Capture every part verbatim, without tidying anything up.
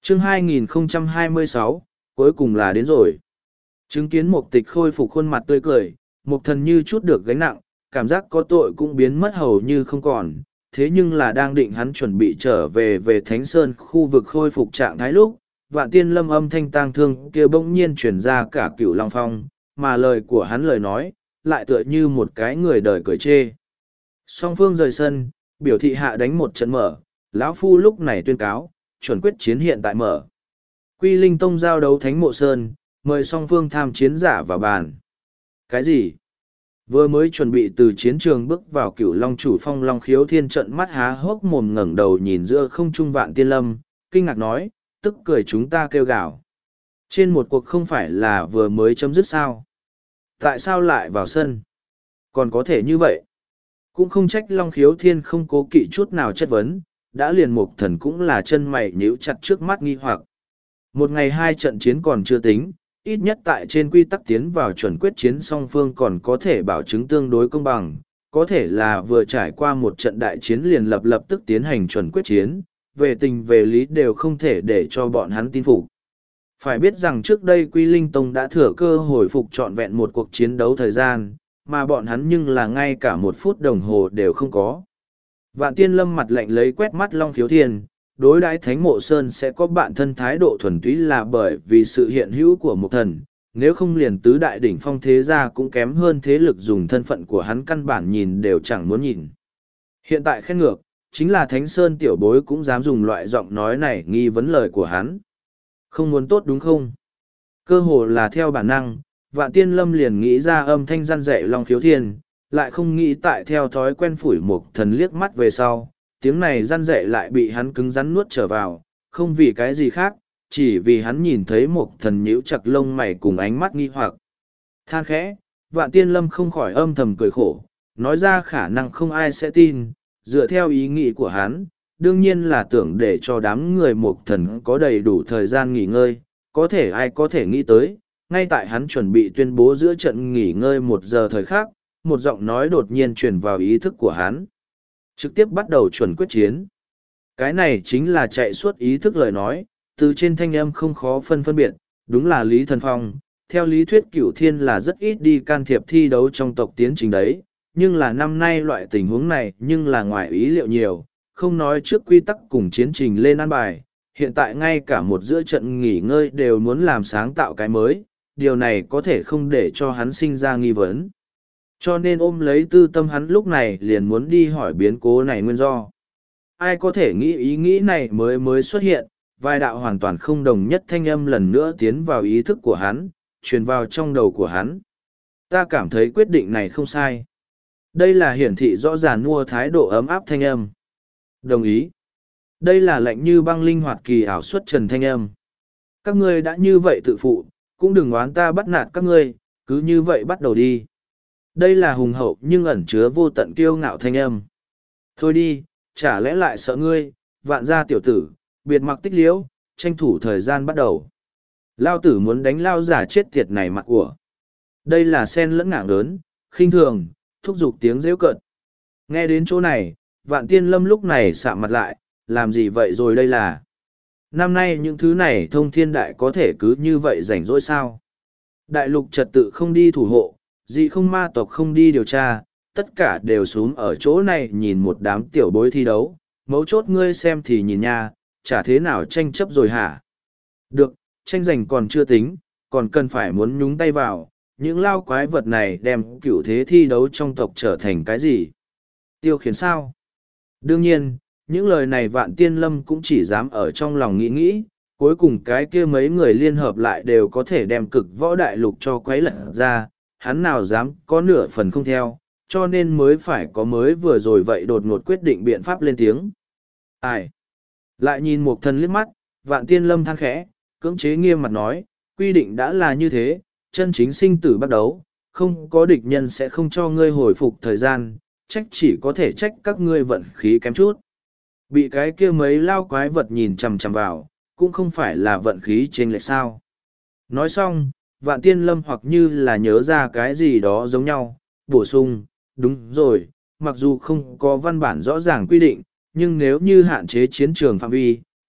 chương hai nghìn không trăm hai mươi sáu, cuối cùng là đến rồi. Chứng kiến Mục Tịch khôi phục khuôn mặt tươi cười, Mục Thần như chút được gánh nặng, cảm giác có tội cũng biến mất hầu như không còn. Thế nhưng là đang định hắn chuẩn bị trở về về Thánh Sơn khu vực khôi phục trạng thái lúc, Vạn Tiên Lâm âm thanh tang thương kia bỗng nhiên chuyển ra cả Cửu Long Phong, mà lời của hắn lời nói, lại tựa như một cái người đời cười chê. Song phương rời sân, biểu thị hạ đánh một trận mở, lão phu lúc này tuyên cáo, chuẩn quyết chiến hiện tại mở. Quy Linh Tông giao đấu Thánh Mộ Sơn, mời song phương tham chiến giả vào bàn. Cái gì? Vừa mới chuẩn bị từ chiến trường bước vào Cửu Long chủ Phong Long Khiếu Thiên trận mắt há hốc mồm ngẩng đầu nhìn giữa không trung Vạn Tiên Lâm, kinh ngạc nói, tức cười chúng ta kêu gào. Trên một cuộc không phải là vừa mới chấm dứt sao? Tại sao lại vào sân? Còn có thể như vậy? Cũng không trách Long Khiếu Thiên không cố kỵ chút nào chất vấn, đã liền Mục Thần cũng là chân mày nhíu chặt trước mắt nghi hoặc. Một ngày hai trận chiến còn chưa tính, ít nhất tại trên quy tắc tiến vào chuẩn quyết chiến song phương còn có thể bảo chứng tương đối công bằng, có thể là vừa trải qua một trận đại chiến liền lập lập tức tiến hành chuẩn quyết chiến, về tình về lý đều không thể để cho bọn hắn tin phục. Phải biết rằng trước đây Quy Linh Tông đã thừa cơ hồi phục trọn vẹn một cuộc chiến đấu thời gian, mà bọn hắn nhưng là ngay cả một phút đồng hồ đều không có. Vạn Tiên Lâm mặt lạnh lấy quét mắt Long Khiếu Thiên, đối đãi Thánh Mộ Sơn sẽ có bạn thân thái độ thuần túy là bởi vì sự hiện hữu của một thần, nếu không liền tứ đại đỉnh phong thế gia cũng kém hơn thế lực dùng thân phận của hắn căn bản nhìn đều chẳng muốn nhìn. Hiện tại khen ngược, chính là Thánh Sơn tiểu bối cũng dám dùng loại giọng nói này nghi vấn lời của hắn. Không muốn tốt đúng không? Cơ hồ là theo bản năng, Vạn Tiên Lâm liền nghĩ ra âm thanh răn dạy Long Khiếu Thiên, lại không nghĩ tại theo thói quen phủi một thần liếc mắt về sau, tiếng này răn dạy lại bị hắn cứng rắn nuốt trở vào, không vì cái gì khác, chỉ vì hắn nhìn thấy một thần nhíu chặt lông mày cùng ánh mắt nghi hoặc. Than khẽ, Vạn Tiên Lâm không khỏi âm thầm cười khổ, nói ra khả năng không ai sẽ tin, dựa theo ý nghĩ của hắn, đương nhiên là tưởng để cho đám người một thần có đầy đủ thời gian nghỉ ngơi, có thể ai có thể nghĩ tới, ngay tại hắn chuẩn bị tuyên bố giữa trận nghỉ ngơi một giờ thời khắc, một giọng nói đột nhiên truyền vào ý thức của hắn. Trực tiếp bắt đầu chuẩn quyết chiến. Cái này chính là chạy suốt ý thức lời nói, từ trên thanh âm không khó phân phân biệt, đúng là Lý Thần Phong. Theo lý thuyết Cửu Thiên là rất ít đi can thiệp thi đấu trong tộc tiến trình đấy, nhưng là năm nay loại tình huống này nhưng là ngoài ý liệu nhiều, không nói trước quy tắc cùng chiến trình lên an bài, hiện tại ngay cả một giữa trận nghỉ ngơi đều muốn làm sáng tạo cái mới, điều này có thể không để cho hắn sinh ra nghi vấn. Cho nên ôm lấy tư tâm hắn lúc này liền muốn đi hỏi biến cố này nguyên do. Ai có thể nghĩ ý nghĩ này mới mới xuất hiện, vài đạo hoàn toàn không đồng nhất thanh âm lần nữa tiến vào ý thức của hắn, truyền vào trong đầu của hắn. Ta cảm thấy quyết định này không sai. Đây là hiển thị rõ ràng mua thái độ ấm áp thanh âm. Đồng ý. Đây là lệnh như băng linh hoạt kỳ ảo xuất trần thanh âm. Các ngươi đã như vậy tự phụ, cũng đừng oán ta bắt nạt các ngươi, cứ như vậy bắt đầu đi. Đây là hùng hậu nhưng ẩn chứa vô tận kiêu ngạo thanh âm. Thôi đi, chả lẽ lại sợ ngươi, vạn gia tiểu tử, biệt mặc tích liễu, tranh thủ thời gian bắt đầu. Lao tử muốn đánh lao giả chết tiệt này mặt của. Đây là sen lẫn ngạng lớn, khinh thường, thúc giục tiếng rêu cợt. Nghe đến chỗ này, Vạn Tiên Lâm lúc này sạm mặt lại, làm gì vậy rồi đây là. Năm nay những thứ này thông thiên đại có thể cứ như vậy rảnh rỗi sao. Đại lục trật tự không đi thủ hộ, dị không ma tộc không đi điều tra, tất cả đều xuống ở chỗ này nhìn một đám tiểu bối thi đấu, mấu chốt ngươi xem thì nhìn nha, chả thế nào tranh chấp rồi hả? Được, tranh giành còn chưa tính, còn cần phải muốn nhúng tay vào, những lao quái vật này đem cựu thế thi đấu trong tộc trở thành cái gì? Tiêu khiển sao? Đương nhiên, những lời này Vạn Tiên Lâm cũng chỉ dám ở trong lòng nghĩ nghĩ, cuối cùng cái kia mấy người liên hợp lại đều có thể đem cực võ đại lục cho quấy lật ra, hắn nào dám có nửa phần không theo, cho nên mới phải có mới vừa rồi vậy đột ngột quyết định biện pháp lên tiếng. Ai? Lại nhìn một thần liếc mắt, Vạn Tiên Lâm than khẽ, cưỡng chế nghiêm mặt nói, quy định đã là như thế, chân chính sinh tử bắt đầu, không có địch nhân sẽ không cho ngươi hồi phục thời gian, trách chỉ có thể trách các ngươi vận khí kém chút. Bị cái kia mấy lao quái vật nhìn chằm chằm vào, cũng không phải là vận khí trên lệch sao. Nói xong, Vạn Tiên Lâm hoặc như là nhớ ra cái gì đó giống nhau, bổ sung, đúng rồi, mặc dù không có văn bản rõ ràng quy định, nhưng nếu như hạn chế chiến trường phạm vi,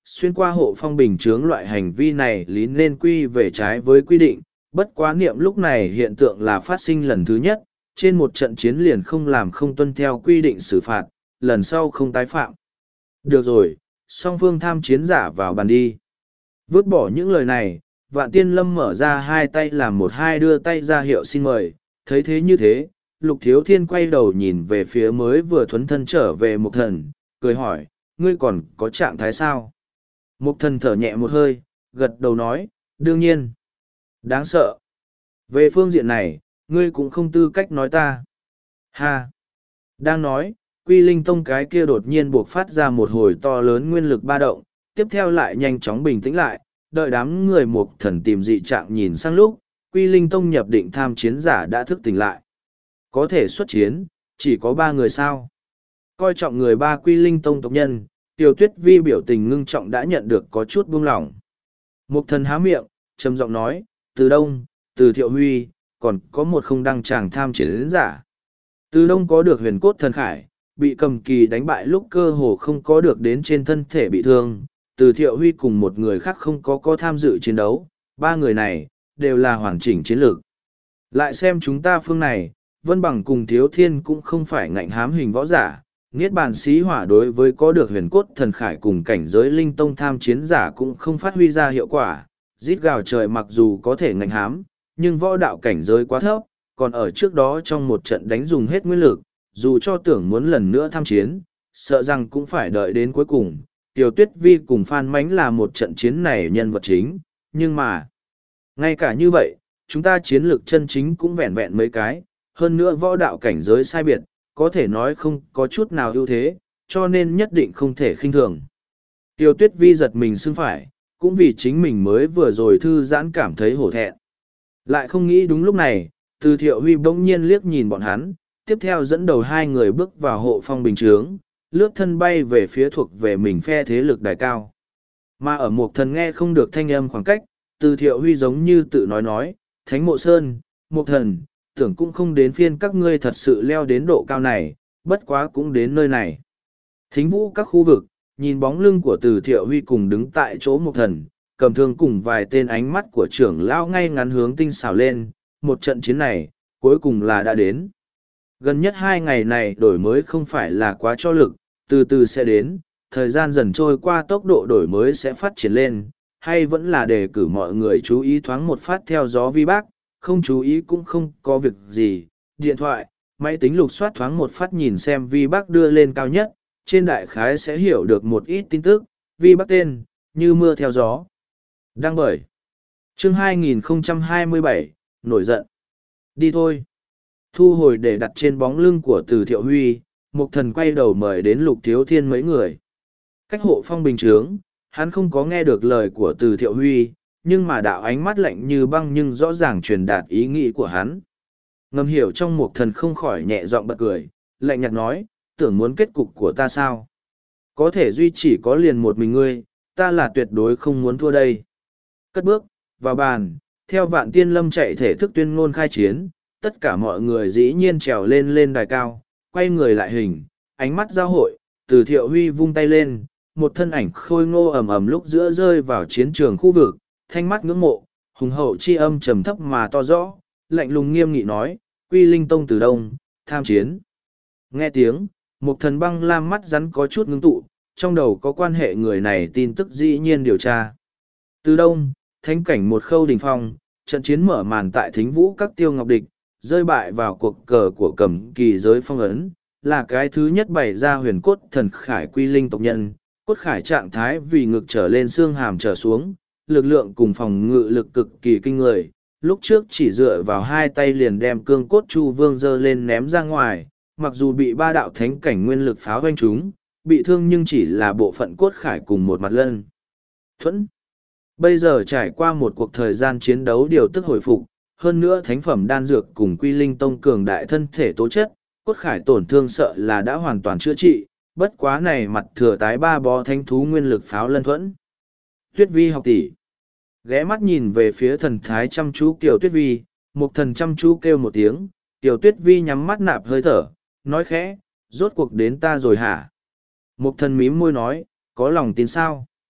xuyên qua hộ phong bình chướng loại hành vi này lý nên quy về trái với quy định, bất quá niệm lúc này hiện tượng là phát sinh lần thứ nhất, trên một trận chiến liền không làm không tuân theo quy định xử phạt, lần sau không tái phạm. Được rồi, song phương tham chiến giả vào bàn đi. Vứt bỏ những lời này, Vạn Tiên Lâm mở ra hai tay làm một hai đưa tay ra hiệu xin mời, thấy thế như thế, Lục Thiếu Thiên quay đầu nhìn về phía mới vừa thuấn thân trở về Mục Thần, cười hỏi, ngươi còn có trạng thái sao? Mục Thần thở nhẹ một hơi, gật đầu nói, đương nhiên. Đáng sợ. Về phương diện này, ngươi cũng không tư cách nói ta. Ha! Đang nói, Quy Linh Tông cái kia đột nhiên buộc phát ra một hồi to lớn nguyên lực ba động, tiếp theo lại nhanh chóng bình tĩnh lại, đợi đám người Mục Thần tìm dị trạng nhìn sang lúc, Quy Linh Tông nhập định tham chiến giả đã thức tỉnh lại. Có thể xuất chiến, chỉ có ba người sao. Coi trọng người ba Quy Linh Tông tộc nhân, Tiêu Tuyết Vi biểu tình ngưng trọng đã nhận được có chút buông lỏng. Mục Thần há miệng, trầm giọng nói, từ Đông, từ Thiệu Huy, còn có một không đăng chàng tham chiến giả. Từ Đông có được huyền cốt thần khải, bị cầm kỳ đánh bại lúc cơ hồ không có được đến trên thân thể bị thương. Từ Thiệu Huy cùng một người khác không có có tham dự chiến đấu, ba người này, đều là hoàn chỉnh chiến lược. Lại xem chúng ta phương này, Vân Bằng cùng Thiếu Thiên cũng không phải ngạnh hám hình võ giả, Niết Bàn Xí Hỏa đối với có được huyền cốt thần khải cùng cảnh giới linh tông tham chiến giả cũng không phát huy ra hiệu quả, rít gào trời mặc dù có thể ngạnh hám, nhưng võ đạo cảnh giới quá thấp, còn ở trước đó trong một trận đánh dùng hết nguyên lực, dù cho tưởng muốn lần nữa tham chiến, sợ rằng cũng phải đợi đến cuối cùng. Tiểu Tuyết Vi cùng Phan Mánh là một trận chiến này nhân vật chính, nhưng mà, ngay cả như vậy, chúng ta chiến lược chân chính cũng vẹn vẹn mấy cái, hơn nữa võ đạo cảnh giới sai biệt, có thể nói không có chút nào ưu thế, cho nên nhất định không thể khinh thường. Tiểu Tuyết Vi giật mình xưng phải, cũng vì chính mình mới vừa rồi thư giãn cảm thấy hổ thẹn. Lại không nghĩ đúng lúc này, Từ Thiệu Huy bỗng nhiên liếc nhìn bọn hắn, tiếp theo dẫn đầu hai người bước vào hộ phong bình chướng, lướt thân bay về phía thuộc về mình phe thế lực đài cao. Mà ở Mục Thần nghe không được thanh âm khoảng cách, Từ Thiệu Huy giống như tự nói nói, Thánh Mộ Sơn, Mục Thần, tưởng cũng không đến phiên các ngươi thật sự leo đến độ cao này, bất quá cũng đến nơi này. Thính vũ các khu vực, nhìn bóng lưng của Từ Thiệu Huy cùng đứng tại chỗ Mục Thần, cầm thương cùng vài tên ánh mắt của trưởng lão ngay ngắn hướng tinh xảo lên, một trận chiến này, cuối cùng là đã đến. Gần nhất hai ngày này đổi mới không phải là quá cho lực, từ từ sẽ đến, thời gian dần trôi qua tốc độ đổi mới sẽ phát triển lên, hay vẫn là đề cử mọi người chú ý thoáng một phát theo gió vi bác, không chú ý cũng không có việc gì, điện thoại, máy tính lục soát thoáng một phát nhìn xem vi bác đưa lên cao nhất, trên đại khái sẽ hiểu được một ít tin tức, vi bác tên, như mưa theo gió. Đăng bởi. Chương hai nghìn không trăm hai mươi bảy, nổi giận. Đi thôi. Thu hồi để đặt trên bóng lưng của Từ Thiệu Huy, Mục Thần quay đầu mời đến Lục Thiếu Thiên mấy người. Cách hộ phong bình chướng, hắn không có nghe được lời của Từ Thiệu Huy, nhưng mà đạo ánh mắt lạnh như băng nhưng rõ ràng truyền đạt ý nghĩ của hắn. Ngầm hiểu trong Mục Thần không khỏi nhẹ giọng bật cười, lạnh nhạt nói, tưởng muốn kết cục của ta sao? Có thể duy chỉ có liền một mình ngươi, ta là tuyệt đối không muốn thua đây. Cất bước, vào bàn, theo Vạn Tiên Lâm chạy thể thức tuyên ngôn khai chiến, tất cả mọi người dĩ nhiên trèo lên lên đài cao, quay người lại hình, ánh mắt giao hội, Từ Thiệu Huy vung tay lên, một thân ảnh khôi ngô ầm ầm lúc giữa rơi vào chiến trường khu vực, thanh mắt ngưỡng mộ, hùng hậu chi âm trầm thấp mà to rõ, lạnh lùng nghiêm nghị nói, Quy Linh Tông từ Đông, tham chiến. Nghe tiếng, một thần băng lam mắt rắn có chút ngưng tụ, trong đầu có quan hệ người này tin tức dĩ nhiên điều tra. Từ Đông, thánh cảnh một khâu đỉnh phong, trận chiến mở màn tại thính vũ các tiêu ngọc địch, rơi bại vào cuộc cờ của cầm kỳ giới phong ấn, là cái thứ nhất bày ra huyền cốt thần khải quy linh tộc nhân, cốt khải trạng thái vì ngực trở lên xương hàm trở xuống, lực lượng cùng phòng ngự lực cực kỳ kinh người, lúc trước chỉ dựa vào hai tay liền đem cương cốt chu vương dơ lên ném ra ngoài, mặc dù bị ba đạo thánh cảnh nguyên lực pháo doanh chúng, bị thương nhưng chỉ là bộ phận cốt khải cùng một mặt lân. Thuẫn. Bây giờ trải qua một cuộc thời gian chiến đấu điều tức hồi phục, hơn nữa thánh phẩm đan dược cùng quy linh tông cường đại thân thể tố chất, cốt khải tổn thương sợ là đã hoàn toàn chữa trị, bất quá này mặt thừa tái ba bó thánh thú nguyên lực pháo lân thuẫn. Tuyết Vi học tỷ. Ghé mắt nhìn về phía thần thái chăm chú Kiều Tuyết Vi, một thần chăm chú kêu một tiếng, Kiều Tuyết Vi nhắm mắt nạp hơi thở, nói khẽ, rốt cuộc đến ta rồi hả? Một thần mím môi nói, có lòng tin sao?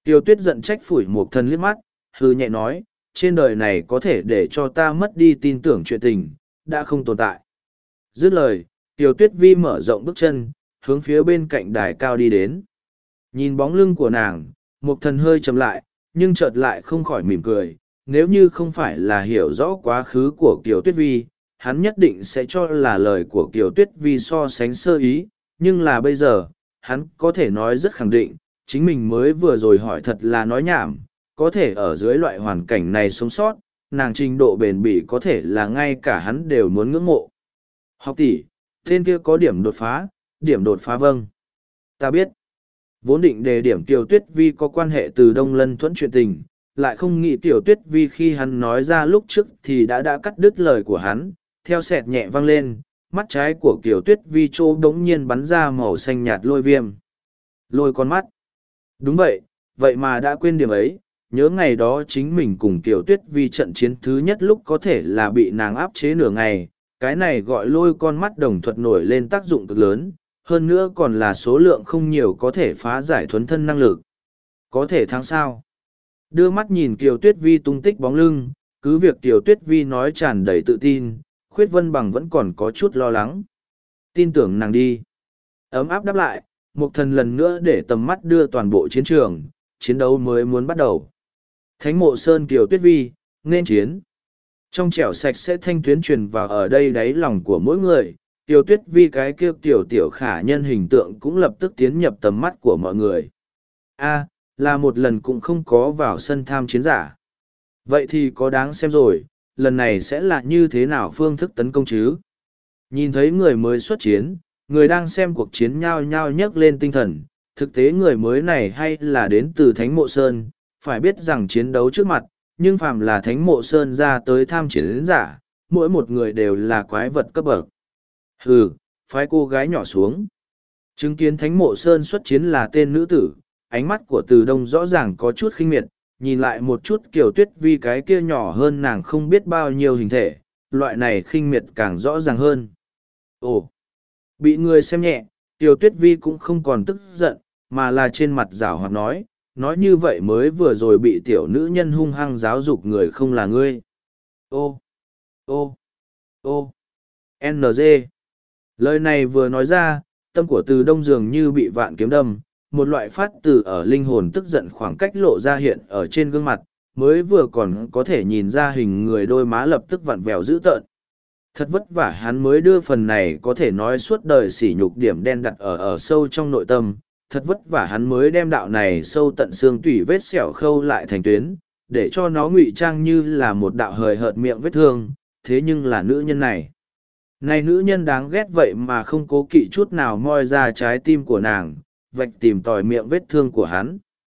Tiêu tuyết giận trách phủi một thần liếc mắt, hư nhẹ nói, trên đời này có thể để cho ta mất đi tin tưởng chuyện tình, đã không tồn tại. Dứt lời, Tiêu tuyết vi mở rộng bước chân, hướng phía bên cạnh đài cao đi đến. Nhìn bóng lưng của nàng, một thần hơi chậm lại, nhưng chợt lại không khỏi mỉm cười. Nếu như không phải là hiểu rõ quá khứ của Kiều Tuyết Vi, hắn nhất định sẽ cho là lời của Kiều Tuyết Vi so sánh sơ ý, nhưng là bây giờ, hắn có thể nói rất khẳng định, chính mình mới vừa rồi hỏi thật là nói nhảm, có thể ở dưới loại hoàn cảnh này sống sót, nàng trình độ bền bỉ có thể là ngay cả hắn đều muốn ngưỡng mộ. Học tỷ, tên kia có điểm đột phá, điểm đột phá vâng. Ta biết, vốn định đề điểm Kiều Tuyết Vi có quan hệ từ Đông Lân thuẫn chuyện tình, lại không nghĩ Kiều Tuyết Vi khi hắn nói ra lúc trước thì đã đã cắt đứt lời của hắn, theo sẹt nhẹ vang lên, mắt trái của Kiều Tuyết Vi trô đống nhiên bắn ra màu xanh nhạt lôi viêm. Lôi con mắt. Đúng vậy, vậy mà đã quên điểm ấy, nhớ ngày đó chính mình cùng Kiều Tuyết Vi trận chiến thứ nhất lúc có thể là bị nàng áp chế nửa ngày, cái này gọi lôi con mắt đồng thuật nổi lên tác dụng cực lớn, hơn nữa còn là số lượng không nhiều có thể phá giải thuấn thân năng lực. Có thể thắng sao? Đưa mắt nhìn Kiều Tuyết Vi tung tích bóng lưng, cứ việc Kiều Tuyết Vi nói tràn đầy tự tin, Khuyết Vân Bằng vẫn còn có chút lo lắng. Tin tưởng nàng đi. Ấm áp đáp lại, Mục Thần lần nữa để tầm mắt đưa toàn bộ chiến trường, chiến đấu mới muốn bắt đầu. Thánh Mộ Sơn Kiều Tuyết Vi, nên chiến. Trong trẻo sạch sẽ thanh tuyến truyền vào ở đây đáy lòng của mỗi người, Kiều Tuyết Vi cái kêu tiểu tiểu khả nhân hình tượng cũng lập tức tiến nhập tầm mắt của mọi người. A, là một lần cũng không có vào sân tham chiến giả. Vậy thì có đáng xem rồi, lần này sẽ là như thế nào phương thức tấn công chứ? Nhìn thấy người mới xuất chiến, người đang xem cuộc chiến nhao nhao nhấc lên tinh thần, thực tế người mới này hay là đến từ Thánh Mộ Sơn, phải biết rằng chiến đấu trước mặt, nhưng phàm là Thánh Mộ Sơn ra tới tham chiến giả, mỗi một người đều là quái vật cấp bậc. Hừ, phái cô gái nhỏ xuống. Chứng kiến Thánh Mộ Sơn xuất chiến là tên nữ tử, ánh mắt của Từ Đông rõ ràng có chút khinh miệt, nhìn lại một chút Kiều Tuyết Vi cái kia nhỏ hơn nàng không biết bao nhiêu hình thể, loại này khinh miệt càng rõ ràng hơn. Ồ, bị người xem nhẹ, Kiều Tuyết Vi cũng không còn tức giận, mà là trên mặt giảo hoạt nói, nói như vậy mới vừa rồi bị tiểu nữ nhân hung hăng giáo dục người không là ngươi. Ô, ô, ô, en giê. Lời này vừa nói ra, tâm của Từ Đông dường như bị vạn kiếm đâm, một loại phát từ ở linh hồn tức giận khoảng cách lộ ra hiện ở trên gương mặt, mới vừa còn có thể nhìn ra hình người đôi má lập tức vặn vẹo dữ tợn. Thật vất vả hắn mới đưa phần này có thể nói suốt đời sỉ nhục điểm đen đặt ở ở sâu trong nội tâm, thật vất vả hắn mới đem đạo này sâu tận xương tủy vết sẹo khâu lại thành tuyến, để cho nó ngụy trang như là một đạo hời hợt miệng vết thương, thế nhưng là nữ nhân này. Này nữ nhân đáng ghét vậy mà không cố kỵ chút nào moi ra trái tim của nàng, vạch tìm tòi miệng vết thương của hắn.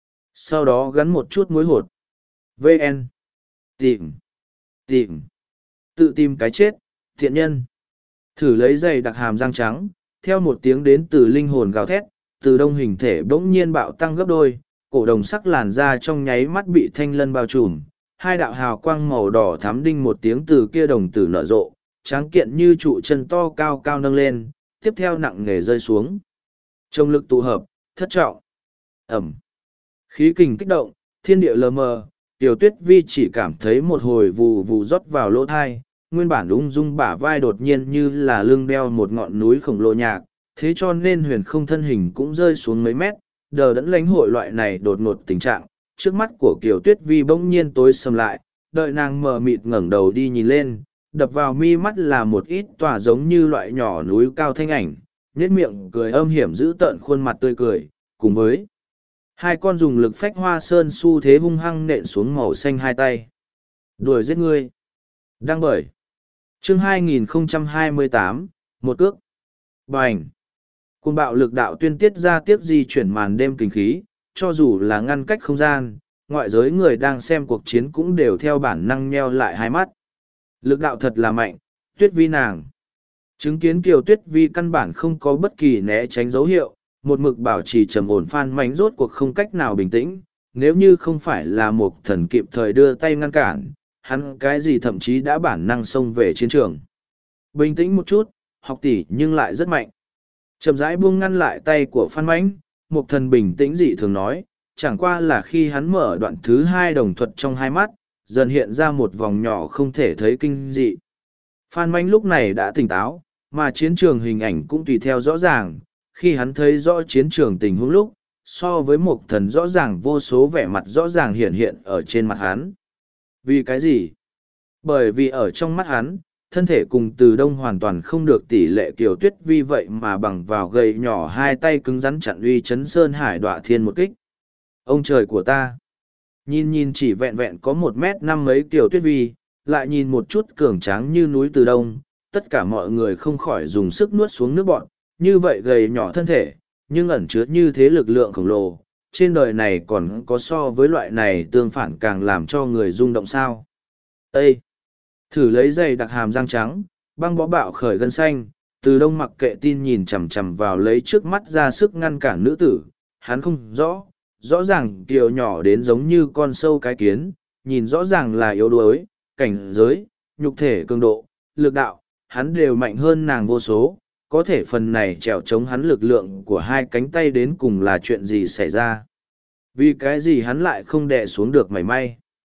Sau đó gắn một chút muối hột. vê en. Tìm. Tìm. Tự tìm cái chết, thiện nhân. Thử lấy giày đặc hàm răng trắng, theo một tiếng đến từ linh hồn gào thét, Từ Đông hình thể bỗng nhiên bạo tăng gấp đôi, cổ đồng sắc làn da trong nháy mắt bị thanh lân bao trùm. Hai đạo hào quang màu đỏ thắm đinh một tiếng từ kia đồng tử nở rộ, tráng kiện như trụ chân to cao cao nâng lên, tiếp theo nặng nề rơi xuống. Trong lực tụ hợp, thất trọng. Ẩm. Khí kình kích động, thiên địa lờ mờ, Tiểu Tuyết Vi chỉ cảm thấy một hồi vù vù rót vào lỗ thai, nguyên bản ung dung bả vai đột nhiên như là lưng đeo một ngọn núi khổng lồ nhạc, thế cho nên huyền không thân hình cũng rơi xuống mấy mét, đờ đẫn lãnh hội loại này đột ngột tình trạng. Trước mắt của Kiều Tuyết Vi bỗng nhiên tối sầm lại, đợi nàng mờ mịt ngẩng đầu đi nhìn lên, đập vào mi mắt là một ít tòa giống như loại nhỏ núi cao thanh ảnh, nhếch miệng cười âm hiểm giữ tợn khuôn mặt tươi cười, cùng với hai con dùng lực phách hoa sơn xu thế hung hăng nện xuống màu xanh hai tay. Đuổi giết ngươi. Đăng bởi. Chương hai nghìn không trăm hai mươi tám, một cước. Bành. Cuồng bạo lực đạo tuyên tiết ra tiếp di chuyển màn đêm kinh khí, cho dù là ngăn cách không gian, ngoại giới người đang xem cuộc chiến cũng đều theo bản năng nheo lại hai mắt. Lực đạo thật là mạnh, Tuyết Vi nàng. Chứng kiến Kiều Tuyết Vi căn bản không có bất kỳ né tránh dấu hiệu, một mực bảo trì trầm ổn Phan Mánh rốt cuộc không cách nào bình tĩnh, nếu như không phải là một thần kịp thời đưa tay ngăn cản, hắn cái gì thậm chí đã bản năng xông về chiến trường. Bình tĩnh một chút, học tỷ nhưng lại rất mạnh. Chậm rãi buông ngăn lại tay của Phan Mánh, một thần bình tĩnh dị thường nói, chẳng qua là khi hắn mở đoạn thứ hai đồng thuật trong hai mắt, dần hiện ra một vòng nhỏ không thể thấy kinh dị. Phan Manh lúc này đã tỉnh táo, mà chiến trường hình ảnh cũng tùy theo rõ ràng, khi hắn thấy rõ chiến trường tình huống lúc, so với một thần rõ ràng vô số vẻ mặt rõ ràng hiện hiện ở trên mặt hắn. Vì cái gì? Bởi vì ở trong mắt hắn, thân thể cùng Từ Đông hoàn toàn không được tỷ lệ Kiều Tuyết Vi vậy mà bằng vào gầy nhỏ hai tay cứng rắn chặn uy chấn sơn hải đọa thiên một kích. Ông trời của ta! Nhìn nhìn chỉ vẹn vẹn có một mét năm mấy Kiều Tuyết Vi, lại nhìn một chút cường tráng như núi Từ Đông, tất cả mọi người không khỏi dùng sức nuốt xuống nước bọn, như vậy gầy nhỏ thân thể, nhưng ẩn chứa như thế lực lượng khổng lồ, trên đời này còn có so với loại này tương phản càng làm cho người rung động sao. Ê! Thử lấy giày đặc hàm răng trắng, băng bó bạo khởi gân xanh, Từ Đông mặc kệ tin nhìn chằm chằm vào lấy trước mắt ra sức ngăn cản nữ tử, hắn không rõ, rõ ràng kiều nhỏ đến giống như con sâu cái kiến, nhìn rõ ràng là yếu đuối, cảnh giới, nhục thể cường độ, lực đạo, hắn đều mạnh hơn nàng vô số, có thể phần này trèo chống hắn lực lượng của hai cánh tay đến cùng là chuyện gì xảy ra. Vì cái gì hắn lại không đè xuống được mảy may.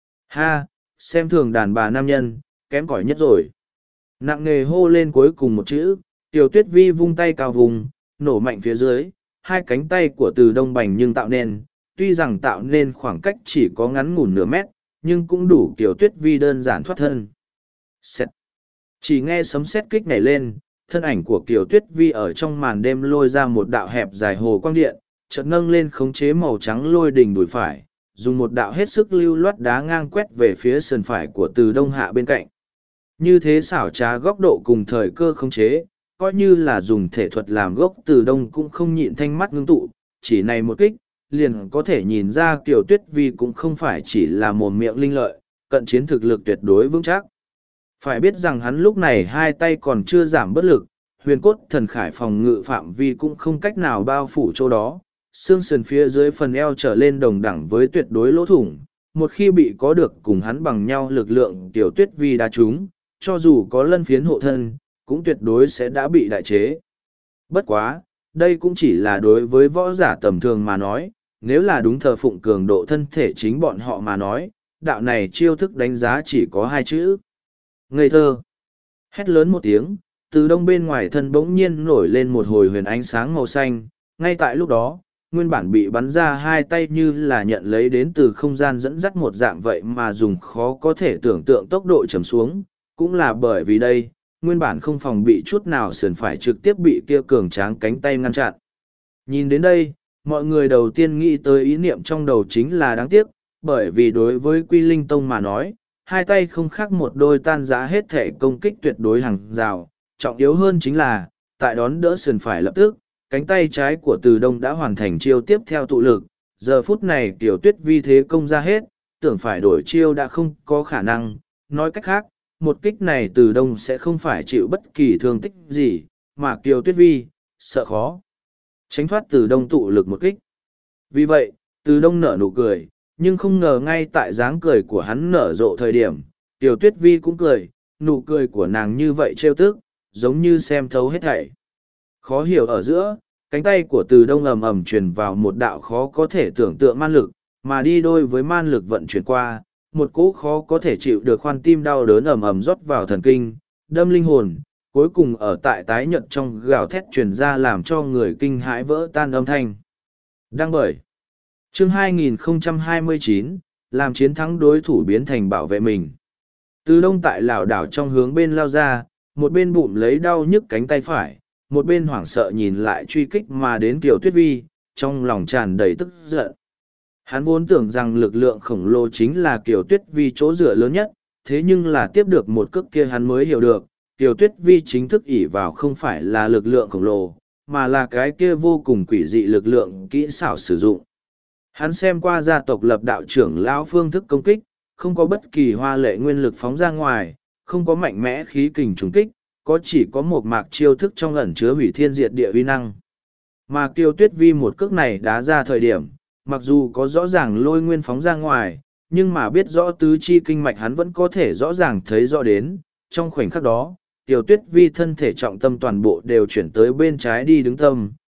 Ha, xem thường đàn bà nam nhân, kém cỏi nhất rồi. Nặng nề hô lên cuối cùng một chữ, Tiểu Tuyết Vi vung tay cao vùng, nổ mạnh phía dưới, hai cánh tay của Từ Đông bành nhưng tạo nên, tuy rằng tạo nên khoảng cách chỉ có ngắn ngủn nửa mét, nhưng cũng đủ Tiểu Tuyết Vi đơn giản thoát thân. Xét. Chỉ nghe sấm sét kích nhảy lên, thân ảnh của Kiều Tuyết Vi ở trong màn đêm lôi ra một đạo hẹp dài hồ quang điện, chợt nâng lên khống chế màu trắng lôi đỉnh đùi phải, dùng một đạo hết sức lưu loát đá ngang quét về phía sườn phải của Từ Đông hạ bên cạnh. Như thế xảo trá góc độ cùng thời cơ khống chế, coi như là dùng thể thuật làm gốc Từ Đông cũng không nhịn thanh mắt ngưng tụ, chỉ này một kích, liền có thể nhìn ra Kiều Tuyết Vi cũng không phải chỉ là mồm miệng linh lợi, cận chiến thực lực tuyệt đối vững chắc. Phải biết rằng hắn lúc này hai tay còn chưa giảm bất lực, huyền cốt thần khải phòng ngự phạm vi cũng không cách nào bao phủ chỗ đó, xương sườn phía dưới phần eo trở lên đồng đẳng với tuyệt đối lỗ thủng, một khi bị có được cùng hắn bằng nhau lực lượng Tiểu Tuyết Vi đá trúng, cho dù có lân phiến hộ thân, cũng tuyệt đối sẽ đã bị đại chế. Bất quá, đây cũng chỉ là đối với võ giả tầm thường mà nói, nếu là đúng thờ phụng cường độ thân thể chính bọn họ mà nói, đạo này chiêu thức đánh giá chỉ có hai chữ. Ngây thơ. Hét lớn một tiếng, Từ Đông bên ngoài thân bỗng nhiên nổi lên một hồi huyền ánh sáng màu xanh, ngay tại lúc đó, nguyên bản bị bắn ra hai tay như là nhận lấy đến từ không gian dẫn dắt một dạng vậy mà dùng khó có thể tưởng tượng tốc độ chầm xuống, cũng là bởi vì đây, nguyên bản không phòng bị chút nào sườn phải trực tiếp bị kia cường tráng cánh tay ngăn chặn. Nhìn đến đây, mọi người đầu tiên nghĩ tới ý niệm trong đầu chính là đáng tiếc, bởi vì đối với Quy Linh Tông mà nói, hai tay không khác một đôi tan rã hết thể công kích tuyệt đối hàng rào, trọng yếu hơn chính là, tại đón đỡ sườn phải lập tức, cánh tay trái của Từ Đông đã hoàn thành chiêu tiếp theo tụ lực, giờ phút này Tiểu Tuyết Vi thế công ra hết, tưởng phải đổi chiêu đã không có khả năng, nói cách khác, một kích này Từ Đông sẽ không phải chịu bất kỳ thương tích gì, mà Tiểu Tuyết Vi, sợ khó tránh thoát Từ Đông tụ lực một kích. Vì vậy, Từ Đông nở nụ cười, nhưng không ngờ ngay tại dáng cười của hắn nở rộ thời điểm, Tiểu Tuyết Vi cũng cười, nụ cười của nàng như vậy trêu tức, giống như xem thấu hết thảy. Khó hiểu ở giữa, cánh tay của Từ Đông ầm ầm truyền vào một đạo khó có thể tưởng tượng man lực, mà đi đôi với man lực vận chuyển qua, một cỗ khó có thể chịu được khoan tim đau đớn ầm ầm rót vào thần kinh, đâm linh hồn, cuối cùng ở tại tái nhợt trong gào thét truyền ra làm cho người kinh hãi vỡ tan âm thanh. Đăng bởi chương hai nghìn không trăm hai mươi chín, làm chiến thắng đối thủ biến thành bảo vệ mình. Từ Đông tại lảo đảo trong hướng bên lao ra, một bên bụng lấy đau nhức cánh tay phải, một bên hoảng sợ nhìn lại truy kích mà đến Kiều Tuyết Vi, trong lòng tràn đầy tức giận. Hắn vốn tưởng rằng lực lượng khổng lồ chính là Kiều Tuyết Vi chỗ dựa lớn nhất, thế nhưng là tiếp được một cước kia hắn mới hiểu được, Kiều Tuyết Vi chính thức ỷ vào không phải là lực lượng khổng lồ, mà là cái kia vô cùng quỷ dị lực lượng kỹ xảo sử dụng. Hắn xem qua gia tộc lập đạo trưởng lão phương thức công kích, không có bất kỳ hoa lệ nguyên lực phóng ra ngoài, không có mạnh mẽ khí kình trùng kích, có chỉ có một mạc chiêu thức trong ẩn chứa hủy thiên diệt địa uy năng. Mà Kiều Tuyết Vi một cước này đá ra thời điểm, mặc dù có rõ ràng lôi nguyên phóng ra ngoài, nhưng mà biết rõ tứ chi kinh mạch hắn vẫn có thể rõ ràng thấy rõ đến. Trong khoảnh khắc đó, Kiều Tuyết Vi thân thể trọng tâm toàn bộ đều chuyển tới bên trái đi đứng tâm,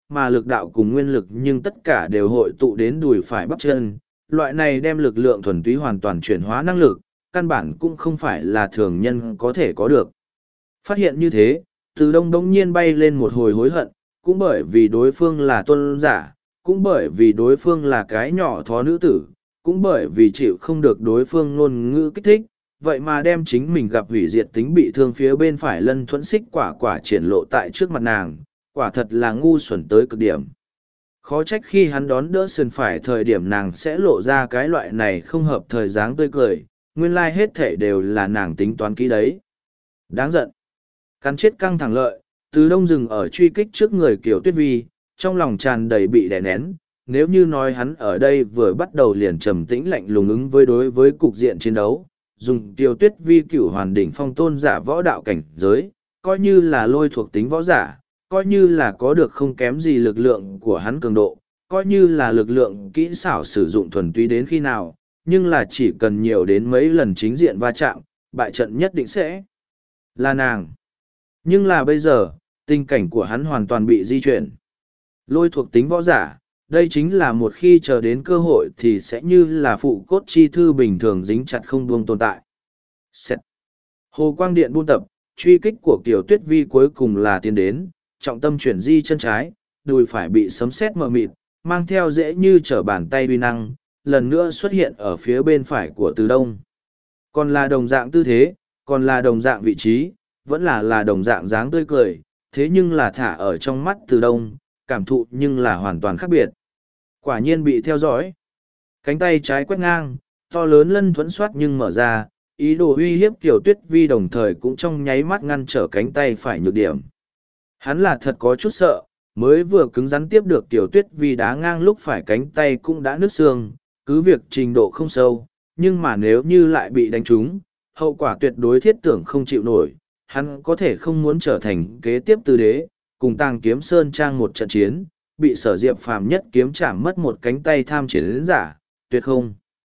mà lực đạo cùng nguyên lực nhưng tất cả đều hội tụ đến đùi phải bắp chân. Loại này đem lực lượng thuần túy hoàn toàn chuyển hóa năng lực, căn bản cũng không phải là thường nhân có thể có được. Phát hiện như thế, Từ Đông bỗng nhiên bay lên một hồi hối hận, cũng bởi vì đối phương là tôn giả, cũng bởi vì đối phương là cái nhỏ thó nữ tử, cũng bởi vì chịu không được đối phương ngôn ngữ kích thích, vậy mà đem chính mình gặp hủy diệt tính bị thương phía bên phải lân thuẫn xích quả quả triển lộ tại trước mặt nàng, quả thật là ngu xuẩn tới cực điểm. Khó trách khi hắn đón đỡ sườn phải thời điểm nàng sẽ lộ ra cái loại này không hợp thời dáng tươi cười, nguyên lai hết thể đều là nàng tính toán kỹ đấy. Đáng giận. Cắn chết căng thẳng lợi, Từ Đông dừng ở truy kích trước người Kiều Tuyết Vi, trong lòng tràn đầy bị đè nén. Nếu như nói hắn ở đây vừa bắt đầu liền trầm tĩnh lạnh lùng ứng với đối với cục diện chiến đấu, dùng Kiều Tuyết Vi cửu hoàn đỉnh phong tôn giả võ đạo cảnh giới, coi như là lôi thuộc tính võ giả, coi như là có được không kém gì lực lượng của hắn cường độ, coi như là lực lượng kỹ xảo sử dụng thuần túy đến khi nào, nhưng là chỉ cần nhiều đến mấy lần chính diện va chạm, bại trận nhất định sẽ là nàng. Nhưng là bây giờ, tình cảnh của hắn hoàn toàn bị di chuyển. Lôi thuộc tính võ giả, đây chính là một khi chờ đến cơ hội thì sẽ như là phụ cốt chi thư bình thường dính chặt không buông tồn tại. Xét. Hồ quang điện buôn tập, truy kích của Kiều Tuyết Vi cuối cùng là tiến đến, trọng tâm chuyển di chân trái, đùi phải bị sấm sét mờ mịt, mang theo dễ như trở bàn tay uy năng, lần nữa xuất hiện ở phía bên phải của Từ Đông. Còn là đồng dạng tư thế, còn là đồng dạng vị trí, vẫn là là đồng dạng dáng tươi cười, thế nhưng là thả ở trong mắt Từ Đông, cảm thụ nhưng là hoàn toàn khác biệt. Quả nhiên bị theo dõi. Cánh tay trái quét ngang, to lớn lân thuẫn soát nhưng mở ra, ý đồ uy hiếp Kiều Tuyết Vi đồng thời cũng trong nháy mắt ngăn trở cánh tay phải nhược điểm. Hắn là thật có chút sợ, mới vừa cứng rắn tiếp được Kiều Tuyết Vi đá ngang lúc phải cánh tay cũng đã nứt xương, cứ việc trình độ không sâu, nhưng mà nếu như lại bị đánh trúng, hậu quả tuyệt đối thiết tưởng không chịu nổi, hắn có thể không muốn trở thành kế tiếp tư đế, cùng Tàng Kiếm Sơn Trang một trận chiến, bị Sở Diệp Phàm nhất kiếm chạm mất một cánh tay tham chiến giả, tuyệt không.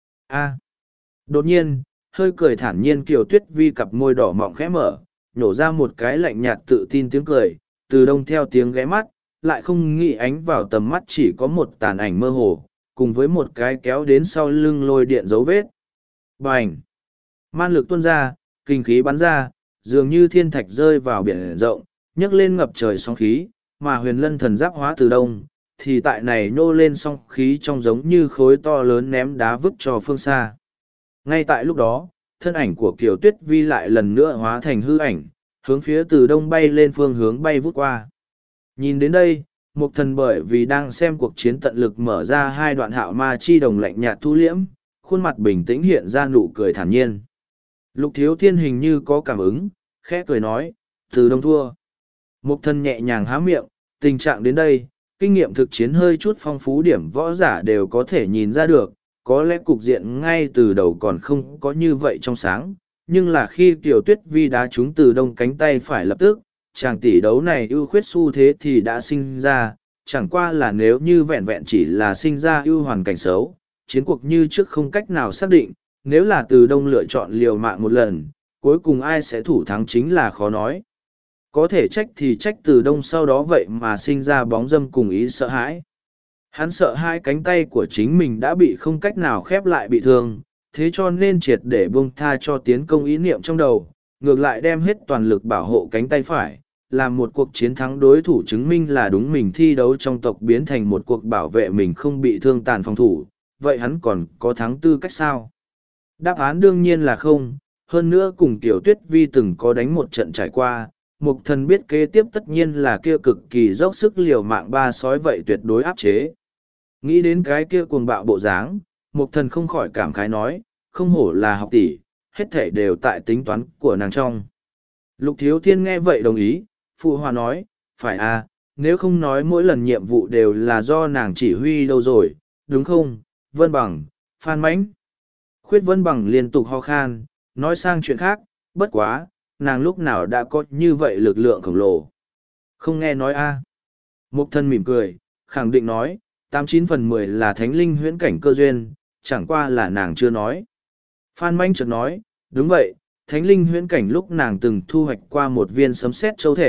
A. Đột nhiên, hơi cười thản nhiên Kiều Tuyết Vi cặp môi đỏ mọng khẽ mở, nhổ ra một cái lạnh nhạt tự tin tiếng cười, Từ Đông theo tiếng ghé mắt, lại không nghĩ ánh vào tầm mắt chỉ có một tàn ảnh mơ hồ, cùng với một cái kéo đến sau lưng lôi điện dấu vết. Bành! Man lực tuôn ra, kinh khí bắn ra, dường như thiên thạch rơi vào biển rộng, nhấc lên ngập trời sóng khí, mà huyền lân thần giáp hóa Từ Đông, thì tại này nô lên sóng khí trong giống như khối to lớn ném đá vứt cho phương xa. Ngay tại lúc đó, thân ảnh của Kiều Tuyết Vi lại lần nữa hóa thành hư ảnh, hướng phía Từ Đông bay lên phương hướng bay vút qua. Nhìn đến đây, Mục Thần bởi vì đang xem cuộc chiến tận lực mở ra hai đoạn hạo ma chi đồng lạnh nhạt thu liễm, khuôn mặt bình tĩnh hiện ra nụ cười thản nhiên. Lục Thiếu Thiên hình như có cảm ứng, khẽ cười nói, Từ Đông thua. Mục Thần nhẹ nhàng há miệng, tình trạng đến đây, kinh nghiệm thực chiến hơi chút phong phú điểm võ giả đều có thể nhìn ra được, có lẽ cục diện ngay từ đầu còn không có như vậy trong sáng, nhưng là khi Kiều Tuyết Vi đá trúng Từ Đông cánh tay phải lập tức, chàng tỷ đấu này ưu khuyết xu thế thì đã sinh ra, chẳng qua là nếu như vẹn vẹn chỉ là sinh ra ưu hoàn cảnh xấu, chiến cuộc như trước không cách nào xác định, nếu là Từ Đông lựa chọn liều mạng một lần, cuối cùng ai sẽ thủ thắng chính là khó nói. Có thể trách thì trách Từ Đông sau đó vậy mà sinh ra bóng dâm cùng ý sợ hãi. Hắn sợ hai cánh tay của chính mình đã bị không cách nào khép lại bị thương, thế cho nên triệt để buông tha cho tiến công ý niệm trong đầu, ngược lại đem hết toàn lực bảo hộ cánh tay phải, làm một cuộc chiến thắng đối thủ chứng minh là đúng mình thi đấu trong tộc biến thành một cuộc bảo vệ mình không bị thương tàn phòng thủ, vậy hắn còn có thắng tư cách sao? Đáp án đương nhiên là không, hơn nữa cùng Tiểu Tuyết Vi từng có đánh một trận trải qua, Mục Thần biết kế tiếp tất nhiên là kia cực kỳ dốc sức liều mạng ba sói vậy tuyệt đối áp chế. Nghĩ đến cái kia cuồng bạo bộ dáng, Mục Thần không khỏi cảm khái nói, không hổ là học tỷ, hết thể đều tại tính toán của nàng trong. Lục Thiếu Thiên nghe vậy đồng ý, phụ hòa nói, phải à, nếu không nói mỗi lần nhiệm vụ đều là do nàng chỉ huy đâu rồi, đúng không, Vân Bằng, Phan Mãnh. Khuyết Vân Bằng liên tục ho khan, nói sang chuyện khác, bất quá, nàng lúc nào đã có như vậy lực lượng khổng lồ. Không nghe nói a. À. Mục Thần mỉm cười, khẳng định nói, tám chín phần mười là thánh linh huyễn cảnh cơ duyên, chẳng qua là nàng chưa nói. Phan Manh chợt nói, đúng vậy, thánh linh huyễn cảnh lúc nàng từng thu hoạch qua một viên sấm sét châu thể,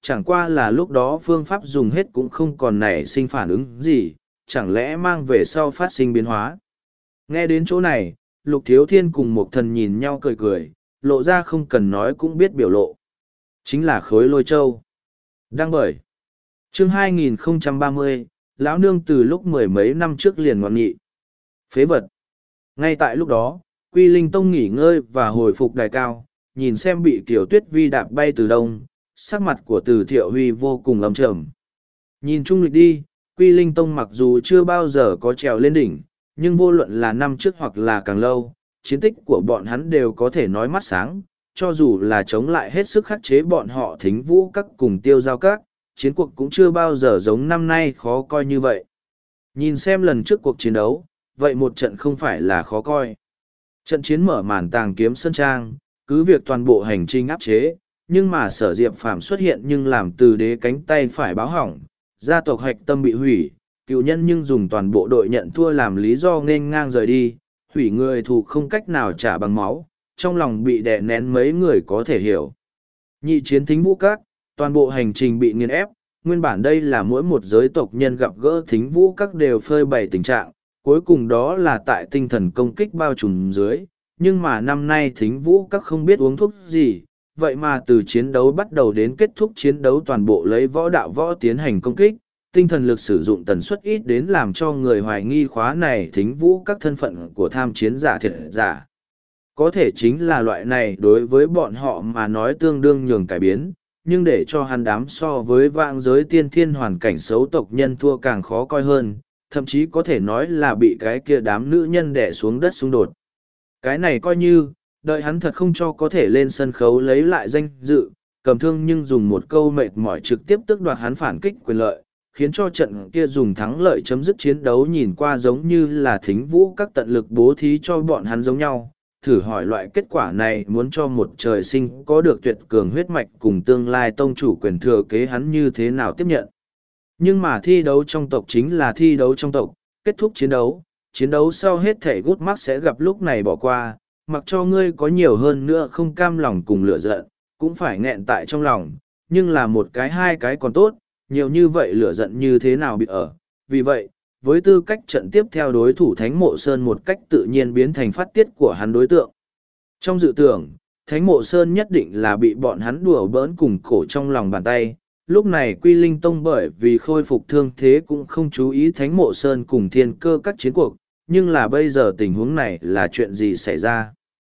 chẳng qua là lúc đó phương pháp dùng hết cũng không còn nảy sinh phản ứng gì, chẳng lẽ mang về sau phát sinh biến hóa. Nghe đến chỗ này, Lục Thiếu Thiên cùng Mộc Thần nhìn nhau cười cười, lộ ra không cần nói cũng biết biểu lộ. Chính là khối lôi châu. Đăng bởi. Chương hai nghìn không trăm ba mươi, lão nương từ lúc mười mấy năm trước liền ngoan nghị. Phế vật. Ngay tại lúc đó, Quy Linh Tông nghỉ ngơi và hồi phục đài cao, nhìn xem bị Tiểu Tuyết Vi đạp bay từ đông, sắc mặt của Từ Thiệu Huy vô cùng âm trầm. Nhìn chung lịch đi, Quy Linh Tông mặc dù chưa bao giờ có trèo lên đỉnh, nhưng vô luận là năm trước hoặc là càng lâu, chiến tích của bọn hắn đều có thể nói mắt sáng, cho dù là chống lại hết sức khắc chế bọn họ Thính Vũ các cùng Tiêu Giao các, chiến cuộc cũng chưa bao giờ giống năm nay khó coi như vậy. Nhìn xem lần trước cuộc chiến đấu, vậy một trận không phải là khó coi. Trận chiến mở màn tàng kiếm sơn trang, cứ việc toàn bộ hành trình áp chế, nhưng mà Sở Diệp Phàm xuất hiện nhưng làm Từ Đế cánh tay phải báo hỏng, gia tộc hạch tâm bị hủy, cựu nhân nhưng dùng toàn bộ đội nhận thua làm lý do nên ngang rời đi, hủy người thù không cách nào trả bằng máu, trong lòng bị đè nén mấy người có thể hiểu. Nhị chiến Thính Vũ các, toàn bộ hành trình bị nghiền ép, nguyên bản đây là mỗi một giới tộc nhân gặp gỡ Thính Vũ các đều phơi bày tình trạng, cuối cùng đó là tại tinh thần công kích bao trùm dưới, nhưng mà năm nay Thính Vũ các không biết uống thuốc gì, vậy mà từ chiến đấu bắt đầu đến kết thúc chiến đấu toàn bộ lấy võ đạo võ tiến hành công kích, tinh thần lực sử dụng tần suất ít đến làm cho người hoài nghi khóa này Thính Vũ các thân phận của tham chiến giả thiệt giả. Có thể chính là loại này đối với bọn họ mà nói tương đương nhường cải biến, nhưng để cho hắn đám so với vạn giới tiên thiên hoàn cảnh xấu tộc nhân thua càng khó coi hơn, thậm chí có thể nói là bị cái kia đám nữ nhân đẻ xuống đất xung đột. Cái này coi như, đợi hắn thật không cho có thể lên sân khấu lấy lại danh dự, cầm thương nhưng dùng một câu mệt mỏi trực tiếp tước đoạt hắn phản kích quyền lợi, khiến cho trận kia dùng thắng lợi chấm dứt chiến đấu nhìn qua giống như là Thính Vũ các tận lực bố thí cho bọn hắn giống nhau. Thử hỏi loại kết quả này muốn cho một trời sinh có được tuyệt cường huyết mạch cùng tương lai tông chủ quyền thừa kế hắn như thế nào tiếp nhận. Nhưng mà thi đấu trong tộc chính là thi đấu trong tộc, kết thúc chiến đấu, chiến đấu sau hết thể gút mắc sẽ gặp lúc này bỏ qua, mặc cho ngươi có nhiều hơn nữa không cam lòng cùng lửa giận, cũng phải nghẹn tại trong lòng, nhưng là một cái hai cái còn tốt, nhiều như vậy lửa giận như thế nào bị ở. Vì vậy, với tư cách trận tiếp theo đối thủ Thánh Mộ Sơn một cách tự nhiên biến thành phát tiết của hắn đối tượng. Trong dự tưởng, Thánh Mộ Sơn nhất định là bị bọn hắn đùa bỡn cùng cổ trong lòng bàn tay. Lúc này Quy Linh Tông bởi vì khôi phục thương thế cũng không chú ý Thánh Mộ Sơn cùng thiên cơ các chiến cuộc, nhưng là bây giờ tình huống này là chuyện gì xảy ra?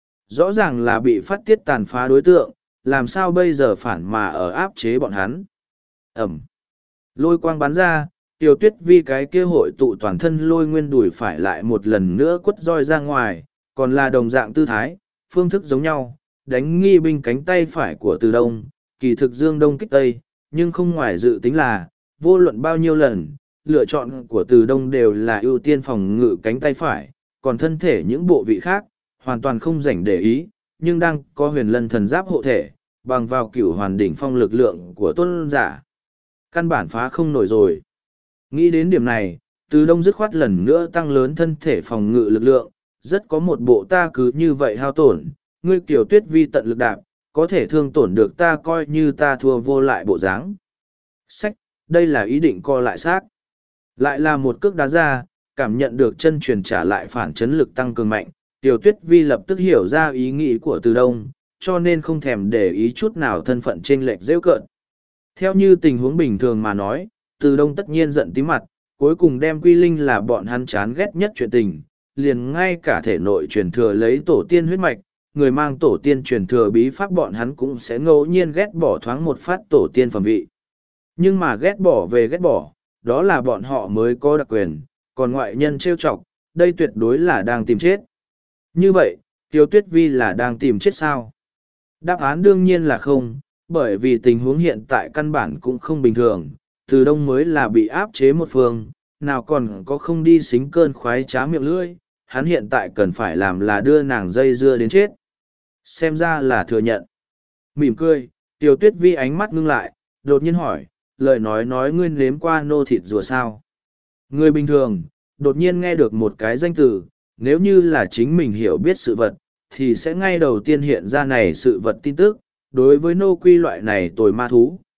Rõ ràng là bị phát tiết tàn phá đối tượng, làm sao bây giờ phản mà ở áp chế bọn hắn? Ẩm. Lôi quang bắn ra, Tiểu Tuyết Vi cái kia hội tụ toàn thân lôi nguyên đùi phải lại một lần nữa quất roi ra ngoài, còn là đồng dạng tư thái, phương thức giống nhau, đánh nghi binh cánh tay phải của Từ Đông, kỳ thực dương đông kích tây, nhưng không ngoài dự tính là, vô luận bao nhiêu lần, lựa chọn của Từ Đông đều là ưu tiên phòng ngự cánh tay phải, còn thân thể những bộ vị khác, hoàn toàn không rảnh để ý, nhưng đang có huyền lân thần giáp hộ thể, bằng vào cửu hoàn đỉnh phong lực lượng của tôn giả. Căn bản phá không nổi rồi. Nghĩ đến điểm này, Từ Đông dứt khoát lần nữa tăng lớn thân thể phòng ngự lực lượng, rất có một bộ ta cứ như vậy hao tổn, ngươi Tiểu Tuyết Vi tận lực đạp, có thể thương tổn được ta coi như ta thua vô lại bộ dáng. Sách, đây là ý định co lại xác. Lại là một cước đá ra, cảm nhận được chân truyền trả lại phản chấn lực tăng cường mạnh, Tiểu Tuyết Vi lập tức hiểu ra ý nghĩ của Từ Đông, cho nên không thèm để ý chút nào thân phận chênh lệch rêu cợt. Theo như tình huống bình thường mà nói, Từ Đông tất nhiên giận tí mặt, cuối cùng đem Quy Linh là bọn hắn chán ghét nhất chuyện tình, liền ngay cả thể nội truyền thừa lấy tổ tiên huyết mạch, người mang tổ tiên truyền thừa bí pháp bọn hắn cũng sẽ ngẫu nhiên ghét bỏ thoáng một phát tổ tiên phẩm vị. Nhưng mà ghét bỏ về ghét bỏ, đó là bọn họ mới có đặc quyền, còn ngoại nhân trêu chọc, đây tuyệt đối là đang tìm chết. Như vậy, Tiểu Tuyết Vi là đang tìm chết sao? Đáp án đương nhiên là không, bởi vì tình huống hiện tại căn bản cũng không bình thường, Từ Đông mới là bị áp chế một phương, nào còn có không đi xính cơn khoái trá miệng lưỡi, hắn hiện tại cần phải làm là đưa nàng dây dưa đến chết. Xem ra là thừa nhận. Mỉm cười, Tiểu Tuyết Vi ánh mắt ngưng lại, đột nhiên hỏi, lời nói nói ngươi nếm qua nô thịt rùa sao? Người bình thường, đột nhiên nghe được một cái danh từ, nếu như là chính mình hiểu biết sự vật, thì sẽ ngay đầu tiên hiện ra này sự vật tin tức. Đối với nô quy loại này tồi ma thú,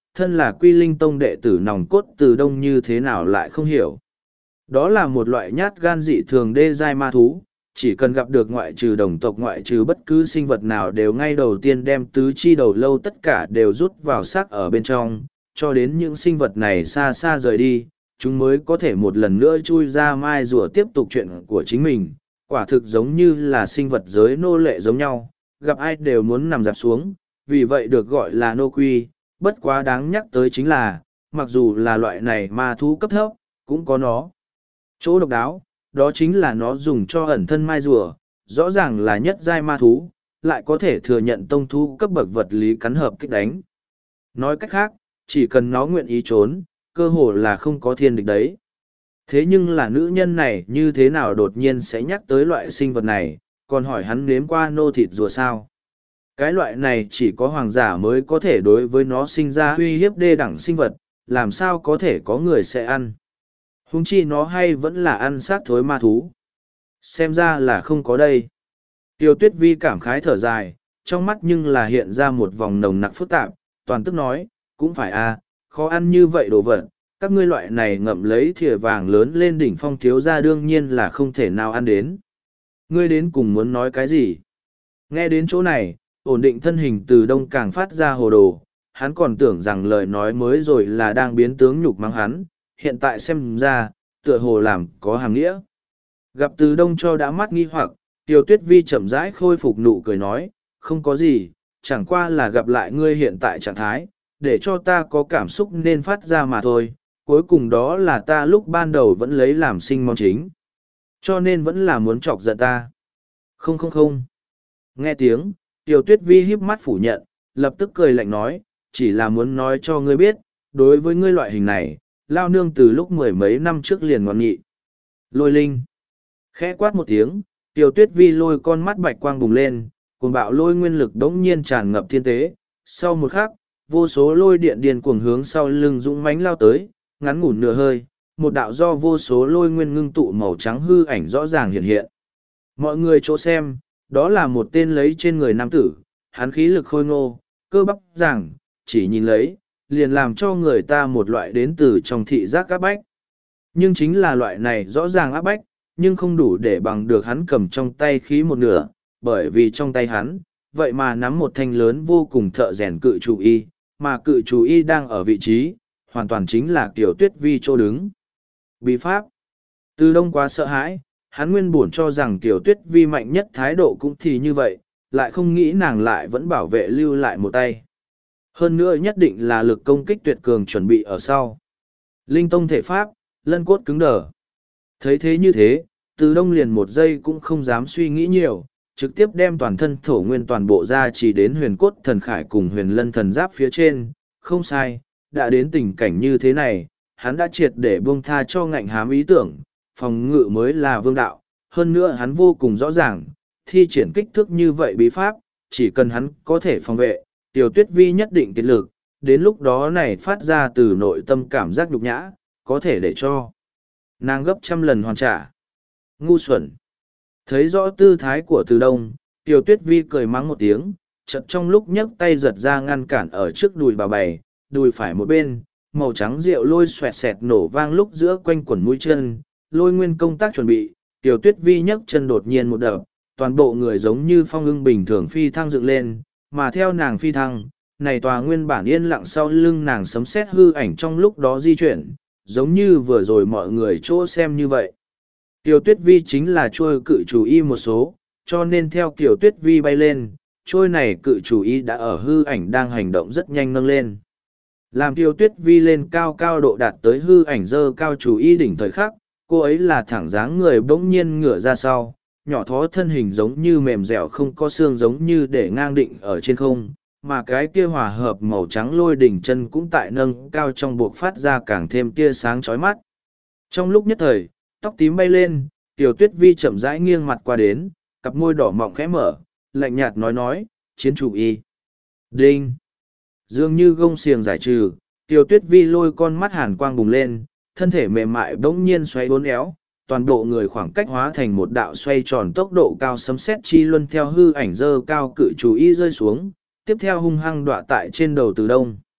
thân là Quy Linh Tông đệ tử nòng cốt Từ Đông như thế nào lại không hiểu. Đó là một loại nhát gan dị thường đê giai ma thú, chỉ cần gặp được ngoại trừ đồng tộc ngoại trừ bất cứ sinh vật nào đều ngay đầu tiên đem tứ chi đầu lâu tất cả đều rút vào xác ở bên trong, cho đến những sinh vật này xa xa rời đi, chúng mới có thể một lần nữa chui ra mai rùa tiếp tục chuyện của chính mình. Quả thực giống như là sinh vật giới nô lệ giống nhau, gặp ai đều muốn nằm dạp xuống, vì vậy được gọi là nô quy. Bất quá đáng nhắc tới chính là, mặc dù là loại này ma thú cấp thấp, cũng có nó chỗ độc đáo, đó chính là nó dùng cho ẩn thân mai rùa, rõ ràng là nhất giai ma thú, lại có thể thừa nhận tông thú cấp bậc vật lý cắn hợp kích đánh. Nói cách khác, chỉ cần nó nguyện ý trốn, cơ hồ là không có thiên địch đấy. Thế nhưng là nữ nhân này như thế nào đột nhiên sẽ nhắc tới loại sinh vật này, còn hỏi hắn nếm qua nô thịt rùa sao? Cái loại này chỉ có hoàng giả mới có thể đối với nó sinh ra uy hiếp đê đẳng sinh vật, làm sao có thể có người sẽ ăn. Huống chi nó hay vẫn là ăn xác thối ma thú. Xem ra là không có đây. Tiêu Tuyết Vi cảm khái thở dài, trong mắt nhưng là hiện ra một vòng nồng nặc phức tạp, toàn tức nói, cũng phải à, khó ăn như vậy đồ vật, các ngươi loại này ngậm lấy thìa vàng lớn lên đỉnh phong thiếu ra đương nhiên là không thể nào ăn đến. Ngươi đến cùng muốn nói cái gì? Nghe đến chỗ này, ổn định thân hình Từ Đông càng phát ra hồ đồ, hắn còn tưởng rằng lời nói mới rồi là đang biến tướng nhục mắng hắn, hiện tại xem ra, tựa hồ làm có hàm nghĩa. Gặp Từ Đông cho đã mắt nghi hoặc, Tiêu Tuyết Vi chậm rãi khôi phục nụ cười nói, không có gì, chẳng qua là gặp lại ngươi hiện tại trạng thái, để cho ta có cảm xúc nên phát ra mà thôi, cuối cùng đó là ta lúc ban đầu vẫn lấy làm sinh món chính. Cho nên vẫn là muốn chọc giận ta. Không không không. Nghe tiếng, Tiêu Tuyết Vi híp mắt phủ nhận, lập tức cười lạnh nói, chỉ là muốn nói cho ngươi biết, đối với ngươi loại hình này, lao nương từ lúc mười mấy năm trước liền ngoan nghị. Lôi linh. Khẽ quát một tiếng, Tiêu Tuyết Vi lôi con mắt bạch quang bùng lên, cuồng bạo lôi nguyên lực đống nhiên tràn ngập thiên tế. Sau một khắc, vô số lôi điện điền cuồng hướng sau lưng dũng mãnh lao tới, ngắn ngủn nửa hơi, một đạo do vô số lôi nguyên ngưng tụ màu trắng hư ảnh rõ ràng hiện hiện. Mọi người chỗ xem, đó là một tên lấy trên người nam tử, hắn khí lực khôi ngô, cơ bắp ràng, chỉ nhìn lấy, liền làm cho người ta một loại đến từ trong thị giác áp bách. Nhưng chính là loại này rõ ràng áp bách, nhưng không đủ để bằng được hắn cầm trong tay khí một nửa, bởi vì trong tay hắn, vậy mà nắm một thanh lớn vô cùng thợ rèn cự chủ y, mà cự chủ y đang ở vị trí, hoàn toàn chính là Kiều Tuyết Vi chỗ đứng. Bí pháp. Từ Đông quá sợ hãi, hắn nguyên bổn cho rằng Kiều Tuyết Vi mạnh nhất thái độ cũng thì như vậy, lại không nghĩ nàng lại vẫn bảo vệ lưu lại một tay. Hơn nữa nhất định là lực công kích tuyệt cường chuẩn bị ở sau. Linh tông thể pháp, lân cốt cứng đờ. Thấy thế như thế, Từ Đông liền một giây cũng không dám suy nghĩ nhiều, trực tiếp đem toàn thân thổ nguyên toàn bộ ra chỉ đến huyền cốt thần khải cùng huyền lân thần giáp phía trên. Không sai, đã đến tình cảnh như thế này, hắn đã triệt để buông tha cho ngạnh hám ý tưởng, phòng ngự mới là vương đạo. Hơn nữa hắn vô cùng rõ ràng, thi triển kích thước như vậy bí pháp, chỉ cần hắn có thể phòng vệ, Tiểu Tuyết Vi nhất định kết lực, đến lúc đó này phát ra từ nội tâm cảm giác nhục nhã, có thể để cho nàng gấp trăm lần hoàn trả. Ngu xuẩn. Thấy rõ tư thái của Từ Đông, Tiểu Tuyết Vi cười mắng một tiếng, chợt trong lúc nhấc tay giật ra ngăn cản ở trước đùi bà bày, đùi phải một bên, màu trắng rượu lôi xoẹt xẹt nổ vang lúc giữa quanh quần mũi chân, lôi nguyên công tác chuẩn bị, Tiểu Tuyết Vi nhấc chân đột nhiên một đập, toàn bộ người giống như phong ưng bình thường phi thăng dựng lên, mà theo nàng phi thăng, này tòa nguyên bản yên lặng sau lưng nàng sấm sét hư ảnh trong lúc đó di chuyển, giống như vừa rồi mọi người chỗ xem như vậy. Tiểu Tuyết Vi chính là trôi cự chủ y một số, cho nên theo Tiểu Tuyết Vi bay lên, trôi này cự chủ y đã ở hư ảnh đang hành động rất nhanh nâng lên. Làm Tiểu Tuyết Vi lên cao cao độ đạt tới hư ảnh dơ cao chủ y đỉnh thời khắc, cô ấy là thẳng dáng người bỗng nhiên ngửa ra sau, nhỏ thó thân hình giống như mềm dẻo không có xương giống như để ngang định ở trên không, mà cái kia hòa hợp màu trắng lôi đỉnh chân cũng tại nâng cao trong buộc phát ra càng thêm tia sáng chói mắt. Trong lúc nhất thời, tóc tím bay lên, Tiểu Tuyết Vi chậm rãi nghiêng mặt qua đến, cặp môi đỏ mọng khẽ mở, lạnh nhạt nói nói, chiến chủ y. Đinh! Dường như gông xiềng giải trừ, Tiểu Tuyết Vi lôi con mắt hàn quang bùng lên, thân thể mềm mại bỗng nhiên xoay uốn éo, toàn bộ người khoảng cách hóa thành một đạo xoay tròn tốc độ cao sấm sét chi luân theo hư ảnh dơ cao cự chủ y rơi xuống, tiếp theo hung hăng đọa tại trên đầu Từ Đông.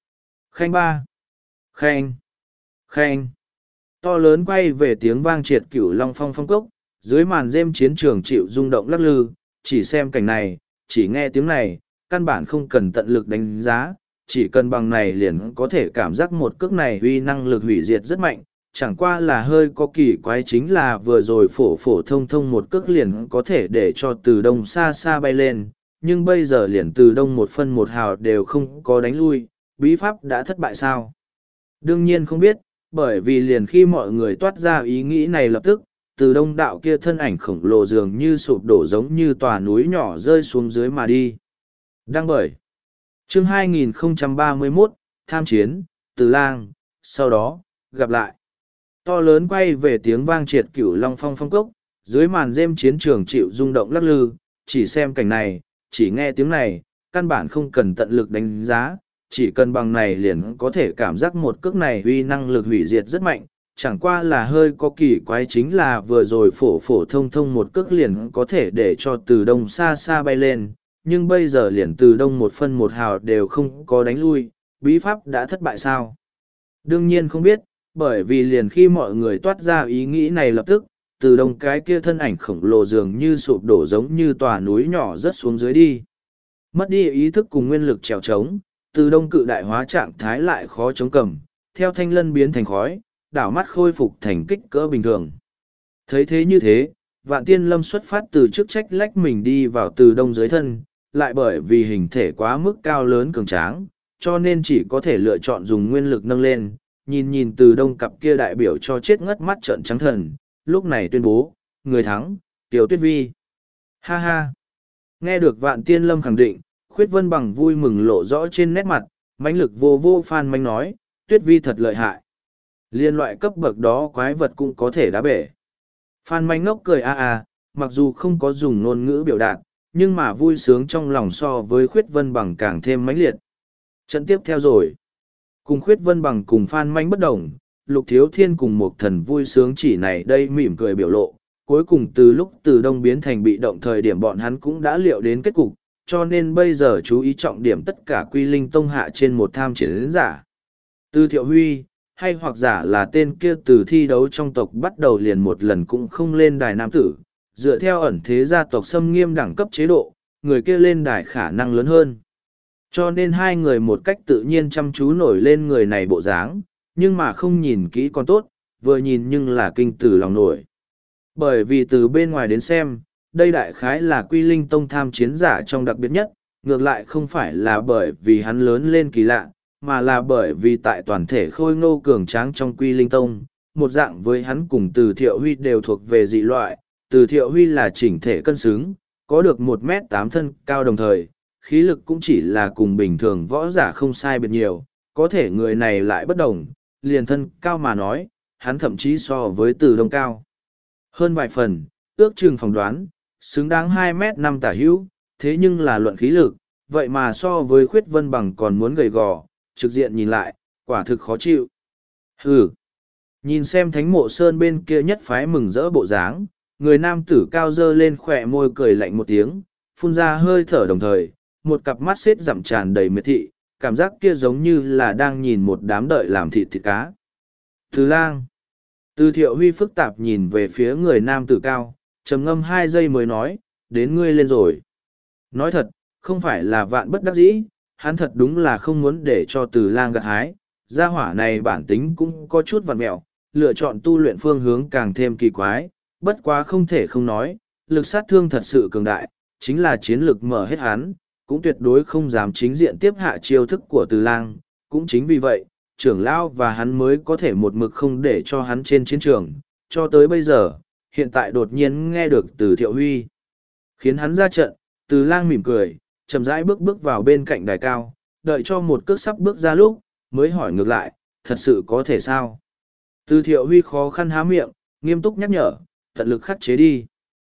Khanh ba. Khanh. Khanh. To lớn quay về tiếng vang triệt cửu long phong phong cốc, dưới màn rêm chiến trường chịu rung động lắc lư, chỉ xem cảnh này, chỉ nghe tiếng này, căn bản không cần tận lực đánh giá, chỉ cần bằng này liền có thể cảm giác một cước này uy năng lực hủy diệt rất mạnh, chẳng qua là hơi có kỳ quái chính là vừa rồi phổ phổ thông thông một cước liền có thể để cho từ đông xa xa bay lên, nhưng bây giờ liền từ đông một phân một hào đều không có đánh lui, bí pháp đã thất bại sao? Đương nhiên không biết, bởi vì liền khi mọi người toát ra ý nghĩ này lập tức, từ đông đạo kia thân ảnh khổng lồ dường như sụp đổ giống như tòa núi nhỏ rơi xuống dưới mà đi. Đăng bởi chương hai nghìn không trăm ba mươi mốt, Tham chiến, Từ Lang, sau đó, gặp lại. To lớn quay về tiếng vang triệt cửu long phong phong cốc, dưới màn rêm chiến trường chịu rung động lắc lư, chỉ xem cảnh này, chỉ nghe tiếng này, căn bản không cần tận lực đánh giá, chỉ cần bằng này liền có thể cảm giác một cước này uy năng lực hủy diệt rất mạnh, chẳng qua là hơi có kỳ quái chính là vừa rồi phổ phổ thông thông một cước liền có thể để cho từ đông xa xa bay lên, nhưng bây giờ liền từ đông một phân một hào đều không có đánh lui, bí pháp đã thất bại sao? Đương nhiên không biết, bởi vì liền khi mọi người toát ra ý nghĩ này lập tức, từ đông cái kia thân ảnh khổng lồ dường như sụp đổ giống như tòa núi nhỏ rớt xuống dưới đi. Mất đi ý thức cùng nguyên lực trèo trống, từ đông cự đại hóa trạng thái lại khó chống cầm, theo thanh lân biến thành khói, đảo mắt khôi phục thành kích cỡ bình thường. Thấy thế như thế, Vạn Tiên Lâm xuất phát từ chức trách lách mình đi vào từ đông dưới thân, lại bởi vì hình thể quá mức cao lớn cường tráng, cho nên chỉ có thể lựa chọn dùng nguyên lực nâng lên, nhìn nhìn từ đông cặp kia đại biểu cho chết ngất mắt trợn trắng thần, lúc này tuyên bố, người thắng, Tiểu Tuyết Vi. Ha ha! Nghe được Vạn Tiên Lâm khẳng định, Khuyết Vân Bằng vui mừng lộ rõ trên nét mặt, mãnh lực vô vô Phan Manh nói, Tuyết Vi thật lợi hại. Liên loại cấp bậc đó quái vật cũng có thể đá bể. Phan Manh ngốc cười a a, mặc dù không có dùng ngôn ngữ biểu đạt, nhưng mà vui sướng trong lòng so với Khuyết Vân Bằng càng thêm mãnh liệt. Trận tiếp theo rồi. Cùng Khuyết Vân Bằng cùng Phan Manh bất đồng, Lục Thiếu Thiên cùng một thần vui sướng chỉ này đây mỉm cười biểu lộ. Cuối cùng từ lúc từ đông biến thành bị động thời điểm bọn hắn cũng đã liệu đến kết cục, cho nên bây giờ chú ý trọng điểm tất cả quy linh tông hạ trên một tham chiến giả. Từ Thiệu Huy, hay hoặc giả là tên kia từ thi đấu trong tộc bắt đầu liền một lần cũng không lên đài nam tử, dựa theo ẩn thế gia tộc xâm nghiêm đẳng cấp chế độ, người kia lên đài khả năng lớn hơn. Cho nên hai người một cách tự nhiên chăm chú nổi lên người này bộ dáng, nhưng mà không nhìn kỹ còn tốt, vừa nhìn nhưng là kinh tử lòng nổi. Bởi vì từ bên ngoài đến xem, đây đại khái là quy linh tông tham chiến giả trong đặc biệt nhất, ngược lại không phải là bởi vì hắn lớn lên kỳ lạ, mà là bởi vì tại toàn thể khôi ngô cường tráng trong quy linh tông, một dạng với hắn cùng từ thiệu huy đều thuộc về dị loại, từ thiệu huy là chỉnh thể cân xứng, có được một mét tám thân cao đồng thời, khí lực cũng chỉ là cùng bình thường võ giả không sai biệt nhiều, có thể người này lại bất đồng, liền thân cao mà nói, hắn thậm chí so với từ đông cao. Hơn vài phần, ước chừng phỏng đoán, xứng đáng hai mét năm tả hữu, thế nhưng là luận khí lực, vậy mà so với Khuyết Vân Bằng còn muốn gầy gò, trực diện nhìn lại, quả thực khó chịu. Hừ! Nhìn xem thánh mộ sơn bên kia nhất phái mừng rỡ bộ dáng, người nam tử cao dơ lên khỏe môi cười lạnh một tiếng, phun ra hơi thở đồng thời, một cặp mắt xếp dặm tràn đầy miệt thị, cảm giác kia giống như là đang nhìn một đám đợi làm thịt thịt cá. Từ lang! Từ thiệu huy phức tạp nhìn về phía người nam tử cao, trầm ngâm hai giây mới nói, đến ngươi lên rồi. Nói thật, không phải là vạn bất đắc dĩ, hắn thật đúng là không muốn để cho từ lang gặt hái, gia hỏa này bản tính cũng có chút vặn mẹo, lựa chọn tu luyện phương hướng càng thêm kỳ quái, bất quá không thể không nói, lực sát thương thật sự cường đại, chính là chiến lực mở hết hắn, cũng tuyệt đối không dám chính diện tiếp hạ chiêu thức của từ lang, cũng chính vì vậy, trưởng lão và hắn mới có thể một mực không để cho hắn trên chiến trường, cho tới bây giờ, hiện tại đột nhiên nghe được từ thiệu huy. Khiến hắn ra trận, từ lang mỉm cười, chậm rãi bước bước vào bên cạnh đài cao, đợi cho một cước sắp bước ra lúc, mới hỏi ngược lại, thật sự có thể sao? Từ thiệu huy khó khăn há miệng, nghiêm túc nhắc nhở, tận lực khắc chế đi.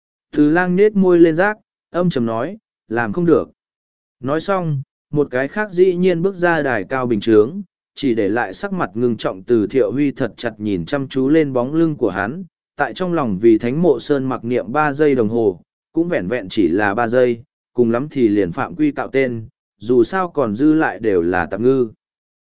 Từ lang nết môi lên rác, âm trầm nói, làm không được. Nói xong, một cái khác dĩ nhiên bước ra đài cao bình trướng, chỉ để lại sắc mặt ngưng trọng từ thiệu huy thật chặt nhìn chăm chú lên bóng lưng của hắn, tại trong lòng vì thánh mộ sơn mặc niệm ba giây đồng hồ, cũng vẹn vẹn chỉ là ba giây, cùng lắm thì liền phạm quy cạo tên, dù sao còn dư lại đều là tạm ngư.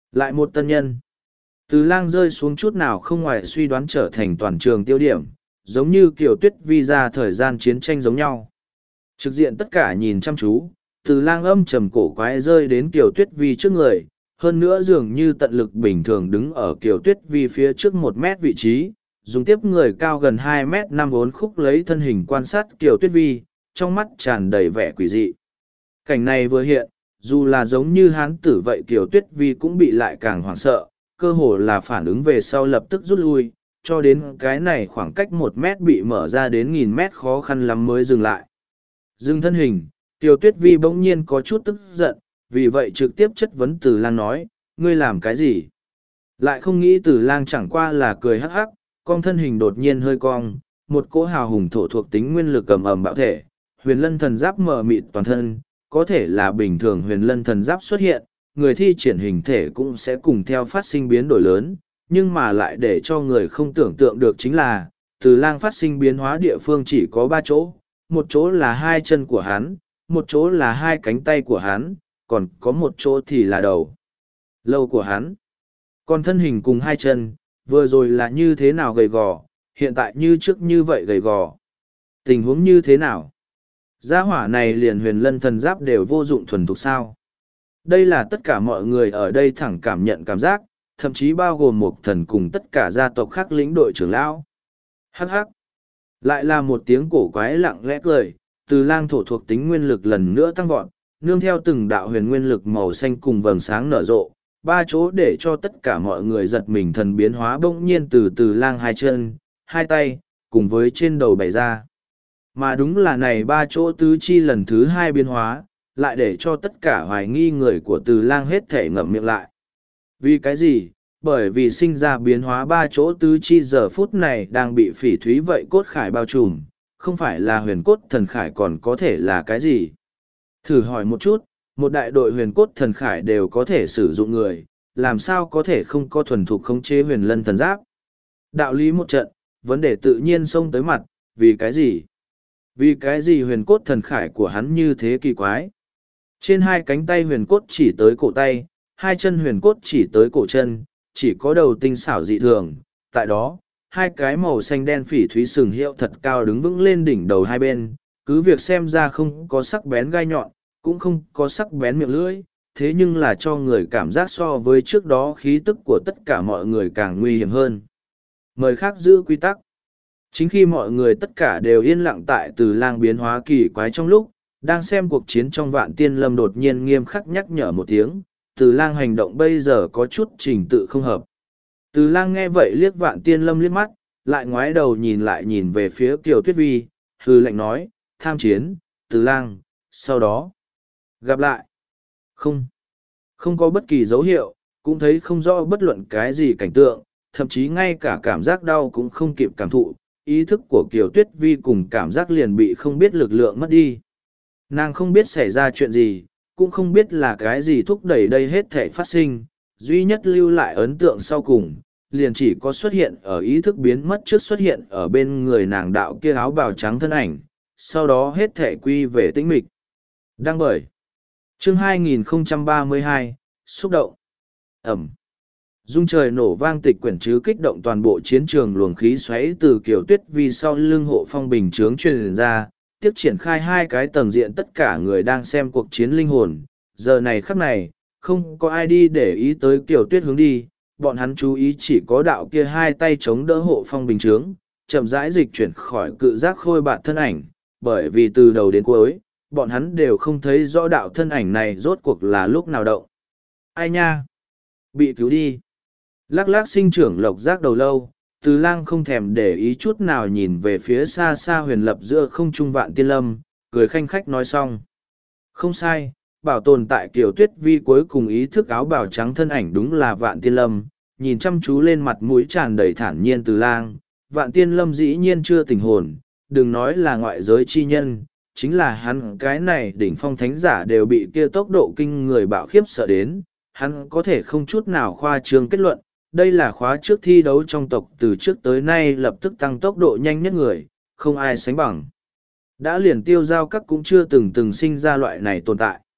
Lại một tân nhân. Từ lang rơi xuống chút nào không ngoài suy đoán trở thành toàn trường tiêu điểm, giống như kiểu tuyết vi ra thời gian chiến tranh giống nhau. Trực diện tất cả nhìn chăm chú, từ lang âm trầm cổ quái rơi đến kiểu tuyết vi trước người, hơn nữa dường như tận lực bình thường đứng ở kiểu tuyết vi phía trước một mét vị trí, dùng tiếp người cao gần hai mét năm bốn khúc lấy thân hình quan sát kiểu tuyết vi, trong mắt tràn đầy vẻ quỷ dị. Cảnh này vừa hiện, dù là giống như hán tử vậy kiểu tuyết vi cũng bị lại càng hoảng sợ, cơ hồ là phản ứng về sau lập tức rút lui, cho đến cái này khoảng cách một mét bị mở ra đến nghìn mét khó khăn lắm mới dừng lại. Dừng thân hình, Kiều Tuyết Vi bỗng nhiên có chút tức giận, vì vậy trực tiếp chất vấn Từ Lang nói, ngươi làm cái gì? Lại không nghĩ Từ Lang chẳng qua là cười hắc hắc, con thân hình đột nhiên hơi cong, một cỗ hào hùng thổ thuộc tính nguyên lực ầm ầm bạo thể, huyền lân thần giáp mờ mịt toàn thân, có thể là bình thường huyền lân thần giáp xuất hiện, người thi triển hình thể cũng sẽ cùng theo phát sinh biến đổi lớn, nhưng mà lại để cho người không tưởng tượng được chính là, Từ Lang phát sinh biến hóa địa phương chỉ có ba chỗ, một chỗ là hai chân của hắn, một chỗ là hai cánh tay của hắn, còn có một chỗ thì là đầu lâu của hắn. Còn thân hình cùng hai chân, vừa rồi là như thế nào gầy gò, hiện tại như trước như vậy gầy gò. Tình huống như thế nào? Gia hỏa này liền huyền lân thần giáp đều vô dụng thuần thục sao? Đây là tất cả mọi người ở đây thẳng cảm nhận cảm giác, thậm chí bao gồm một thần cùng tất cả gia tộc khác lĩnh đội trưởng lão. Hắc hắc. Lại là một tiếng cổ quái lặng lẽ cười, Từ Lang thổ thuộc tính nguyên lực lần nữa tăng vọt, nương theo từng đạo huyền nguyên lực màu xanh cùng vầng sáng nở rộ, ba chỗ để cho tất cả mọi người giật mình thần biến hóa bỗng nhiên từ Từ Lang hai chân, hai tay, cùng với trên đầu bày ra. Mà đúng là này ba chỗ tứ chi lần thứ hai biến hóa, lại để cho tất cả hoài nghi người của Từ Lang hết thể ngậm miệng lại. Vì cái gì? Bởi vì sinh ra biến hóa ba chỗ tứ chi giờ phút này đang bị phỉ thúy vậy cốt khải bao trùm, không phải là huyền cốt thần khải còn có thể là cái gì? Thử hỏi một chút, một đại đội huyền cốt thần khải đều có thể sử dụng người, làm sao có thể không có thuần thục khống chế huyền lân thần giáp? Đạo lý một trận, vấn đề tự nhiên xông tới mặt, vì cái gì? Vì cái gì huyền cốt thần khải của hắn như thế kỳ quái? Trên hai cánh tay huyền cốt chỉ tới cổ tay, hai chân huyền cốt chỉ tới cổ chân, chỉ có đầu tinh xảo dị thường. Tại đó, hai cái màu xanh đen phỉ thúy sừng hiệu thật cao đứng vững lên đỉnh đầu hai bên, cứ việc xem ra không có sắc bén gai nhọn, cũng không có sắc bén miệng lưỡi, thế nhưng là cho người cảm giác so với trước đó khí tức của tất cả mọi người càng nguy hiểm hơn. Mời khác giữ quy tắc. Chính khi mọi người tất cả đều yên lặng tại Từ Lang biến hóa kỳ quái trong lúc, đang xem cuộc chiến trong Vạn Tiên Lâm đột nhiên nghiêm khắc nhắc nhở một tiếng, Từ Lang hành động bây giờ có chút trình tự không hợp. Từ Lang nghe vậy liếc Vạn Tiên Lâm liếc mắt, lại ngoái đầu nhìn lại nhìn về phía Kiều Tuyết Vi, hư lệnh nói, tham chiến, Từ Lang, sau đó, gặp lại. Không, không có bất kỳ dấu hiệu, cũng thấy không rõ bất luận cái gì cảnh tượng, thậm chí ngay cả cảm giác đau cũng không kịp cảm thụ, ý thức của Kiều Tuyết Vi cùng cảm giác liền bị không biết lực lượng mất đi. Nàng không biết xảy ra chuyện gì, cũng không biết là cái gì thúc đẩy đây hết thể phát sinh, duy nhất lưu lại ấn tượng sau cùng, liền chỉ có xuất hiện ở ý thức biến mất trước xuất hiện ở bên người nàng đạo kia áo bào trắng thân ảnh, sau đó hết thể quy về tĩnh mịch. Đăng bởi chương hai nghìn không trăm ba mươi hai, xúc động. Ẩm. Dung trời nổ vang tịch quyển chứ kích động toàn bộ chiến trường luồng khí xoáy từ Kiều Tuyết Vi sau lưng hộ phong bình chướng truyền ra, tiếp triển khai hai cái tầng diện tất cả người đang xem cuộc chiến linh hồn. Giờ này khắc này, không có ai đi để ý tới Kiều Tuyết hướng đi, bọn hắn chú ý chỉ có đạo kia hai tay chống đỡ hộ phong bình chướng, chậm rãi dịch chuyển khỏi cự giác khôi bạt thân ảnh, bởi vì từ đầu đến cuối, bọn hắn đều không thấy rõ đạo thân ảnh này rốt cuộc là lúc nào động. Ai nha? Bị cứu đi. Lắc lắc sinh trưởng lộc giác đầu lâu, Từ Lang không thèm để ý chút nào nhìn về phía xa xa huyền lập giữa không trung Vạn Tiên Lâm, cười khanh khách nói xong. Không sai, bảo tồn tại Kiều Tuyết Vi cuối cùng ý thức áo bào trắng thân ảnh đúng là Vạn Tiên Lâm, nhìn chăm chú lên mặt mũi tràn đầy thản nhiên Từ Lang, Vạn Tiên Lâm dĩ nhiên chưa tỉnh hồn, đừng nói là ngoại giới chi nhân, chính là hắn cái này đỉnh phong thánh giả đều bị kia tốc độ kinh người bạo khiếp sợ đến, hắn có thể không chút nào khoa trương kết luận, đây là khóa trước thi đấu trong tộc từ trước tới nay lập tức tăng tốc độ nhanh nhất người, không ai sánh bằng. Đã liền tiêu giao các cũng chưa từng từng sinh ra loại này tồn tại.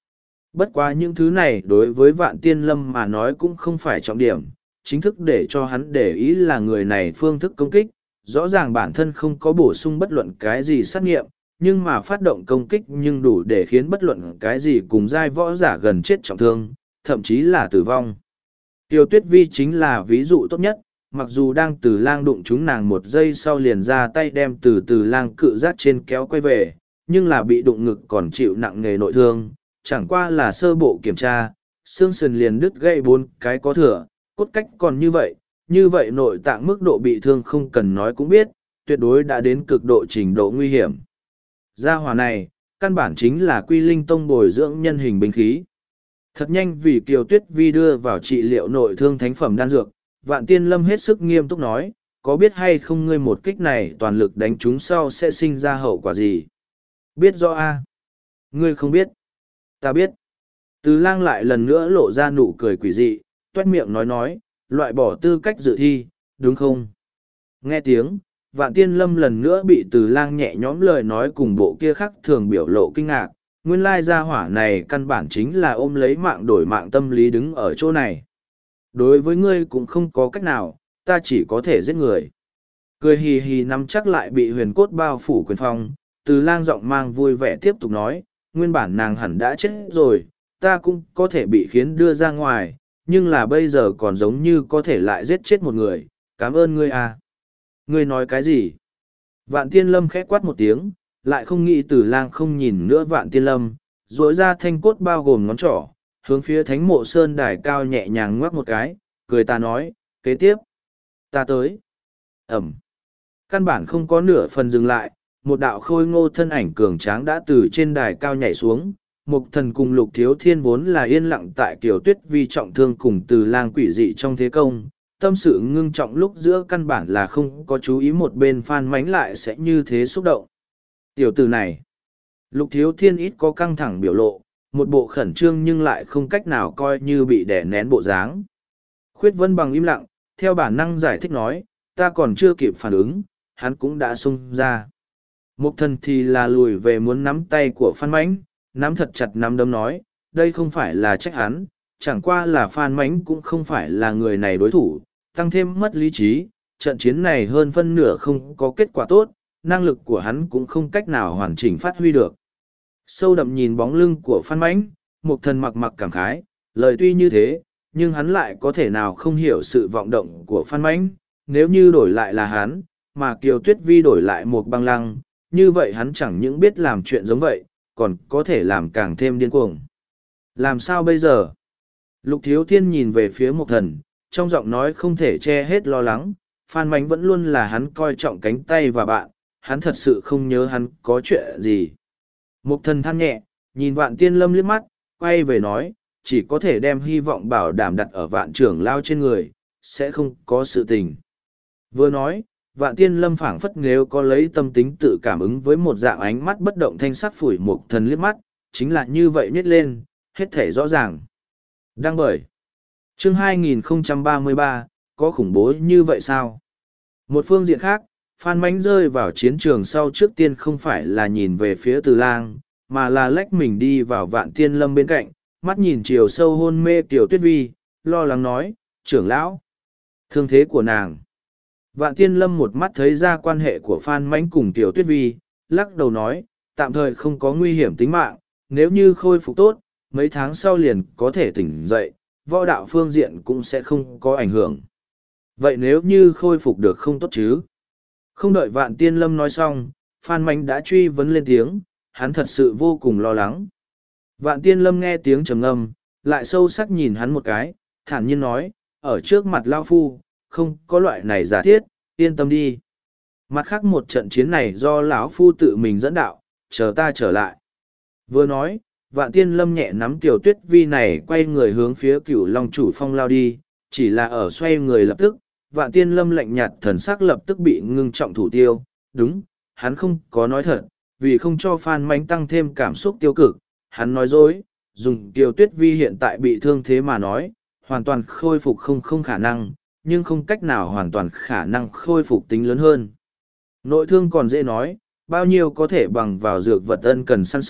Bất quá những thứ này đối với Vạn Tiên Lâm mà nói cũng không phải trọng điểm, chính thức để cho hắn để ý là người này phương thức công kích, rõ ràng bản thân không có bổ sung bất luận cái gì sát nghiệm, nhưng mà phát động công kích nhưng đủ để khiến bất luận cái gì cùng giai võ giả gần chết trọng thương, thậm chí là tử vong. Tiêu Tuyết Vi chính là ví dụ tốt nhất, mặc dù đang từ lang đụng chúng nàng một giây sau liền ra tay đem từ từ lang cự giác trên kéo quay về, nhưng là bị đụng ngực còn chịu nặng nề nội thương, chẳng qua là sơ bộ kiểm tra, xương sườn liền đứt gãy bốn cái có thừa, cốt cách còn như vậy, như vậy nội tạng mức độ bị thương không cần nói cũng biết, tuyệt đối đã đến cực độ trình độ nguy hiểm. Gia hỏa này, căn bản chính là Quy Linh Tông bồi dưỡng nhân hình binh khí. Thật nhanh vì Kiều Tuyết Vi đưa vào trị liệu nội thương thánh phẩm đan dược, Vạn Tiên Lâm hết sức nghiêm túc nói, có biết hay không ngươi một kích này toàn lực đánh chúng sau sẽ sinh ra hậu quả gì? Biết rõ a? Ngươi không biết. Ta biết. Từ lang lại lần nữa lộ ra nụ cười quỷ dị, toét miệng nói nói, loại bỏ tư cách dự thi, đúng không? Nghe tiếng, Vạn Tiên Lâm lần nữa bị từ lang nhẹ nhõm lời nói cùng bộ kia khác thường biểu lộ kinh ngạc, nguyên lai gia hỏa này căn bản chính là ôm lấy mạng đổi mạng tâm lý đứng ở chỗ này. Đối với ngươi cũng không có cách nào, ta chỉ có thể giết người. Cười hì hì nắm chắc lại bị huyền cốt bao phủ quyền phong, từ lang giọng mang vui vẻ tiếp tục nói, nguyên bản nàng hẳn đã chết rồi, ta cũng có thể bị khiến đưa ra ngoài, nhưng là bây giờ còn giống như có thể lại giết chết một người, cảm ơn ngươi à. Ngươi nói cái gì? Vạn Tiên Lâm khẽ quát một tiếng, lại không nghĩ từ lang không nhìn nữa Vạn Tiên Lâm, rỗi ra thanh cốt bao gồm ngón trỏ, hướng phía thánh mộ sơn đài cao nhẹ nhàng ngoắc một cái, cười ta nói, kế tiếp. Ta tới. Ẩm. Căn bản không có nửa phần dừng lại, một đạo khôi ngô thân ảnh cường tráng đã từ trên đài cao nhảy xuống. Mục thần cùng Lục Thiếu Thiên vốn là yên lặng tại Kiều Tuyết Vi trọng thương cùng từ lang quỷ dị trong thế công. Tâm sự ngưng trọng lúc giữa căn bản là không có chú ý một bên Phan Mánh lại sẽ như thế xúc động. Tiểu tử này. Lục Thiếu Thiên ít có căng thẳng biểu lộ, một bộ khẩn trương nhưng lại không cách nào coi như bị đè nén bộ dáng. Khuyết Vân bằng im lặng, theo bản năng giải thích nói, ta còn chưa kịp phản ứng, hắn cũng đã xông ra. Mục thần thì là lùi về muốn nắm tay của Phan Mánh, nắm thật chặt nắm đấm nói, đây không phải là trách hắn, chẳng qua là Phan Mánh cũng không phải là người này đối thủ, tăng thêm mất lý trí, trận chiến này hơn phân nửa không có kết quả tốt, năng lực của hắn cũng không cách nào hoàn chỉnh phát huy được. Sâu đậm nhìn bóng lưng của Phan Mánh, Mục thần mặc mặc cảm khái, lời tuy như thế, nhưng hắn lại có thể nào không hiểu sự vọng động của Phan Mánh, nếu như đổi lại là hắn, mà Kiều Tuyết Vi đổi lại một băng lăng, như vậy hắn chẳng những biết làm chuyện giống vậy, còn có thể làm càng thêm điên cuồng. Làm sao bây giờ? Lục Thiếu Thiên nhìn về phía Mục thần, trong giọng nói không thể che hết lo lắng, Phan Mánh vẫn luôn là hắn coi trọng cánh tay và bạn, hắn thật sự không nhớ hắn có chuyện gì. Mục thần than nhẹ, nhìn Vạn Tiên Lâm liếc mắt, quay về nói, chỉ có thể đem hy vọng bảo đảm đặt ở Vạn trưởng lao trên người, sẽ không có sự tình. Vừa nói, Vạn Tiên Lâm phảng phất nếu có lấy tâm tính tự cảm ứng với một dạng ánh mắt bất động thanh sắc phủi Mục thần liếc mắt, chính là như vậy nhét lên, hết thể rõ ràng. Đăng bởi. Chương hai nghìn không trăm ba mươi ba, có khủng bố như vậy sao? Một phương diện khác, Phan Mánh rơi vào chiến trường sau trước tiên không phải là nhìn về phía Từ Lang, mà là lách mình đi vào Vạn Tiên Lâm bên cạnh, mắt nhìn chiều sâu hôn mê Kiều Tuyết Vi, lo lắng nói, trưởng lão, thương thế của nàng. Vạn Tiên Lâm một mắt thấy ra quan hệ của Phan Mánh cùng Kiều Tuyết Vi, lắc đầu nói, tạm thời không có nguy hiểm tính mạng, nếu như khôi phục tốt, mấy tháng sau liền có thể tỉnh dậy, võ đạo phương diện cũng sẽ không có ảnh hưởng. Vậy nếu như khôi phục được không tốt chứ? Không đợi Vạn Tiên Lâm nói xong, Phan Mánh đã truy vấn lên tiếng, hắn thật sự vô cùng lo lắng. Vạn Tiên Lâm nghe tiếng trầm ngâm, lại sâu sắc nhìn hắn một cái, thản nhiên nói, ở trước mặt Lao Phu, không có loại này giả thiết, yên tâm đi. Mặt khác một trận chiến này do lão Phu tự mình dẫn đạo, chờ ta trở lại. Vừa nói, Vạn Tiên Lâm nhẹ nắm Kiều Tuyết Vi này quay người hướng phía Cửu Long Chủ Phong lao đi, chỉ là ở xoay người lập tức, Vạn Tiên Lâm lạnh nhạt thần sắc lập tức bị ngưng trọng thủ tiêu. Đúng, hắn không có nói thật, vì không cho Phan Mánh tăng thêm cảm xúc tiêu cực, hắn nói dối, dùng Kiều Tuyết Vi hiện tại bị thương thế mà nói, hoàn toàn khôi phục không không khả năng, nhưng không cách nào hoàn toàn khả năng khôi phục tính lớn hơn. Nội thương còn dễ nói, bao nhiêu có thể bằng vào dược vật ân cần săn sóc,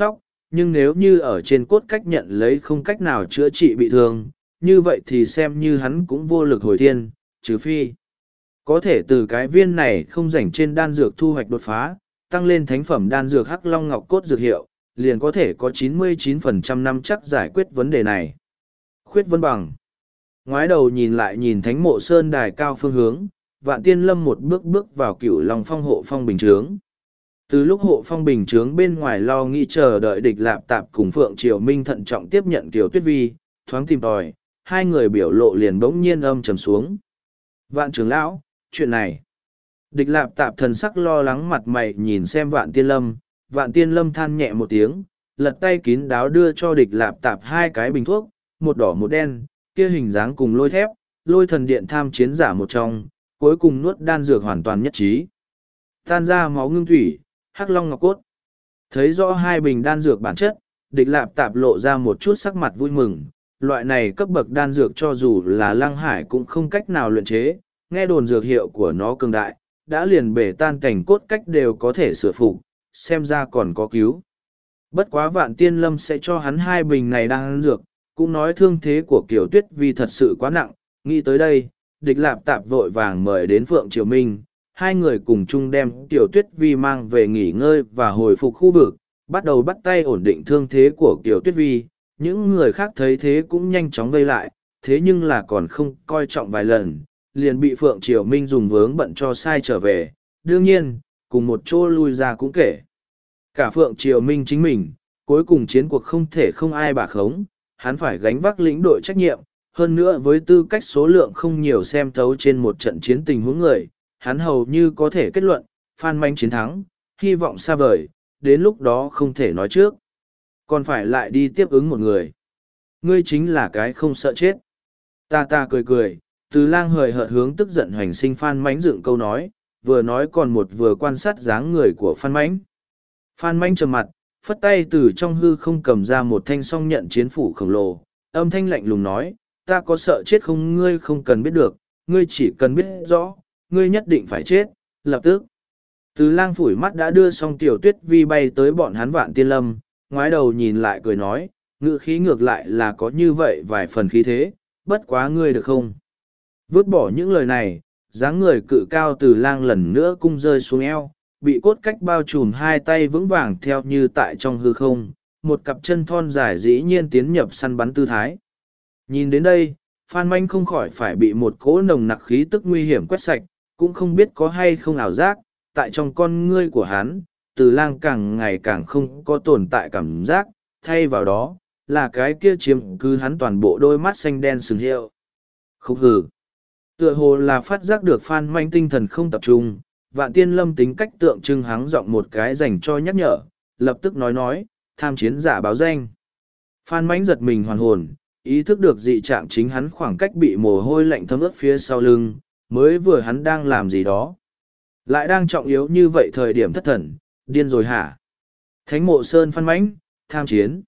nhưng nếu như ở trên cốt cách nhận lấy không cách nào chữa trị bị thương, như vậy thì xem như hắn cũng vô lực hồi thiên, trừ phi. Có thể từ cái viên này không rảnh trên đan dược thu hoạch đột phá, tăng lên thánh phẩm đan dược Hắc Long Ngọc Cốt dược hiệu, liền có thể có chín mươi chín phần trăm năm chắc giải quyết vấn đề này. Khuyết Vân Bằng. Ngoái đầu nhìn lại nhìn thánh mộ sơn đài cao phương hướng, Vạn Tiên Lâm một bước bước vào Cửu Long Phong hộ phong bình trướng. Từ lúc hộ phong bình trướng bên ngoài lo nghĩ chờ đợi địch lạp tạp cùng Phượng Triều Minh thận trọng tiếp nhận Kiều Tuyết Vi, thoáng tìm tòi, hai người biểu lộ liền bỗng nhiên âm trầm xuống. Vạn trưởng lão, chuyện này. Địch lạp tạp thần sắc lo lắng mặt mày nhìn xem Vạn Tiên Lâm, Vạn Tiên Lâm than nhẹ một tiếng, lật tay kín đáo đưa cho địch lạp tạp hai cái bình thuốc, một đỏ một đen, kia hình dáng cùng lôi thép, lôi thần điện tham chiến giả một trong, cuối cùng nuốt đan dược hoàn toàn nhất trí. Tan ra máu ngưng thủy, Hắc Long Ngọc Cốt. Thấy rõ hai bình đan dược bản chất, địch lạp tạp lộ ra một chút sắc mặt vui mừng. Loại này cấp bậc đan dược cho dù là Lăng Hải cũng không cách nào luyện chế, nghe đồn dược hiệu của nó cường đại, đã liền bể tan cảnh cốt cách đều có thể sửa phục, xem ra còn có cứu. Bất quá Vạn Tiên Lâm sẽ cho hắn hai bình này đan dược, cũng nói thương thế của Kiều Tuyết Vi thật sự quá nặng, nghĩ tới đây, địch lạp tạp vội vàng mời đến Phượng Triều Minh, hai người cùng chung đem Kiều Tuyết Vi mang về nghỉ ngơi và hồi phục khu vực, bắt đầu bắt tay ổn định thương thế của Kiều Tuyết Vi. Những người khác thấy thế cũng nhanh chóng vây lại, thế nhưng là còn không coi trọng vài lần, liền bị Phượng Triều Minh dùng vướng bận cho sai trở về, đương nhiên, cùng một chỗ lui ra cũng kể. Cả Phượng Triều Minh chính mình, cuối cùng chiến cuộc không thể không ai bà khống, hắn phải gánh vác lĩnh đội trách nhiệm, hơn nữa với tư cách số lượng không nhiều xem thấu trên một trận chiến tình huống người, hắn hầu như có thể kết luận, Phan Manh chiến thắng, hy vọng xa vời, đến lúc đó không thể nói trước. Còn phải lại đi tiếp ứng một người. Ngươi chính là cái không sợ chết. Ta ta cười cười, từ lang hời hợt hướng tức giận hoành sinh Phan Mánh dựng câu nói, vừa nói còn một vừa quan sát dáng người của Phan Mánh. Phan Mánh trầm mặt, phất tay từ trong hư không cầm ra một thanh song nhận chiến phủ khổng lồ, âm thanh lạnh lùng nói, ta có sợ chết không, ngươi không cần biết được, ngươi chỉ cần biết rõ, ngươi nhất định phải chết, lập tức. Từ lang phủi mắt đã đưa xong Tiểu Tuyết Vi bay tới bọn hắn Vạn Tiên Lâm, ngoái đầu nhìn lại cười nói, ngữ khí ngược lại là có như vậy vài phần khí thế, bất quá ngươi được không? Vứt bỏ những lời này, dáng người cự cao từ lang lần nữa cung rơi xuống eo, bị cốt cách bao trùm hai tay vững vàng theo như tại trong hư không, một cặp chân thon dài dĩ nhiên tiến nhập săn bắn tư thái. Nhìn đến đây, Phan Manh không khỏi phải bị một cỗ nồng nặc khí tức nguy hiểm quét sạch, cũng không biết có hay không ảo giác, tại trong con ngươi của hắn, từ lang càng ngày càng không có tồn tại cảm giác, thay vào đó, là cái kia chiếm cứ hắn toàn bộ đôi mắt xanh đen sừng hiệu. Khúc hử. Tựa hồ là phát giác được Phan Manh tinh thần không tập trung, Vạn Tiên Lâm tính cách tượng trưng hắng giọng một cái dành cho nhắc nhở, lập tức nói nói, tham chiến giả báo danh. Phan Manh giật mình hoàn hồn, ý thức được dị trạng chính hắn khoảng cách bị mồ hôi lạnh thấm ướt phía sau lưng, mới vừa hắn đang làm gì đó. Lại đang trọng yếu như vậy thời điểm thất thần, điên rồi hả? Thánh mộ sơn Phan Manh, tham chiến.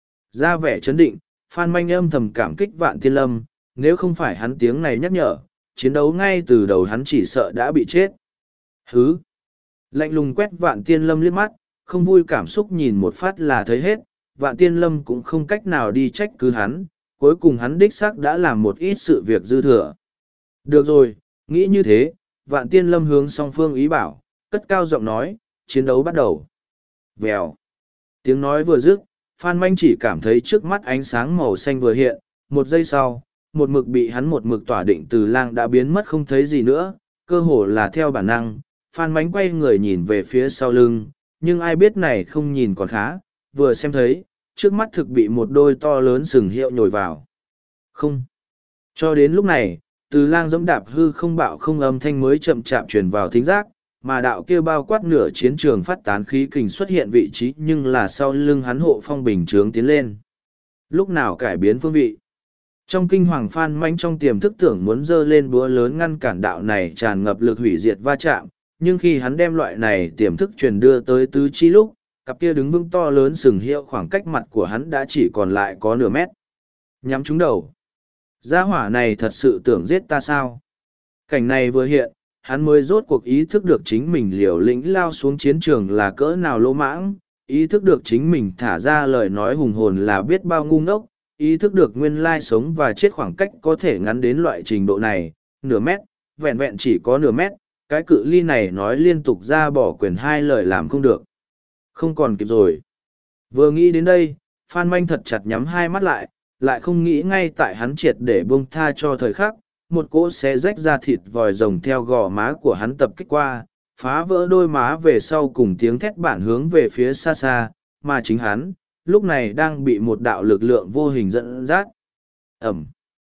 Ra vẻ chấn định, Phan Manh âm thầm cảm kích Vạn Tiên Lâm, nếu không phải hắn tiếng này nhắc nhở, chiến đấu ngay từ đầu hắn chỉ sợ đã bị chết. Hứ! Lạnh lùng quét Vạn Tiên Lâm liếc mắt, không vui cảm xúc nhìn một phát là thấy hết, Vạn Tiên Lâm cũng không cách nào đi trách cứ hắn, cuối cùng hắn đích xác đã làm một ít sự việc dư thừa. Được rồi, nghĩ như thế, Vạn Tiên Lâm hướng song phương ý bảo, cất cao giọng nói, chiến đấu bắt đầu. Vèo. Tiếng nói vừa dứt, Phan Manh chỉ cảm thấy trước mắt ánh sáng màu xanh vừa hiện, một giây sau, một mực bị hắn một mực tỏa định từ lang đã biến mất không thấy gì nữa, cơ hồ là theo bản năng, Phan Manh quay người nhìn về phía sau lưng, nhưng ai biết này không nhìn còn khá, vừa xem thấy, trước mắt thực bị một đôi to lớn sừng hiệu nhồi vào. Không. Cho đến lúc này, từ lang dẫm đạp hư không bạo không âm thanh mới chậm chạp truyền vào thính giác, mà đạo kia bao quát nửa chiến trường phát tán khí kình xuất hiện vị trí nhưng là sau lưng hắn hộ phong bình trướng tiến lên. Lúc nào cải biến phương vị. Trong kinh hoàng Phan Manh trong tiềm thức tưởng muốn dơ lên búa lớn ngăn cản đạo này tràn ngập lực hủy diệt va chạm, nhưng khi hắn đem loại này tiềm thức truyền đưa tới tứ chi lúc, cặp kia đứng vững to lớn sừng hiệu khoảng cách mặt của hắn đã chỉ còn lại có nửa mét. Nhắm trúng đầu. Gia hỏa này thật sự tưởng giết ta sao? Cảnh này vừa hiện, hắn mới rốt cuộc ý thức được chính mình liều lĩnh lao xuống chiến trường là cỡ nào lỗ mãng, ý thức được chính mình thả ra lời nói hùng hồn là biết bao ngu ngốc, ý thức được nguyên lai sống và chết khoảng cách có thể ngắn đến loại trình độ này, nửa mét, vẹn vẹn chỉ có nửa mét, cái cự ly này nói liên tục ra bỏ quyền hai lời làm không được. Không còn kịp rồi. Vừa nghĩ đến đây, Phan Manh thật chặt nhắm hai mắt lại, lại không nghĩ ngay tại hắn triệt để buông tha cho thời khắc, một cỗ xé rách ra thịt vòi rồng theo gò má của hắn tập kích qua, phá vỡ đôi má về sau cùng tiếng thét bản hướng về phía xa xa, mà chính hắn, lúc này đang bị một đạo lực lượng vô hình dẫn dắt. Ẩm.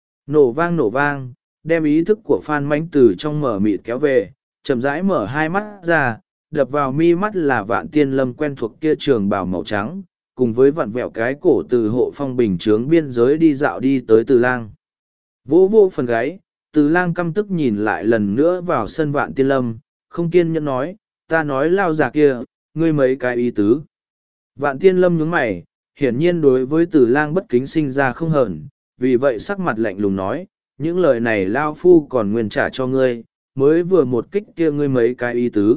Nổ vang nổ vang, đem ý thức của Phan Manh từ trong mở mịt kéo về, chậm rãi mở hai mắt ra, đập vào mi mắt là Vạn Tiên Lâm quen thuộc kia trường bào màu trắng, cùng với vặn vẹo cái cổ từ hộ phong bình chướng biên giới đi dạo đi tới Từ Lang. Vỗ vô phần gáy, Từ Lang căm tức nhìn lại lần nữa vào sân Vạn Tiên Lâm, không kiên nhẫn nói, ta nói lao già kia, ngươi mấy cái ý tứ. Vạn Tiên Lâm nhướng mày, hiển nhiên đối với Từ Lang bất kính sinh ra không hờn, vì vậy sắc mặt lạnh lùng nói, những lời này lao phu còn nguyên trả cho ngươi, mới vừa một kích kia ngươi mấy cái ý tứ.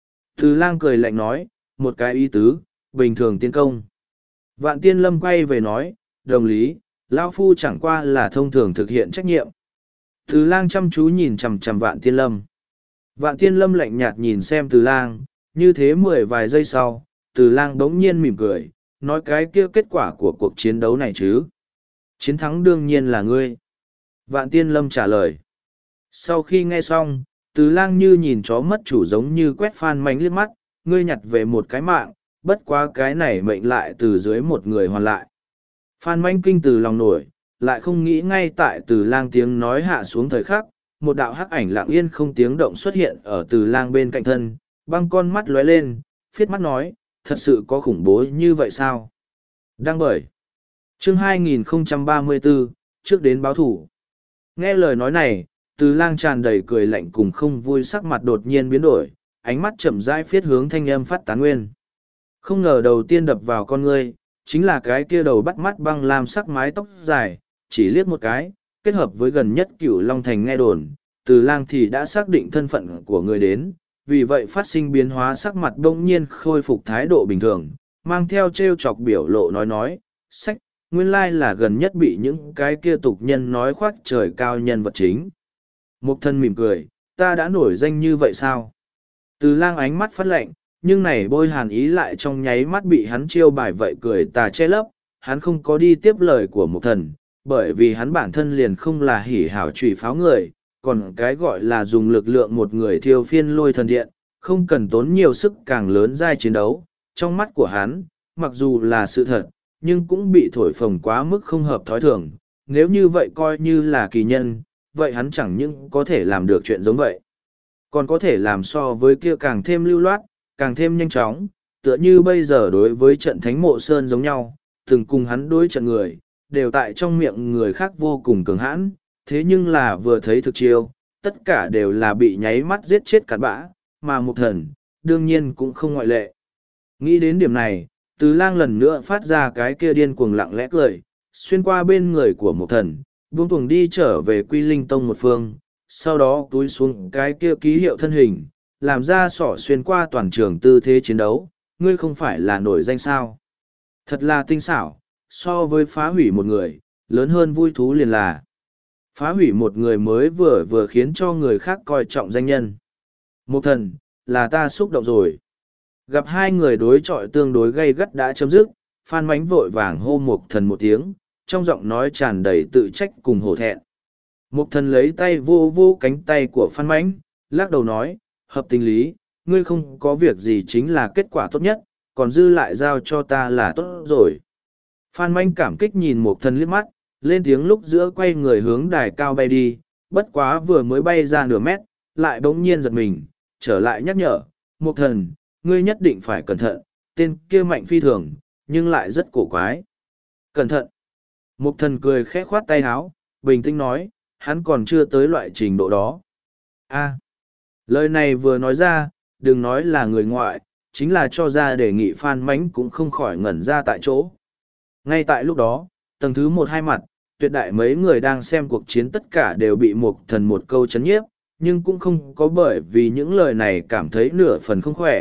Từ Lang cười lạnh nói, một cái ý tứ, bình thường tiến công. Vạn Tiên Lâm quay về nói, đồng lý, lao phu chẳng qua là thông thường thực hiện trách nhiệm. Từ Lang chăm chú nhìn chằm chằm Vạn Tiên Lâm. Vạn Tiên Lâm lạnh nhạt nhìn xem Từ Lang, như thế mười vài giây sau, Từ Lang bỗng nhiên mỉm cười, nói cái kia kết quả của cuộc chiến đấu này chứ. Chiến thắng đương nhiên là ngươi. Vạn Tiên Lâm trả lời. Sau khi nghe xong, Từ Lang như nhìn chó mất chủ giống như quét Phan Manh liếc mắt, ngươi nhặt về một cái mạng, bất quá cái này mệnh lại từ dưới một người hoàn lại. Phan Manh kinh từ lòng nổi, lại không nghĩ ngay tại Từ Lang tiếng nói hạ xuống thời khắc, một đạo hắc ảnh lặng yên không tiếng động xuất hiện ở Từ Lang bên cạnh thân, băng con mắt lóe lên, phiết mắt nói, thật sự có khủng bố như vậy sao? Đăng bởi chương hai nghìn không trăm ba mươi bốn, trước đến báo thủ. Nghe lời nói này, Từ Lang tràn đầy cười lạnh cùng không vui, sắc mặt đột nhiên biến đổi, ánh mắt chậm rãi phiết hướng thanh âm phát tán nguyên. Không ngờ đầu tiên đập vào con ngươi, chính là cái kia đầu bắt mắt băng lam sắc mái tóc dài, chỉ liếc một cái, kết hợp với gần nhất Cửu Long Thành nghe đồn, Từ Lang thì đã xác định thân phận của người đến, vì vậy phát sinh biến hóa sắc mặt đông nhiên khôi phục thái độ bình thường, mang theo trêu chọc biểu lộ nói nói, sách, nguyên lai là gần nhất bị những cái kia tục nhân nói khoác trời cao nhân vật chính. Mục Thân mỉm cười, ta đã nổi danh như vậy sao? Từ Lang ánh mắt phát lạnh, nhưng này bôi hàn ý lại trong nháy mắt bị hắn chiêu bài vậy cười tà che lấp, hắn không có đi tiếp lời của Mục Thần, bởi vì hắn bản thân liền không là hỉ hảo trùy pháo người, còn cái gọi là dùng lực lượng một người thiêu phiên lôi thần điện, không cần tốn nhiều sức càng lớn giai chiến đấu, trong mắt của hắn, mặc dù là sự thật, nhưng cũng bị thổi phồng quá mức không hợp thói thường, nếu như vậy coi như là kỳ nhân, vậy hắn chẳng những có thể làm được chuyện giống vậy, còn có thể làm so với kia càng thêm lưu loát, càng thêm nhanh chóng, tựa như bây giờ đối với trận Thánh Mộ Sơn giống nhau, từng cùng hắn đối trận người, đều tại trong miệng người khác vô cùng cường hãn, thế nhưng là vừa thấy thực chiêu, tất cả đều là bị nháy mắt giết chết cặn bã, mà Mục Thần, đương nhiên cũng không ngoại lệ. Nghĩ đến điểm này, Từ Lang lần nữa phát ra cái kia điên cuồng lặng lẽ cười, xuyên qua bên người của Mục Thần, buông tuồng đi trở về Quy Linh Tông một phương, sau đó túi xuống cái kia ký hiệu thân hình, làm ra sỏ xuyên qua toàn trường tư thế chiến đấu, ngươi không phải là nổi danh sao. Thật là tinh xảo, so với phá hủy một người, lớn hơn vui thú liền là. Phá hủy một người mới vừa vừa khiến cho người khác coi trọng danh nhân. Mục Thần, là ta xúc động rồi. Gặp hai người đối chọi tương đối gay gắt đã chấm dứt, Phan Mánh vội vàng hô Mục Thần một tiếng, trong giọng nói tràn đầy tự trách cùng hổ thẹn. Mục Thần lấy tay vô vô cánh tay của Phan Mánh, lắc đầu nói, hợp tình lý, ngươi không có việc gì chính là kết quả tốt nhất, còn dư lại giao cho ta là tốt rồi. Phan Mánh cảm kích nhìn Mục Thần liếc mắt, lên tiếng lúc giữa quay người hướng đài cao bay đi, bất quá vừa mới bay ra nửa mét, lại bỗng nhiên giật mình, trở lại nhắc nhở, Mục Thần, ngươi nhất định phải cẩn thận, tên kia mạnh phi thường, nhưng lại rất cổ quái. Cẩn thận. Mục Thần cười khẽ khoát tay áo, bình tĩnh nói, hắn còn chưa tới loại trình độ đó. A. Lời này vừa nói ra, đừng nói là người ngoại, chính là cho ra đề nghị Phan Mánh cũng không khỏi ngẩn ra tại chỗ. Ngay tại lúc đó, tầng thứ một hai mặt, tuyệt đại mấy người đang xem cuộc chiến tất cả đều bị Mục Thần một câu chấn nhiếp, nhưng cũng không có bởi vì những lời này cảm thấy nửa phần không khỏe,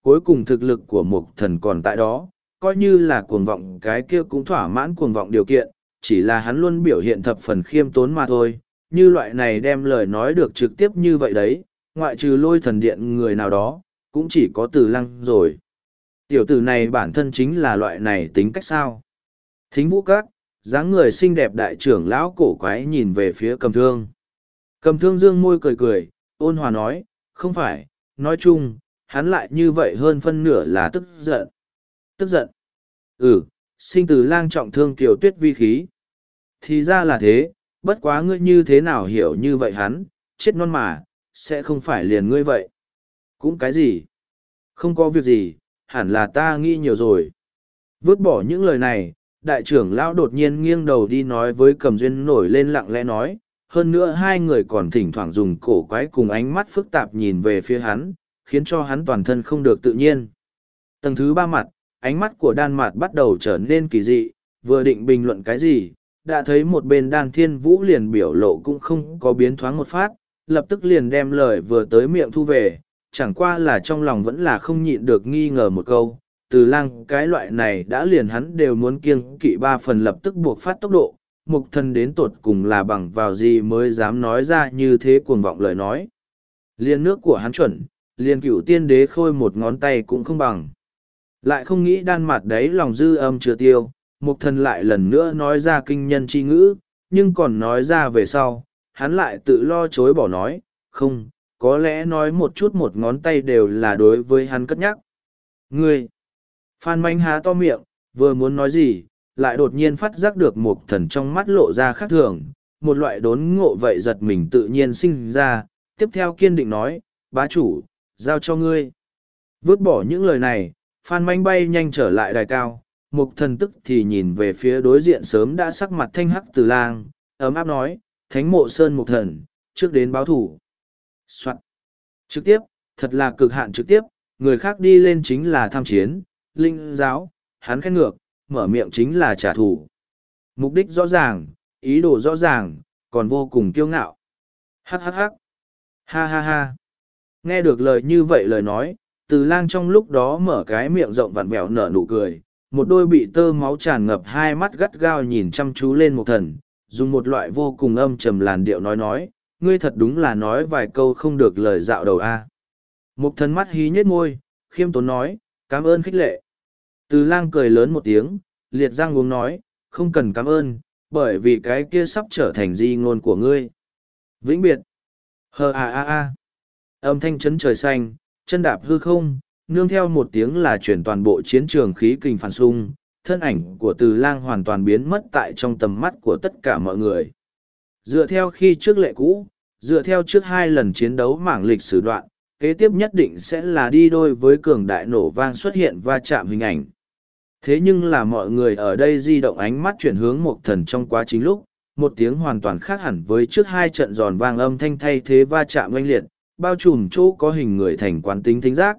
cuối cùng thực lực của mục thần còn tại đó, coi như là cuồng vọng cái kia cũng thỏa mãn cuồng vọng điều kiện, chỉ là hắn luôn biểu hiện thập phần khiêm tốn mà thôi, như loại này đem lời nói được trực tiếp như vậy đấy, ngoại trừ lôi thần điện người nào đó, cũng chỉ có Từ Lăng rồi. Tiểu tử này bản thân chính là loại này tính cách sao? Thính vũ các, dáng người xinh đẹp đại trưởng lão cổ quái nhìn về phía Cầm Thương. Cầm Thương dương môi cười cười, ôn hòa nói, không phải, nói chung, hắn lại như vậy hơn phân nửa là tức giận. Tức giận? Ừ, sinh từ lang trọng thương Kiều Tuyết vi khí. Thì ra là thế, bất quá ngươi như thế nào hiểu như vậy hắn, chết non mà, sẽ không phải liền ngươi vậy. Cũng cái gì? Không có việc gì, hẳn là ta nghĩ nhiều rồi. Vứt bỏ những lời này, đại trưởng lão đột nhiên nghiêng đầu đi nói với Cầm Duyên nổi lên lặng lẽ nói, hơn nữa hai người còn thỉnh thoảng dùng cổ quái cùng ánh mắt phức tạp nhìn về phía hắn, khiến cho hắn toàn thân không được tự nhiên. Tầng thứ ba mặt, ánh mắt của Đan Mạt bắt đầu trở nên kỳ dị, vừa định bình luận cái gì, đã thấy một bên Đan Thiên Vũ liền biểu lộ cũng không có biến thoáng một phát, lập tức liền đem lời vừa tới miệng thu về, chẳng qua là trong lòng vẫn là không nhịn được nghi ngờ một câu, Từ Lang cái loại này đã liền hắn đều muốn kiêng kỵ ba phần lập tức buộc phát tốc độ, mục thần đến tột cùng là bằng vào gì mới dám nói ra như thế cuồng vọng lời nói. Liên nước của hắn chuẩn, liền cửu tiên đế khôi một ngón tay cũng không bằng. Lại không nghĩ Đan Mạt đấy lòng dư âm chưa tiêu, mục thần lại lần nữa nói ra kinh nhân chi ngữ, nhưng còn nói ra về sau, hắn lại tự lo chối bỏ nói, không, có lẽ nói một chút một ngón tay đều là đối với hắn cất nhắc. Ngươi! Phan Manh há to miệng, vừa muốn nói gì, lại đột nhiên phát giác được mục thần trong mắt lộ ra khác thường, một loại đốn ngộ vậy giật mình tự nhiên sinh ra, tiếp theo kiên định nói, bá chủ, giao cho ngươi. Vứt bỏ những lời này, Phan Manh bay nhanh trở lại đài cao, mục thần tức thì nhìn về phía đối diện sớm đã sắc mặt thanh hắc Từ Lang, ấm áp nói, thánh mộ sơn mục thần, trước đến báo thủ. Soạn. Trực tiếp, thật là cực hạn trực tiếp, người khác đi lên chính là tham chiến, linh giáo, hắn khen ngược, mở miệng chính là trả thù. Mục đích rõ ràng, ý đồ rõ ràng, còn vô cùng kiêu ngạo. Hắc hắc hắc. Ha ha ha. Nghe được lời như vậy lời nói, Từ Lang trong lúc đó mở cái miệng rộng vặn vẹo nở nụ cười, một đôi bị tơ máu tràn ngập hai mắt gắt gao nhìn chăm chú lên Mục Thần, dùng một loại vô cùng âm trầm làn điệu nói nói, ngươi thật đúng là nói vài câu không được lời dạo đầu a. Mục Thần mắt hí nhếch môi, khiêm tốn nói, cảm ơn khích lệ. Từ Lang cười lớn một tiếng, liệt răng uống nói, không cần cảm ơn, bởi vì cái kia sắp trở thành di ngôn của ngươi. Vĩnh biệt. Hờ a a a. Âm thanh chấn trời xanh, chân đạp hư không, nương theo một tiếng là chuyển toàn bộ chiến trường khí kình phản xung, thân ảnh của Từ Lang hoàn toàn biến mất tại trong tầm mắt của tất cả mọi người. Dựa theo khi trước lệ cũ, dựa theo trước hai lần chiến đấu mảng lịch sử đoạn, kế tiếp nhất định sẽ là đi đôi với cường đại nổ vang xuất hiện va chạm hình ảnh. Thế nhưng là mọi người ở đây di động ánh mắt chuyển hướng Mục Thần trong quá trình lúc, một tiếng hoàn toàn khác hẳn với trước hai trận giòn vang âm thanh thay thế va chạm oanh liệt, bao trùm chỗ có hình người thành quán tính thính giác.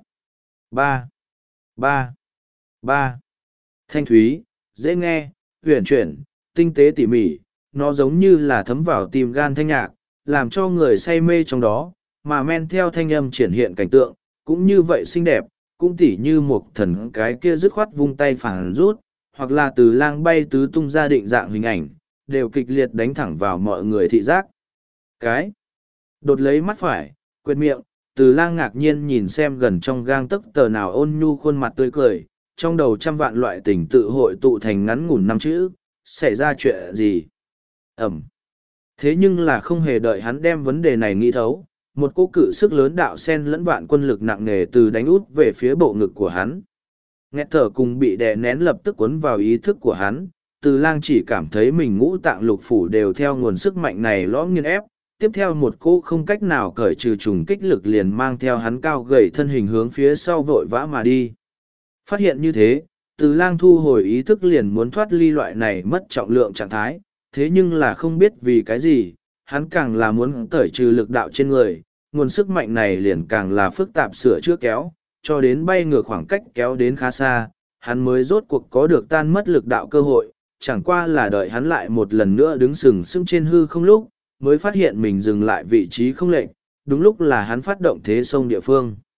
Ba, ba, ba. Thanh thúy, dễ nghe, huyền chuyển, tinh tế tỉ mỉ, nó giống như là thấm vào tim gan thanh nhạc, làm cho người say mê trong đó, mà men theo thanh âm triển hiện cảnh tượng, cũng như vậy xinh đẹp, cũng tỉ như một thần cái kia dứt khoát vung tay phản rút, hoặc là Từ Lang bay tứ tung ra định dạng hình ảnh, đều kịch liệt đánh thẳng vào mọi người thị giác. Cái đột lấy mắt phải, quệt miệng, Từ Lang ngạc nhiên nhìn xem gần trong gang tấc tờ nào ôn nhu khuôn mặt tươi cười, trong đầu trăm vạn loại tình tự hội tụ thành ngắn ngủn năm chữ, xảy ra chuyện gì? Ẩm. Thế nhưng là không hề đợi hắn đem vấn đề này nghĩ thấu, một cô cự sức lớn đạo sen lẫn vạn quân lực nặng nề từ đánh út về phía bộ ngực của hắn. Nghẹt thở cùng bị đè nén lập tức cuốn vào ý thức của hắn, Từ Lang chỉ cảm thấy mình ngũ tạng lục phủ đều theo nguồn sức mạnh này lõm nghiền ép, tiếp theo một cô không cách nào cởi trừ trùng kích lực liền mang theo hắn cao gầy thân hình hướng phía sau vội vã mà đi. Phát hiện như thế, Từ Lang thu hồi ý thức liền muốn thoát ly loại này mất trọng lượng trạng thái, thế nhưng là không biết vì cái gì, hắn càng là muốn cởi trừ lực đạo trên người, nguồn sức mạnh này liền càng là phức tạp sửa chữa kéo, cho đến bay ngược khoảng cách kéo đến khá xa, hắn mới rốt cuộc có được tan mất lực đạo cơ hội, chẳng qua là đợi hắn lại một lần nữa đứng sừng sững trên hư không lúc, mới phát hiện mình dừng lại vị trí không lệch, đúng lúc là hắn phát động thế sông địa phương.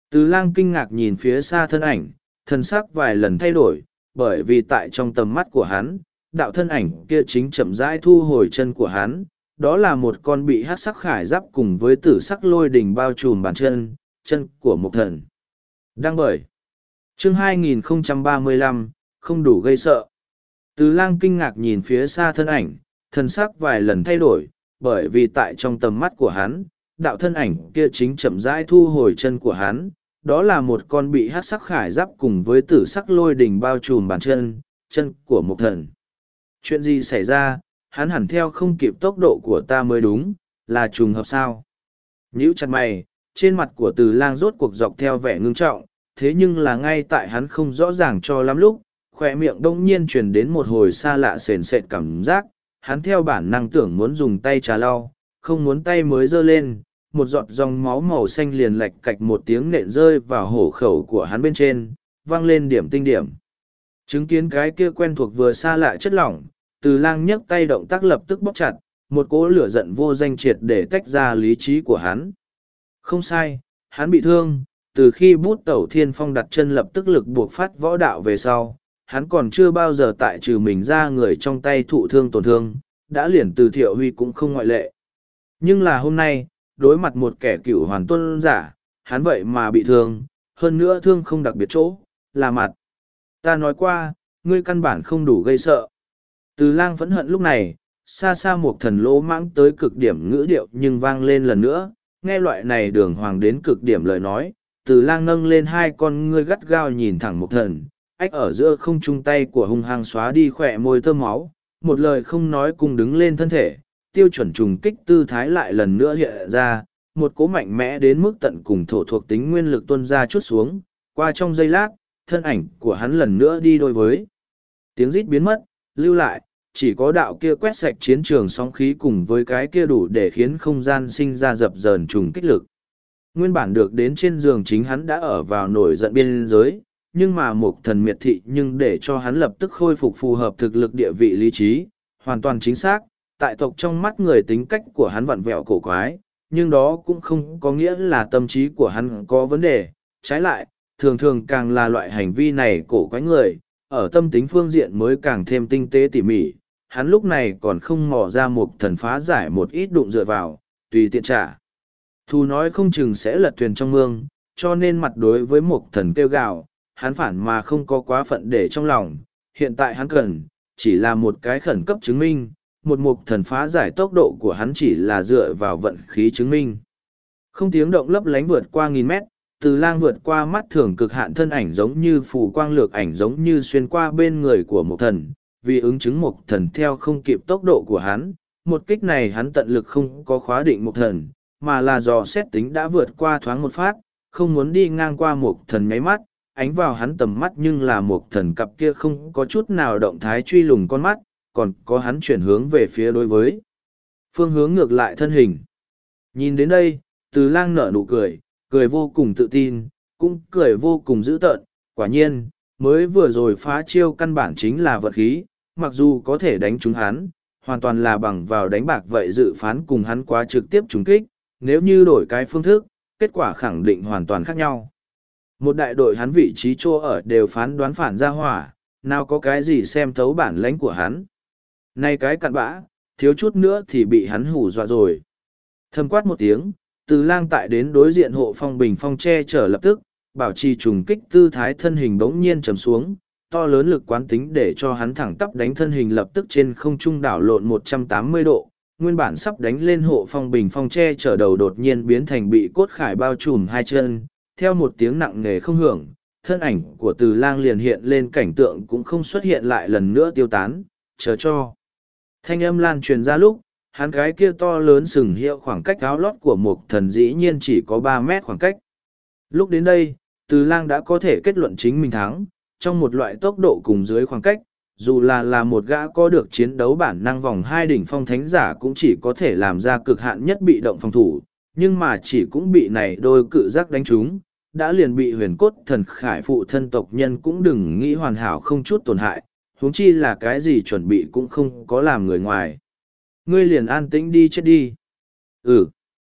Từ lang kinh ngạc nhìn phía xa thân ảnh, thân sắc vài lần thay đổi, bởi vì tại trong tầm mắt của hắn, đạo thân ảnh kia chính chậm rãi thu hồi chân của hắn, đó là một con bị hát sắc khải giáp cùng với tử sắc lôi đỉnh bao trùm bàn chân, chân của một thần. Đăng bởi. Chương hai nghìn không trăm ba mươi lăm, không đủ gây sợ. Từ lang kinh ngạc nhìn phía xa thân ảnh, thân sắc vài lần thay đổi, bởi vì tại trong tầm mắt của hắn, đạo thân ảnh kia chính chậm rãi thu hồi chân của hắn, đó là một con bị hát sắc khải giáp cùng với tử sắc lôi đỉnh bao trùm bàn chân, chân của một thần. Chuyện gì xảy ra, hắn hẳn theo không kịp tốc độ của ta mới đúng, là trùng hợp sao? Nhíu chặt mày, trên mặt của từ lang rốt cuộc dọc theo vẻ ngưng trọng, thế nhưng là ngay tại hắn không rõ ràng cho lắm lúc, khỏe miệng đông nhiên truyền đến một hồi xa lạ sền sệt cảm giác, hắn theo bản năng tưởng muốn dùng tay trà lau, không muốn tay mới giơ lên, một giọt dòng máu màu xanh liền lạch cạch một tiếng nện rơi vào hổ khẩu của hắn bên trên, vang lên điểm tinh điểm. Chứng kiến cái kia quen thuộc vừa xa lạ chất lỏng, từ lang nhấc tay động tác lập tức bóp chặt, một cỗ lửa giận vô danh triệt để tách ra lý trí của hắn. Không sai, hắn bị thương, từ khi bút tẩu thiên phong đặt chân lập tức lực buộc phát võ đạo về sau, hắn còn chưa bao giờ tại trừ mình ra người trong tay thụ thương tổn thương, đã liền từ Thiệu Huy cũng không ngoại lệ. Nhưng là hôm nay, đối mặt một kẻ cựu hoàn tuân giả, hắn vậy mà bị thương, hơn nữa thương không đặc biệt chỗ, là mặt. Ta nói qua, ngươi căn bản không đủ gây sợ. Từ lang phẫn hận lúc này, xa xa một thần lỗ mãng tới cực điểm ngữ điệu nhưng vang lên lần nữa, nghe loại này đường hoàng đến cực điểm lời nói, từ lang nâng lên hai con ngươi gắt gao nhìn thẳng một thần, ách ở giữa không chung tay của hung hăng xóa đi khỏe môi thơm máu, một lời không nói cùng đứng lên thân thể, tiêu chuẩn trùng kích tư thái lại lần nữa hiện ra, một cỗ mạnh mẽ đến mức tận cùng thổ thuộc tính nguyên lực tuôn ra chút xuống, qua trong giây lát, thân ảnh của hắn lần nữa đi đôi với. Tiếng rít biến mất, lưu lại, chỉ có đạo kia quét sạch chiến trường sóng khí cùng với cái kia đủ để khiến không gian sinh ra dập dờn trùng kích lực. Nguyên bản được đến trên giường chính hắn đã ở vào nổi giận biên giới, nhưng mà một thần miệt thị nhưng để cho hắn lập tức khôi phục phù hợp thực lực địa vị lý trí, hoàn toàn chính xác, tại tộc trong mắt người tính cách của hắn vặn vẹo cổ quái, nhưng đó cũng không có nghĩa là tâm trí của hắn có vấn đề, trái lại, thường thường càng là loại hành vi này cổ quái người, ở tâm tính phương diện mới càng thêm tinh tế tỉ mỉ, hắn lúc này còn không mò ra một thần phá giải một ít đụng dựa vào, tùy tiện trả. Thù nói không chừng sẽ lật thuyền trong mương, cho nên mặt đối với một thần kêu gào, hắn phản mà không có quá phận để trong lòng, hiện tại hắn cần, chỉ là một cái khẩn cấp chứng minh, một mục thần phá giải tốc độ của hắn chỉ là dựa vào vận khí chứng minh. Không tiếng động lấp lánh vượt qua nghìn mét, từ lang vượt qua mắt thường cực hạn thân ảnh giống như phù quang lược ảnh giống như xuyên qua bên người của một thần, vì ứng chứng một thần theo không kịp tốc độ của hắn, một kích này hắn tận lực không có khóa định một thần, mà là dò xét tính đã vượt qua thoáng một phát, không muốn đi ngang qua một thần nháy mắt, ánh vào hắn tầm mắt nhưng là một thần cặp kia không có chút nào động thái truy lùng con mắt, còn có hắn chuyển hướng về phía đối với phương hướng ngược lại thân hình. Nhìn đến đây, từ lang nở nụ cười, cười vô cùng tự tin, cũng cười vô cùng dữ tợn, quả nhiên, mới vừa rồi phá chiêu căn bản chính là vật khí, mặc dù có thể đánh trúng hắn, hoàn toàn là bằng vào đánh bạc vậy dự phán cùng hắn quá trực tiếp trúng kích, nếu như đổi cái phương thức, kết quả khẳng định hoàn toàn khác nhau. Một đại đội hắn vị trí chỗ ở đều phán đoán phản ra hỏa, nào có cái gì xem thấu bản lãnh của hắn. Nay cái cặn bã, thiếu chút nữa thì bị hắn hù dọa rồi. Thầm quát một tiếng, từ lang tại đến đối diện hộ phong bình phong che chở lập tức, bảo trì trùng kích tư thái thân hình bỗng nhiên trầm xuống, to lớn lực quán tính để cho hắn thẳng tắp đánh thân hình lập tức trên không trung đảo lộn một trăm tám mươi độ, nguyên bản sắp đánh lên hộ phong bình phong che chở đầu đột nhiên biến thành bị cốt khải bao trùm hai chân, theo một tiếng nặng nề không hưởng, thân ảnh của từ lang liền hiện lên cảnh tượng cũng không xuất hiện lại lần nữa tiêu tán, chờ cho. Thanh âm lan truyền ra lúc, hắn cái kia to lớn sừng hiệu khoảng cách áo lót của một thần dĩ nhiên chỉ có ba mét khoảng cách. Lúc đến đây, từ lang đã có thể kết luận chính mình thắng, trong một loại tốc độ cùng dưới khoảng cách, dù là là một gã có được chiến đấu bản năng vòng hai đỉnh phong thánh giả cũng chỉ có thể làm ra cực hạn nhất bị động phòng thủ, nhưng mà chỉ cũng bị này đôi cự giác đánh trúng, đã liền bị huyền cốt thần khải phụ thân tộc nhân cũng đừng nghĩ hoàn hảo không chút tổn hại, huống chi là cái gì chuẩn bị cũng không có làm người ngoài. Ngươi liền an tĩnh đi chết đi. Ừ.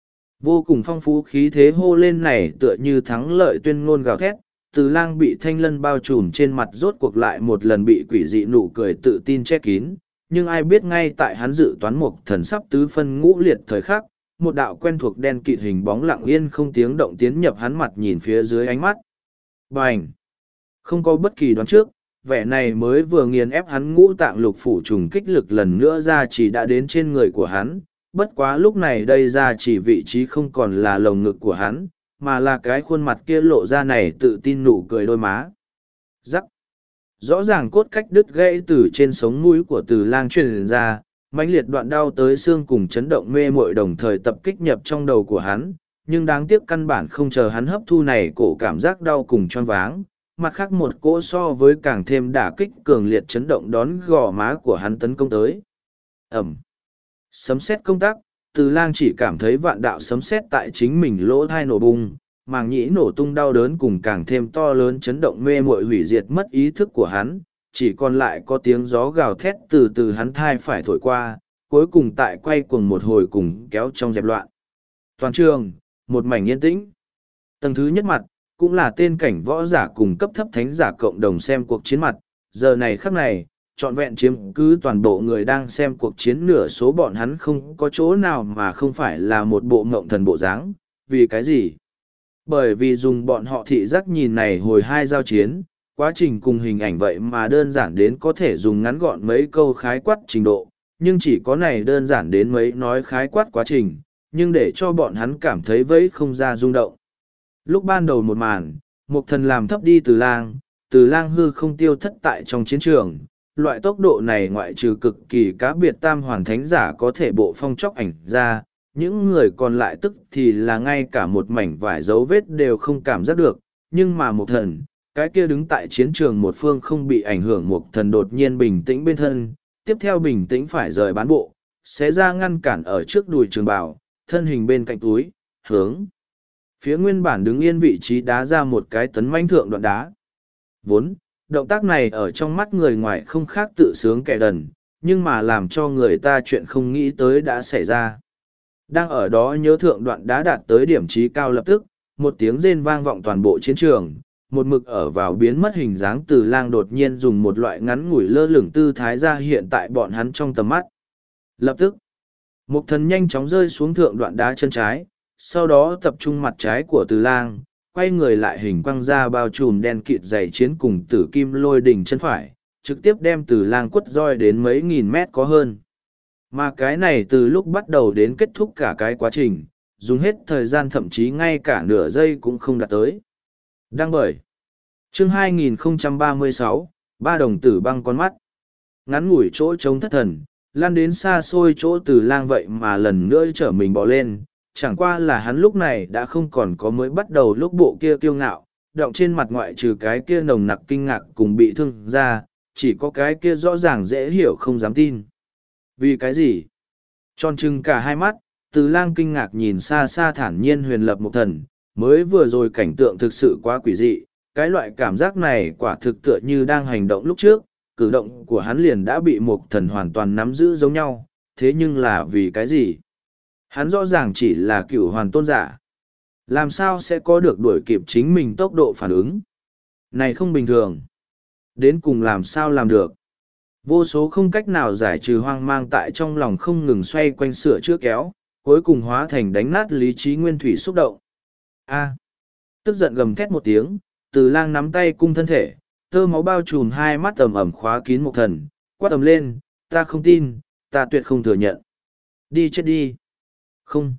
Vô cùng phong phú khí thế hô lên này tựa như thắng lợi tuyên ngôn gào thét, từ lang bị thanh lân bao trùm trên mặt rốt cuộc lại một lần bị quỷ dị nụ cười tự tin che kín, nhưng ai biết ngay tại hắn dự toán một thần sắp tứ phân ngũ liệt thời khắc, một đạo quen thuộc đen kịt hình bóng lặng yên không tiếng động tiến nhập hắn mặt nhìn phía dưới ánh mắt. Bành! Không có bất kỳ đoán trước, vẻ này mới vừa nghiền ép hắn ngũ tạng lục phủ trùng kích lực lần nữa ra chỉ đã đến trên người của hắn, bất quá lúc này đây ra chỉ vị trí không còn là lồng ngực của hắn, mà là cái khuôn mặt kia lộ ra này tự tin nụ cười đôi má. Rắc! Rõ ràng cốt cách đứt gãy từ trên sống mũi của từ lang truyền ra, mãnh liệt đoạn đau tới xương cùng chấn động mê muội đồng thời tập kích nhập trong đầu của hắn, nhưng đáng tiếc căn bản không chờ hắn hấp thu này cổ cảm giác đau cùng choáng váng, mặt khác một cỗ so với càng thêm đả kích cường liệt chấn động đón gò má của hắn tấn công tới. Ẩm. Sấm sét công tác, từ lang chỉ cảm thấy vạn đạo sấm sét tại chính mình lỗ thai nổ bung, màng nhĩ nổ tung đau đớn cùng càng thêm to lớn chấn động mê muội hủy diệt mất ý thức của hắn, chỉ còn lại có tiếng gió gào thét từ từ hắn thai phải thổi qua, cuối cùng tại quay cuồng một hồi cùng kéo trong dẹp loạn. Toàn trường, một mảnh yên tĩnh. Tầng thứ nhất mặt, cũng là tên cảnh võ giả cùng cấp thấp thánh giả cộng đồng xem cuộc chiến mặt, giờ này khắc này, trọn vẹn chiếm cứ toàn bộ người đang xem cuộc chiến nửa số bọn hắn không có chỗ nào mà không phải là một bộ ngộng thần bộ dáng. Vì cái gì? Bởi vì dùng bọn họ thị giác nhìn này hồi hai giao chiến, quá trình cùng hình ảnh vậy mà đơn giản đến có thể dùng ngắn gọn mấy câu khái quát trình độ, nhưng chỉ có này đơn giản đến mấy nói khái quát quá trình, nhưng để cho bọn hắn cảm thấy vẫy không ra rung động. Lúc ban đầu một màn, một thần làm thấp đi từ lang, từ lang hư không tiêu thất tại trong chiến trường. Loại tốc độ này ngoại trừ cực kỳ cá biệt tam hoàn thánh giả có thể bộ phong chóc ảnh ra, những người còn lại tức thì là ngay cả một mảnh vải dấu vết đều không cảm giác được, nhưng mà một thần, cái kia đứng tại chiến trường một phương không bị ảnh hưởng một thần đột nhiên bình tĩnh bên thân, tiếp theo bình tĩnh phải rời bán bộ, sẽ ra ngăn cản ở trước đùi trường bào, thân hình bên cạnh túi, hướng. Phía nguyên bản đứng yên vị trí đá ra một cái tấn manh thượng đoạn đá. Vốn, động tác này ở trong mắt người ngoài không khác tự sướng kẻ đần, nhưng mà làm cho người ta chuyện không nghĩ tới đã xảy ra. Đang ở đó nhớ thượng đoạn đá đạt tới điểm trí cao lập tức, một tiếng rên vang vọng toàn bộ chiến trường, một mực ở vào biến mất hình dáng từ lang đột nhiên dùng một loại ngắn ngủi lơ lửng tư thái ra hiện tại bọn hắn trong tầm mắt. Lập tức, một thần nhanh chóng rơi xuống thượng đoạn đá chân trái, sau đó tập trung mặt trái của từ lang, quay người lại hình quăng ra bao trùm đen kịt dày chiến cùng tử kim lôi đỉnh chân phải, trực tiếp đem từ lang quất roi đến mấy nghìn mét có hơn. Mà cái này từ lúc bắt đầu đến kết thúc cả cái quá trình, dùng hết thời gian thậm chí ngay cả nửa giây cũng không đạt tới. Đăng bởi chương hai nghìn không trăm ba mươi sáu, ba đồng tử băng con mắt. Ngắn ngủi chỗ trống thất thần, lan đến xa xôi chỗ từ lang vậy mà lần nữa trở mình bỏ lên. Chẳng qua là hắn lúc này đã không còn có mới bắt đầu lúc bộ kia kiêu ngạo, động trên mặt ngoại trừ cái kia nồng nặc kinh ngạc cùng bị thương ra, chỉ có cái kia rõ ràng dễ hiểu không dám tin. Vì cái gì? Tròn trừng cả hai mắt, từ lang kinh ngạc nhìn xa xa thản nhiên huyền lập một thần, mới vừa rồi cảnh tượng thực sự quá quỷ dị, cái loại cảm giác này quả thực tựa như đang hành động lúc trước, cử động của hắn liền đã bị một thần hoàn toàn nắm giữ giống nhau, thế nhưng là vì cái gì? Hắn rõ ràng chỉ là cựu hoàn tôn giả. Làm sao sẽ có được đuổi kịp chính mình tốc độ phản ứng? Này không bình thường. Đến cùng làm sao làm được? Vô số không cách nào giải trừ hoang mang tại trong lòng không ngừng xoay quanh sửa trước kéo, cuối cùng hóa thành đánh nát lý trí nguyên thủy xúc động. A. Tức giận gầm thét một tiếng, từ lang nắm tay cung thân thể, tơ máu bao trùm hai mắt ẩm ẩm khóa kín một thần, quát tầm lên, ta không tin, ta tuyệt không thừa nhận. Đi chết đi. Không.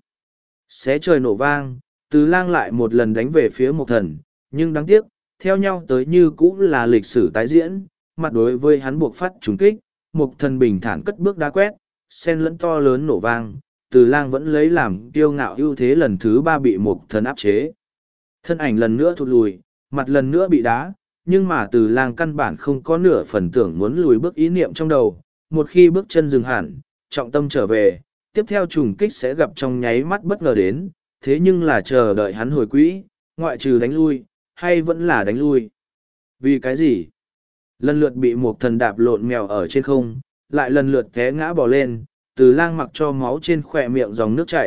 Xé trời nổ vang, từ lang lại một lần đánh về phía một thần, nhưng đáng tiếc, theo nhau tới như cũ là lịch sử tái diễn, mặt đối với hắn buộc phát trúng kích, một thần bình thản cất bước đá quét, sen lẫn to lớn nổ vang, từ lang vẫn lấy làm kiêu ngạo ưu thế lần thứ ba bị một thần áp chế. Thân ảnh lần nữa thụt lùi, mặt lần nữa bị đá, nhưng mà từ lang căn bản không có nửa phần tưởng muốn lùi bước ý niệm trong đầu, một khi bước chân dừng hẳn, trọng tâm trở về, tiếp theo trùng kích sẽ gặp trong nháy mắt bất ngờ đến, thế nhưng là chờ đợi hắn hồi quỹ, ngoại trừ đánh lui, hay vẫn là đánh lui. Vì cái gì? Lần lượt bị một thần đạp lộn mèo ở trên không, lại lần lượt té ngã bò lên, từ lang mặc cho máu trên khỏe miệng dòng nước chảy,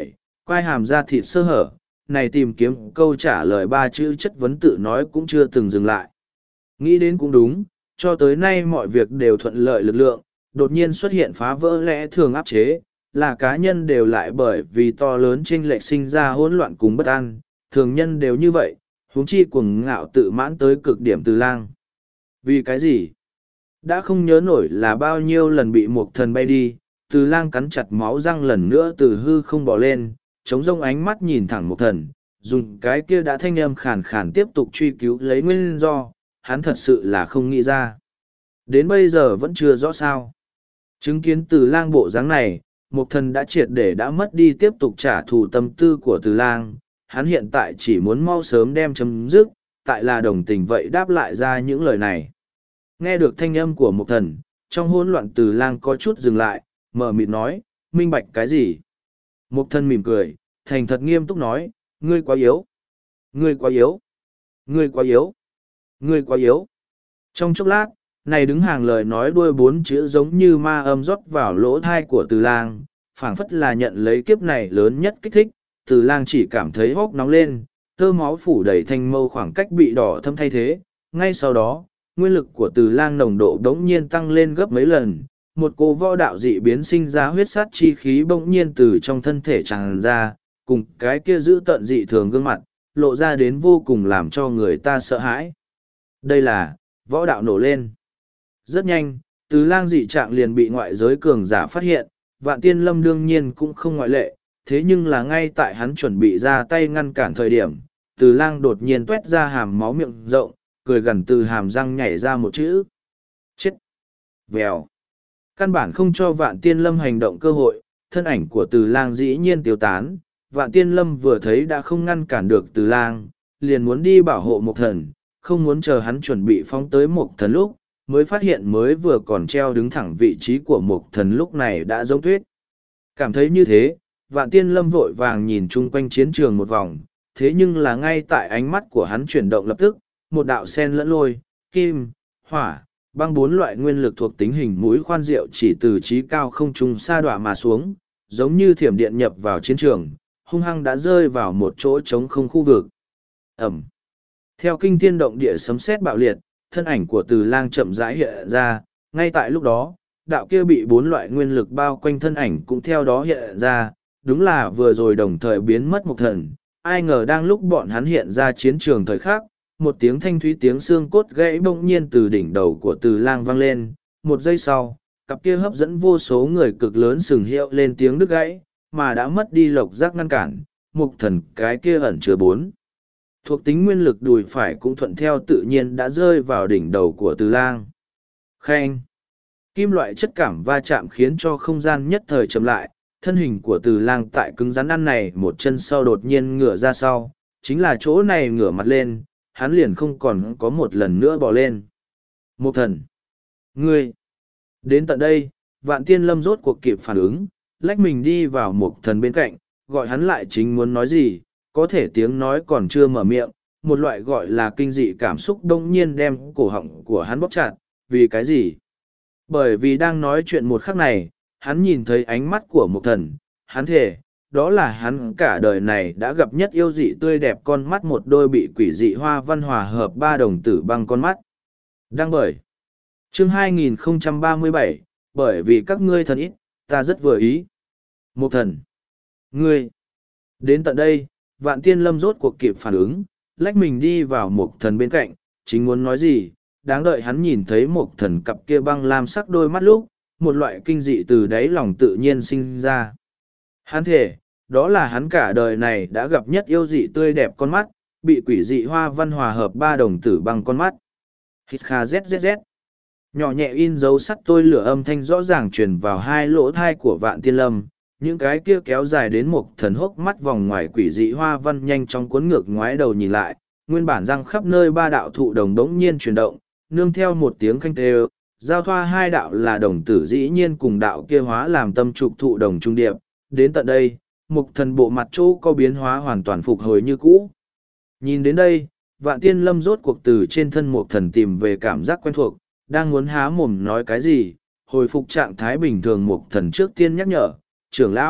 Quai hàm ra thịt sơ hở, này tìm kiếm câu trả lời ba chữ chất vấn tự nói cũng chưa từng dừng lại. Nghĩ đến cũng đúng, cho tới nay mọi việc đều thuận lợi lực lượng, đột nhiên xuất hiện phá vỡ lẽ thường áp chế, là cá nhân đều lại bởi vì to lớn chênh lệch sinh ra hỗn loạn cùng bất an, thường nhân đều như vậy, huống chi cuồng ngạo tự mãn tới cực điểm Từ Lang. Vì cái gì? Đã không nhớ nổi là bao nhiêu lần bị một thần bay đi, Từ Lang cắn chặt máu răng lần nữa từ hư không bỏ lên, chống rông ánh mắt nhìn thẳng một thần, dùng cái kia đã thanh âm khàn khàn tiếp tục truy cứu lấy nguyên do, hắn thật sự là không nghĩ ra. Đến bây giờ vẫn chưa rõ sao. Chứng kiến Từ Lang bộ dáng này, một thần đã triệt để đã mất đi tiếp tục trả thù tâm tư của Từ Lang, hắn hiện tại chỉ muốn mau sớm đem chấm dứt, tại là đồng tình vậy đáp lại ra những lời này. Nghe được thanh âm của một thần, trong hỗn loạn Từ Lang có chút dừng lại, mở mịt nói, minh bạch cái gì? Một thần mỉm cười, thành thật nghiêm túc nói, ngươi quá yếu. Ngươi quá yếu. Ngươi quá yếu. Ngươi quá yếu. Trong chốc lát, này đứng hàng lời nói đuôi bốn chữ giống như ma âm rót vào lỗ thai của Từ Lang, phảng phất là nhận lấy kiếp này lớn nhất kích thích, Từ Lang chỉ cảm thấy hốc nóng lên, tơ máu phủ đầy thanh mâu khoảng cách bị đỏ thâm thay thế, ngay sau đó, nguyên lực của Từ Lang nồng độ đống nhiên tăng lên gấp mấy lần, một cô võ đạo dị biến sinh ra huyết sát chi khí bỗng nhiên từ trong thân thể tràn ra, cùng cái kia giữ tận dị thường gương mặt, lộ ra đến vô cùng làm cho người ta sợ hãi. Đây là, võ đạo nổ lên. Rất nhanh, Từ Lang dị trạng liền bị ngoại giới cường giả phát hiện, Vạn Tiên Lâm đương nhiên cũng không ngoại lệ, thế nhưng là ngay tại hắn chuẩn bị ra tay ngăn cản thời điểm, Từ Lang đột nhiên tuét ra hàm máu miệng rộng, cười gần từ hàm răng nhảy ra một chữ. Chết! Vèo! Căn bản không cho Vạn Tiên Lâm hành động cơ hội, thân ảnh của Từ Lang dĩ nhiên tiêu tán, Vạn Tiên Lâm vừa thấy đã không ngăn cản được Từ Lang, liền muốn đi bảo hộ Mộc Thần, không muốn chờ hắn chuẩn bị phóng tới Mộc Thần lúc, mới phát hiện mới vừa còn treo đứng thẳng vị trí của Mộc Thần lúc này đã giống tuyết. Cảm thấy như thế, Vạn Tiên Lâm vội vàng nhìn chung quanh chiến trường một vòng, thế nhưng là ngay tại ánh mắt của hắn chuyển động lập tức, một đạo sen lẫn lôi, kim, hỏa, băng bốn loại nguyên lực thuộc tính hình mũi khoan diệu chỉ từ trí cao không trung sa đọa mà xuống, giống như thiểm điện nhập vào chiến trường, hung hăng đã rơi vào một chỗ trống không khu vực. Ẩm. Theo kinh thiên động địa sấm sét bạo liệt, thân ảnh của Từ Lang chậm rãi hiện ra, ngay tại lúc đó, đạo kia bị bốn loại nguyên lực bao quanh thân ảnh cũng theo đó hiện ra, đúng là vừa rồi đồng thời biến mất một thần, ai ngờ đang lúc bọn hắn hiện ra chiến trường thời khắc, một tiếng thanh thúy tiếng xương cốt gãy bỗng nhiên từ đỉnh đầu của Từ Lang vang lên, một giây sau, cặp kia hấp dẫn vô số người cực lớn sừng hiệu lên tiếng đứt gãy, mà đã mất đi lộc giác ngăn cản, mục thần cái kia ẩn chứa bốn. Thuộc tính nguyên lực đùi phải cũng thuận theo tự nhiên đã rơi vào đỉnh đầu của Từ Lang. Khen! Kim loại chất cảm va chạm khiến cho không gian nhất thời chậm lại, thân hình của Từ Lang tại cứng rắn ăn này một chân sau đột nhiên ngửa ra sau, chính là chỗ này ngửa mặt lên, hắn liền không còn có một lần nữa bỏ lên. Một thần! Ngươi! Đến tận đây, Vạn Tiên Lâm rốt cuộc kịp phản ứng, lách mình đi vào một thần bên cạnh, gọi hắn lại chính muốn nói gì, có thể tiếng nói còn chưa mở miệng, một loại gọi là kinh dị cảm xúc đông nhiên đem cổ họng của hắn bóp chặt, vì cái gì? Bởi vì đang nói chuyện một khắc này, hắn nhìn thấy ánh mắt của một thần, hắn thề, đó là hắn cả đời này đã gặp nhất yêu dị tươi đẹp con mắt một đôi bị quỷ dị hoa văn hòa hợp ba đồng tử băng con mắt. Đang bởi. Chương hai nghìn không trăm ba mươi bảy, bởi vì các ngươi thần ít, ta rất vừa ý. Một thần. Ngươi. Đến tận đây, Vạn Tiên Lâm rốt cuộc kịp phản ứng, lách mình đi vào một thần bên cạnh, chính muốn nói gì, đáng đợi hắn nhìn thấy một thần cặp kia băng lam sắc đôi mắt lúc, một loại kinh dị từ đáy lòng tự nhiên sinh ra. Hắn thể, đó là hắn cả đời này đã gặp nhất yêu dị tươi đẹp con mắt, bị quỷ dị hoa văn hòa hợp ba đồng tử băng con mắt. Hít kha zzz. Nhỏ nhẹ in dấu sắt tôi lửa âm thanh rõ ràng truyền vào hai lỗ thai của Vạn Tiên Lâm, những cái kia kéo dài đến một thần hốc mắt vòng ngoài quỷ dị hoa văn nhanh chóng cuốn ngược ngoái đầu nhìn lại, nguyên bản răng khắp nơi ba đạo thụ đồng đống nhiên chuyển động, nương theo một tiếng khanh tê, giao thoa hai đạo là đồng tử dĩ nhiên cùng đạo kia hóa làm tâm trục thụ đồng trung điệp, đến tận đây, một thần bộ mặt chỗ có biến hóa hoàn toàn phục hồi như cũ. Nhìn đến đây, Vạn Tiên Lâm rốt cuộc từ trên thân một thần tìm về cảm giác quen thuộc, đang muốn há mồm nói cái gì, hồi phục trạng thái bình thường một thần trước tiên nhắc nhở, trưởng lão,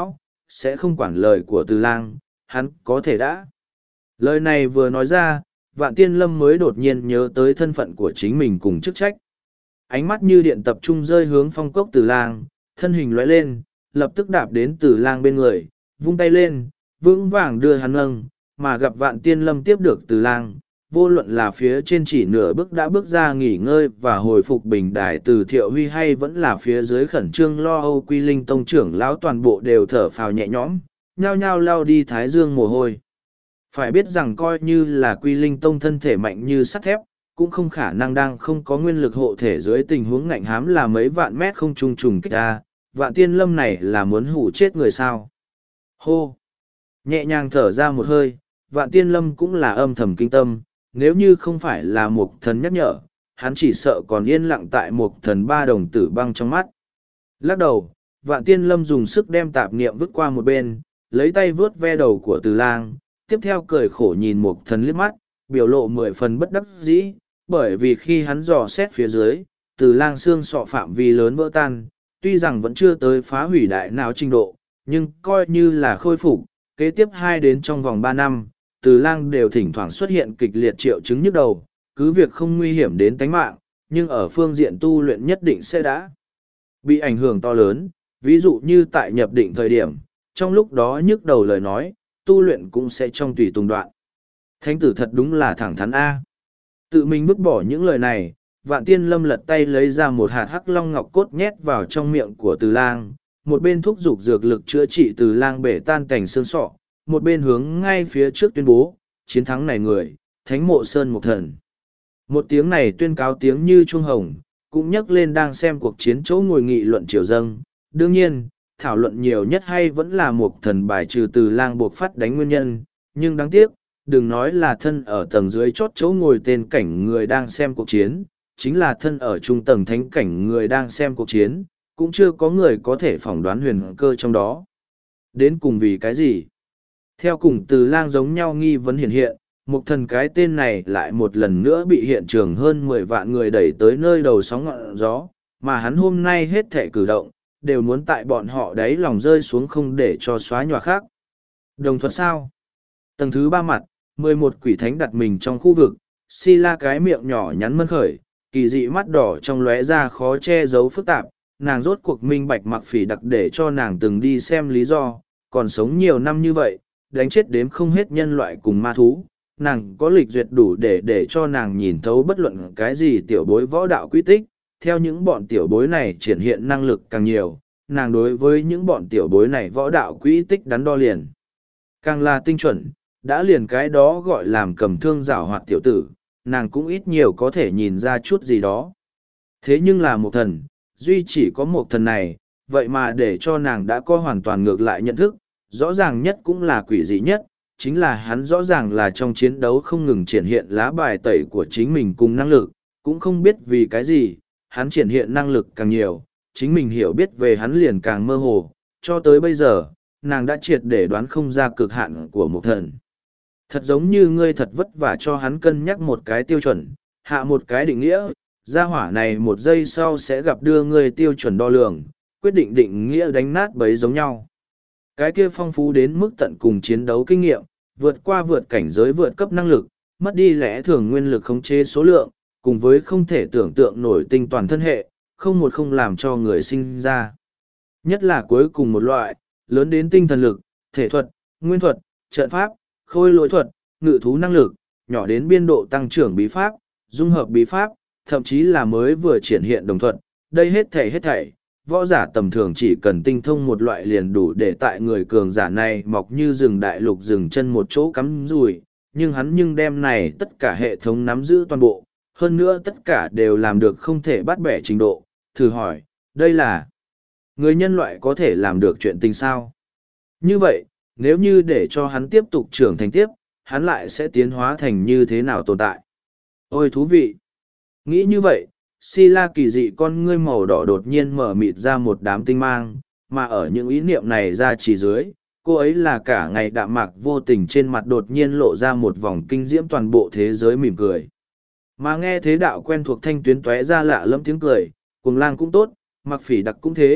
sẽ không quản lời của Từ Lang, hắn có thể đã. Lời này vừa nói ra, Vạn Tiên Lâm mới đột nhiên nhớ tới thân phận của chính mình cùng chức trách. Ánh mắt như điện tập trung rơi hướng phong cốc Từ Lang, thân hình lóe lên, lập tức đạp đến Từ Lang bên người, vung tay lên, vững vàng đưa hắn nâng, mà gặp Vạn Tiên Lâm tiếp được Từ Lang, vô luận là phía trên chỉ nửa bước đã bước ra nghỉ ngơi và hồi phục bình đài từ Thiệu Huy hay vẫn là phía dưới khẩn trương lo âu Quy Linh tông trưởng lão toàn bộ đều thở phào nhẹ nhõm, nhao nhao lao đi thái dương mồ hôi. Phải biết rằng coi như là Quy Linh tông thân thể mạnh như sắt thép, cũng không khả năng đang không có nguyên lực hộ thể dưới tình huống ngạnh hám là mấy vạn mét không trùng trùng kích ra, Vạn Tiên Lâm này là muốn hủ chết người sao. Hô! Nhẹ nhàng thở ra một hơi, Vạn Tiên Lâm cũng là âm thầm kinh tâm, nếu như không phải là Mục Thần nhắc nhở, hắn chỉ sợ còn yên lặng tại Mục Thần ba đồng tử băng trong mắt. Lắc đầu, Vạn Tiên Lâm dùng sức đem tạp niệm vứt qua một bên, lấy tay vướt ve đầu của Từ Lang, tiếp theo cười khổ nhìn Mục Thần liếc mắt, biểu lộ mười phần bất đắc dĩ, bởi vì khi hắn dò xét phía dưới, Từ Lang xương sọ phạm vi lớn vỡ tan, tuy rằng vẫn chưa tới phá hủy đại não trình độ, nhưng coi như là khôi phục, kế tiếp hai đến trong vòng ba năm, Từ Lang đều thỉnh thoảng xuất hiện kịch liệt triệu chứng nhức đầu, cứ việc không nguy hiểm đến tánh mạng, nhưng ở phương diện tu luyện nhất định sẽ đã bị ảnh hưởng to lớn, ví dụ như tại nhập định thời điểm, trong lúc đó nhức đầu lời nói, tu luyện cũng sẽ trong tùy tùng đoạn. Thánh tử thật đúng là thẳng thắn A. Tự mình vứt bỏ những lời này, Vạn Tiên Lâm lật tay lấy ra một hạt hắc long ngọc cốt nhét vào trong miệng của Từ Lang, một bên thúc giục dược lực chữa trị Từ Lang bể tan cảnh xương sọ, một bên hướng ngay phía trước tuyên bố, chiến thắng này người, Thánh Mộ Sơn Mục Thần. Một tiếng này tuyên cáo tiếng như chuông hồng, cũng nhắc lên đang xem cuộc chiến chỗ ngồi nghị luận triều dâng. Đương nhiên, thảo luận nhiều nhất hay vẫn là Mục Thần bài trừ Từ Lang buộc phát đánh nguyên nhân, nhưng đáng tiếc, đừng nói là thân ở tầng dưới chót chỗ ngồi tên cảnh người đang xem cuộc chiến, chính là thân ở trung tầng thánh cảnh người đang xem cuộc chiến, cũng chưa có người có thể phỏng đoán huyền cơ trong đó. Đến cùng vì cái gì? Theo cùng Từ Lang giống nhau nghi vấn hiện hiện, Mục Thần cái tên này lại một lần nữa bị hiện trường hơn mười vạn người đẩy tới nơi đầu sóng ngọn gió, mà hắn hôm nay hết thể cử động, đều muốn tại bọn họ đáy lòng rơi xuống không để cho xóa nhòa khác. Đồng thuận sao? Tầng thứ ba mặt, mười một quỷ thánh đặt mình trong khu vực, Si La cái miệng nhỏ nhắn mân khởi, kỳ dị mắt đỏ trong lóe ra khó che giấu phức tạp, nàng rốt cuộc minh bạch Mặc Phỉ đặc để cho nàng từng đi xem lý do, còn sống nhiều năm như vậy, đánh chết đếm không hết nhân loại cùng ma thú, nàng có lịch duyệt đủ để để cho nàng nhìn thấu bất luận cái gì tiểu bối võ đạo quy tích, theo những bọn tiểu bối này triển hiện năng lực càng nhiều, nàng đối với những bọn tiểu bối này võ đạo quy tích đắn đo liền. Càng là tinh chuẩn, đã liền cái đó gọi làm cầm thương giảo hoạt tiểu tử, nàng cũng ít nhiều có thể nhìn ra chút gì đó. Thế nhưng là một thần, duy chỉ có một thần này, vậy mà để cho nàng đã có hoàn toàn ngược lại nhận thức, rõ ràng nhất cũng là quỷ dị nhất, chính là hắn rõ ràng là trong chiến đấu không ngừng triển hiện lá bài tẩy của chính mình cùng năng lực, cũng không biết vì cái gì, hắn triển hiện năng lực càng nhiều, chính mình hiểu biết về hắn liền càng mơ hồ, cho tới bây giờ, nàng đã triệt để đoán không ra cực hạn của một thần. Thật giống như ngươi thật vất vả cho hắn cân nhắc một cái tiêu chuẩn, hạ một cái định nghĩa, gia hỏa này một giây sau sẽ gặp đưa ngươi tiêu chuẩn đo lường, quyết định định nghĩa đánh nát bấy giống nhau. Cái kia phong phú đến mức tận cùng chiến đấu kinh nghiệm, vượt qua vượt cảnh giới vượt cấp năng lực, mất đi lẽ thường nguyên lực khống chế số lượng, cùng với không thể tưởng tượng nổi tinh toàn thân hệ, không một không làm cho người sinh ra. Nhất là cuối cùng một loại, lớn đến tinh thần lực, thể thuật, nguyên thuật, trận pháp, khôi lỗi thuật, ngự thú năng lực, nhỏ đến biên độ tăng trưởng bí pháp, dung hợp bí pháp, thậm chí là mới vừa triển hiện đồng thuận, đây hết thảy hết thảy, võ giả tầm thường chỉ cần tinh thông một loại liền đủ để tại người cường giả này mọc như rừng đại lục rừng chân một chỗ cắm rùi, nhưng hắn nhưng đem này tất cả hệ thống nắm giữ toàn bộ, hơn nữa tất cả đều làm được không thể bắt bẻ trình độ, thử hỏi, đây là người nhân loại có thể làm được chuyện tình sao? Như vậy, nếu như để cho hắn tiếp tục trưởng thành tiếp, hắn lại sẽ tiến hóa thành như thế nào tồn tại? Ôi thú vị! Nghĩ như vậy, Si La kỳ dị con ngươi màu đỏ đột nhiên mở mịt ra một đám tinh mang, mà ở những ý niệm này ra chỉ dưới, cô ấy là cả ngày đạm mạc vô tình trên mặt đột nhiên lộ ra một vòng kinh diễm toàn bộ thế giới mỉm cười. Mà nghe thế đạo quen thuộc thanh tuyến tóe ra lạ lẫm tiếng cười, cùng lang cũng tốt, Mặc Phỉ đặc cũng thế,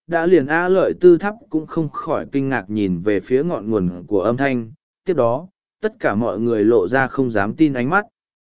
đã liền A Lợi Tư Tháp cũng không khỏi kinh ngạc nhìn về phía ngọn nguồn của âm thanh, tiếp đó, tất cả mọi người lộ ra không dám tin ánh mắt.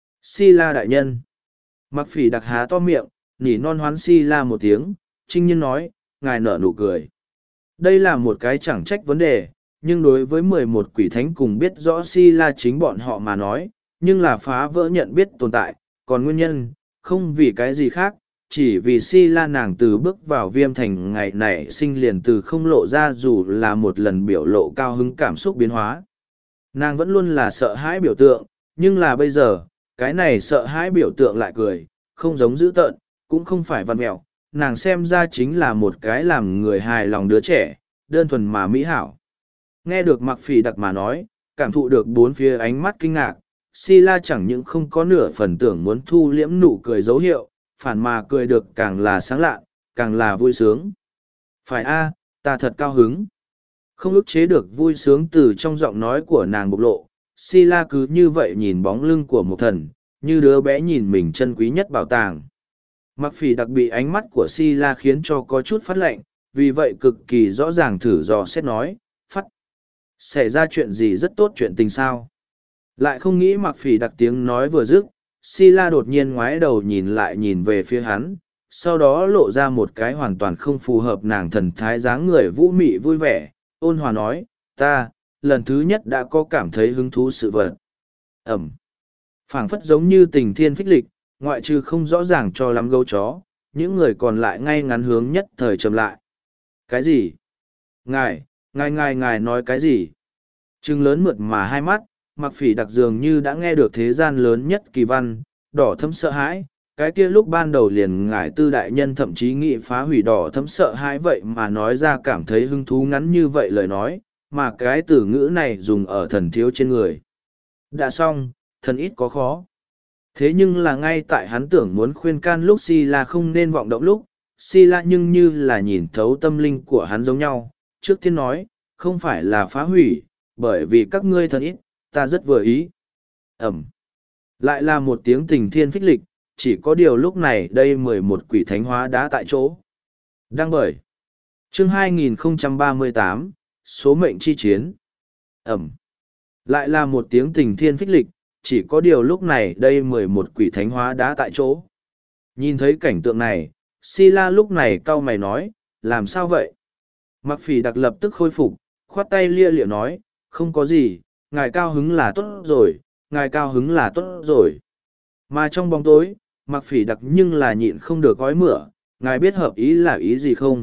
Si La đại nhân. Mặc Phỉ Đặc há to miệng, nỉ non hoán Si La một tiếng, trinh nhiên nói, ngài nở nụ cười. Đây là một cái chẳng trách vấn đề, nhưng đối với mười một quỷ thánh cùng biết rõ Si La chính bọn họ mà nói, nhưng là phá vỡ nhận biết tồn tại, còn nguyên nhân, không vì cái gì khác, chỉ vì Si La nàng từ bước vào Viêm Thành ngày này sinh liền từ không lộ ra dù là một lần biểu lộ cao hứng cảm xúc biến hóa. Nàng vẫn luôn là sợ hãi biểu tượng, nhưng là bây giờ, cái này sợ hãi biểu tượng lại cười, không giống dữ tợn, cũng không phải văn mẹo, nàng xem ra chính là một cái làm người hài lòng đứa trẻ, đơn thuần mà mỹ hảo. Nghe được Mặc Phỉ Đặc mà nói, cảm thụ được bốn phía ánh mắt kinh ngạc, Si La chẳng những không có nửa phần tưởng muốn thu liễm nụ cười dấu hiệu, phản mà cười được càng là sáng lạ, càng là vui sướng. Phải a, ta thật cao hứng. Không ức chế được vui sướng từ trong giọng nói của nàng bộc lộ, Si La cứ như vậy nhìn bóng lưng của một thần, như đứa bé nhìn mình chân quý nhất bảo tàng. Mặc Phỉ Đặc bị ánh mắt của Si La khiến cho có chút phát lạnh, vì vậy cực kỳ rõ ràng thử dò xét nói, phát. Xảy ra chuyện gì rất tốt chuyện tình sao? Lại không nghĩ Mặc Phỉ Đặc tiếng nói vừa dứt, Si La đột nhiên ngoái đầu nhìn lại nhìn về phía hắn, sau đó lộ ra một cái hoàn toàn không phù hợp nàng thần thái dáng người vũ mị vui vẻ, ôn hòa nói, ta, lần thứ nhất đã có cảm thấy hứng thú sự vật. Ẩm. Phảng phất giống như tình thiên phích lịch, ngoại trừ không rõ ràng cho lắm gấu chó, những người còn lại ngay ngắn hướng nhất thời trầm lại. Cái gì? Ngài, ngài ngài ngài nói cái gì? Trừng lớn mượt mà hai mắt, Mặc Phỉ Đặc dường như đã nghe được thế gian lớn nhất kỳ văn, đỏ thấm sợ hãi, cái kia lúc ban đầu liền ngải tư đại nhân thậm chí nghị phá hủy đỏ thấm sợ hãi vậy mà nói ra cảm thấy hứng thú ngắn như vậy lời nói, mà cái từ ngữ này dùng ở thần thiếu trên người. Đã xong, thần ít có khó. Thế nhưng là ngay tại hắn tưởng muốn khuyên can lúc Si La không nên vọng động lúc, Si La nhưng như là nhìn thấu tâm linh của hắn giống nhau, trước tiên nói, không phải là phá hủy, bởi vì các ngươi thần ít, ta rất vừa ý. Ẩm. Lại là một tiếng tình thiên phích lịch, chỉ có điều lúc này đây mười một quỷ thánh hóa đã tại chỗ. Đăng bởi. Chương hai nghìn không trăm ba mươi tám, Số mệnh chi chiến. Ẩm. Lại là một tiếng tình thiên phích lịch, chỉ có điều lúc này đây mười một quỷ thánh hóa đã tại chỗ. Nhìn thấy cảnh tượng này, Si La lúc này cau mày nói, làm sao vậy? Mặc Phỉ Đặc lập tức khôi phục, khoát tay lia lịa nói, không có gì, ngài cao hứng là tốt rồi, ngài cao hứng là tốt rồi. Mà trong bóng tối, Mặc Phỉ Đặc nhưng là nhịn không được gói mửa, ngài biết hợp ý là ý gì không?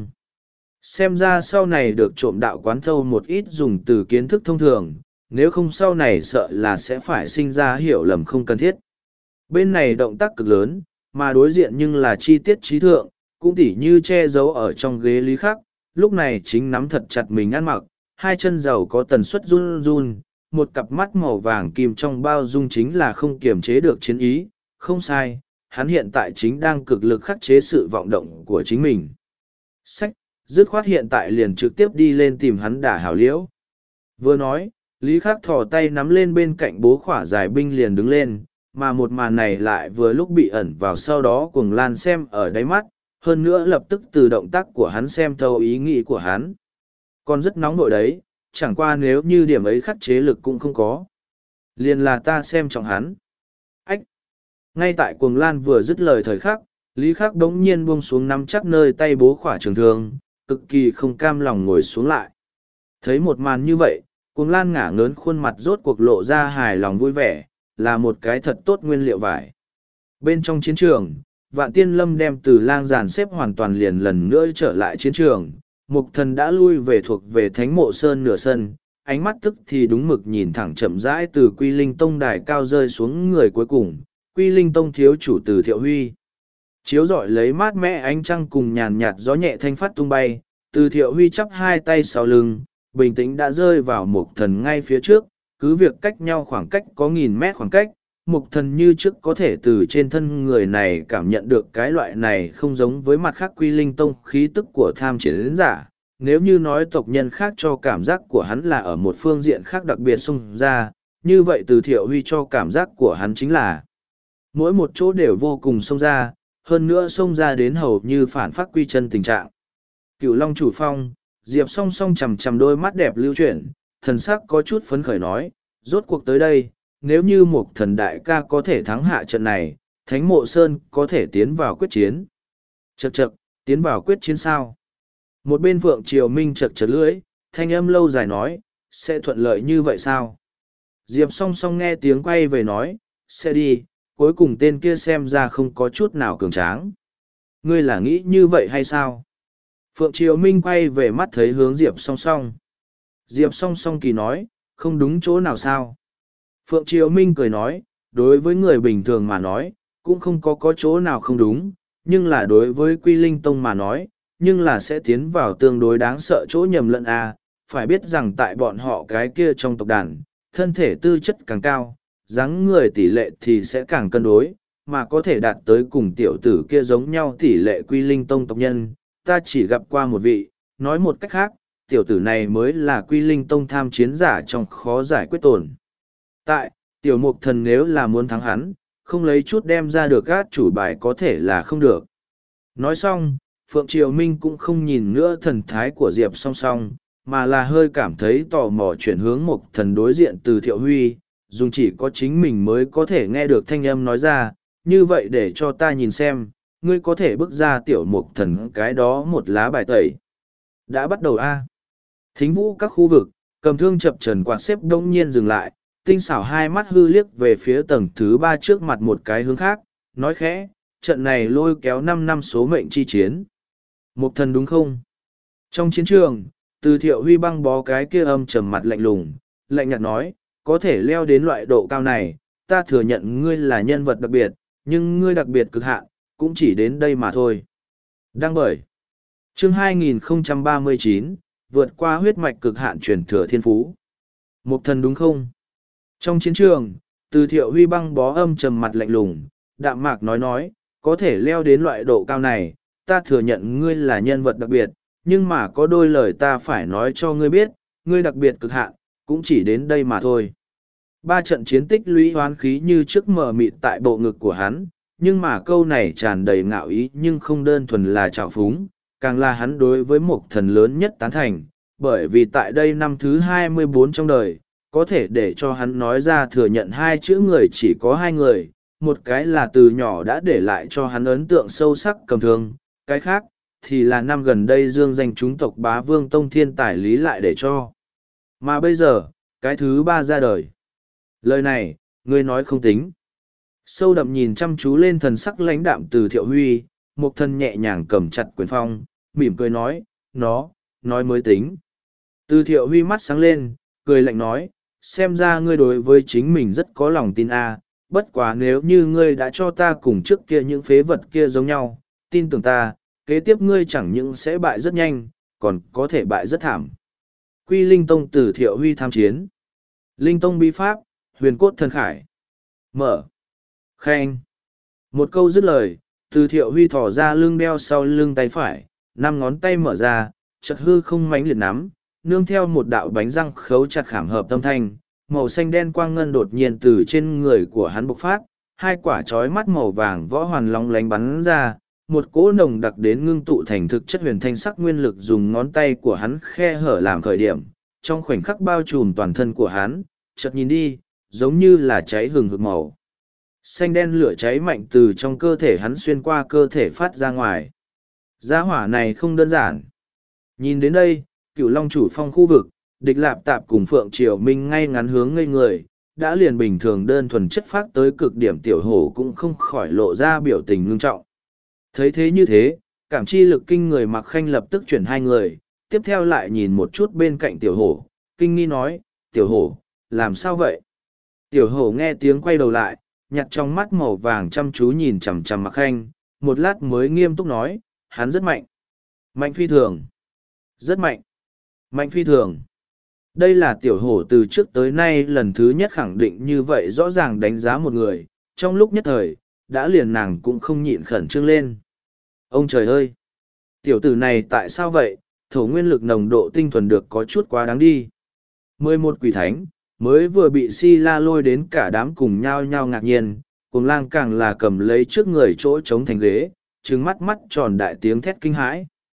Xem ra sau này được trộm đạo quán thâu một ít dùng từ kiến thức thông thường, nếu không sau này sợ là sẽ phải sinh ra hiểu lầm không cần thiết. Bên này động tác cực lớn, mà đối diện nhưng là chi tiết trí thượng, cũng tỉ như che giấu ở trong ghế Lý Khắc, lúc này chính nắm thật chặt mình ăn mặc, hai chân giàu có tần suất run run, một cặp mắt màu vàng kim trong bao dung chính là không kiềm chế được chiến ý, không sai, hắn hiện tại chính đang cực lực khắc chế sự vọng động của chính mình. Sách, dứt khoát hiện tại liền trực tiếp đi lên tìm hắn đả hảo liễu. Vừa nói, Lý Khắc thò tay nắm lên bên cạnh bố khỏa giải binh liền đứng lên, mà một màn này lại vừa lúc bị ẩn vào sau đó cuồng lan xem ở đáy mắt, hơn nữa lập tức từ động tác của hắn xem thấu ý nghĩ của hắn. Còn rất nóng nội đấy, chẳng qua nếu như điểm ấy khắc chế lực cũng không có. Liền là ta xem trọng hắn. Ách! Ngay tại cuồng lan vừa dứt lời thời khắc, Lý Khắc đống nhiên buông xuống nắm chắc nơi tay bố khỏa trường thương, cực kỳ không cam lòng ngồi xuống lại. Thấy một màn như vậy, cuồng lan ngả ngớn khuôn mặt rốt cuộc lộ ra hài lòng vui vẻ, là một cái thật tốt nguyên liệu vải. Bên trong chiến trường, Vạn Tiên Lâm đem từ lang giàn xếp hoàn toàn liền lần nữa trở lại chiến trường. Mục thần đã lui về thuộc về thánh mộ sơn nửa sân, ánh mắt tức thì đúng mực nhìn thẳng chậm rãi từ Quy Linh Tông đài cao rơi xuống người cuối cùng, Quy Linh Tông thiếu chủ Từ Thiệu Huy. Chiếu rọi lấy mát mẻ ánh trăng cùng nhàn nhạt gió nhẹ thanh phát tung bay, Từ Thiệu Huy chắp hai tay sau lưng, bình tĩnh đã rơi vào mục thần ngay phía trước, cứ việc cách nhau khoảng cách có nghìn mét khoảng cách, mục thần như trước có thể từ trên thân người này cảm nhận được cái loại này không giống với mặt khác Quy Linh Tông khí tức của tham chiến giả. Nếu như nói tộc nhân khác cho cảm giác của hắn là ở một phương diện khác đặc biệt xông ra, như vậy Từ Thiệu Huy cho cảm giác của hắn chính là mỗi một chỗ đều vô cùng xông ra, hơn nữa xông ra đến hầu như phản phát quy chân tình trạng. Cửu Long chủ phong, Diệp song song chằm chằm đôi mắt đẹp lưu chuyển, thần sắc có chút phấn khởi nói, rốt cuộc tới đây, nếu như một thần đại ca có thể thắng hạ trận này, Thánh Mộ Sơn có thể tiến vào quyết chiến. Chậc chậc, tiến vào quyết chiến sao? Một bên Phượng Triều Minh chật chật lưỡi, thanh âm lâu dài nói, sẽ thuận lợi như vậy sao? Diệp song song nghe tiếng quay về nói, sẽ đi, cuối cùng tên kia xem ra không có chút nào cường tráng. Ngươi là nghĩ như vậy hay sao? Phượng Triều Minh quay về mắt thấy hướng Diệp song song. Diệp song song kỳ nói, không đúng chỗ nào sao? Phượng Triều Minh cười nói, đối với người bình thường mà nói, cũng không có có chỗ nào không đúng, nhưng là đối với Quy Linh Tông mà nói, nhưng là sẽ tiến vào tương đối đáng sợ chỗ nhầm lẫn à, phải biết rằng tại bọn họ cái kia trong tộc đàn, thân thể tư chất càng cao, dáng người tỷ lệ thì sẽ càng cân đối, mà có thể đạt tới cùng tiểu tử kia giống nhau tỷ lệ Quy Linh Tông tộc nhân, ta chỉ gặp qua một vị, nói một cách khác, tiểu tử này mới là Quy Linh Tông tham chiến giả trong khó giải quyết tồn. Tại, tiểu mục thần nếu là muốn thắng hắn, không lấy chút đem ra được các chủ bài có thể là không được. Nói xong, Phượng Triều Minh cũng không nhìn nữa thần thái của Diệp song song, mà là hơi cảm thấy tò mò chuyển hướng mục thần đối diện từ Thiệu Huy, dùng chỉ có chính mình mới có thể nghe được thanh âm nói ra, như vậy để cho ta nhìn xem, ngươi có thể bước ra tiểu mục thần cái đó một lá bài tẩy. Đã bắt đầu a. Thính vũ các khu vực, cầm thương chập trần quạt xếp đông nhiên dừng lại, tinh xảo hai mắt hư liếc về phía tầng thứ ba trước mặt một cái hướng khác, nói khẽ, trận này lôi kéo năm năm số mệnh chi chiến. Mục thần đúng không? Trong chiến trường, từ Thiệu Huy băng bó cái kia âm trầm mặt lạnh lùng, lạnh nhạt nói, có thể leo đến loại độ cao này, ta thừa nhận ngươi là nhân vật đặc biệt, nhưng ngươi đặc biệt cực hạn, cũng chỉ đến đây mà thôi. Đăng bởi chương hai nghìn không trăm ba mươi chín, vượt qua huyết mạch cực hạn truyền thừa thiên phú. Mục thần đúng không? Trong chiến trường, từ Thiệu Huy băng bó âm trầm mặt lạnh lùng, đạm mạc nói nói, có thể leo đến loại độ cao này, ta thừa nhận ngươi là nhân vật đặc biệt, nhưng mà có đôi lời ta phải nói cho ngươi biết, ngươi đặc biệt cực hạn, cũng chỉ đến đây mà thôi. Ba trận chiến tích lũy hoán khí như trước mờ mịt tại bộ ngực của hắn, nhưng mà câu này tràn đầy ngạo ý nhưng không đơn thuần là trào phúng, càng là hắn đối với một thần lớn nhất tán thành, bởi vì tại đây năm thứ hai mươi bốn trong đời, có thể để cho hắn nói ra thừa nhận hai chữ người chỉ có hai người, một cái là từ nhỏ đã để lại cho hắn ấn tượng sâu sắc cầm thương, cái khác thì là năm gần đây dương danh chúng tộc bá vương tông thiên tài lý lại để cho. Mà bây giờ, cái thứ ba ra đời. Lời này, ngươi nói không tính. Sâu đậm nhìn chăm chú lên thần sắc lãnh đạm từ Thiệu Huy, một thân nhẹ nhàng cầm chặt quyền phong, mỉm cười nói, nó, nói mới tính. Từ Thiệu Huy mắt sáng lên, cười lạnh nói, xem ra ngươi đối với chính mình rất có lòng tin a. Bất quá nếu như ngươi đã cho ta cùng trước kia những phế vật kia giống nhau, tin tưởng ta, kế tiếp ngươi chẳng những sẽ bại rất nhanh, còn có thể bại rất thảm. Quy Linh Tông từ Thiệu Huy tham chiến. Linh Tông bí pháp, huyền cốt thần khải. Mở. Khen. Một câu dứt lời, từ Thiệu Huy thỏ ra lưng đeo sau lưng tay phải, năm ngón tay mở ra, chật hư không mánh liệt nắm, nương theo một đạo bánh răng khấu chặt khảm hợp tâm thanh, màu xanh đen quang ngân đột nhiên từ trên người của hắn bộc phát, hai quả trói mắt màu vàng võ hoàn long lánh bắn ra, một cỗ nồng đặc đến ngưng tụ thành thực chất huyền thanh sắc nguyên lực dùng ngón tay của hắn khe hở làm khởi điểm, trong khoảnh khắc bao trùm toàn thân của hắn, chợt nhìn đi, giống như là cháy hừng hực màu. Xanh đen lửa cháy mạnh từ trong cơ thể hắn xuyên qua cơ thể phát ra ngoài. Gia hỏa này không đơn giản. Nhìn đến đây, Cửu Long chủ phong khu vực, địch lạp tạp cùng Phượng Triều Minh ngay ngắn hướng ngây người, đã liền bình thường đơn thuần chất phát tới cực điểm tiểu hổ cũng không khỏi lộ ra biểu tình ngưng trọng. Thấy thế như thế, cảm chi lực kinh người Mặc Khanh lập tức chuyển hai người, tiếp theo lại nhìn một chút bên cạnh tiểu hổ, kinh nghi nói, tiểu hổ, làm sao vậy? Tiểu hổ nghe tiếng quay đầu lại, nhặt trong mắt màu vàng chăm chú nhìn chằm chằm Mặc Khanh, một lát mới nghiêm túc nói, hắn rất mạnh. Mạnh phi thường. Rất mạnh. Mạnh phi thường. Đây là tiểu hổ từ trước tới nay lần thứ nhất khẳng định như vậy rõ ràng đánh giá một người, trong lúc nhất thời, đã liền nàng cũng không nhịn khẩn trương lên. Ông trời ơi! Tiểu tử này tại sao vậy? Thổ nguyên lực nồng độ tinh thuần được có chút quá đáng đi. Mười một quỷ thánh, mới vừa bị si la lôi đến cả đám cùng nhau nhau ngạc nhiên, cùng lang càng là cầm lấy trước người chỗ trống thành ghế, trừng mắt mắt tròn đại tiếng thét kinh hãi.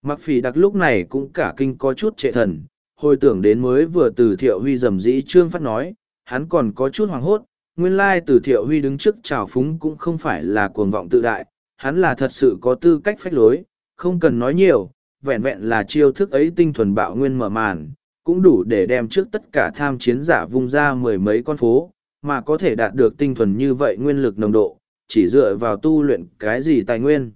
Mặc phỉ đặc lúc này cũng cả kinh có chút trệ thần, hồi tưởng đến mới vừa từ Thiệu Huy rầm rĩ Trương Phát nói, hắn còn có chút hoảng hốt, nguyên lai từ Thiệu Huy đứng trước trào phúng cũng không phải là cuồng vọng tự đại, hắn là thật sự có tư cách phách lối, không cần nói nhiều, vẹn vẹn là chiêu thức ấy tinh thuần bạo nguyên mở màn, cũng đủ để đem trước tất cả tham chiến giả vung ra mười mấy con phố, mà có thể đạt được tinh thuần như vậy nguyên lực nồng độ, chỉ dựa vào tu luyện cái gì tài nguyên.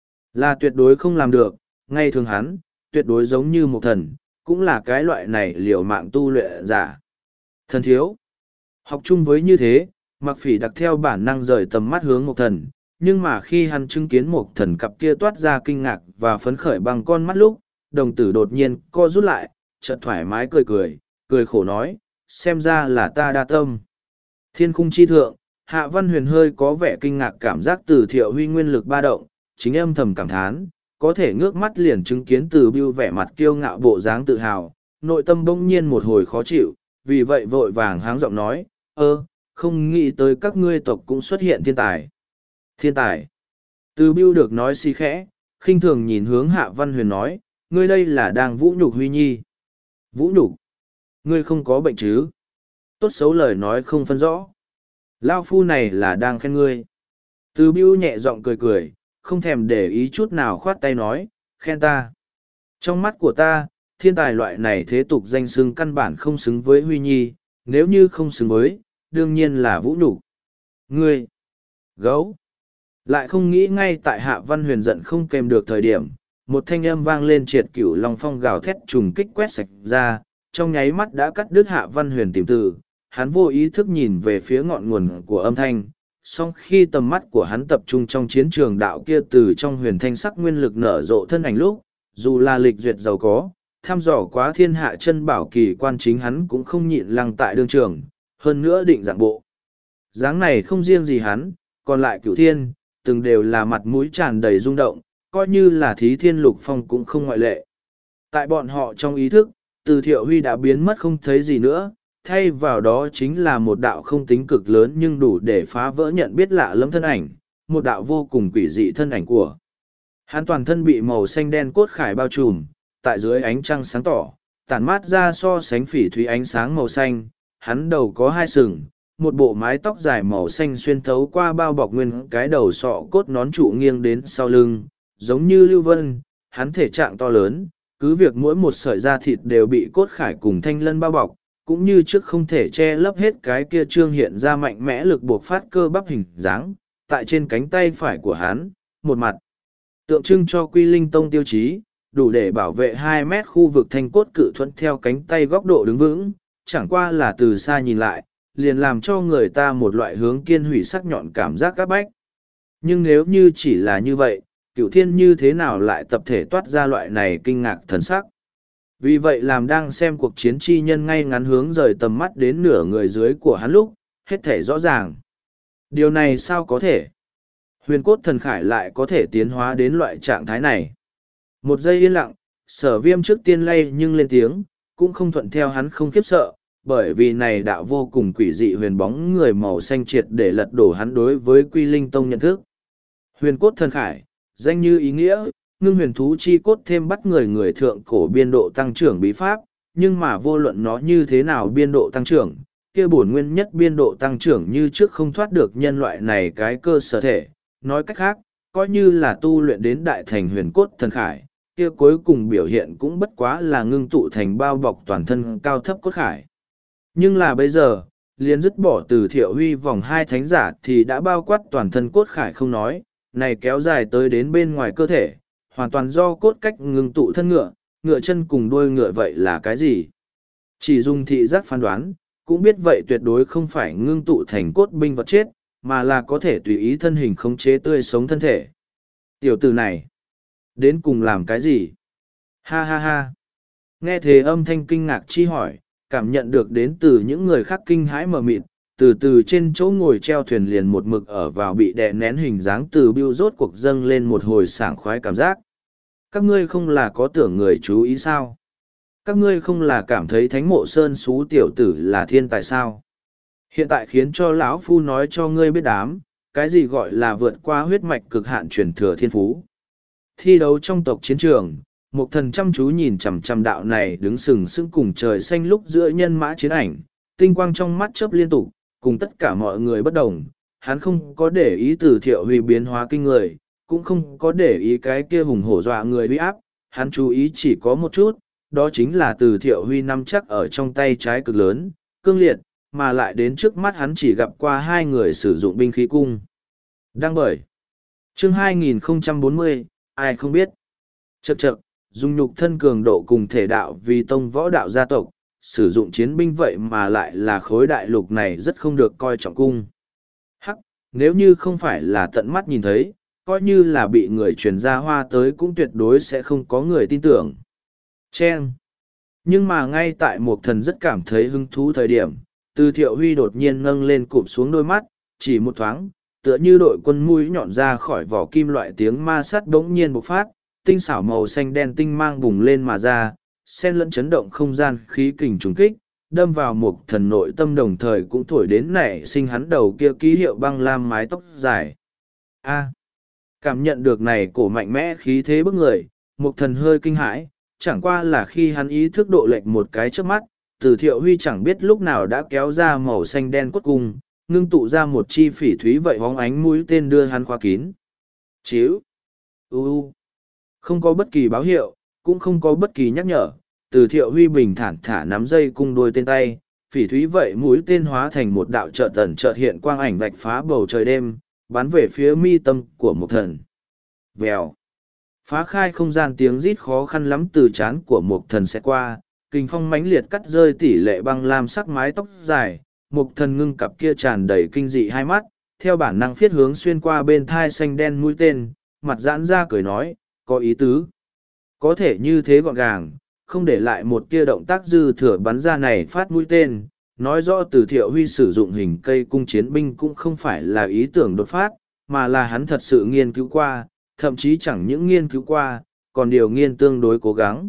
Là tuyệt đối không làm được, ngay thường hắn, tuyệt đối giống như một thần, cũng là cái loại này liều mạng tu luyện giả. Thần thiếu. Học chung với như thế, Mặc Phỉ đặc theo bản năng rời tầm mắt hướng một thần, nhưng mà khi hắn chứng kiến một thần cặp kia toát ra kinh ngạc và phấn khởi bằng con mắt lúc, đồng tử đột nhiên co rút lại, chợt thoải mái cười cười, cười khổ nói, xem ra là ta đa tâm. Thiên khung chi thượng, Hạ Văn Huyền hơi có vẻ kinh ngạc cảm giác từ Thiệu Huy nguyên lực ba động, chính âm thầm cảm thán, có thể ngước mắt liền chứng kiến từ Bưu vẻ mặt kiêu ngạo bộ dáng tự hào, nội tâm bỗng nhiên một hồi khó chịu, vì vậy vội vàng háng giọng nói, ơ, không nghĩ tới các ngươi tộc cũng xuất hiện thiên tài. Thiên tài. Từ Bưu được nói si khẽ, khinh thường nhìn hướng Hạ Văn Huyền nói, ngươi đây là đang vũ nhục Huy Nhi. Vũ nhục? Ngươi không có bệnh chứ? Tốt xấu lời nói không phân rõ. Lao phu này là đang khen ngươi. Từ Bưu nhẹ giọng cười cười, không thèm để ý chút nào khoát tay nói, khen ta. Trong mắt của ta, thiên tài loại này thế tục danh xưng căn bản không xứng với Huy Nhi, nếu như không xứng với, đương nhiên là vũ nhục. Ngươi! Gấu! Lại không nghĩ ngay tại Hạ Văn Huyền giận không kèm được thời điểm, một thanh âm vang lên triệt cửu long phong gào thét trùng kích quét sạch ra, trong nháy mắt đã cắt đứt Hạ Văn Huyền tìm từ, hắn vô ý thức nhìn về phía ngọn nguồn của âm thanh, song khi tầm mắt của hắn tập trung trong chiến trường đạo kia từ trong huyền thanh sắc nguyên lực nở rộ thân ảnh lúc, dù là lịch duyệt giàu có, thăm dò quá thiên hạ chân bảo kỳ quan chính hắn cũng không nhịn lăng tại đương trường, hơn nữa định dạng bộ. Dáng này không riêng gì hắn, còn lại cửu thiên, từng đều là mặt mũi tràn đầy rung động, coi như là thí thiên lục phong cũng không ngoại lệ. Tại bọn họ trong ý thức, từ Thiệu Huy đã biến mất không thấy gì nữa, thay vào đó chính là một đạo không tính cực lớn nhưng đủ để phá vỡ nhận biết lạ lẫm thân ảnh, một đạo vô cùng quỷ dị thân ảnh của. Hắn toàn thân bị màu xanh đen cốt khải bao trùm, tại dưới ánh trăng sáng tỏ, tản mát ra so sánh phỉ thúy ánh sáng màu xanh, hắn đầu có hai sừng, một bộ mái tóc dài màu xanh xuyên thấu qua bao bọc nguyên cái đầu sọ cốt nón trụ nghiêng đến sau lưng, giống như lưu vân, hắn thể trạng to lớn, cứ việc mỗi một sợi da thịt đều bị cốt khải cùng thanh lân bao bọc, cũng như trước không thể che lấp hết cái kia trương hiện ra mạnh mẽ lực buộc phát cơ bắp hình dáng, tại trên cánh tay phải của hắn, một mặt tượng trưng cho Quy Linh Tông tiêu chí, đủ để bảo vệ hai mét khu vực thanh cốt cự thuẫn theo cánh tay góc độ đứng vững, chẳng qua là từ xa nhìn lại, liền làm cho người ta một loại hướng kiên hủy sắc nhọn cảm giác các bách. Nhưng nếu như chỉ là như vậy, cửu thiên như thế nào lại tập thể toát ra loại này kinh ngạc thần sắc? Vì vậy làm đang xem cuộc chiến chi nhân ngay ngắn hướng rời tầm mắt đến nửa người dưới của hắn lúc, hết thể rõ ràng. Điều này sao có thể? Huyền cốt thần khải lại có thể tiến hóa đến loại trạng thái này. Một giây yên lặng, sở viêm trước tiên lay nhưng lên tiếng, cũng không thuận theo hắn không khiếp sợ, bởi vì này đạo vô cùng quỷ dị huyền bóng người màu xanh triệt để lật đổ hắn đối với Quy Linh Tông nhận thức. Huyền cốt thần khải, danh như ý nghĩa, ngưng huyền thú chi cốt thêm bắt người người thượng cổ biên độ tăng trưởng bí pháp, nhưng mà vô luận nó như thế nào biên độ tăng trưởng, kia bổn nguyên nhất biên độ tăng trưởng như trước không thoát được nhân loại này cái cơ sở thể. Nói cách khác, coi như là tu luyện đến đại thành huyền cốt thần khải, kia cuối cùng biểu hiện cũng bất quá là ngưng tụ thành bao bọc toàn thân cao thấp cốt khải. Nhưng là bây giờ, liền dứt bỏ từ Thiệu Huy vòng hai thánh giả thì đã bao quát toàn thân cốt khải không nói, này kéo dài tới đến bên ngoài cơ thể, hoàn toàn do cốt cách ngưng tụ thân ngựa, ngựa chân cùng đuôi ngựa vậy là cái gì? Chỉ dùng thị giác phán đoán, cũng biết vậy tuyệt đối không phải ngưng tụ thành cốt binh vật chết, mà là có thể tùy ý thân hình khống chế tươi sống thân thể. Tiểu tử này, đến cùng làm cái gì? Ha ha ha. Nghe thế âm thanh kinh ngạc chi hỏi, cảm nhận được đến từ những người khác kinh hãi mờ mịt, từ từ trên chỗ ngồi treo thuyền liền một mực ở vào bị đè nén hình dáng từ Bưu rốt cuộc dâng lên một hồi sảng khoái cảm giác. Các ngươi không là có tưởng người chú ý sao? Các ngươi không là cảm thấy thánh mộ sơn xú tiểu tử là thiên tài sao? Hiện tại khiến cho lão phu nói cho ngươi biết đám, cái gì gọi là vượt qua huyết mạch cực hạn truyền thừa thiên phú. Thi đấu trong tộc chiến trường, Một thần chăm chú nhìn chằm chằm đạo này đứng sừng sững cùng trời xanh lúc giữa nhân mã chiến ảnh, tinh quang trong mắt chớp liên tục, cùng tất cả mọi người bất đồng. Hắn không có để ý từ Thiệu Huy biến hóa kinh người, cũng không có để ý cái kia hùng hổ dọa người uy áp, hắn chú ý chỉ có một chút, đó chính là từ Thiệu Huy nắm chắc ở trong tay trái cực lớn, cương liệt, mà lại đến trước mắt hắn chỉ gặp qua hai người sử dụng binh khí cung. Đăng bởi chương hai nghìn không trăm bốn mươi, ai không biết. Chậc chậc, dùng nhục thân cường độ cùng thể đạo vì tông võ đạo gia tộc, sử dụng chiến binh vậy mà lại là khối đại lục này rất không được coi trọng cung. Hắc, nếu như không phải là tận mắt nhìn thấy, coi như là bị người truyền ra hoa tới cũng tuyệt đối sẽ không có người tin tưởng. Chen. Nhưng mà ngay tại một thần rất cảm thấy hứng thú thời điểm, từ Thiệu Huy đột nhiên nâng lên cụp xuống đôi mắt, chỉ một thoáng, tựa như đội quân mũi nhọn ra khỏi vỏ kim loại tiếng ma sắt bỗng nhiên bộc phát, tinh xảo màu xanh đen tinh mang bùng lên mà ra, xen lẫn chấn động không gian khí kình trùng kích, đâm vào một thần nội tâm đồng thời cũng thổi đến nảy sinh hắn đầu kia ký hiệu băng lam mái tóc dài. A. Cảm nhận được này cổ mạnh mẽ khí thế bức người, một thần hơi kinh hãi, chẳng qua là khi hắn ý thức độ lệch một cái trước mắt, từ Thiệu Huy chẳng biết lúc nào đã kéo ra màu xanh đen cốt cung, ngưng tụ ra một chi phỉ thúy vậy hóng ánh mũi tên đưa hắn khóa kín. Chíu. U u. Không có bất kỳ báo hiệu, cũng không có bất kỳ nhắc nhở, từ Thiệu Huy bình thản thả nắm dây cung đôi tên tay, phỉ thúy vậy mũi tên hóa thành một đạo chợt tẩn chợt hiện quang ảnh vạch phá bầu trời đêm, bắn về phía mi tâm của một thần. Vèo. Phá khai không gian tiếng rít khó khăn lắm từ trán của một thần sẽ qua, kinh phong mãnh liệt cắt rơi tỷ lệ băng lam sắc mái tóc dài, một thần ngưng cặp kia tràn đầy kinh dị hai mắt, theo bản năng phiết hướng xuyên qua bên thai xanh đen mũi tên, mặt giãn ra cười nói, có ý tứ. Có thể như thế gọn gàng, không để lại một tia động tác dư thừa bắn ra này phát mũi tên, nói rõ từ Thiệu Huy sử dụng hình cây cung chiến binh cũng không phải là ý tưởng đột phát, mà là hắn thật sự nghiên cứu qua, thậm chí chẳng những nghiên cứu qua, còn điều nghiên tương đối cố gắng.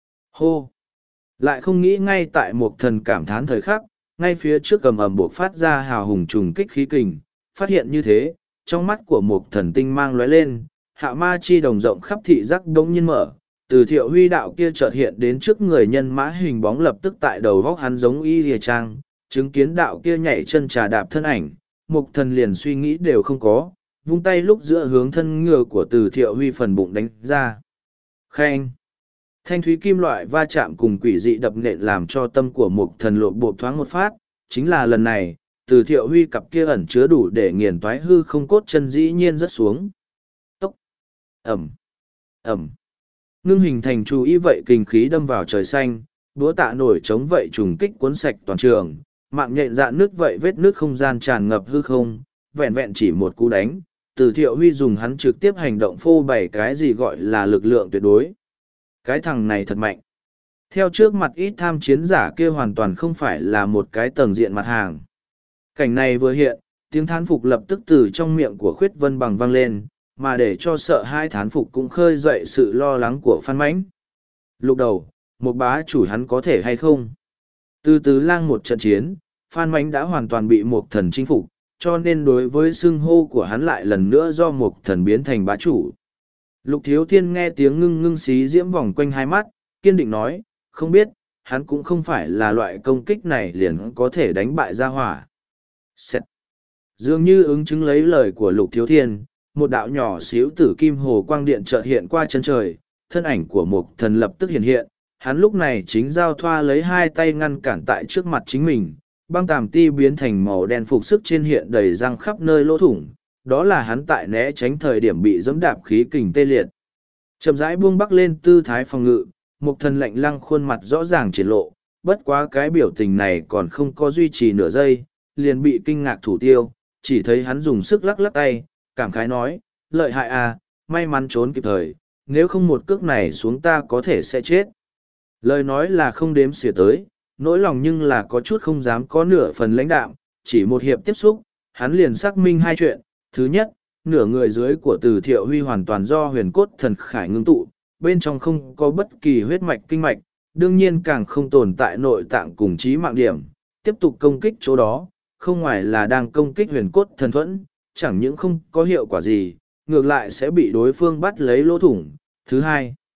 Hô! Lại không nghĩ ngay tại một thần cảm thán thời khắc, ngay phía trước cầm ẩm buộc phát ra hào hùng trùng kích khí kình, phát hiện như thế, trong mắt của một thần tinh mang lóe lên, hạ ma chi đồng rộng khắp thị giác đống nhiên mở, từ Thiệu Huy đạo kia chợt hiện đến trước người nhân mã hình bóng lập tức tại đầu góc hắn giống y lìa trang, chứng kiến đạo kia nhảy chân trà đạp thân ảnh, một thần liền suy nghĩ đều không có, vung tay lúc giữa hướng thân ngựa của từ Thiệu Huy phần bụng đánh ra. Khen! Thanh thúy kim loại va chạm cùng quỷ dị đập nện làm cho tâm của một thần lộ bộ thoáng một phát, chính là lần này, từ Thiệu Huy cặp kia ẩn chứa đủ để nghiền toái hư không cốt chân dĩ nhiên rất xuống. Tốc! Ẩm! Ẩm! Ngưng hình thành chú ý vậy kinh khí đâm vào trời xanh, đúa tạ nổi chống vậy trùng kích cuốn sạch toàn trường, mạng nhện dạn nước vậy vết nước không gian tràn ngập hư không, vẹn vẹn chỉ một cú đánh, từ Thiệu Huy dùng hắn trực tiếp hành động phô bày cái gì gọi là lực lượng tuyệt đối. Cái thằng này thật mạnh. Theo trước mặt ít tham chiến giả kia hoàn toàn không phải là một cái tầng diện mặt hàng. Cảnh này vừa hiện, tiếng thán phục lập tức từ trong miệng của Khuyết Vân Bằng vang lên, mà để cho sợ hai thán phục cũng khơi dậy sự lo lắng của Phan Mãnh. Lúc đầu, một bá chủ hắn có thể hay không? Từ từ lang một trận chiến, Phan Mãnh đã hoàn toàn bị một thần chinh phục, cho nên đối với xưng hô của hắn lại lần nữa do một thần biến thành bá chủ. Lục Thiếu Thiên nghe tiếng ngưng ngưng xí diễm vòng quanh hai mắt, kiên định nói, không biết, hắn cũng không phải là loại công kích này liền có thể đánh bại gia hỏa. Xét. Dường như ứng chứng lấy lời của Lục Thiếu Thiên, một đạo nhỏ xíu tử kim hồ quang điện chợt hiện qua chân trời, thân ảnh của một thần lập tức hiện hiện, hắn lúc này chính giao thoa lấy hai tay ngăn cản tại trước mặt chính mình, băng tàm ti biến thành màu đen phục sức trên hiện đầy răng khắp nơi lỗ thủng, đó là hắn tại né tránh thời điểm bị dẫm đạp khí kình tê liệt. Chậm rãi buông bắc lên tư thái phòng ngự, một thần lạnh lăng khuôn mặt rõ ràng triển lộ, bất quá cái biểu tình này còn không có duy trì nửa giây, liền bị kinh ngạc thủ tiêu, chỉ thấy hắn dùng sức lắc lắc tay, cảm khái nói, lợi hại à, may mắn trốn kịp thời, nếu không một cước này xuống ta có thể sẽ chết. Lời nói là không đếm xỉa tới, nỗi lòng nhưng là có chút không dám có nửa phần lãnh đạm, chỉ một hiệp tiếp xúc, hắn liền xác minh hai chuyện. Thứ nhất, nửa người dưới của Từ Thiệu Huy hoàn toàn do huyền cốt thần khải ngưng tụ, bên trong không có bất kỳ huyết mạch kinh mạch, đương nhiên càng không tồn tại nội tạng cùng trí mạng điểm. Tiếp tục công kích chỗ đó, không ngoài là đang công kích huyền cốt thần thuẫn, chẳng những không có hiệu quả gì, ngược lại sẽ bị đối phương bắt lấy lỗ thủng. Thứ hai,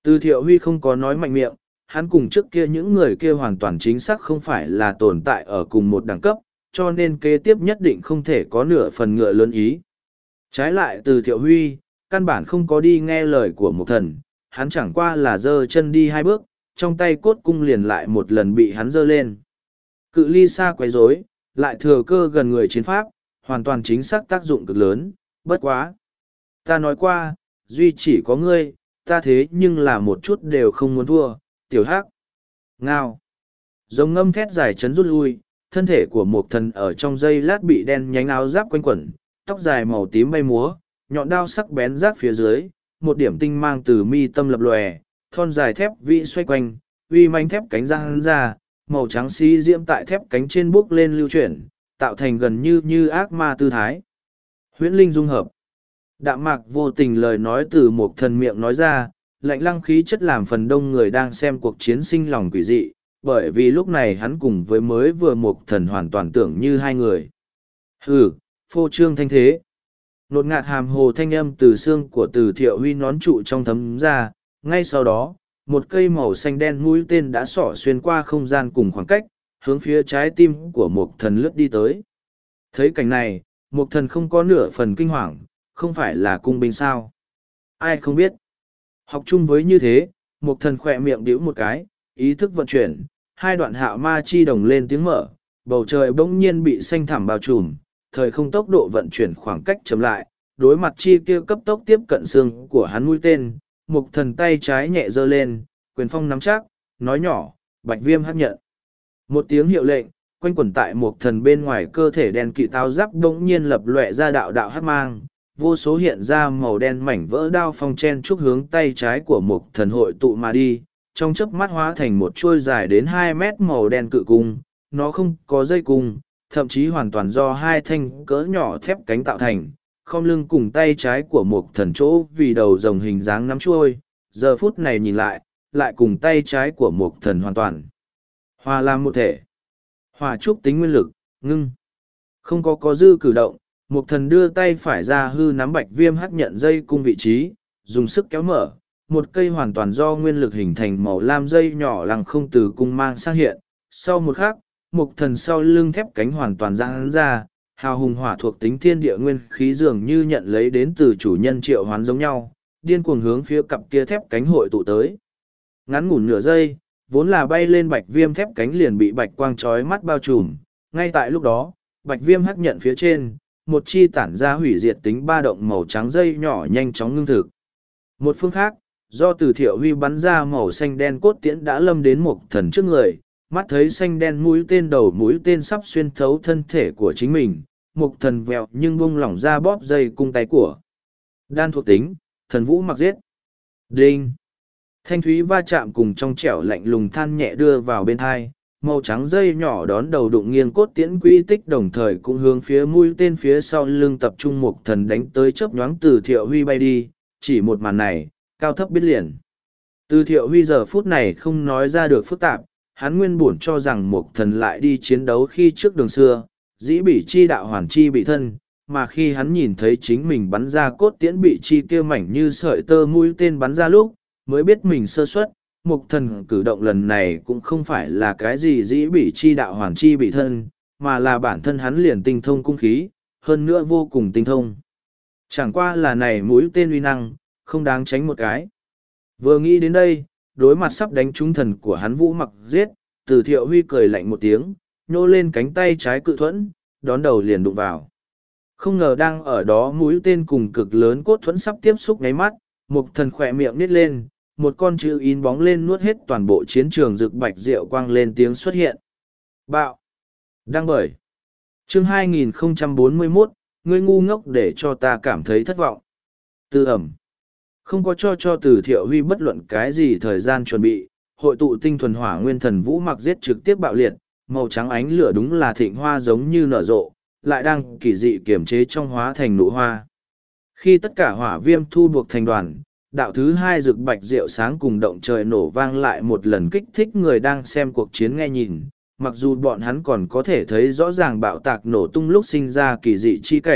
Từ Thiệu Huy không có nói mạnh miệng, hắn cùng trước kia những người kia hoàn toàn chính xác không phải là tồn tại ở cùng một đẳng cấp, cho nên kế tiếp nhất định không thể có nửa phần ngựa lớn ý. Trái lại Từ Thiệu Huy, căn bản không có đi nghe lời của một thần, hắn chẳng qua là giơ chân đi hai bước, trong tay cốt cung liền lại một lần bị hắn giơ lên. Cự ly xa quấy rối, lại thừa cơ gần người chiến pháp, hoàn toàn chính xác tác dụng cực lớn, bất quá. Ta nói qua, duy chỉ có ngươi, ta thế nhưng là một chút đều không muốn thua, tiểu hắc. Ngao. Giống ngâm thét dài chấn rút lui, thân thể của một thần ở trong giây lát bị đen nhánh áo giáp quanh quẩn, tóc dài màu tím bay múa, nhọn đao sắc bén rác phía dưới, một điểm tinh mang từ mi tâm lập lòe, thon dài thép vị xoay quanh, uy manh thép cánh răng ra, màu trắng xí diễm tại thép cánh trên bước lên lưu chuyển, tạo thành gần như như ác ma tư thái. Huyễn linh dung hợp. Đạm mạc vô tình lời nói từ một thần miệng nói ra, lạnh lăng khí chất làm phần đông người đang xem cuộc chiến sinh lòng quỷ dị, bởi vì lúc này hắn cùng với mới vừa một thần hoàn toàn tưởng như hai người. Hừ, phô trương thanh thế. Nột ngạt hàm hồ thanh âm từ xương của Từ Thiệu Huy nón trụ trong thấm ra, ngay sau đó, một cây màu xanh đen mũi tên đã xỏ xuyên qua không gian cùng khoảng cách, hướng phía trái tim của một thần lướt đi tới. Thấy cảnh này, một thần không có nửa phần kinh hoàng, không phải là cung binh sao. Ai không biết. Học chung với như thế, một thần khỏe miệng đĩu một cái, ý thức vận chuyển, hai đoạn hạo ma chi đồng lên tiếng mở, bầu trời bỗng nhiên bị xanh thẳm bao trùm, thời không tốc độ vận chuyển khoảng cách chậm lại, đối mặt chi kia cấp tốc tiếp cận xương của hắn mũi tên, một thần tay trái nhẹ giơ lên, quyền phong nắm chắc, nói nhỏ, bạch viêm hấp nhận. Một tiếng hiệu lệnh, quanh quẩn tại một thần bên ngoài cơ thể đen kỵ táo giáp bỗng nhiên lập lòe ra đạo đạo hát mang, vô số hiện ra màu đen mảnh vỡ đao phong chen chúc hướng tay trái của một thần hội tụ mà đi, trong chớp mắt hóa thành một chuôi dài đến hai mét màu đen cự cung, nó không có dây cung, thậm chí hoàn toàn do hai thanh cỡ nhỏ thép cánh tạo thành, không lưng cùng tay trái của một thần chỗ vì đầu rồng hình dáng nắm chuôi, giờ phút này nhìn lại, lại cùng tay trái của một thần hoàn toàn. Hòa làm một thể. Hòa trúc tính nguyên lực, ngưng. Không có có dư cử động, một thần đưa tay phải ra hư nắm bạch viêm hắc nhận dây cung vị trí, dùng sức kéo mở, một cây hoàn toàn do nguyên lực hình thành màu lam dây nhỏ lằng không từ cung mang sang hiện. Sau một khắc, một thần sau lưng thép cánh hoàn toàn giãn ra, hào hùng hỏa thuộc tính thiên địa nguyên khí dường như nhận lấy đến từ chủ nhân triệu hoán giống nhau, điên cuồng hướng phía cặp kia thép cánh hội tụ tới. Ngắn ngủn nửa giây, vốn là bay lên bạch viêm thép cánh liền bị bạch quang chói mắt bao trùm. Ngay tại lúc đó, bạch viêm hắc nhận phía trên, một chi tản ra hủy diệt tính ba động màu trắng dây nhỏ nhanh chóng ngưng thực. Một phương khác, do Từ Thiệu Huy bắn ra màu xanh đen cốt tiễn đã lâm đến một thần trước người, mắt thấy xanh đen mũi tên đầu mũi tên sắp xuyên thấu thân thể của chính mình, một thần vẹo nhưng buông lỏng ra bóp dây cung tay của. Đan thuộc tính, thần vũ mặc giết. Đinh. Thanh thúy va chạm cùng trong trẻo lạnh lùng than nhẹ đưa vào bên thai, màu trắng dây nhỏ đón đầu đụng nghiêng cốt tiễn quỹ tích đồng thời cũng hướng phía mũi tên phía sau lưng tập trung một thần đánh tới chớp nhoáng Từ Thiệu Huy bay đi, chỉ một màn này, cao thấp biết liền. Từ Thiệu Huy giờ phút này không nói ra được phức tạp, hắn nguyên bổn cho rằng một thần lại đi chiến đấu khi trước đường xưa, dĩ bị chi đạo hoàn chi bị thân, mà khi hắn nhìn thấy chính mình bắn ra cốt tiễn bị chi kia mảnh như sợi tơ mũi tên bắn ra lúc, mới biết mình sơ suất. Mục thần cử động lần này cũng không phải là cái gì dĩ bị chi đạo hoàn chi bị thân, mà là bản thân hắn liền tinh thông cung khí, hơn nữa vô cùng tinh thông. Chẳng qua là này mũi tên uy năng, không đáng tránh một cái. Vừa nghĩ đến đây, đối mặt sắp đánh trúng thần của hắn vũ mặc giết, Từ Thiệu Huy cười lạnh một tiếng, nhô lên cánh tay trái cự thuẫn, đón đầu liền đụng vào. Không ngờ đang ở đó mũi tên cùng cực lớn cốt thuẫn sắp tiếp xúc ngáy mắt, mục thần khỏe miệng nít lên, một con chữ in bóng lên nuốt hết toàn bộ chiến trường rực bạch rượu quang lên tiếng xuất hiện. Bạo. Đăng bởi. Chương hai nghìn không trăm bốn mươi mốt, ngươi ngu ngốc để cho ta cảm thấy thất vọng. Tư ẩm. Không có cho cho Từ Thiệu Huy bất luận cái gì thời gian chuẩn bị, hội tụ tinh thuần hỏa nguyên thần vũ mặc giết trực tiếp bạo liệt, màu trắng ánh lửa đúng là thịnh hoa giống như nở rộ, lại đang kỳ dị kiểm chế trong hóa thành nụ hoa. Khi tất cả hỏa viêm thu buộc thành đoàn, đạo thứ hai rực bạch rượu sáng cùng động trời nổ vang lại một lần kích thích người đang xem cuộc chiến nghe nhìn, mặc dù bọn hắn còn có thể thấy rõ ràng bạo tạc nổ tung lúc sinh ra kỳ dị chi cảnh,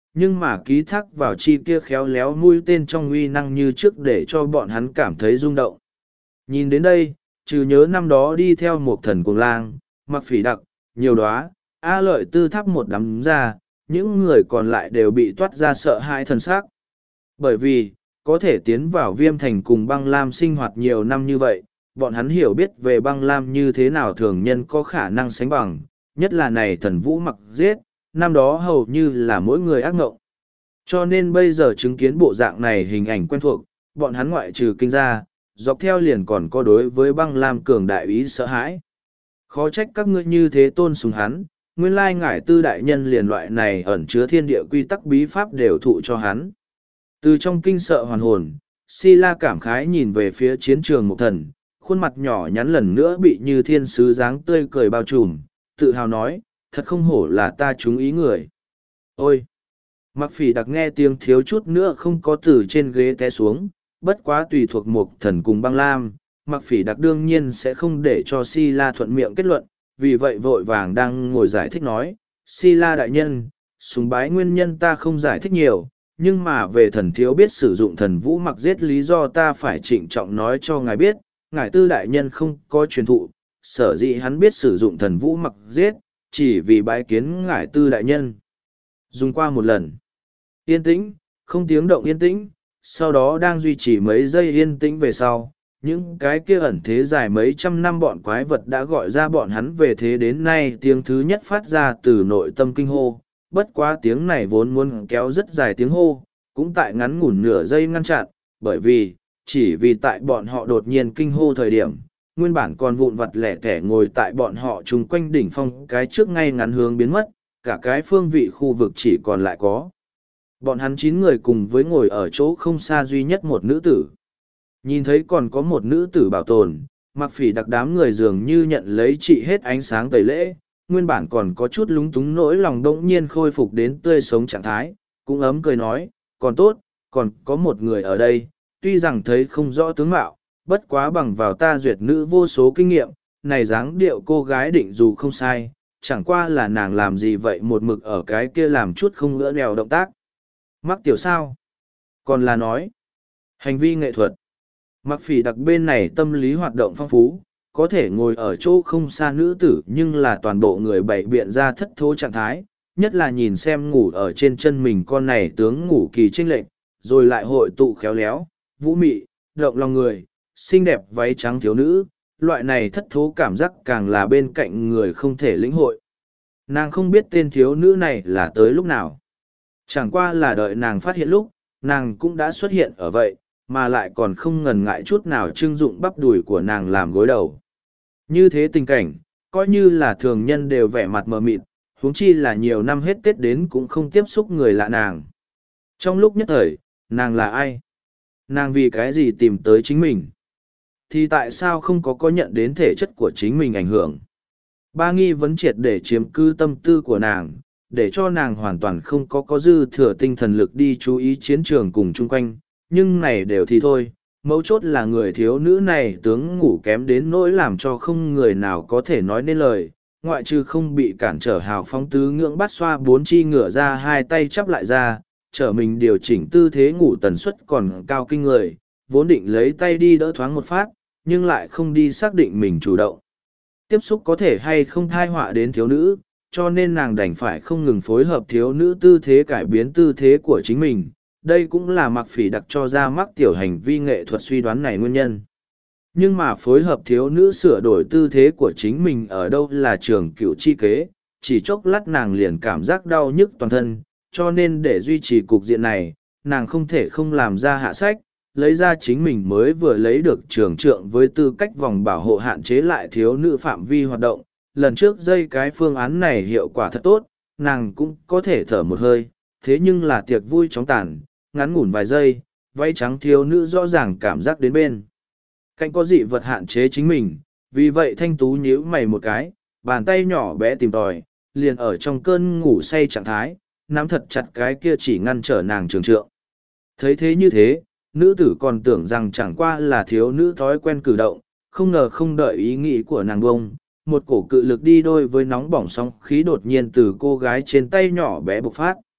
nhưng mà ký thác vào chi kia khéo léo mũi tên trong uy năng như trước để cho bọn hắn cảm thấy rung động. Nhìn đến đây, trừ nhớ năm đó đi theo một thần cuồng lang, mặc phỉ đặc, nhiều đóa, A Lợi Tư thắp một đám ra, những người còn lại đều bị toát ra sợ hãi thần sắc. Bởi vì, có thể tiến vào Viêm Thành cùng băng lam sinh hoạt nhiều năm như vậy, bọn hắn hiểu biết về băng lam như thế nào thường nhân có khả năng sánh bằng, nhất là này thần vũ mặc giết, năm đó hầu như là mỗi người ác ngộng. Cho nên bây giờ chứng kiến bộ dạng này hình ảnh quen thuộc, bọn hắn ngoại trừ kinh ra, dọc theo liền còn có đối với băng lam cường đại ý sợ hãi. Khó trách các ngươi như thế tôn sùng hắn, nguyên lai ngải tư đại nhân liền loại này ẩn chứa thiên địa quy tắc bí pháp đều thụ cho hắn. Từ trong kinh sợ hoàn hồn, Si La cảm khái nhìn về phía chiến trường một thần, khuôn mặt nhỏ nhắn lần nữa bị như thiên sứ dáng tươi cười bao trùm, tự hào nói, thật không hổ là ta trúng ý người. Ôi! Mặc phỉ đặc nghe tiếng thiếu chút nữa không có từ trên ghế té xuống, bất quá tùy thuộc một thần cùng băng lam, mặc phỉ đặc đương nhiên sẽ không để cho Si La thuận miệng kết luận, vì vậy vội vàng đang ngồi giải thích nói, Si La đại nhân, sùng bái nguyên nhân ta không giải thích nhiều, nhưng mà về thần thiếu biết sử dụng thần vũ mặc giết lý do ta phải trịnh trọng nói cho ngài biết, ngài tư đại nhân không có truyền thụ, sở dĩ hắn biết sử dụng thần vũ mặc giết, chỉ vì bái kiến ngài tư đại nhân. Dùng qua một lần. Yên tĩnh, không tiếng động yên tĩnh, sau đó đang duy trì mấy giây yên tĩnh về sau, những cái kia ẩn thế dài mấy trăm năm bọn quái vật đã gọi ra bọn hắn về thế đến nay tiếng thứ nhất phát ra từ nội tâm kinh hô, bất quá tiếng này vốn muốn kéo rất dài tiếng hô, cũng tại ngắn ngủn nửa giây ngăn chặn, bởi vì, chỉ vì tại bọn họ đột nhiên kinh hô thời điểm, nguyên bản còn vụn vặt lẻ tẻ ngồi tại bọn họ chung quanh đỉnh phong cái trước ngay ngắn hướng biến mất, cả cái phương vị khu vực chỉ còn lại có. Bọn hắn chín người cùng với ngồi ở chỗ không xa duy nhất một nữ tử. Nhìn thấy còn có một nữ tử bảo tồn, mặc phỉ đặc đám người dường như nhận lấy trị hết ánh sáng tẩy lễ, nguyên bản còn có chút lúng túng nỗi lòng đỗng nhiên khôi phục đến tươi sống trạng thái, cũng ấm cười nói, còn tốt, còn có một người ở đây, tuy rằng thấy không rõ tướng mạo, bất quá bằng vào ta duyệt nữ vô số kinh nghiệm, này dáng điệu cô gái định dù không sai, chẳng qua là nàng làm gì vậy một mực ở cái kia làm chút không ngỡ đèo động tác. Mắc tiểu sao? Còn là nói, hành vi nghệ thuật. Mặc phỉ đặc bên này tâm lý hoạt động phong phú, có thể ngồi ở chỗ không xa nữ tử nhưng là toàn bộ người bày biện ra thất thố trạng thái, nhất là nhìn xem ngủ ở trên chân mình con này tướng ngủ kỳ tranh lệch, rồi lại hội tụ khéo léo, vũ mị, động lòng người, xinh đẹp váy trắng thiếu nữ, loại này thất thố cảm giác càng là bên cạnh người không thể lĩnh hội. Nàng không biết tên thiếu nữ này là tới lúc nào. Chẳng qua là đợi nàng phát hiện lúc, nàng cũng đã xuất hiện ở vậy, mà lại còn không ngần ngại chút nào trưng dụng bắp đùi của nàng làm gối đầu. Như thế tình cảnh, coi như là thường nhân đều vẻ mặt mờ mịt, huống chi là nhiều năm hết Tết đến cũng không tiếp xúc người lạ nàng. Trong lúc nhất thời, nàng là ai? Nàng vì cái gì tìm tới chính mình? Thì tại sao không có có nhận đến thể chất của chính mình ảnh hưởng? Ba nghi vấn triệt để chiếm cư tâm tư của nàng, để cho nàng hoàn toàn không có có dư thừa tinh thần lực đi chú ý chiến trường cùng chung quanh, nhưng này đều thì thôi, mấu chốt là người thiếu nữ này tướng ngủ kém đến nỗi làm cho không người nào có thể nói nên lời, ngoại trừ không bị cản trở hào phóng tứ ngưỡng bắt xoa bốn chi ngửa ra hai tay chắp lại ra, trở mình điều chỉnh tư thế ngủ tần suất còn cao kinh người, vốn định lấy tay đi đỡ thoáng một phát, nhưng lại không đi xác định mình chủ động. Tiếp xúc có thể hay không thai họa đến thiếu nữ, cho nên nàng đành phải không ngừng phối hợp thiếu nữ tư thế cải biến tư thế của chính mình. Đây cũng là mặc phỉ đặc cho ra mắc tiểu hành vi nghệ thuật suy đoán này nguyên nhân. Nhưng mà phối hợp thiếu nữ sửa đổi tư thế của chính mình ở đâu là trường cựu chi kế, chỉ chốc lát nàng liền cảm giác đau nhức toàn thân, cho nên để duy trì cục diện này, nàng không thể không làm ra hạ sách, lấy ra chính mình mới vừa lấy được trường trượng với tư cách vòng bảo hộ hạn chế lại thiếu nữ phạm vi hoạt động. Lần trước dây cái phương án này hiệu quả thật tốt, nàng cũng có thể thở một hơi, thế nhưng là tiệc vui chóng tàn, ngắn ngủn vài giây, váy trắng thiếu nữ rõ ràng cảm giác đến bên cạnh có dị vật hạn chế chính mình, vì vậy thanh tú nhíu mày một cái, bàn tay nhỏ bé tìm tòi, liền ở trong cơn ngủ say trạng thái, nắm thật chặt cái kia chỉ ngăn trở nàng trường trượng. Thấy thế như thế, nữ tử còn tưởng rằng chẳng qua là thiếu nữ thói quen cử động, không ngờ không đợi ý nghĩ của nàng bông, một cổ cự lực đi đôi với nóng bỏng sóng khí đột nhiên từ cô gái trên tay nhỏ bé bộc phát.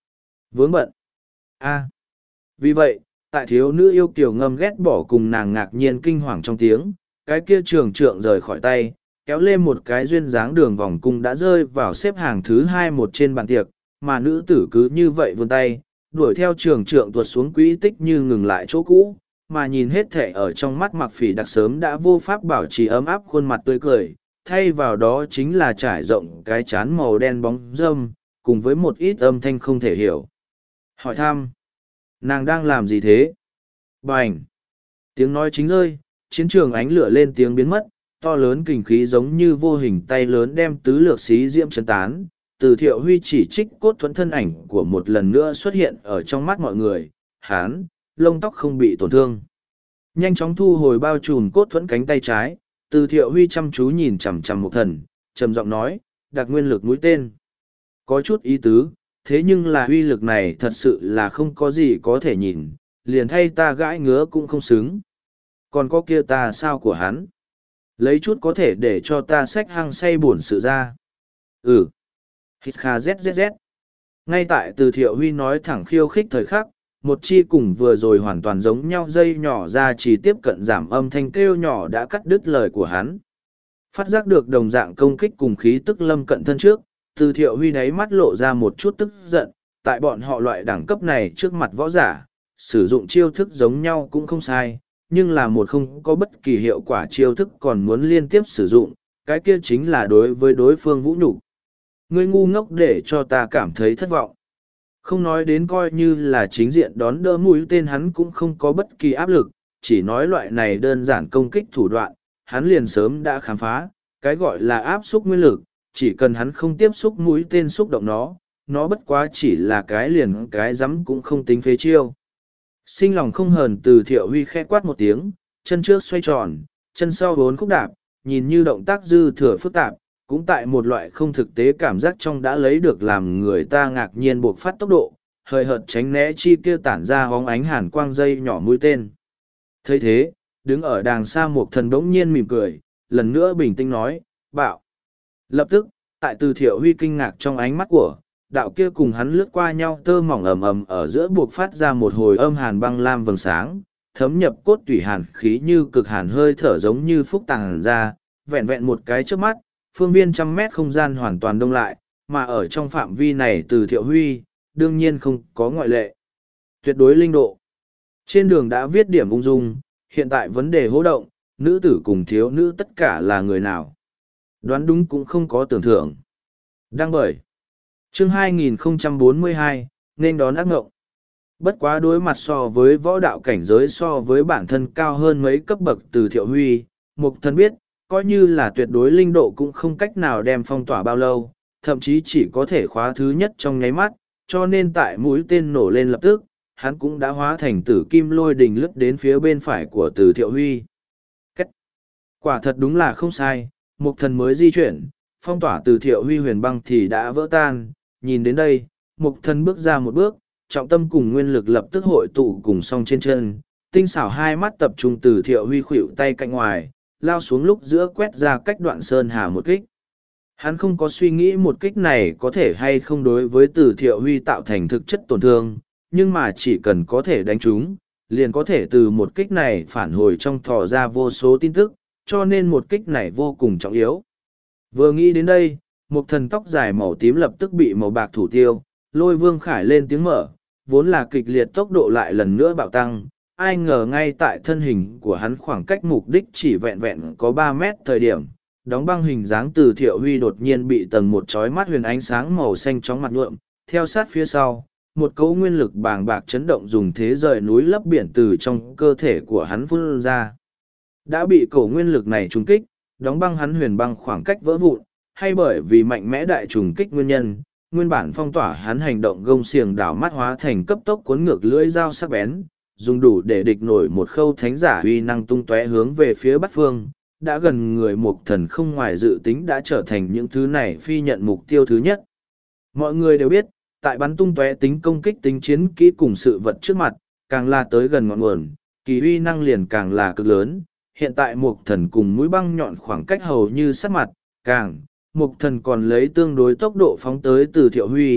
Vướng bận. A. Vì vậy, tại thiếu nữ yêu kiều ngâm ghét bỏ cùng nàng ngạc nhiên kinh hoàng trong tiếng, cái kia trường trượng rời khỏi tay, kéo lên một cái duyên dáng đường vòng cung đã rơi vào xếp hàng thứ hai một trên bàn tiệc, mà nữ tử cứ như vậy vươn tay, đuổi theo trường trượng tuột xuống quỹ tích như ngừng lại chỗ cũ, mà nhìn hết thể ở trong mắt mặc phỉ đặc sớm đã vô pháp bảo trì ấm áp khuôn mặt tươi cười, thay vào đó chính là trải rộng cái chán màu đen bóng râm, cùng với một ít âm thanh không thể hiểu. Hỏi thăm, nàng đang làm gì thế? Bành! Tiếng nói chính rơi, chiến trường ánh lửa lên tiếng biến mất, to lớn kình khí giống như vô hình tay lớn đem tứ lược xí diễm chấn tán. Từ Thiệu Huy chỉ trích cốt thuẫn thân ảnh của một lần nữa xuất hiện ở trong mắt mọi người, hán, lông tóc không bị tổn thương. Nhanh chóng thu hồi bao trùm cốt thuẫn cánh tay trái, Từ Thiệu Huy chăm chú nhìn chằm chằm Mục Thần, trầm giọng nói, đặc nguyên lực mũi tên. Có chút ý tứ, thế nhưng là uy lực này thật sự là không có gì có thể nhìn, liền thay ta gãi ngứa cũng không xứng. Còn có kia ta sao của hắn? Lấy chút có thể để cho ta xách hăng say buồn sự ra. Ừ. Hít kha zzz. Ngay tại Từ Thiệu Huy nói thẳng khiêu khích thời khắc, một chi cùng vừa rồi hoàn toàn giống nhau dây nhỏ ra chỉ tiếp cận giảm âm thanh kêu nhỏ đã cắt đứt lời của hắn. Phát giác được đồng dạng công kích cùng khí tức lâm cận thân trước, Từ Thiệu Huy đáy mắt lộ ra một chút tức giận, tại bọn họ loại đẳng cấp này trước mặt võ giả, sử dụng chiêu thức giống nhau cũng không sai, nhưng là một không có bất kỳ hiệu quả chiêu thức còn muốn liên tiếp sử dụng, cái kia chính là đối với đối phương vũ nhục. Ngươi ngu ngốc để cho ta cảm thấy thất vọng. Không nói đến coi như là chính diện đón đỡ mũi tên hắn cũng không có bất kỳ áp lực, chỉ nói loại này đơn giản công kích thủ đoạn, hắn liền sớm đã khám phá, cái gọi là áp xúc nguyên lực, chỉ cần hắn không tiếp xúc mũi tên xúc động nó, nó bất quá chỉ là cái liền cái rắm cũng không tính phế chiêu. Sinh lòng không hờn Từ Thiệu Huy khẽ quát một tiếng, chân trước xoay tròn, chân sau bốn khúc đạp, nhìn như động tác dư thừa phức tạp, cũng tại một loại không thực tế cảm giác trong đã lấy được làm người ta ngạc nhiên buộc phát tốc độ, hời hợt tránh né chi kia tản ra hóng ánh hàn quang dây nhỏ mũi tên. thấy thế, đứng ở đàng xa Mục Thần bỗng nhiên mỉm cười, lần nữa bình tĩnh nói, bạo. Lập tức, tại Từ Thiệu Huy kinh ngạc trong ánh mắt của, đạo kia cùng hắn lướt qua nhau tơ mỏng ầm ầm ở giữa buộc phát ra một hồi âm hàn băng lam vầng sáng, thấm nhập cốt tủy hàn khí như cực hàn hơi thở giống như phúc tàng ra, vẹn vẹn một cái trước mắt, phương viên trăm mét không gian hoàn toàn đông lại, mà ở trong phạm vi này Từ Thiệu Huy, đương nhiên không có ngoại lệ. Tuyệt đối linh độ. Trên đường đã viết điểm ung dung, hiện tại vấn đề hô động, nữ tử cùng thiếu nữ tất cả là người nào. Đoán đúng cũng không có tưởng thưởng. Đăng bởi. Chương hai nghìn không trăm bốn mươi hai, nên đón ác ngộng. Bất quá đối mặt so với võ đạo cảnh giới so với bản thân cao hơn mấy cấp bậc Từ Thiệu Huy, Mục Thần biết, coi như là tuyệt đối linh độ cũng không cách nào đem phong tỏa bao lâu, thậm chí chỉ có thể khóa thứ nhất trong nháy mắt, cho nên tại mũi tên nổ lên lập tức, hắn cũng đã hóa thành tử kim lôi đình lướt đến phía bên phải của Từ Thiệu Huy. Cách. Quả thật đúng là không sai, Mục Thần mới di chuyển, phong tỏa Từ Thiệu Huy huyền băng thì đã vỡ tan, nhìn đến đây, Mục Thần bước ra một bước, trọng tâm cùng nguyên lực lập tức hội tụ cùng song trên chân, tinh xảo hai mắt tập trung Từ Thiệu Huy khuỵu tay cạnh ngoài, lao xuống lúc giữa quét ra cách đoạn sơn hà một kích. Hắn không có suy nghĩ một kích này có thể hay không đối với Từ Thiệu Huy tạo thành thực chất tổn thương, nhưng mà chỉ cần có thể đánh trúng, liền có thể từ một kích này phản hồi trong thò ra vô số tin tức, cho nên một kích này vô cùng trọng yếu. Vừa nghĩ đến đây, Mục Thần tóc dài màu tím lập tức bị màu bạc thủ tiêu, Lôi Vương Khải lên tiếng mở, vốn là kịch liệt tốc độ lại lần nữa bạo tăng, ai ngờ ngay tại thân hình của hắn khoảng cách mục đích chỉ vẹn vẹn có ba mét thời điểm, đóng băng hình dáng Từ Thiệu Huy đột nhiên bị tầng một chói mắt huyền ánh sáng màu xanh chóng mặt nhuộm, theo sát phía sau, một cấu nguyên lực bàng bạc chấn động dùng thế rời núi lấp biển từ trong cơ thể của hắn phun ra. Đã bị cổ nguyên lực này trúng kích, đóng băng hắn huyền băng khoảng cách vỡ vụn, hay bởi vì mạnh mẽ đại trùng kích nguyên nhân, nguyên bản phong tỏa hắn hành động gông xiềng đảo mắt hóa thành cấp tốc cuốn ngược lưỡi dao sắc bén, dùng đủ để địch nổi một khâu thánh giả uy năng tung tóe hướng về phía Bát Phương, đã gần người Mục Thần không ngoài dự tính đã trở thành những thứ này phi nhận mục tiêu thứ nhất. Mọi người đều biết, tại bắn tung tóe tính công kích tính chiến kỹ cùng sự vật trước mặt, càng là tới gần ngọn nguồn, kỳ uy năng liền càng là cực lớn. Hiện tại Mục Thần cùng mũi băng nhọn khoảng cách hầu như sát mặt, càng, Mục Thần còn lấy tương đối tốc độ phóng tới Từ Thiệu Huy,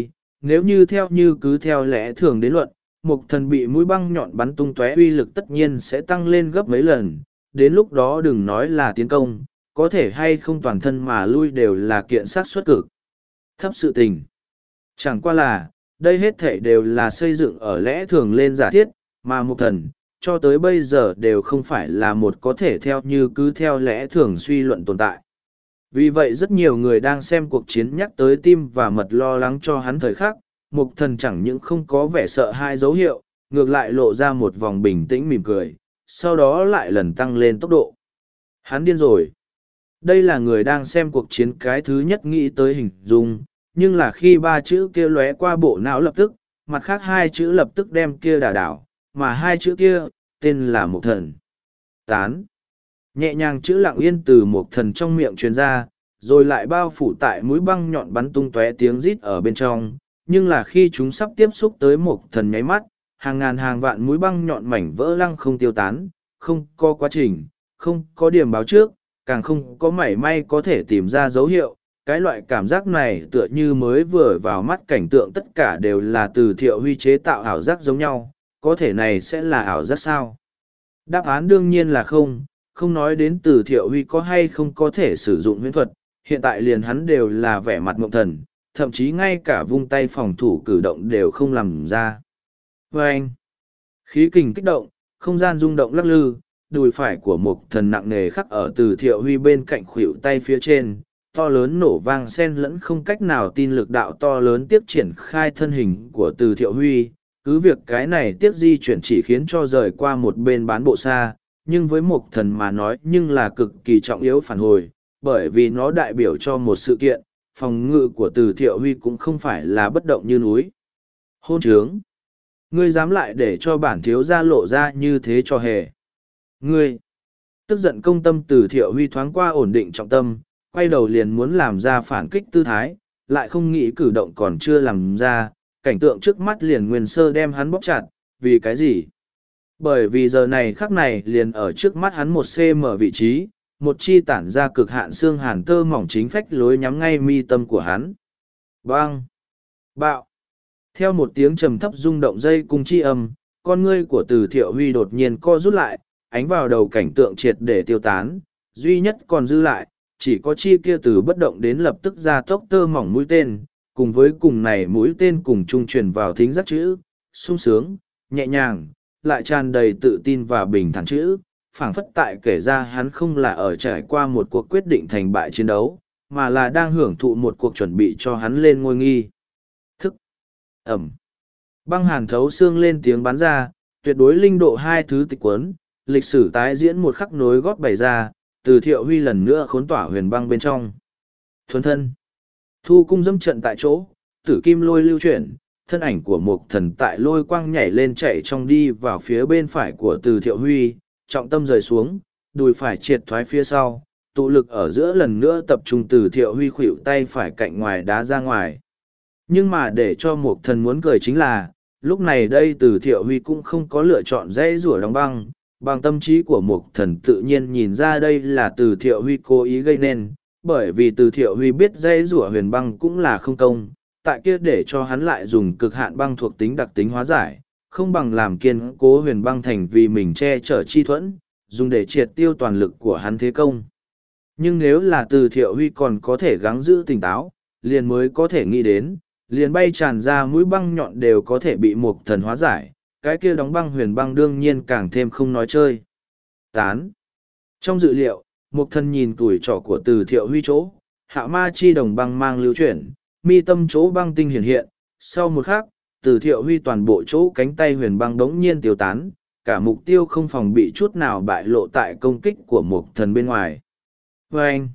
nếu như theo như cứ theo lẽ thường đến luận, Mục Thần bị mũi băng nhọn bắn tung tóe uy lực tất nhiên sẽ tăng lên gấp mấy lần, đến lúc đó đừng nói là tiến công, có thể hay không toàn thân mà lui đều là kiện sát suất cực thấp sự tình. Chẳng qua là, đây hết thảy đều là xây dựng ở lẽ thường lên giả thiết, mà Mục Thần, cho tới bây giờ đều không phải là một có thể theo như cứ theo lẽ thường suy luận tồn tại. Vì vậy rất nhiều người đang xem cuộc chiến nhắc tới tim và mật lo lắng cho hắn thời khắc, Mục Thần chẳng những không có vẻ sợ hai dấu hiệu, ngược lại lộ ra một vòng bình tĩnh mỉm cười, sau đó lại lần tăng lên tốc độ. Hắn điên rồi. Đây là người đang xem cuộc chiến cái thứ nhất nghĩ tới hình dung, nhưng là khi ba chữ kia lóe qua bộ não lập tức, mặt khác hai chữ lập tức đem kia đả đảo, mà hai chữ kia, tên là Mục Thần. Tán. Nhẹ nhàng chữ lặng yên từ Mục Thần trong miệng truyền ra, rồi lại bao phủ tại mũi băng nhọn bắn tung tóe tiếng rít ở bên trong, nhưng là khi chúng sắp tiếp xúc tới Mục Thần nháy mắt, hàng ngàn hàng vạn mũi băng nhọn mảnh vỡ lăng không tiêu tán, không có quá trình, không có điểm báo trước, càng không có mảy may có thể tìm ra dấu hiệu. Cái loại cảm giác này tựa như mới vừa vào mắt cảnh tượng tất cả đều là từ Thiệu Huy chế tạo ảo giác giống nhau, có thể này sẽ là ảo giác sao? Đáp án đương nhiên là không, không nói đến từ Thiệu Huy có hay không có thể sử dụng huyễn thuật, hiện tại liền hắn đều là vẻ mặt mộng thần, thậm chí ngay cả vung tay phòng thủ cử động đều không làm ra. Và anh, khí kình kích động, không gian rung động lắc lư, đùi phải của Mục Thần nặng nề khắc ở từ Thiệu Huy bên cạnh khuỷu tay phía trên, to lớn nổ vang sen lẫn không cách nào tin lực đạo to lớn tiếp triển khai thân hình của từ Thiệu Huy, cứ việc cái này tiếp di chuyển chỉ khiến cho rời qua một bên bán bộ xa, nhưng với Mục Thần mà nói nhưng là cực kỳ trọng yếu phản hồi, bởi vì nó đại biểu cho một sự kiện, phòng ngự của từ Thiệu Huy cũng không phải là bất động như núi. Hôn trướng! Ngươi dám lại để cho bản thiếu gia lộ ra như thế cho hề. Ngươi! Tức giận công tâm từ Thiệu Huy thoáng qua ổn định trọng tâm, quay đầu liền muốn làm ra phản kích tư thái, lại không nghĩ cử động còn chưa làm ra, cảnh tượng trước mắt liền nguyên sơ đem hắn bóp chặt, vì cái gì? Bởi vì giờ này khắc này liền ở trước mắt hắn một cm vị trí, một chi tản ra cực hạn xương hàn tơ mỏng chính phách lối nhắm ngay mi tâm của hắn. Bang! Bạo! Theo một tiếng trầm thấp rung động dây cung chi âm, con ngươi của từ Thiệu Huy đột nhiên co rút lại, ánh vào đầu cảnh tượng triệt để tiêu tán, duy nhất còn dư lại, chỉ có chi kia từ bất động đến lập tức ra tốc tơ mỏng mũi tên, cùng với cùng này mũi tên cùng trung truyền vào thính giác chữ, sung sướng, nhẹ nhàng, lại tràn đầy tự tin và bình thản chữ, phảng phất tại kể ra hắn không là ở trải qua một cuộc quyết định thành bại chiến đấu, mà là đang hưởng thụ một cuộc chuẩn bị cho hắn lên ngôi nghi. Thức. Ẩm. Băng hàn thấu xương lên tiếng bắn ra, tuyệt đối linh độ hai thứ tịch quấn, lịch sử tái diễn một khắc nối gót bày ra, từ Thiệu Huy lần nữa khốn tỏa huyền băng bên trong. Thuần thân. Thu cung dâm trận tại chỗ, tử kim lôi lưu chuyển, thân ảnh của Mục Thần tại lôi quang nhảy lên chạy trong đi vào phía bên phải của từ Thiệu Huy, trọng tâm rời xuống, đùi phải triệt thoái phía sau, tụ lực ở giữa lần nữa tập trung từ Thiệu Huy khuỵu tay phải cạnh ngoài đá ra ngoài. Nhưng mà để cho Mục Thần muốn cười chính là, lúc này đây từ Thiệu Huy cũng không có lựa chọn dãy rủa đóng băng, bằng tâm trí của Mục Thần tự nhiên nhìn ra đây là từ Thiệu Huy cố ý gây nên, bởi vì từ Thiệu Huy biết dãy rủa huyền băng cũng là không công, tại kia để cho hắn lại dùng cực hạn băng thuộc tính đặc tính hóa giải, không bằng làm kiên cố huyền băng thành vì mình che chở chi thuẫn, dùng để triệt tiêu toàn lực của hắn thế công. Nhưng nếu là từ Thiệu Huy còn có thể gắng giữ tỉnh táo, liền mới có thể nghĩ đến, liền bay tràn ra mũi băng nhọn đều có thể bị Mục Thần hóa giải, cái kia đóng băng huyền băng đương nhiên càng thêm không nói chơi. Tán. Trong dự liệu, Mục Thần nhìn tuổi trỏ của từ Thiệu Huy chỗ, hạ ma chi đồng băng mang lưu chuyển, mi tâm chỗ băng tinh hiện hiện, sau một khắc, từ Thiệu Huy toàn bộ chỗ cánh tay huyền băng đống nhiên tiêu tán, cả mục tiêu không phòng bị chút nào bại lộ tại công kích của Mục Thần bên ngoài. Vâng!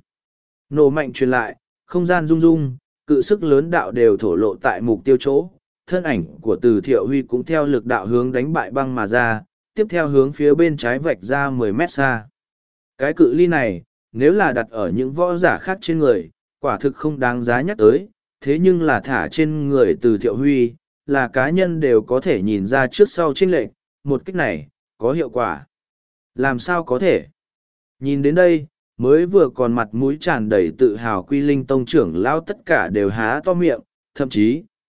Nổ mạnh truyền lại, không gian rung rung, cự sức lớn đạo đều thổ lộ tại mục tiêu chỗ, thân ảnh của từ Thiệu Huy cũng theo lực đạo hướng đánh bại băng mà ra, tiếp theo hướng phía bên trái vạch ra mười mét xa. Cái cự ly này, nếu là đặt ở những võ giả khác trên người, quả thực không đáng giá nhắc tới, thế nhưng là thả trên người từ Thiệu Huy, là cá nhân đều có thể nhìn ra trước sau chênh lệch, một kích này, có hiệu quả. Làm sao có thể? Nhìn đến đây, mới vừa còn mặt mũi tràn đầy tự hào Quy Linh Tông trưởng lão tất cả đều há to miệng, thậm chí,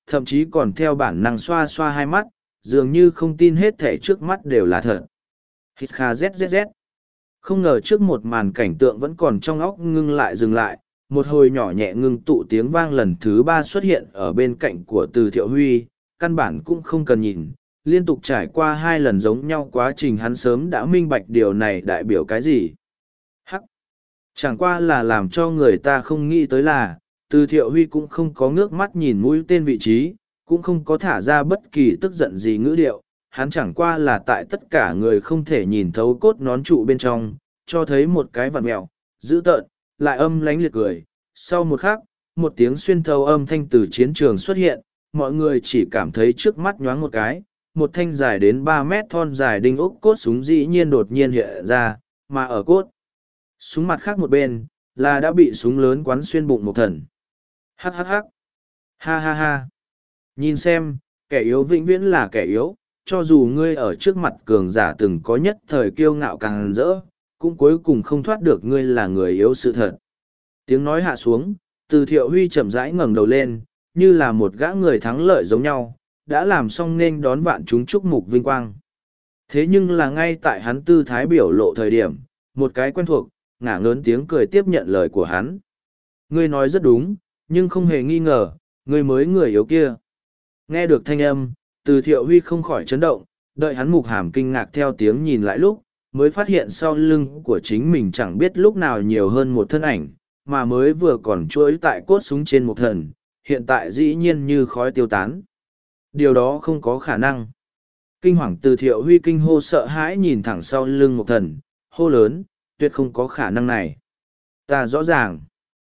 thậm chí còn theo bản năng xoa xoa hai mắt, dường như không tin hết thể trước mắt đều là thật. Hít kha zzz. Không ngờ trước một màn cảnh tượng vẫn còn trong óc ngưng lại dừng lại, một hồi nhỏ nhẹ ngưng tụ tiếng vang lần thứ ba xuất hiện ở bên cạnh của Từ Thiệu Huy, căn bản cũng không cần nhìn, liên tục trải qua hai lần giống nhau quá trình hắn sớm đã minh bạch điều này đại biểu cái gì. Hắc! Chẳng qua là làm cho người ta không nghĩ tới là, Từ Thiệu Huy cũng không có ngước mắt nhìn mũi tên vị trí, cũng không có thả ra bất kỳ tức giận gì ngữ điệu, hắn chẳng qua là tại tất cả người không thể nhìn thấu cốt nón trụ bên trong, cho thấy một cái vặn mẹo, dữ tợn, lại âm lánh liệt cười. Sau một khắc, một tiếng xuyên thấu âm thanh từ chiến trường xuất hiện, mọi người chỉ cảm thấy trước mắt nhoáng một cái, một thanh dài đến ba mét thon dài đinh ốc cốt súng dĩ nhiên đột nhiên hiện ra, mà ở cốt súng mặt khác một bên, là đã bị súng lớn quán xuyên bụng một thần. Hắc hắc hắc. Ha ha ha. Nhìn xem, kẻ yếu vĩnh viễn là kẻ yếu, cho dù ngươi ở trước mặt cường giả từng có nhất thời kiêu ngạo càng rỡ, cũng cuối cùng không thoát được ngươi là người yếu sự thật. Tiếng nói hạ xuống, Từ Thiệu Huy chậm rãi ngẩng đầu lên, như là một gã người thắng lợi giống nhau, đã làm xong nên đón vạn chúng chúc mục vinh quang. Thế nhưng là ngay tại hắn tư thái biểu lộ thời điểm, một cái quen thuộc, ngả ngớn tiếng cười tiếp nhận lời của hắn. Ngươi nói rất đúng, nhưng không hề nghi ngờ, ngươi mới người yếu kia. Nghe được thanh âm, Từ Thiệu Huy không khỏi chấn động, đợi hắn mục hàm kinh ngạc theo tiếng nhìn lại lúc, mới phát hiện sau lưng của chính mình chẳng biết lúc nào nhiều hơn một thân ảnh, mà mới vừa còn chuỗi tại cốt súng trên một thần, hiện tại dĩ nhiên như khói tiêu tán. Điều đó không có khả năng. Kinh hoàng Từ Thiệu Huy kinh hô sợ hãi nhìn thẳng sau lưng một thần, hô lớn, tuyệt không có khả năng này. Ta rõ ràng,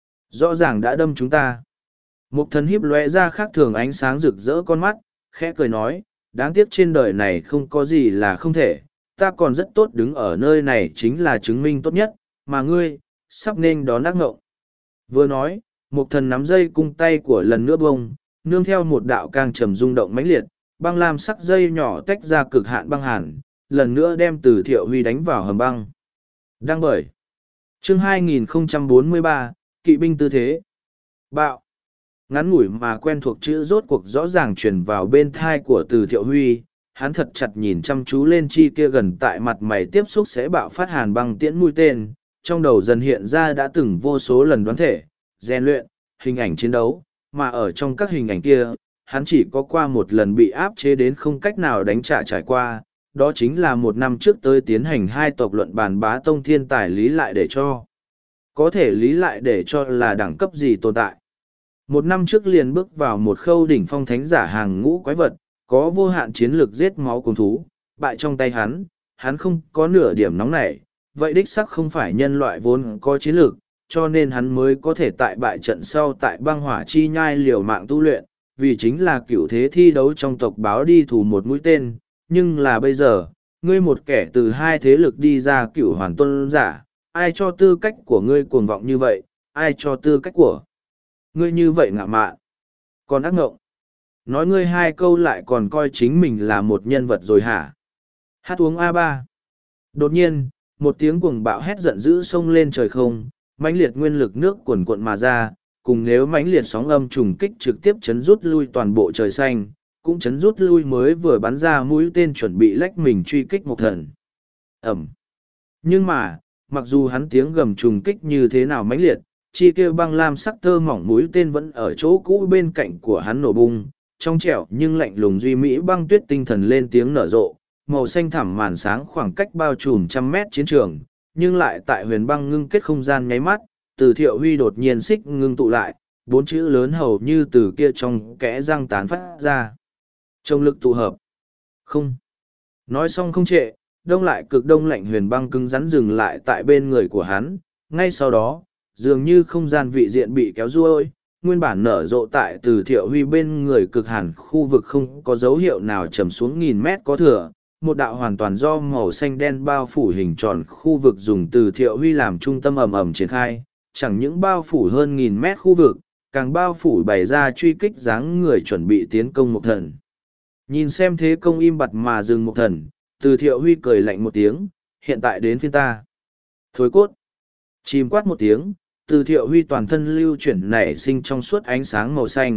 rõ ràng đã đâm chúng ta. Một thần híp lóe ra khác thường ánh sáng rực rỡ con mắt, khẽ cười nói, đáng tiếc trên đời này không có gì là không thể, ta còn rất tốt đứng ở nơi này chính là chứng minh tốt nhất, mà ngươi, sắp nên đón ác ngộng. Vừa nói, một thần nắm dây cung tay của lần nữa bông, nương theo một đạo càng trầm rung động mãnh liệt, băng lam sắc dây nhỏ tách ra cực hạn băng hàn, lần nữa đem Từ Thiệu Huy đánh vào hầm băng. Đăng bởi chương hai nghìn không trăm bốn mươi ba, Kỵ binh tư thế. Bạo. Ngắn ngủi mà quen thuộc chữ rốt cuộc rõ ràng truyền vào bên thai của Từ Thiệu Huy, hắn thật chặt nhìn chăm chú lên chi kia gần tại mặt mày tiếp xúc sẽ bạo phát hàn băng tiễn mũi tên, trong đầu dần hiện ra đã từng vô số lần đoán thể, rèn luyện, hình ảnh chiến đấu, mà ở trong các hình ảnh kia, hắn chỉ có qua một lần bị áp chế đến không cách nào đánh trả trải qua, đó chính là một năm trước tới tiến hành hai tộc luận bàn bá tông thiên tài lý lại để cho. Có thể lý lại để cho là đẳng cấp gì tồn tại. Một năm trước liền bước vào một khâu đỉnh phong thánh giả hàng ngũ quái vật, có vô hạn chiến lược giết máu cùng thú, bại trong tay hắn, hắn không có nửa điểm nóng nảy, vậy đích sắc không phải nhân loại vốn có chiến lược, cho nên hắn mới có thể tại bại trận sau tại băng hỏa chi nhai liều mạng tu luyện, vì chính là cựu thế thi đấu trong tộc báo đi thủ một mũi tên, nhưng là bây giờ, ngươi một kẻ từ hai thế lực đi ra cựu hoàn tôn giả, ai cho tư cách của ngươi cuồng vọng như vậy, ai cho tư cách của ngươi như vậy ngạ mạn, còn ác ngộng. Nói ngươi hai câu lại còn coi chính mình là một nhân vật rồi hả? Hát uống a ba. Đột nhiên, một tiếng cuồng bạo hét giận dữ xông lên trời không, mãnh liệt nguyên lực nước cuồn cuộn mà ra, cùng nếu mãnh liệt sóng âm trùng kích trực tiếp chấn rút lui toàn bộ trời xanh, cũng chấn rút lui mới vừa bắn ra mũi tên chuẩn bị lách mình truy kích một thần. Ẩm. Nhưng mà, mặc dù hắn tiếng gầm trùng kích như thế nào mãnh liệt, chi kêu băng lam sắc tơ mỏng mũi tên vẫn ở chỗ cũ bên cạnh của hắn nổ bung, trong trẻo nhưng lạnh lùng duy mỹ băng tuyết tinh thần lên tiếng nở rộ, màu xanh thẳm màn sáng khoảng cách bao trùm trăm mét chiến trường, nhưng lại tại huyền băng ngưng kết không gian nháy mắt, Từ Thiệu Huy đột nhiên xích ngưng tụ lại, bốn chữ lớn hầu như từ kia trong kẽ răng tán phát ra. Trong lực tụ hợp. Không. Nói xong không trệ, đông lại cực đông lạnh huyền băng cứng rắn dừng lại tại bên người của hắn, ngay sau đó, dường như không gian vị diện bị kéo ruôi, nguyên bản nở rộ tại Từ Thiệu Huy bên người cực hàn khu vực không có dấu hiệu nào trầm xuống nghìn mét có thừa, một đạo hoàn toàn do màu xanh đen bao phủ hình tròn khu vực dùng Từ Thiệu Huy làm trung tâm ầm ầm triển khai, chẳng những bao phủ hơn nghìn mét khu vực, càng bao phủ bày ra truy kích dáng người chuẩn bị tiến công một thần. Nhìn xem thế công im bặt mà dừng một thần, Từ Thiệu Huy cười lạnh một tiếng, hiện tại đến phiên ta. Thối cốt. Chìm quát một tiếng, Từ Thiệu Huy toàn thân lưu chuyển nảy sinh trong suốt ánh sáng màu xanh,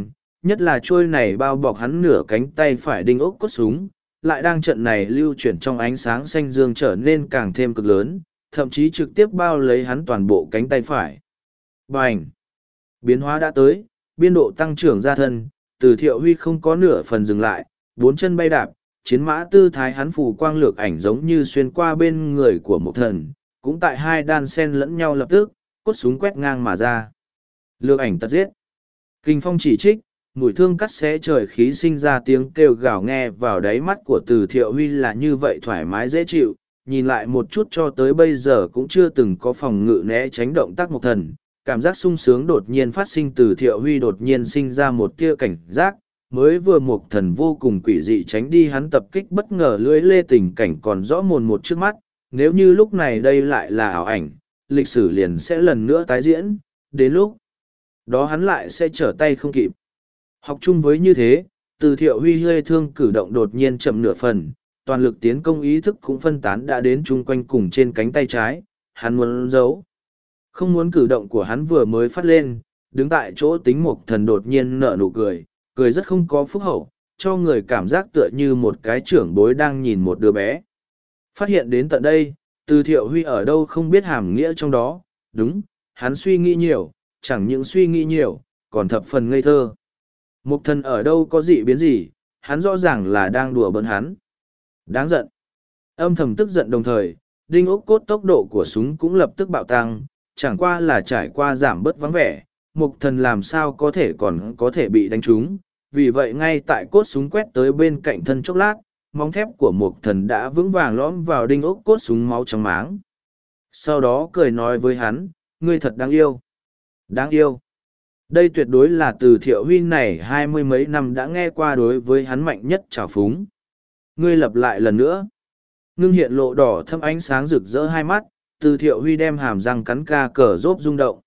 nhất là trôi này bao bọc hắn nửa cánh tay phải đinh ốc cốt súng, lại đang trận này lưu chuyển trong ánh sáng xanh dương trở nên càng thêm cực lớn, thậm chí trực tiếp bao lấy hắn toàn bộ cánh tay phải. Bành! Biến hóa đã tới, biên độ tăng trưởng ra thân, Từ Thiệu Huy không có nửa phần dừng lại, bốn chân bay đạp, chiến mã tư thái hắn phù quang lược ảnh giống như xuyên qua bên người của một thần, cũng tại hai đan sen lẫn nhau lập tức, cốt súng quét ngang mà ra. Lược ảnh tật giết. Kinh phong chỉ trích, mùi thương cắt xé trời khí sinh ra tiếng kêu gào nghe vào đáy mắt của Từ Thiệu Huy là như vậy thoải mái dễ chịu, nhìn lại một chút cho tới bây giờ cũng chưa từng có phòng ngự né tránh động tác một thần. Cảm giác sung sướng đột nhiên phát sinh. Từ Thiệu Huy đột nhiên sinh ra một tia cảnh giác, mới vừa một thần vô cùng quỷ dị tránh đi hắn tập kích bất ngờ lưỡi lê tình cảnh còn rõ mồn một trước mắt, nếu như lúc này đây lại là ảo ảnh, lịch sử liền sẽ lần nữa tái diễn, đến lúc đó hắn lại sẽ trở tay không kịp. Học chung với như thế, Từ Thiệu Huy hơi thương cử động đột nhiên chậm nửa phần, toàn lực tiến công ý thức cũng phân tán đã đến chung quanh cùng trên cánh tay trái, hắn muốn giấu. Không muốn cử động của hắn vừa mới phát lên, đứng tại chỗ Tính Mục Thần đột nhiên nở nụ cười, cười rất không có phúc hậu, cho người cảm giác tựa như một cái trưởng bối đang nhìn một đứa bé. Phát hiện đến tận đây, Từ Thiệu Huy ở đâu không biết hàm nghĩa trong đó, đúng, hắn suy nghĩ nhiều, chẳng những suy nghĩ nhiều, còn thập phần ngây thơ. Mục Thần ở đâu có dị biến gì, hắn rõ ràng là đang đùa bỡn hắn. Đáng giận. Âm thầm tức giận đồng thời, đinh ốc cốt tốc độ của súng cũng lập tức bạo tăng, chẳng qua là trải qua giảm bớt vắng vẻ, Mục Thần làm sao có thể còn có thể bị đánh trúng, vì vậy ngay tại cốt súng quét tới bên cạnh thân chốc lát, móng thép của Mục Thần đã vững vàng lõm vào đinh ốc cốt súng máu trong máng. Sau đó cười nói với hắn, ngươi thật đáng yêu. Đáng yêu. Đây tuyệt đối là Từ Thiệu Huy này hai mươi mấy năm đã nghe qua đối với hắn mạnh nhất trào phúng. Ngươi lặp lại lần nữa. Ngưng hiện lộ đỏ thâm ánh sáng rực rỡ hai mắt, Từ Thiệu Huy đem hàm răng cắn ca cờ rốp rung động.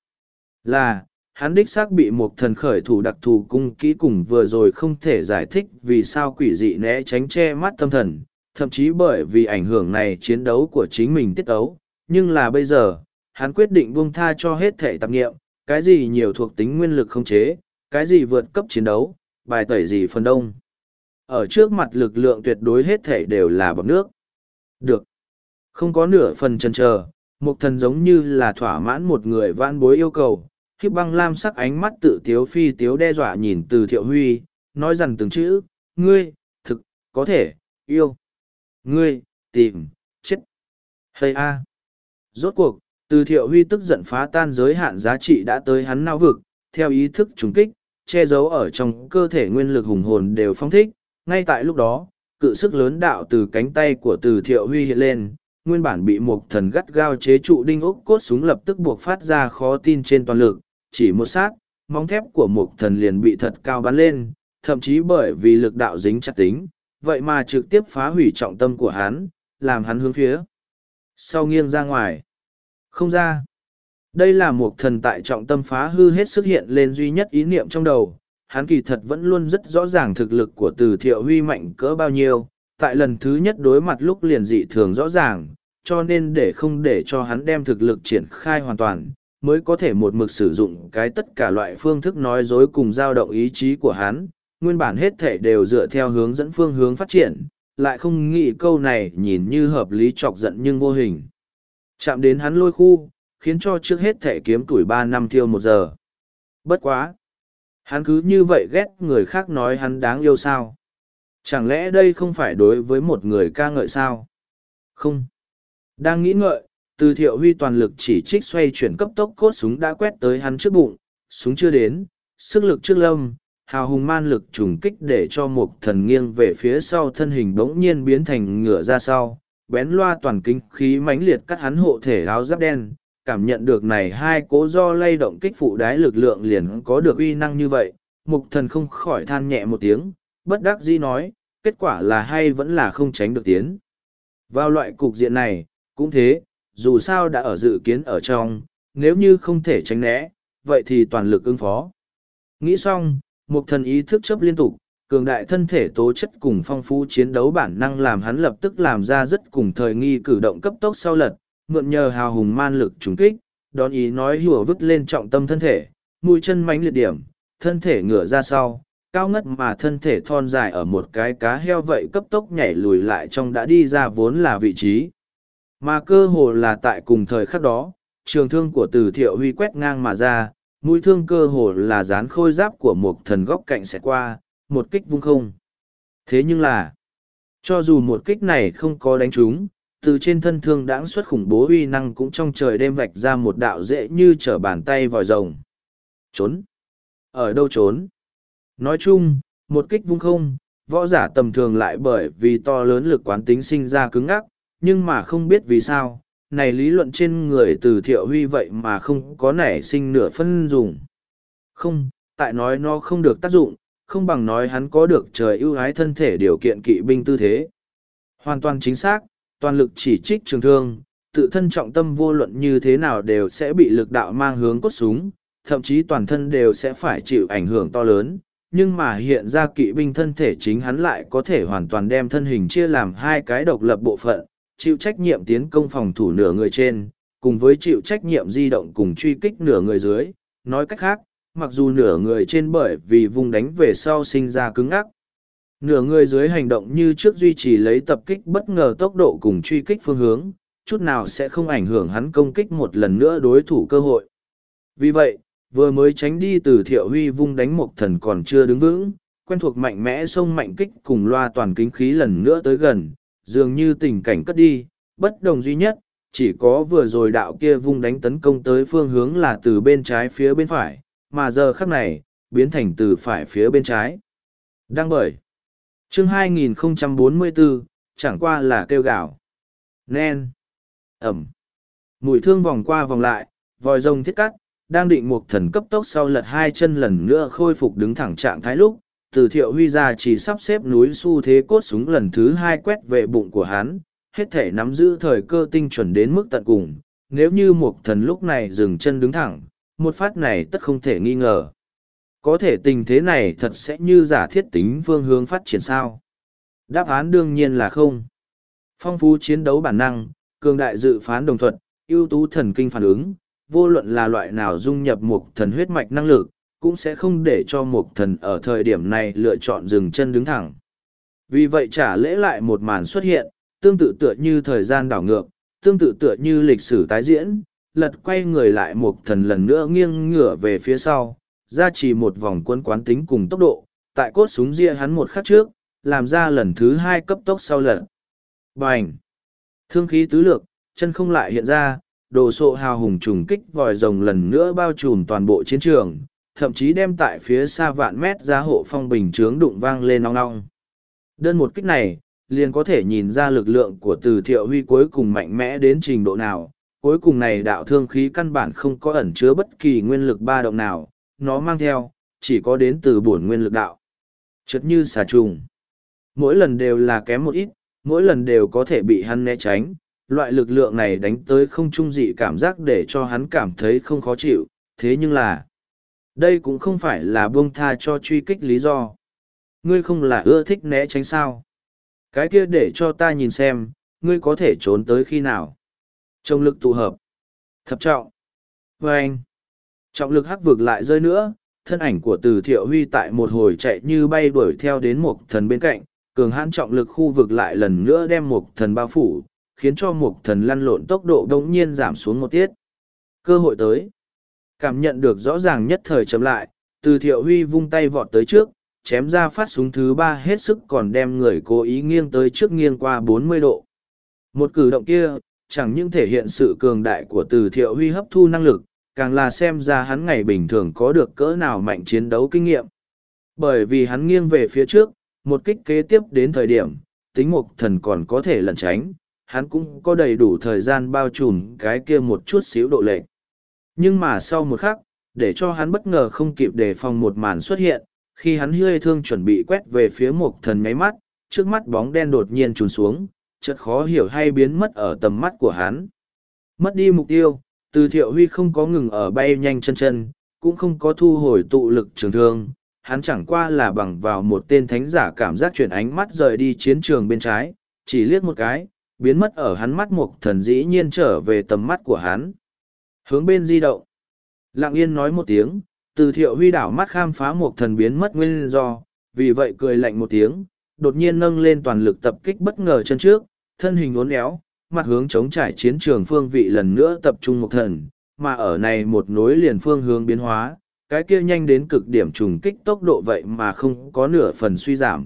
Là, hắn đích xác bị một thần khởi thủ đặc thù cung kỹ cùng vừa rồi không thể giải thích vì sao quỷ dị né tránh che mắt tâm thần, thậm chí bởi vì ảnh hưởng này chiến đấu của chính mình tiết ấu. Nhưng là bây giờ, hắn quyết định buông tha cho hết thể tạp nghiệm, cái gì nhiều thuộc tính nguyên lực không chế, cái gì vượt cấp chiến đấu, bài tẩy gì phần đông. Ở trước mặt lực lượng tuyệt đối hết thể đều là bọt nước. Được. Không có nửa phần chần chờ, Mục Thần giống như là thỏa mãn một người vãn bối yêu cầu, khiếp băng lam sắc ánh mắt tự tiếu phi tiếu đe dọa nhìn Từ Thiệu Huy, nói rằng từng chữ, ngươi, thực, có thể, yêu. Ngươi, tìm, chết. Hay a. Rốt cuộc, Từ Thiệu Huy tức giận phá tan giới hạn giá trị đã tới hắn não vực, theo ý thức trùng kích, che giấu ở trong cơ thể nguyên lực hùng hồn đều phong thích. Ngay tại lúc đó, cự sức lớn đạo từ cánh tay của Từ Thiệu Huy hiện lên, nguyên bản bị Mục Thần gắt gao chế trụ đinh ốc cốt súng lập tức buộc phát ra khó tin trên toàn lực, chỉ một sát, móng thép của Mục Thần liền bị thật cao bắn lên, thậm chí bởi vì lực đạo dính chặt tính, vậy mà trực tiếp phá hủy trọng tâm của hắn, làm hắn hướng phía sau nghiêng ra ngoài. Không ra. Đây là Mục Thần tại trọng tâm phá hư hết sức hiện lên duy nhất ý niệm trong đầu. Hắn kỳ thật vẫn luôn rất rõ ràng thực lực của Từ Thiệu Huy mạnh cỡ bao nhiêu, tại lần thứ nhất đối mặt lúc liền dị thường rõ ràng, cho nên để không để cho hắn đem thực lực triển khai hoàn toàn, mới có thể một mực sử dụng cái tất cả loại phương thức nói dối cùng dao động ý chí của hắn, nguyên bản hết thể đều dựa theo hướng dẫn phương hướng phát triển, lại không nghĩ câu này nhìn như hợp lý chọc giận nhưng vô hình. Chạm đến hắn lôi khu, khiến cho trước hết thể kiếm tuổi ba năm thiêu một giờ. Bất quá. Hắn cứ như vậy ghét người khác nói hắn đáng yêu sao? Chẳng lẽ đây không phải đối với một người ca ngợi sao? Không. Đang nghĩ ngợi, Từ Thiệu Huy toàn lực chỉ trích xoay chuyển cấp tốc cốt súng đã quét tới hắn trước bụng, súng chưa đến, sức lực trước lâm, hào hùng man lực trùng kích để cho Mục Thần nghiêng về phía sau thân hình bỗng nhiên biến thành ngựa ra sau, bén loa toàn kinh khí mãnh liệt cắt hắn hộ thể áo giáp đen, cảm nhận được này hai cố do lay động kích phụ đái lực lượng liền có được uy năng như vậy, Mục Thần không khỏi than nhẹ một tiếng, bất đắc dĩ nói, kết quả là hay vẫn là không tránh được tiến. Vào loại cục diện này, cũng thế, dù sao đã ở dự kiến ở trong, nếu như không thể tránh né, vậy thì toàn lực ứng phó. Nghĩ xong, Mục Thần ý thức chấp liên tục, cường đại thân thể tố chất cùng phong phú chiến đấu bản năng làm hắn lập tức làm ra rất cùng thời nghi cử động cấp tốc sau lật, mượn nhờ hào hùng man lực trùng kích, đón ý nói hùa vứt lên trọng tâm thân thể, mũi chân mánh liệt điểm, thân thể ngửa ra sau, cao ngất mà thân thể thon dài ở một cái cá heo vậy cấp tốc nhảy lùi lại trong đã đi ra vốn là vị trí. Mà cơ hồ là tại cùng thời khắc đó, trường thương của Từ Thiệu Huy quét ngang mà ra, mũi thương cơ hồ là dán khôi giáp của một thần góc cạnh sẽ qua, một kích vung không. Thế nhưng là, cho dù một kích này không có đánh trúng, từ trên thân thương đãng xuất khủng bố uy năng cũng trong trời đêm vạch ra một đạo dễ như trở bàn tay vòi rồng. Trốn! Ở đâu trốn? Nói chung, một kích vung không, võ giả tầm thường lại bởi vì to lớn lực quán tính sinh ra cứng ngắc, nhưng mà không biết vì sao, này lý luận trên người Từ Thiệu Huy vậy mà không có nảy sinh nửa phân dùng. Không, tại nói nó không được tác dụng, không bằng nói hắn có được trời ưu ái thân thể điều kiện kỵ binh tư thế. Hoàn toàn chính xác, toàn lực chỉ trích trường thương, tự thân trọng tâm vô luận như thế nào đều sẽ bị lực đạo mang hướng cốt súng, thậm chí toàn thân đều sẽ phải chịu ảnh hưởng to lớn. Nhưng mà hiện ra kỵ binh thân thể chính hắn lại có thể hoàn toàn đem thân hình chia làm hai cái độc lập bộ phận, chịu trách nhiệm tiến công phòng thủ nửa người trên, cùng với chịu trách nhiệm di động cùng truy kích nửa người dưới. Nói cách khác, mặc dù nửa người trên bởi vì vùng đánh về sau sinh ra cứng ngắc, nửa người dưới hành động như trước duy trì lấy tập kích bất ngờ tốc độ cùng truy kích phương hướng, chút nào sẽ không ảnh hưởng hắn công kích một lần nữa đối thủ cơ hội. Vì vậy, vừa mới tránh đi Từ Thiệu Huy vung đánh một thần còn chưa đứng vững, quen thuộc mạnh mẽ xông mạnh kích cùng loa toàn kính khí lần nữa tới gần, dường như tình cảnh cất đi, bất đồng duy nhất, chỉ có vừa rồi đạo kia vung đánh tấn công tới phương hướng là từ bên trái phía bên phải, mà giờ khắc này, biến thành từ phải phía bên trái. Đăng bởi chương hai nghìn không trăm bốn mươi bốn, chẳng qua là kêu gào. Nen. Ẩm. Mũi thương vòng qua vòng lại, vòi rồng thiết cắt, đang định một thần cấp tốc sau lật hai chân lần nữa khôi phục đứng thẳng trạng thái lúc, Từ Thiệu Huy ra chỉ sắp xếp núi xu thế cốt súng lần thứ hai quét về bụng của hắn, hết thể nắm giữ thời cơ tinh chuẩn đến mức tận cùng. Nếu như một thần lúc này dừng chân đứng thẳng, một phát này tất không thể nghi ngờ. Có thể tình thế này thật sẽ như giả thiết tính phương hướng phát triển sao? Đáp án đương nhiên là không. Phong phú chiến đấu bản năng, cường đại dự phán đồng thuận, ưu tú thần kinh phản ứng, vô luận là loại nào dung nhập một thần huyết mạch năng lực, cũng sẽ không để cho một thần ở thời điểm này lựa chọn dừng chân đứng thẳng. Vì vậy trả lễ lại một màn xuất hiện, tương tự tựa như thời gian đảo ngược, tương tự tựa như lịch sử tái diễn, lật quay người lại một thần lần nữa nghiêng ngửa về phía sau, ra chỉ một vòng quân quán tính cùng tốc độ, tại cốt súng ria hắn một khắc trước, làm ra lần thứ hai cấp tốc sau lật. Bành! Thương khí tứ lược, chân không lại hiện ra, đồ sộ hào hùng trùng kích vòi rồng lần nữa bao trùm toàn bộ chiến trường, thậm chí đem tại phía xa vạn mét ra hộ phong bình chướng đụng vang lên ong ong. Đơn một kích này, liền có thể nhìn ra lực lượng của Từ Thiệu Huy cuối cùng mạnh mẽ đến trình độ nào. Cuối cùng này đạo thương khí căn bản không có ẩn chứa bất kỳ nguyên lực ba động nào, nó mang theo, chỉ có đến từ bổn nguyên lực đạo. Chật như xà trùng. Mỗi lần đều là kém một ít, mỗi lần đều có thể bị hắn né tránh. Loại lực lượng này đánh tới không trung dị cảm giác để cho hắn cảm thấy không khó chịu, thế nhưng là đây cũng không phải là buông tha cho truy kích lý do. Ngươi không là ưa thích né tránh sao? Cái kia để cho ta nhìn xem, ngươi có thể trốn tới khi nào? Trọng lực tụ hợp. Thập trọng. Và anh. Trọng lực hắc vực lại rơi nữa, thân ảnh của Từ Thiệu Huy tại một hồi chạy như bay đuổi theo đến một thần bên cạnh, cường hãn trọng lực khu vực lại lần nữa đem một thần bao phủ, khiến cho một thần lăn lộn tốc độ đống nhiên giảm xuống một tiết. Cơ hội tới. Cảm nhận được rõ ràng nhất thời chậm lại, Từ Thiệu Huy vung tay vọt tới trước, chém ra phát súng thứ ba hết sức còn đem người cố ý nghiêng tới trước nghiêng qua bốn mươi độ. Một cử động kia, chẳng những thể hiện sự cường đại của Từ Thiệu Huy hấp thu năng lực, càng là xem ra hắn ngày bình thường có được cỡ nào mạnh chiến đấu kinh nghiệm. Bởi vì hắn nghiêng về phía trước, một kích kế tiếp đến thời điểm, tính một thần còn có thể lẩn tránh, hắn cũng có đầy đủ thời gian bao trùm cái kia một chút xíu độ lệch. Nhưng mà sau một khắc, để cho hắn bất ngờ không kịp đề phòng một màn xuất hiện, khi hắn hơi thương chuẩn bị quét về phía một thần nháy mắt, trước mắt bóng đen đột nhiên trùn xuống, chợt khó hiểu hay biến mất ở tầm mắt của hắn. Mất đi mục tiêu, Từ Thiệu Huy không có ngừng ở bay nhanh chân chân, cũng không có thu hồi tụ lực trường thương, hắn chẳng qua là bằng vào một tên thánh giả cảm giác chuyển ánh mắt rời đi chiến trường bên trái, chỉ liếc một cái, biến mất ở hắn mắt một thần dĩ nhiên trở về tầm mắt của hắn. Hướng bên di động. Lặng yên nói một tiếng, Từ thiệu huy đảo mắt khám phá một thần biến mất nguyên do, vì vậy cười lạnh một tiếng, đột nhiên nâng lên toàn lực tập kích bất ngờ chân trước, thân hình uốn éo, mặt hướng chống trải chiến trường phương vị lần nữa tập trung một thần, mà ở này một nối liền phương hướng biến hóa, cái kia nhanh đến cực điểm trùng kích tốc độ vậy mà không có nửa phần suy giảm.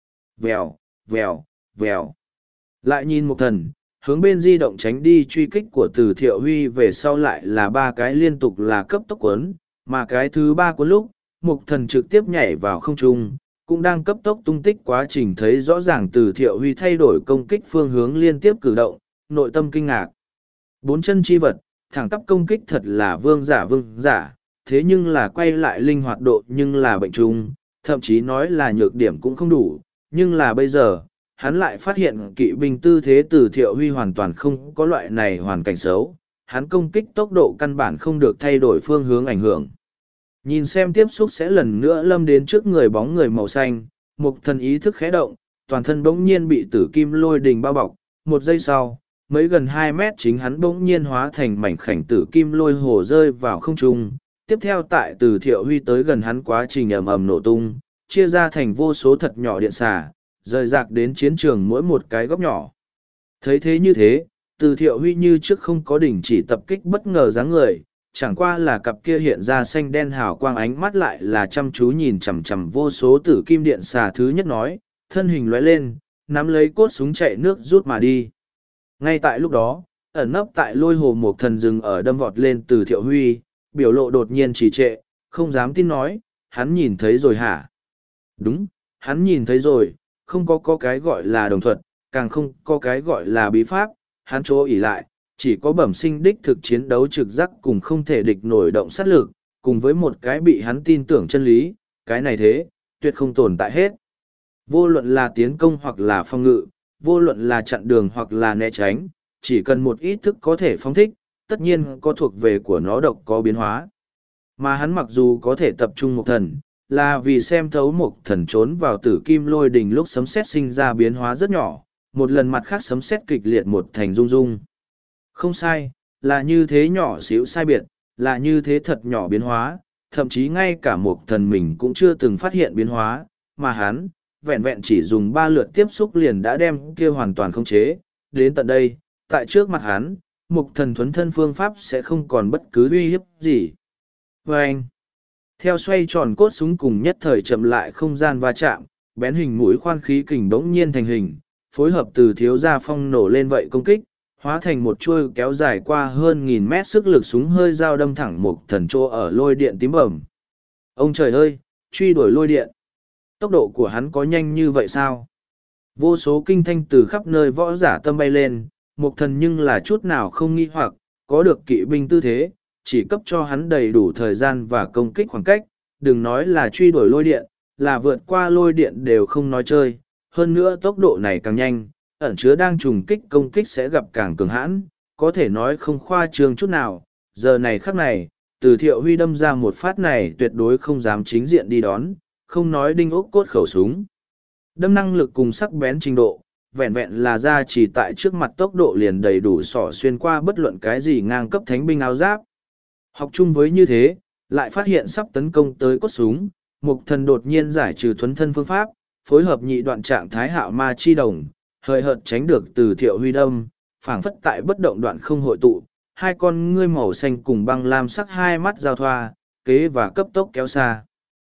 Vèo, vèo, vèo. Lại nhìn một thần, hướng bên di động tránh đi truy kích của Từ Thiệu Huy về sau lại là ba cái liên tục là cấp tốc cuốn, mà cái thứ ba cuốn lúc, một thần trực tiếp nhảy vào không trung, cũng đang cấp tốc tung tích quá trình thấy rõ ràng Từ Thiệu Huy thay đổi công kích phương hướng liên tiếp cử động, nội tâm kinh ngạc. Bốn chân chi vật, thẳng tắp công kích thật là vương giả vương giả, thế nhưng là quay lại linh hoạt độ nhưng là bệnh trùng, thậm chí nói là nhược điểm cũng không đủ, nhưng là bây giờ, hắn lại phát hiện kỵ binh tư thế Từ Thiệu Huy hoàn toàn không có loại này hoàn cảnh xấu, hắn công kích tốc độ căn bản không được thay đổi phương hướng ảnh hưởng. Nhìn xem tiếp xúc sẽ lần nữa lâm đến trước người bóng người màu xanh, một thần ý thức khẽ động, toàn thân bỗng nhiên bị tử kim lôi đình bao bọc, một giây sau, mấy gần hai mét chính hắn bỗng nhiên hóa thành mảnh khảnh tử kim lôi hồ rơi vào không trung. Tiếp theo tại Từ Thiệu Huy tới gần hắn quá trình ầm ầm nổ tung, chia ra thành vô số thật nhỏ điện xả, rời rạc đến chiến trường mỗi một cái góc nhỏ. Thấy thế như thế, Từ Thiệu Huy như trước không có đỉnh chỉ tập kích bất ngờ dáng người, chẳng qua là cặp kia hiện ra xanh đen hào quang ánh mắt lại là chăm chú nhìn chằm chằm vô số tử kim điện xà thứ nhất nói, thân hình lóe lên, nắm lấy cốt súng chạy nước rút mà đi. Ngay tại lúc đó, ẩn nấp tại lôi hồ một thần rừng ở đâm vọt lên Từ Thiệu Huy, biểu lộ đột nhiên trì trệ, không dám tin nói, hắn nhìn thấy rồi hả? Đúng, hắn nhìn thấy rồi, không có có cái gọi là đồng thuật, càng không có cái gọi là bí pháp, hắn chỗ ỉ lại, chỉ có bẩm sinh đích thực chiến đấu trực giác cùng không thể địch nổi động sát lực, cùng với một cái bị hắn tin tưởng chân lý, cái này thế, tuyệt không tồn tại hết. Vô luận là tiến công hoặc là phòng ngự, vô luận là chặn đường hoặc là né tránh, chỉ cần một ý thức có thể phóng thích, tất nhiên có thuộc về của nó độc có biến hóa. Mà hắn mặc dù có thể tập trung một thần, là vì xem thấu một thần trốn vào tử kim lôi đình lúc sấm sét sinh ra biến hóa rất nhỏ, một lần mặt khác sấm sét kịch liệt một thành rung rung. Không sai, là như thế nhỏ xíu sai biệt, là như thế thật nhỏ biến hóa, thậm chí ngay cả một thần mình cũng chưa từng phát hiện biến hóa, mà hắn, vẹn vẹn chỉ dùng ba lượt tiếp xúc liền đã đem kia hoàn toàn khống chế, đến tận đây, tại trước mặt hắn, một thần thuấn thân phương pháp sẽ không còn bất cứ uy hiếp gì. Và anh, theo xoay tròn cốt súng cùng nhất thời chậm lại không gian va chạm, bén hình mũi khoan khí kình bỗng nhiên thành hình, phối hợp Từ thiếu gia phong nổ lên vậy công kích, hóa thành một chuôi kéo dài qua hơn nghìn mét sức lực súng hơi dao đâm thẳng một thần chỗ ở lôi điện tím bẩm. Ông trời ơi, truy đuổi lôi điện. Tốc độ của hắn có nhanh như vậy sao? Vô số kinh thanh từ khắp nơi võ giả tâm bay lên, một thần nhưng là chút nào không nghi hoặc, có được kỵ binh tư thế, chỉ cấp cho hắn đầy đủ thời gian và công kích khoảng cách, đừng nói là truy đuổi lôi điện, là vượt qua lôi điện đều không nói chơi, hơn nữa tốc độ này càng nhanh, ẩn chứa đang trùng kích công kích sẽ gặp càng cường hãn, có thể nói không khoa trương chút nào, giờ này khắc này, Từ Thiệu Huy đâm ra một phát này tuyệt đối không dám chính diện đi đón, không nói đinh ốc cốt khẩu súng. Đâm năng lực cùng sắc bén trình độ, vẹn vẹn là ra chỉ tại trước mặt tốc độ liền đầy đủ xỏ xuyên qua bất luận cái gì ngang cấp thánh binh áo giáp. Học chung với như thế, lại phát hiện sắp tấn công tới cốt súng, Mục Thần đột nhiên giải trừ thuấn thân phương pháp, phối hợp nhị đoạn trạng thái hạo ma chi đồng, hời hợt tránh được Từ Thiệu Huy đâm, phảng phất tại bất động đoạn không hội tụ, hai con ngươi màu xanh cùng băng lam sắc hai mắt giao thoa, kế và cấp tốc kéo xa.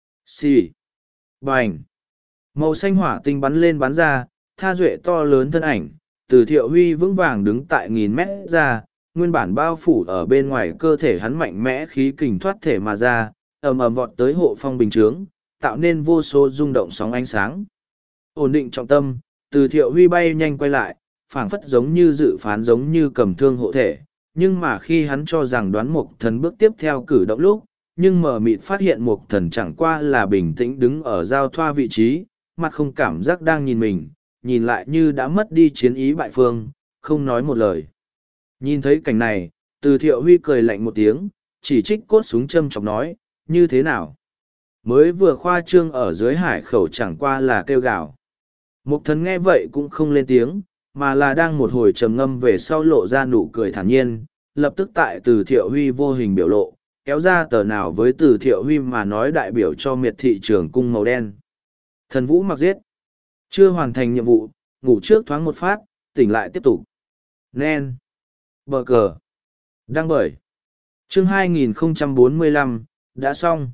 Xì. Bành. Màu xanh hỏa tinh bắn lên bắn ra, tha duệ to lớn thân ảnh, Từ Thiệu Huy vững vàng đứng tại nghìn mét ra, nguyên bản bao phủ ở bên ngoài cơ thể hắn mạnh mẽ khí kình thoát thể mà ra, ầm ầm vọt tới hộ phong bình chướng, tạo nên vô số rung động sóng ánh sáng. Ổn định trọng tâm, Từ Thiệu Huy bay nhanh quay lại, phảng phất giống như dự phán giống như cầm thương hộ thể, nhưng mà khi hắn cho rằng đoán Mục Thần bước tiếp theo cử động lúc, nhưng mờ mịt phát hiện Mục Thần chẳng qua là bình tĩnh đứng ở giao thoa vị trí, mặt không cảm giác đang nhìn mình, nhìn lại như đã mất đi chiến ý bại phương, không nói một lời. Nhìn thấy cảnh này, Từ Thiệu Huy cười lạnh một tiếng, chỉ trích cốt súng châm chọc nói, như thế nào? Mới vừa khoa trương ở dưới hải khẩu chẳng qua là kêu gào. Mục Thần nghe vậy cũng không lên tiếng, mà là đang một hồi trầm ngâm về sau lộ ra nụ cười thản nhiên, lập tức tại Từ Thiệu Huy vô hình biểu lộ, kéo ra tờ nào với từ Thiệu Huy mà nói đại biểu cho miệt thị trường cung màu đen. Thần Vũ mặc giết. Chưa hoàn thành nhiệm vụ, ngủ trước thoáng một phát, tỉnh lại tiếp tục. Nen. Bờ cờ. Đăng bởi. Chương hai nghìn không trăm bốn mươi lăm, đã xong.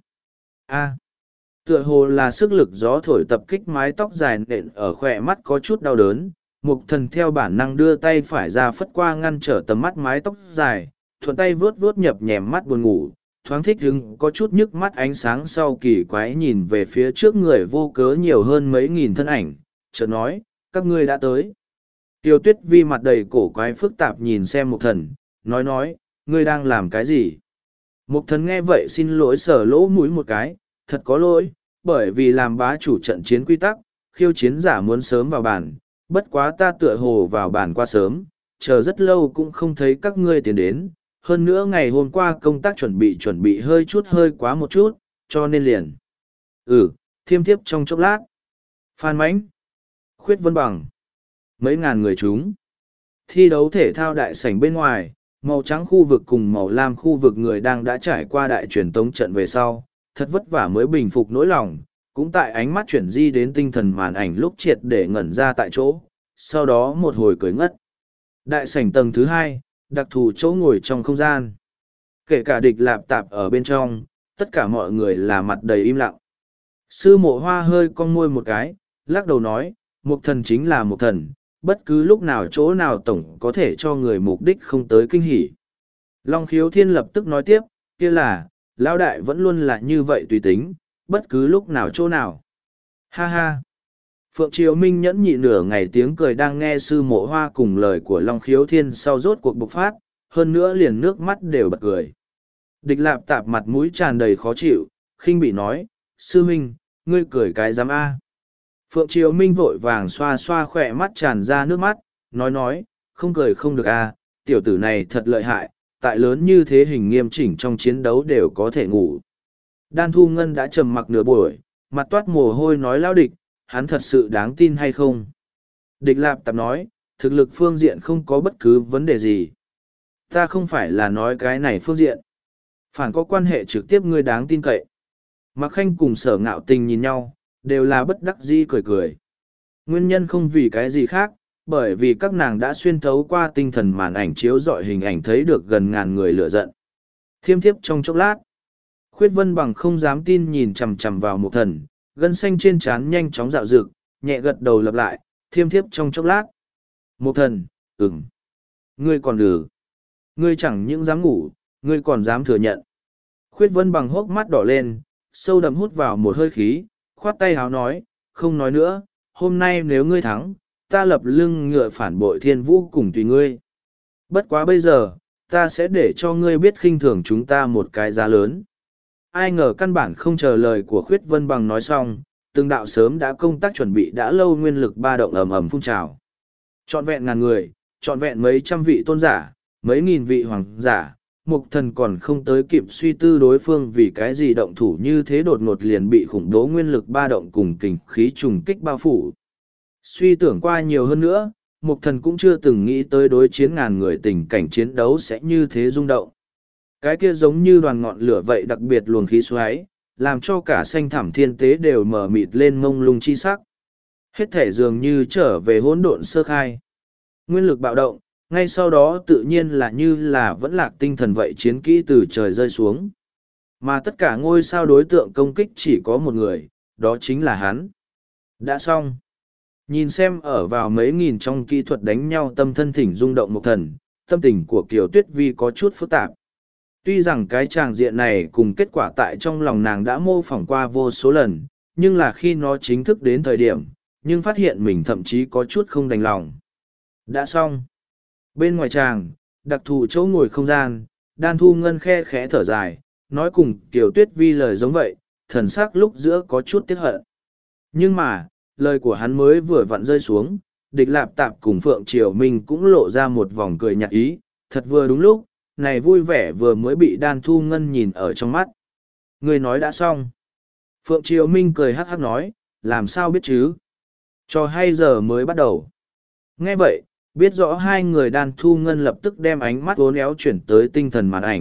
A. Tựa hồ là sức lực gió thổi tập kích mái tóc dài nện ở khỏe mắt có chút đau đớn. Mục thần theo bản năng đưa tay phải ra phất qua ngăn trở tầm mắt mái tóc dài, thuận tay vuốt vuốt nhập nhèm mắt buồn ngủ, thoáng thích hứng có chút nhức mắt ánh sáng sau kỳ quái nhìn về phía trước người vô cớ nhiều hơn mấy nghìn thân ảnh, chợt nói, các ngươi đã tới. Tiêu Tuyết Vi mặt đầy cổ quái phức tạp nhìn xem Mục thần, nói nói, ngươi đang làm cái gì? Mục thần nghe vậy xin lỗi sờ lỗ mũi một cái, thật có lỗi, bởi vì làm bá chủ trận chiến quy tắc, khiêu chiến giả muốn sớm vào bàn, bất quá ta tựa hồ vào bàn qua sớm, chờ rất lâu cũng không thấy các ngươi tiến đến. Hơn nữa ngày hôm qua công tác chuẩn bị chuẩn bị hơi chút hơi quá một chút, cho nên liền. Ừ, thiêm thiếp trong chốc lát. Phan Mãnh, Khuyết Vân Bằng, mấy ngàn người chúng. Thi đấu thể thao đại sảnh bên ngoài, màu trắng khu vực cùng màu lam khu vực người đang đã trải qua đại truyền tống trận về sau, thật vất vả mới bình phục nỗi lòng, cũng tại ánh mắt chuyển di đến tinh thần màn ảnh lúc triệt để ngẩn ra tại chỗ, sau đó một hồi cười ngất. Đại sảnh tầng thứ hai, đặc thù chỗ ngồi trong không gian. Kể cả địch lạp tạp ở bên trong, tất cả mọi người là mặt đầy im lặng. Sư mộ hoa hơi cong môi một cái, lắc đầu nói, mục thần chính là mục thần, bất cứ lúc nào chỗ nào tổng có thể cho người mục đích không tới kinh hỉ. Long Khiếu Thiên lập tức nói tiếp, kia là, lão đại vẫn luôn là như vậy tùy tính, bất cứ lúc nào chỗ nào. Ha ha! Phượng Triều Minh nhẫn nhị nửa ngày tiếng cười đang nghe sư mộ hoa cùng lời của Long Khiếu Thiên sau rốt cuộc bộc phát, hơn nữa liền nước mắt đều bật cười. Địch lạp tạp mặt mũi tràn đầy khó chịu, khinh bị nói, sư minh, ngươi cười cái giám A. Phượng Triều Minh vội vàng xoa xoa khỏe mắt tràn ra nước mắt, nói nói, không cười không được A, tiểu tử này thật lợi hại, tại lớn như thế hình nghiêm chỉnh trong chiến đấu đều có thể ngủ. Đan Thu Ngân đã trầm mặc nửa buổi, mặt toát mồ hôi nói lao địch, hắn thật sự đáng tin hay không? Địch Lạp Tạp nói, thực lực phương diện không có bất cứ vấn đề gì. Ta không phải là nói cái này phương diện. Phản có quan hệ trực tiếp ngươi đáng tin cậy. Mạc Khanh cùng Sở Ngạo Tình nhìn nhau, đều là bất đắc dĩ cười cười. Nguyên nhân không vì cái gì khác, bởi vì các nàng đã xuyên thấu qua tinh thần màn ảnh chiếu dọi hình ảnh thấy được gần ngàn người lửa giận. Thiêm thiếp trong chốc lát. Khuyết Vân Bằng không dám tin nhìn chằm chằm vào Mục thần, gân xanh trên trán nhanh chóng dạo rực, nhẹ gật đầu lặp lại, thiêm thiếp trong chốc lát. Mục thần, ừm. Ngươi còn ừ. Ngươi chẳng những dám ngủ, ngươi còn dám thừa nhận. Khuyết Vân Bằng hốc mắt đỏ lên, sâu đậm hút vào một hơi khí, khoát tay háo nói, không nói nữa, hôm nay nếu ngươi thắng, ta lập lưng ngựa phản bội thiên vũ cùng tùy ngươi. Bất quá bây giờ, ta sẽ để cho ngươi biết khinh thường chúng ta một cái giá lớn. Ai ngờ căn bản không chờ lời của Khuyết Vân Bằng nói xong, từng đạo sớm đã công tác chuẩn bị đã lâu nguyên lực ba động ầm ầm phun trào. Trọn vẹn ngàn người, trọn vẹn mấy trăm vị tôn giả, mấy nghìn vị hoàng giả, Mục thần còn không tới kịp suy tư đối phương vì cái gì động thủ như thế đột ngột liền bị khủng bố nguyên lực ba động cùng kình khí trùng kích bao phủ. Suy tưởng qua nhiều hơn nữa, Mục thần cũng chưa từng nghĩ tới đối chiến ngàn người tình cảnh chiến đấu sẽ như thế rung động. Cái kia giống như đoàn ngọn lửa vậy đặc biệt luồng khí xoáy, làm cho cả xanh thẳm thiên tế đều mở mịt lên mông lung chi sắc. Hết thể dường như trở về hỗn độn sơ khai. Nguyên lực bạo động, ngay sau đó tự nhiên là như là vẫn lạc tinh thần vậy chiến kỹ từ trời rơi xuống. Mà tất cả ngôi sao đối tượng công kích chỉ có một người, đó chính là hắn. Đã xong. Nhìn xem ở vào mấy nghìn trong kỹ thuật đánh nhau tâm thân thỉnh rung động một thần, tâm tình của Kiều Tuyết Vi có chút phức tạp. Tuy rằng cái tràng diện này cùng kết quả tại trong lòng nàng đã mô phỏng qua vô số lần, nhưng là khi nó chính thức đến thời điểm, nhưng phát hiện mình thậm chí có chút không đành lòng. Đã xong. Bên ngoài tràng, đặc thù chỗ ngồi không gian, Đan Thu Ngân khe khẽ thở dài, nói cùng Kiều Tuyết Vi lời giống vậy, thần sắc lúc giữa có chút tiếc hận. Nhưng mà, lời của hắn mới vừa vặn rơi xuống, Địch Lạp Tạp cùng Phượng Triều Minh cũng lộ ra một vòng cười nhạt ý, thật vừa đúng lúc, này vui vẻ vừa mới bị Đan Thu Ngân nhìn ở trong mắt. Người nói đã xong. Phượng Triều Minh cười hắc hắc nói, làm sao biết chứ? Trò hay giờ mới bắt đầu. Nghe vậy, biết rõ hai người Đan Thu Ngân lập tức đem ánh mắt uốn éo chuyển tới tinh thần màn ảnh,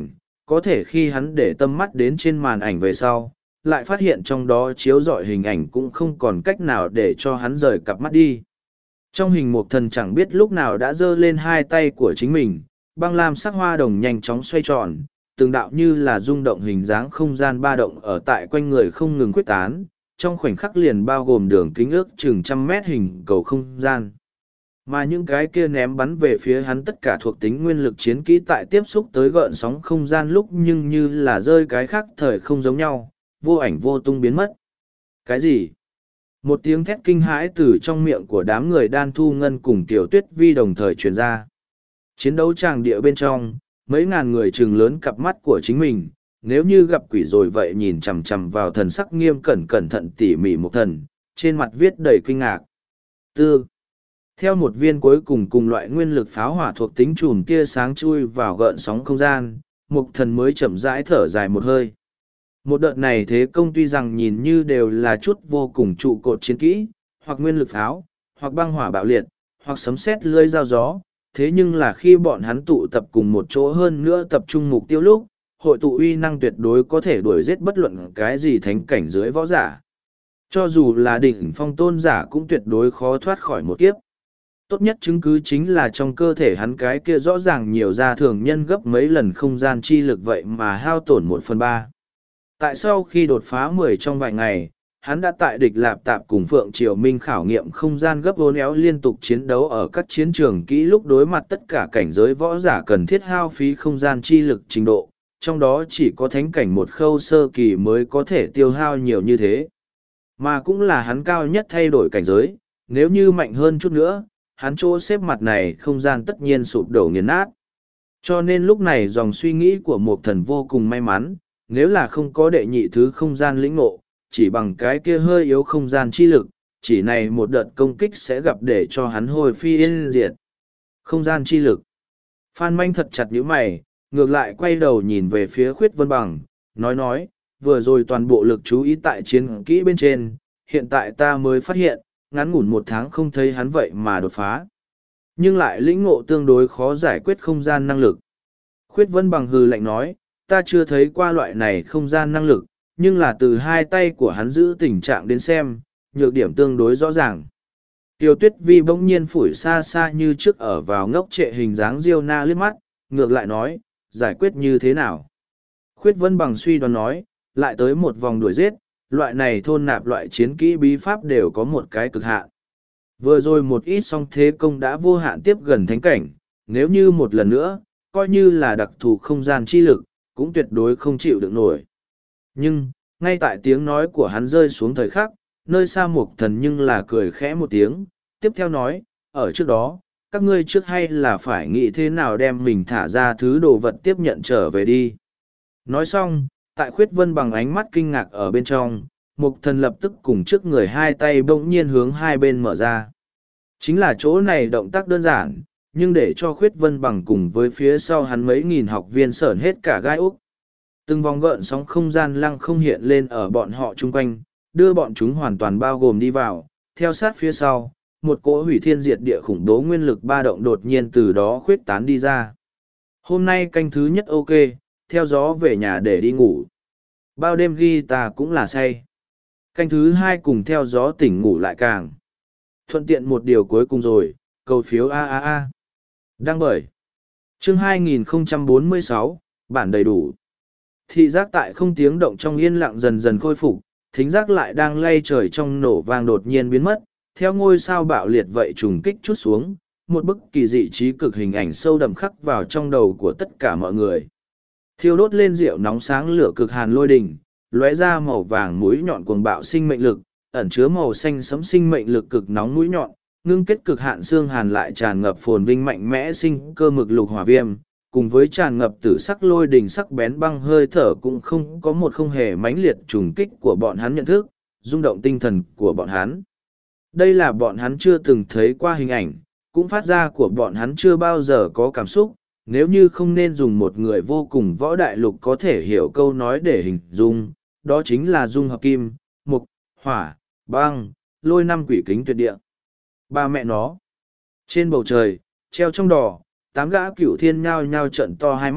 có thể khi hắn để tâm mắt đến trên màn ảnh về sau, lại phát hiện trong đó chiếu rọi hình ảnh cũng không còn cách nào để cho hắn rời cặp mắt đi. Trong hình Mộc Thần chẳng biết lúc nào đã giơ lên hai tay của chính mình, băng lam sắc hoa đồng nhanh chóng xoay tròn, từng đạo như là rung động hình dáng không gian ba động ở tại quanh người không ngừng quyết tán, trong khoảnh khắc liền bao gồm đường kính ước chừng trăm mét hình cầu không gian. Mà những cái kia ném bắn về phía hắn tất cả thuộc tính nguyên lực chiến kỹ tại tiếp xúc tới gợn sóng không gian lúc nhưng như là rơi cái khác thời không giống nhau, vô ảnh vô tung biến mất. Cái gì? Một tiếng thét kinh hãi từ trong miệng của đám người Đan Thu Ngân cùng Tiểu Tuyết Vi đồng thời truyền ra. Chiến đấu tràng địa bên trong, mấy ngàn người trừng lớn cặp mắt của chính mình, nếu như gặp quỷ rồi vậy nhìn chằm chằm vào thần sắc nghiêm cẩn cẩn thận tỉ mỉ một thần, trên mặt viết đầy kinh ngạc. Tư. Theo một viên cuối cùng cùng loại nguyên lực pháo hỏa thuộc tính chùm tia sáng chui vào gợn sóng không gian, mục thần mới chậm rãi thở dài một hơi. Một đợt này thế công tuy rằng nhìn như đều là chút vô cùng trụ cột chiến kỹ, hoặc nguyên lực pháo, hoặc băng hỏa bạo liệt, hoặc sấm sét lưỡi dao gió, thế nhưng là khi bọn hắn tụ tập cùng một chỗ hơn nữa tập trung mục tiêu lúc, hội tụ uy năng tuyệt đối có thể đuổi giết bất luận cái gì thánh cảnh dưới võ giả. Cho dù là đỉnh phong tôn giả cũng tuyệt đối khó thoát khỏi một kiếp. Tốt nhất chứng cứ chính là trong cơ thể hắn cái kia rõ ràng nhiều ra thường nhân gấp mấy lần không gian chi lực vậy mà hao tổn một phần ba. Tại sau khi đột phá mười trong vài ngày, hắn đã tại địch lạp tạp cùng Phượng Triều Minh khảo nghiệm không gian gấp vốn éo liên tục chiến đấu ở các chiến trường kỹ lúc đối mặt tất cả cảnh giới võ giả cần thiết hao phí không gian chi lực trình độ, trong đó chỉ có thánh cảnh một khâu sơ kỳ mới có thể tiêu hao nhiều như thế. Mà cũng là hắn cao nhất thay đổi cảnh giới, nếu như mạnh hơn chút nữa, hắn chỗ xếp mặt này không gian tất nhiên sụp đổ nghiền nát. Cho nên lúc này dòng suy nghĩ của một thần vô cùng may mắn, nếu là không có đệ nhị thứ không gian lĩnh ngộ, chỉ bằng cái kia hơi yếu không gian chi lực, chỉ này một đợt công kích sẽ gặp để cho hắn hồi phi yên diệt. Không gian chi lực. Phan Manh thật chặt nhíu mày, ngược lại quay đầu nhìn về phía Khuyết Vân Bằng, nói nói, vừa rồi toàn bộ lực chú ý tại chiến kỹ bên trên, hiện tại ta mới phát hiện, ngắn ngủn một tháng không thấy hắn vậy mà đột phá. Nhưng lại lĩnh ngộ tương đối khó giải quyết không gian năng lực. Khuyết Vân Bằng hừ lạnh nói, ta chưa thấy qua loại này không gian năng lực, nhưng là từ hai tay của hắn giữ tình trạng đến xem, nhược điểm tương đối rõ ràng. Tiêu Tuyết Vi bỗng nhiên phủi xa xa như trước ở vào ngốc trệ hình dáng Diêu Na liếc mắt, ngược lại nói, giải quyết như thế nào? Khuyết Vân Bằng suy đoán nói, lại tới một vòng đuổi giết, loại này thôn nạp loại chiến kỹ bí pháp đều có một cái cực hạn. Vừa rồi một ít song thế công đã vô hạn tiếp gần thánh cảnh, nếu như một lần nữa, coi như là đặc thù không gian chi lực, cũng tuyệt đối không chịu được nổi. Nhưng, ngay tại tiếng nói của hắn rơi xuống thời khắc, nơi xa Mục Thần nhưng là cười khẽ một tiếng, tiếp theo nói, ở trước đó, các ngươi trước hay là phải nghĩ thế nào đem mình thả ra thứ đồ vật tiếp nhận trở về đi. Nói xong, tại Khuyết Vân Bằng ánh mắt kinh ngạc ở bên trong, Mục Thần lập tức cùng trước người hai tay bỗng nhiên hướng hai bên mở ra. Chính là chỗ này động tác đơn giản, nhưng để cho Khuyết Vân Bằng cùng với phía sau hắn mấy nghìn học viên sởn hết cả gai úc. Từng vòng gợn sóng không gian lăng không hiện lên ở bọn họ chung quanh, đưa bọn chúng hoàn toàn bao gồm đi vào, theo sát phía sau, một cỗ hủy thiên diệt địa khủng bố nguyên lực ba động đột nhiên từ đó khuyết tán đi ra. Hôm nay canh thứ nhất ok, theo gió về nhà để đi ngủ. Bao đêm ghi ta cũng là say. Canh thứ hai cùng theo gió tỉnh ngủ lại càng. Thuận tiện một điều cuối cùng rồi, cầu phiếu a a a. Đăng bởi. Chương hai nghìn không trăm bốn mươi sáu, bản đầy đủ. Thị giác tại không tiếng động trong yên lặng dần dần khôi phục, thính giác lại đang lay trời trong nổ vang đột nhiên biến mất, theo ngôi sao bạo liệt vậy trùng kích chút xuống, một bức kỳ dị trí cực hình ảnh sâu đậm khắc vào trong đầu của tất cả mọi người. Thiêu đốt lên rượu nóng sáng lửa cực hàn lôi đỉnh, lóe ra màu vàng mũi nhọn cuồng bạo sinh mệnh lực, ẩn chứa màu xanh sẫm sinh mệnh lực cực nóng mũi nhọn, ngưng kết cực hạn xương hàn lại tràn ngập phồn vinh mạnh mẽ sinh cơ mực lục hỏa viêm, cùng với tràn ngập tử sắc lôi đình sắc bén băng hơi thở cũng không có một không hề mãnh liệt trùng kích của bọn hắn nhận thức, rung động tinh thần của bọn hắn. Đây là bọn hắn chưa từng thấy qua hình ảnh, cũng phát ra của bọn hắn chưa bao giờ có cảm xúc, nếu như không nên dùng một người vô cùng võ đại lục có thể hiểu câu nói để hình dung, đó chính là dung hợp kim, mục, hỏa, băng, lôi năm quỷ kính tuyệt địa. Ba mẹ nó. Trên bầu trời, treo trong đỏ, tám gã cửu thiên nhao nhao trận to hai mắt,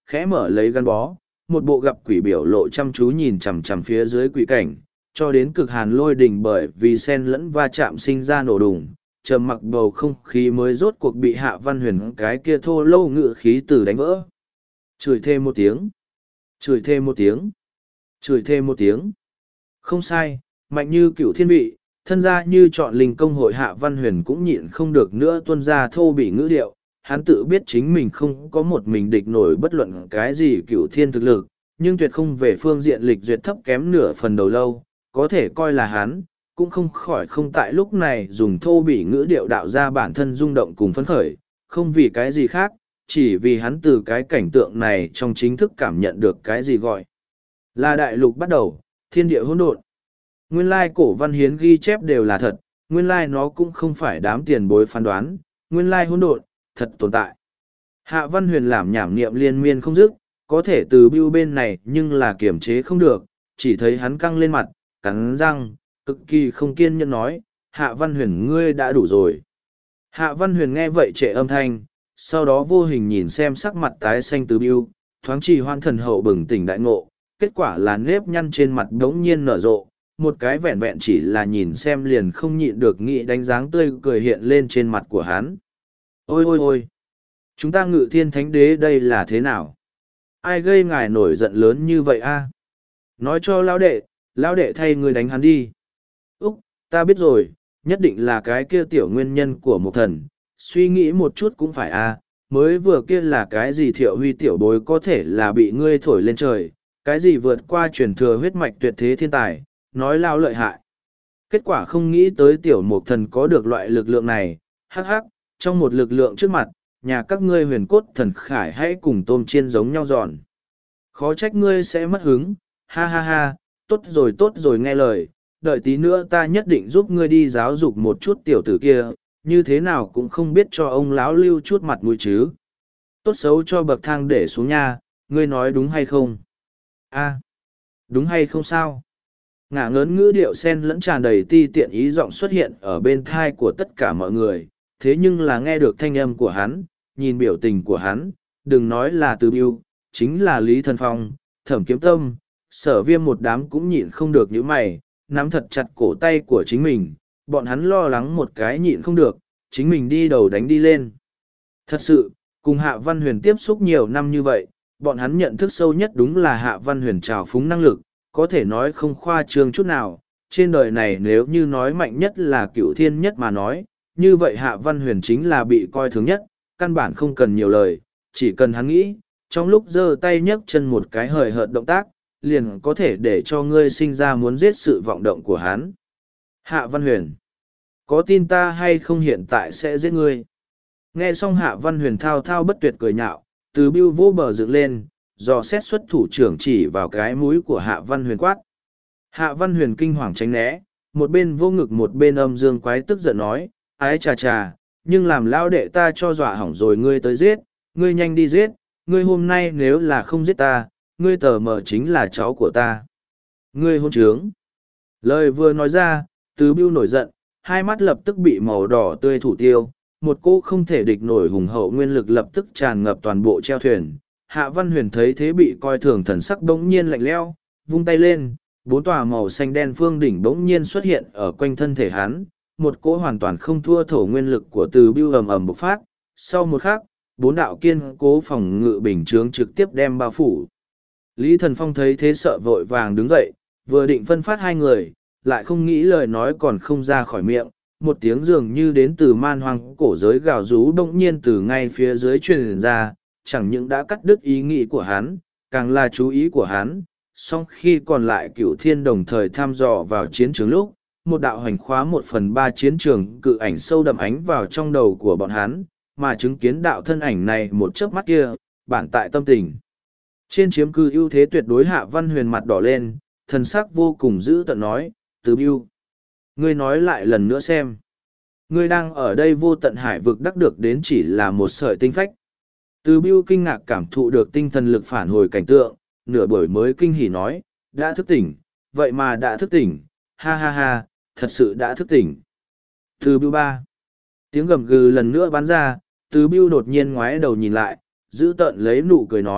khẽ mở lấy gắn bó, một bộ gặp quỷ biểu lộ chăm chú nhìn chằm chằm phía dưới quỷ cảnh, cho đến cực hàn lôi đình bởi vì sen lẫn va chạm sinh ra nổ đùng, trầm mặc bầu không khí mới rốt cuộc bị Hạ Văn Huyền cái kia thô lâu ngự khí từ đánh vỡ. Chửi thêm một tiếng, chửi thêm một tiếng, chửi thêm một tiếng. Không sai, mạnh như cửu thiên vị, thân gia như chọn linh công hội Hạ Văn Huyền cũng nhịn không được nữa tuôn ra thô bỉ ngữ điệu. Hắn tự biết chính mình không có một mình địch nổi bất luận cái gì cửu thiên thực lực, nhưng tuyệt không về phương diện lịch duyệt thấp kém nửa phần đầu lâu, có thể coi là hắn, cũng không khỏi không tại lúc này dùng thô bỉ ngữ điệu đạo ra bản thân rung động cùng phấn khởi, không vì cái gì khác, chỉ vì hắn từ cái cảnh tượng này trong chính thức cảm nhận được cái gì gọi là đại lục bắt đầu, thiên địa hỗn độn. Nguyên lai cổ văn hiến ghi chép đều là thật, nguyên lai nó cũng không phải đám tiền bối phán đoán, nguyên lai hỗn độn thật tồn tại. Hạ Văn Huyền làm nhảm niệm liên miên không dứt, có thể từ bưu bên này nhưng là kiềm chế không được, chỉ thấy hắn căng lên mặt, cắn răng, cực kỳ không kiên nhẫn nói, Hạ Văn Huyền ngươi đã đủ rồi. Hạ Văn Huyền nghe vậy trệ âm thanh, sau đó vô hình nhìn xem sắc mặt tái xanh từ bưu, thoáng trì hoan thần hậu bừng tỉnh đại ngộ, kết quả là nếp nhăn trên mặt đống nhiên nở rộ, một cái vẹn vẹn chỉ là nhìn xem liền không nhịn được nghĩ đánh dáng tươi cười hiện lên trên mặt của hắn. Ôi ôi ôi! Chúng ta ngự thiên thánh đế đây là thế nào? Ai gây ngài nổi giận lớn như vậy a? Nói cho lão đệ, lão đệ thay người đánh hắn đi. Úc, ta biết rồi, nhất định là cái kia tiểu nguyên nhân của một thần, suy nghĩ một chút cũng phải a. Mới vừa kia là cái gì thiệu huy tiểu bối có thể là bị ngươi thổi lên trời, cái gì vượt qua truyền thừa huyết mạch tuyệt thế thiên tài, nói lao lợi hại. Kết quả không nghĩ tới tiểu mục thần có được loại lực lượng này, hắc hắc, trong một lực lượng trước mặt, nhà các ngươi huyền cốt thần khải hãy cùng tôm chiên giống nhau giòn. Khó trách ngươi sẽ mất hứng, ha ha ha, tốt rồi tốt rồi nghe lời, đợi tí nữa ta nhất định giúp ngươi đi giáo dục một chút tiểu tử kia, như thế nào cũng không biết cho ông lão lưu chút mặt mũi chứ. Tốt xấu cho bậc thang để xuống nha, ngươi nói đúng hay không? A, đúng hay không sao? Ngả ngớn ngữ điệu sen lẫn tràn đầy ti tiện ý giọng xuất hiện ở bên thai của tất cả mọi người, thế nhưng là nghe được thanh âm của hắn, nhìn biểu tình của hắn, đừng nói là Từ Bưu, chính là Lý Thần Phong, Thẩm Kiếm Tâm, Sở Viêm một đám cũng nhịn không được những mày, nắm thật chặt cổ tay của chính mình, bọn hắn lo lắng một cái nhịn không được, chính mình đi đầu đánh đi lên. Thật sự, cùng Hạ Văn Huyền tiếp xúc nhiều năm như vậy, bọn hắn nhận thức sâu nhất đúng là Hạ Văn Huyền trào phúng năng lực, có thể nói không khoa trương chút nào, trên đời này nếu như nói mạnh nhất là cựu thiên nhất mà nói, như vậy Hạ Văn Huyền chính là bị coi thường nhất, căn bản không cần nhiều lời, chỉ cần hắn nghĩ, trong lúc giơ tay nhấc chân một cái hời hợt động tác, liền có thể để cho ngươi sinh ra muốn giết sự vọng động của hắn. Hạ Văn Huyền, có tin ta hay không hiện tại sẽ giết ngươi? Nghe xong Hạ Văn Huyền thao thao bất tuyệt cười nhạo, Từ Bưu vô bờ dựng lên, dò xét xuất thủ trưởng chỉ vào cái mũi của Hạ Văn Huyền quát. Hạ Văn Huyền kinh hoàng tránh né, một bên vô ngực một bên âm dương quái tức giận nói, ái chà chà, nhưng làm lao đệ ta cho dọa hỏng rồi ngươi tới giết, ngươi nhanh đi giết, ngươi hôm nay nếu là không giết ta, ngươi tờ mờ chính là cháu của ta. Ngươi hôn trướng. Lời vừa nói ra, Từ Bưu nổi giận, hai mắt lập tức bị màu đỏ tươi thủ tiêu, một cô không thể địch nổi hùng hậu nguyên lực lập tức tràn ngập toàn bộ treo thuyền. Hạ Văn Huyền thấy thế bị coi thường thần sắc bỗng nhiên lạnh lẽo, vung tay lên, bốn tòa màu xanh đen phương đỉnh bỗng nhiên xuất hiện ở quanh thân thể hắn, một cỗ hoàn toàn không thua thổ nguyên lực của Từ Bưu ầm ầm bộc phát, sau một khắc, bốn đạo kiên cố phòng ngự bình chướng trực tiếp đem bao phủ. Lý Thần Phong thấy thế sợ vội vàng đứng dậy, vừa định phân phát hai người, lại không nghĩ lời nói còn không ra khỏi miệng, một tiếng dường như đến từ man hoang cổ giới gào rú bỗng nhiên từ ngay phía dưới truyền ra, chẳng những đã cắt đứt ý nghĩ của hắn, càng là chú ý của hắn, song khi còn lại cửu thiên đồng thời tham dò vào chiến trường lúc, một đạo hành khóa một phần ba chiến trường cự ảnh sâu đậm ánh vào trong đầu của bọn hắn, mà chứng kiến đạo thân ảnh này một chớp mắt kia, bản tại tâm tình. Trên chiếm cư ưu thế tuyệt đối Hạ Văn Huyền mặt đỏ lên, thần sắc vô cùng dữ tợn nói, Từ Bưu, ngươi nói lại lần nữa xem. Ngươi đang ở đây vô tận hải vực đắc được đến chỉ là một sợi tinh phách. Từ Bưu kinh ngạc cảm thụ được tinh thần lực phản hồi cảnh tượng, nửa buổi mới kinh hỉ nói, đã thức tỉnh, vậy mà đã thức tỉnh, ha ha ha, thật sự đã thức tỉnh. Từ Bưu ba, tiếng gầm gừ lần nữa bắn ra, Từ Bưu đột nhiên ngoái đầu nhìn lại, giữ tợn lấy nụ cười nói,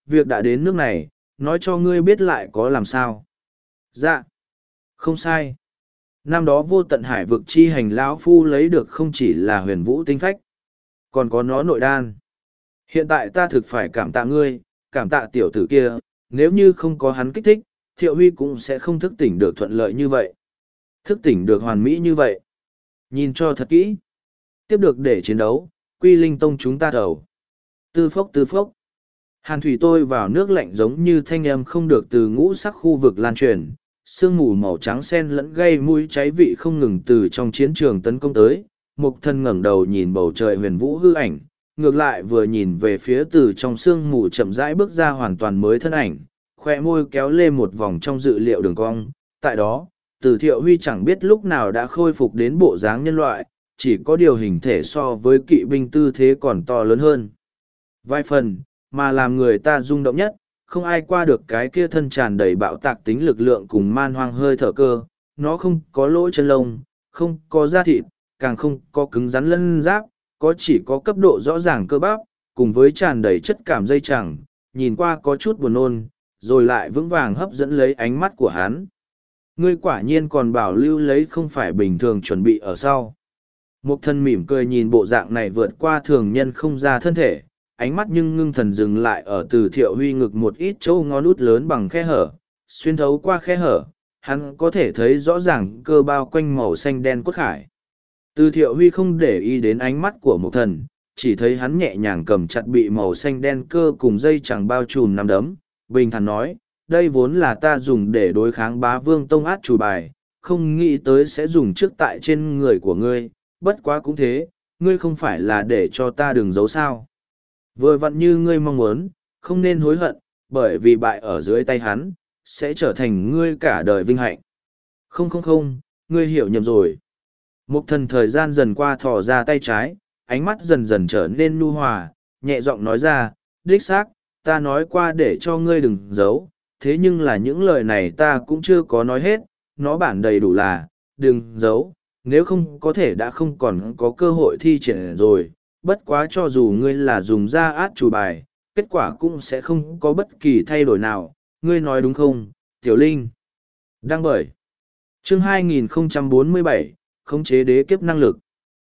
việc đã đến nước này, nói cho ngươi biết lại có làm sao. Dạ, không sai. Năm đó vô tận hải vực chi hành lão phu lấy được không chỉ là huyền vũ tinh phách, còn có nó nội đan. Hiện tại ta thực phải cảm tạ ngươi, cảm tạ tiểu tử kia, nếu như không có hắn kích thích, Thiệu Huy cũng sẽ không thức tỉnh được thuận lợi như vậy. Thức tỉnh được hoàn mỹ như vậy. Nhìn cho thật kỹ. Tiếp được để chiến đấu, Quy Linh Tông chúng ta thầu. Tư phốc tư phốc. Hàn thủy tôi vào nước lạnh giống như thanh âm không được từ ngũ sắc khu vực lan truyền. Sương mù màu trắng xen lẫn gây mũi cháy vị không ngừng từ trong chiến trường tấn công tới. Mục thân ngẩng đầu nhìn bầu trời huyền vũ hư ảnh, ngược lại vừa nhìn về phía từ trong sương mù chậm rãi bước ra hoàn toàn mới thân ảnh, khoe môi kéo lên một vòng trong dự liệu đường cong. Tại đó, từ Thiệu Huy chẳng biết lúc nào đã khôi phục đến bộ dáng nhân loại, chỉ có điều hình thể so với kỵ binh tư thế còn to lớn hơn vài phần, mà làm người ta rung động nhất, không ai qua được cái kia thân tràn đầy bạo tạc tính lực lượng cùng man hoang hơi thở cơ. Nó không có lỗ chân lông, không có da thịt, càng không có cứng rắn lân giáp, có chỉ có cấp độ rõ ràng cơ bắp, cùng với tràn đầy chất cảm dây chẳng, nhìn qua có chút buồn nôn, rồi lại vững vàng hấp dẫn lấy ánh mắt của hắn. Ngươi quả nhiên còn bảo lưu lấy không phải bình thường chuẩn bị ở sau. Mục thân mỉm cười nhìn bộ dạng này vượt qua thường nhân không ra thân thể, ánh mắt nhưng ngưng thần dừng lại ở từ Thiệu Huy ngực một ít chỗ ngón út lớn bằng khe hở, xuyên thấu qua khe hở, hắn có thể thấy rõ ràng cơ bao quanh màu xanh đen cốt khải. Từ Thiệu Huy không để ý đến ánh mắt của Mục thần, chỉ thấy hắn nhẹ nhàng cầm chặt bị màu xanh đen cơ cùng dây chẳng bao trùm nắm đấm, bình thản nói, đây vốn là ta dùng để đối kháng Bá Vương Tông át chủ bài, không nghĩ tới sẽ dùng trước tại trên người của ngươi, bất quá cũng thế, ngươi không phải là để cho ta đừng giấu sao. Vừa vặn như ngươi mong muốn, không nên hối hận, bởi vì bại ở dưới tay hắn, sẽ trở thành ngươi cả đời vinh hạnh. Không không không, ngươi hiểu nhầm rồi. Mục thần thời gian dần qua thò ra tay trái, ánh mắt dần dần trở nên nhu hòa, nhẹ giọng nói ra, đích xác, ta nói qua để cho ngươi đừng giấu, thế nhưng là những lời này ta cũng chưa có nói hết, nó bản đầy đủ là, đừng giấu, nếu không có thể đã không còn có cơ hội thi triển rồi, bất quá cho dù ngươi là dùng ra át chủ bài, kết quả cũng sẽ không có bất kỳ thay đổi nào, ngươi nói đúng không, Tiểu Linh? Đăng bởi chương hai nghìn không trăm bốn mươi bảy, khống chế đế kiếp năng lực.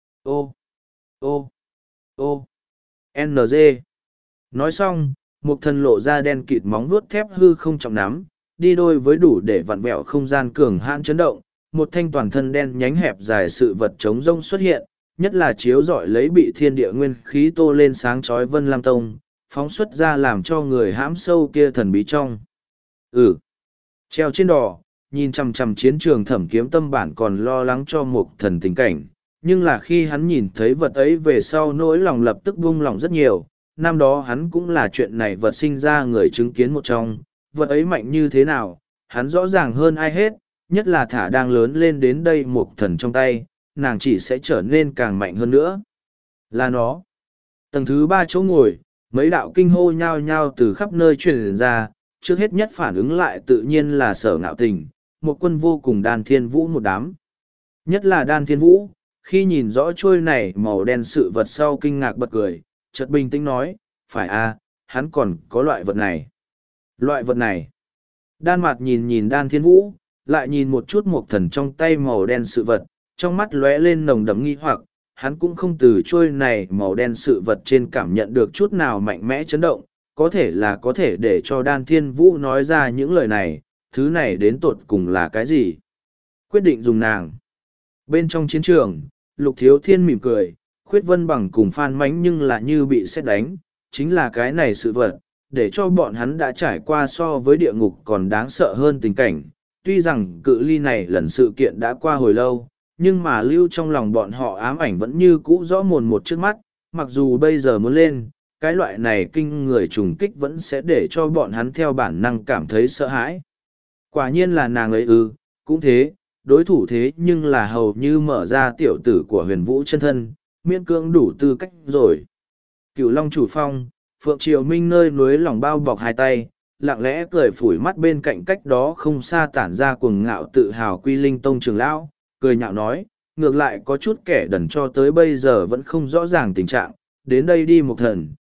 Ô, ô, ô, en giê. Nói xong, một thần lộ ra đen kịt móng vuốt thép hư không trọng nắm, đi đôi với đủ để vặn vẹo không gian cường hãn chấn động, một thanh toàn thân đen nhánh hẹp dài sự vật chống rông xuất hiện, nhất là chiếu rọi lấy bị thiên địa nguyên khí tô lên sáng chói Vân Lam Tông, phóng xuất ra làm cho người hãm sâu kia thần bí trong. Ừ. Treo trên đỏ, nhìn chằm chằm chiến trường Thẩm Kiếm Tâm bản còn lo lắng cho một thần tình cảnh, nhưng là khi hắn nhìn thấy vật ấy về sau nỗi lòng lập tức buông lòng rất nhiều. Năm đó hắn cũng là chuyện này vật sinh ra người chứng kiến một trong, vật ấy mạnh như thế nào, hắn rõ ràng hơn ai hết, nhất là thả đang lớn lên đến đây một thần trong tay, nàng chỉ sẽ trở nên càng mạnh hơn nữa. Là nó. Tầng thứ ba chỗ ngồi, mấy đạo kinh hô nhao nhao từ khắp nơi truyền ra, trước hết nhất phản ứng lại tự nhiên là Sở Ngạo Tình, một quân vô cùng Đan Thiên Vũ một đám. Nhất là Đan Thiên Vũ, khi nhìn rõ trôi này màu đen sự vật sau kinh ngạc bật cười, chợt bình tĩnh nói, phải à, hắn còn có loại vật này. Loại vật này. Đan Mạt nhìn nhìn Đan Thiên Vũ, lại nhìn một chút một thần trong tay màu đen sự vật, trong mắt lóe lên nồng đậm nghi hoặc, hắn cũng không từ trôi này màu đen sự vật trên cảm nhận được chút nào mạnh mẽ chấn động, có thể là có thể để cho Đan Thiên Vũ nói ra những lời này, thứ này đến tột cùng là cái gì? Quyết định dùng nàng. Bên trong chiến trường, Lục Thiếu Thiên mỉm cười, Khuyết Vân Bằng cùng Phan Mánh nhưng là như bị sét đánh, chính là cái này sự vật, để cho bọn hắn đã trải qua so với địa ngục còn đáng sợ hơn tình cảnh. Tuy rằng cự ly này lần sự kiện đã qua hồi lâu, nhưng mà lưu trong lòng bọn họ ám ảnh vẫn như cũ rõ mồn một trước mắt, mặc dù bây giờ muốn lên, cái loại này kinh người trùng kích vẫn sẽ để cho bọn hắn theo bản năng cảm thấy sợ hãi. Quả nhiên là nàng ấy ư, cũng thế, đối thủ thế nhưng là hầu như mở ra tiểu tử của huyền vũ chân thân, miễn cưỡng đủ tư cách rồi. Cửu Long chủ phong, Phượng Triều Minh nơi núi lòng bao bọc hai tay, lặng lẽ cười phủi mắt bên cạnh cách đó không xa tản ra cuồng ngạo tự hào Quy Linh Tông trưởng lão, cười nhạo nói, ngược lại có chút kẻ đần cho tới bây giờ vẫn không rõ ràng tình trạng, đến đây đi một thần,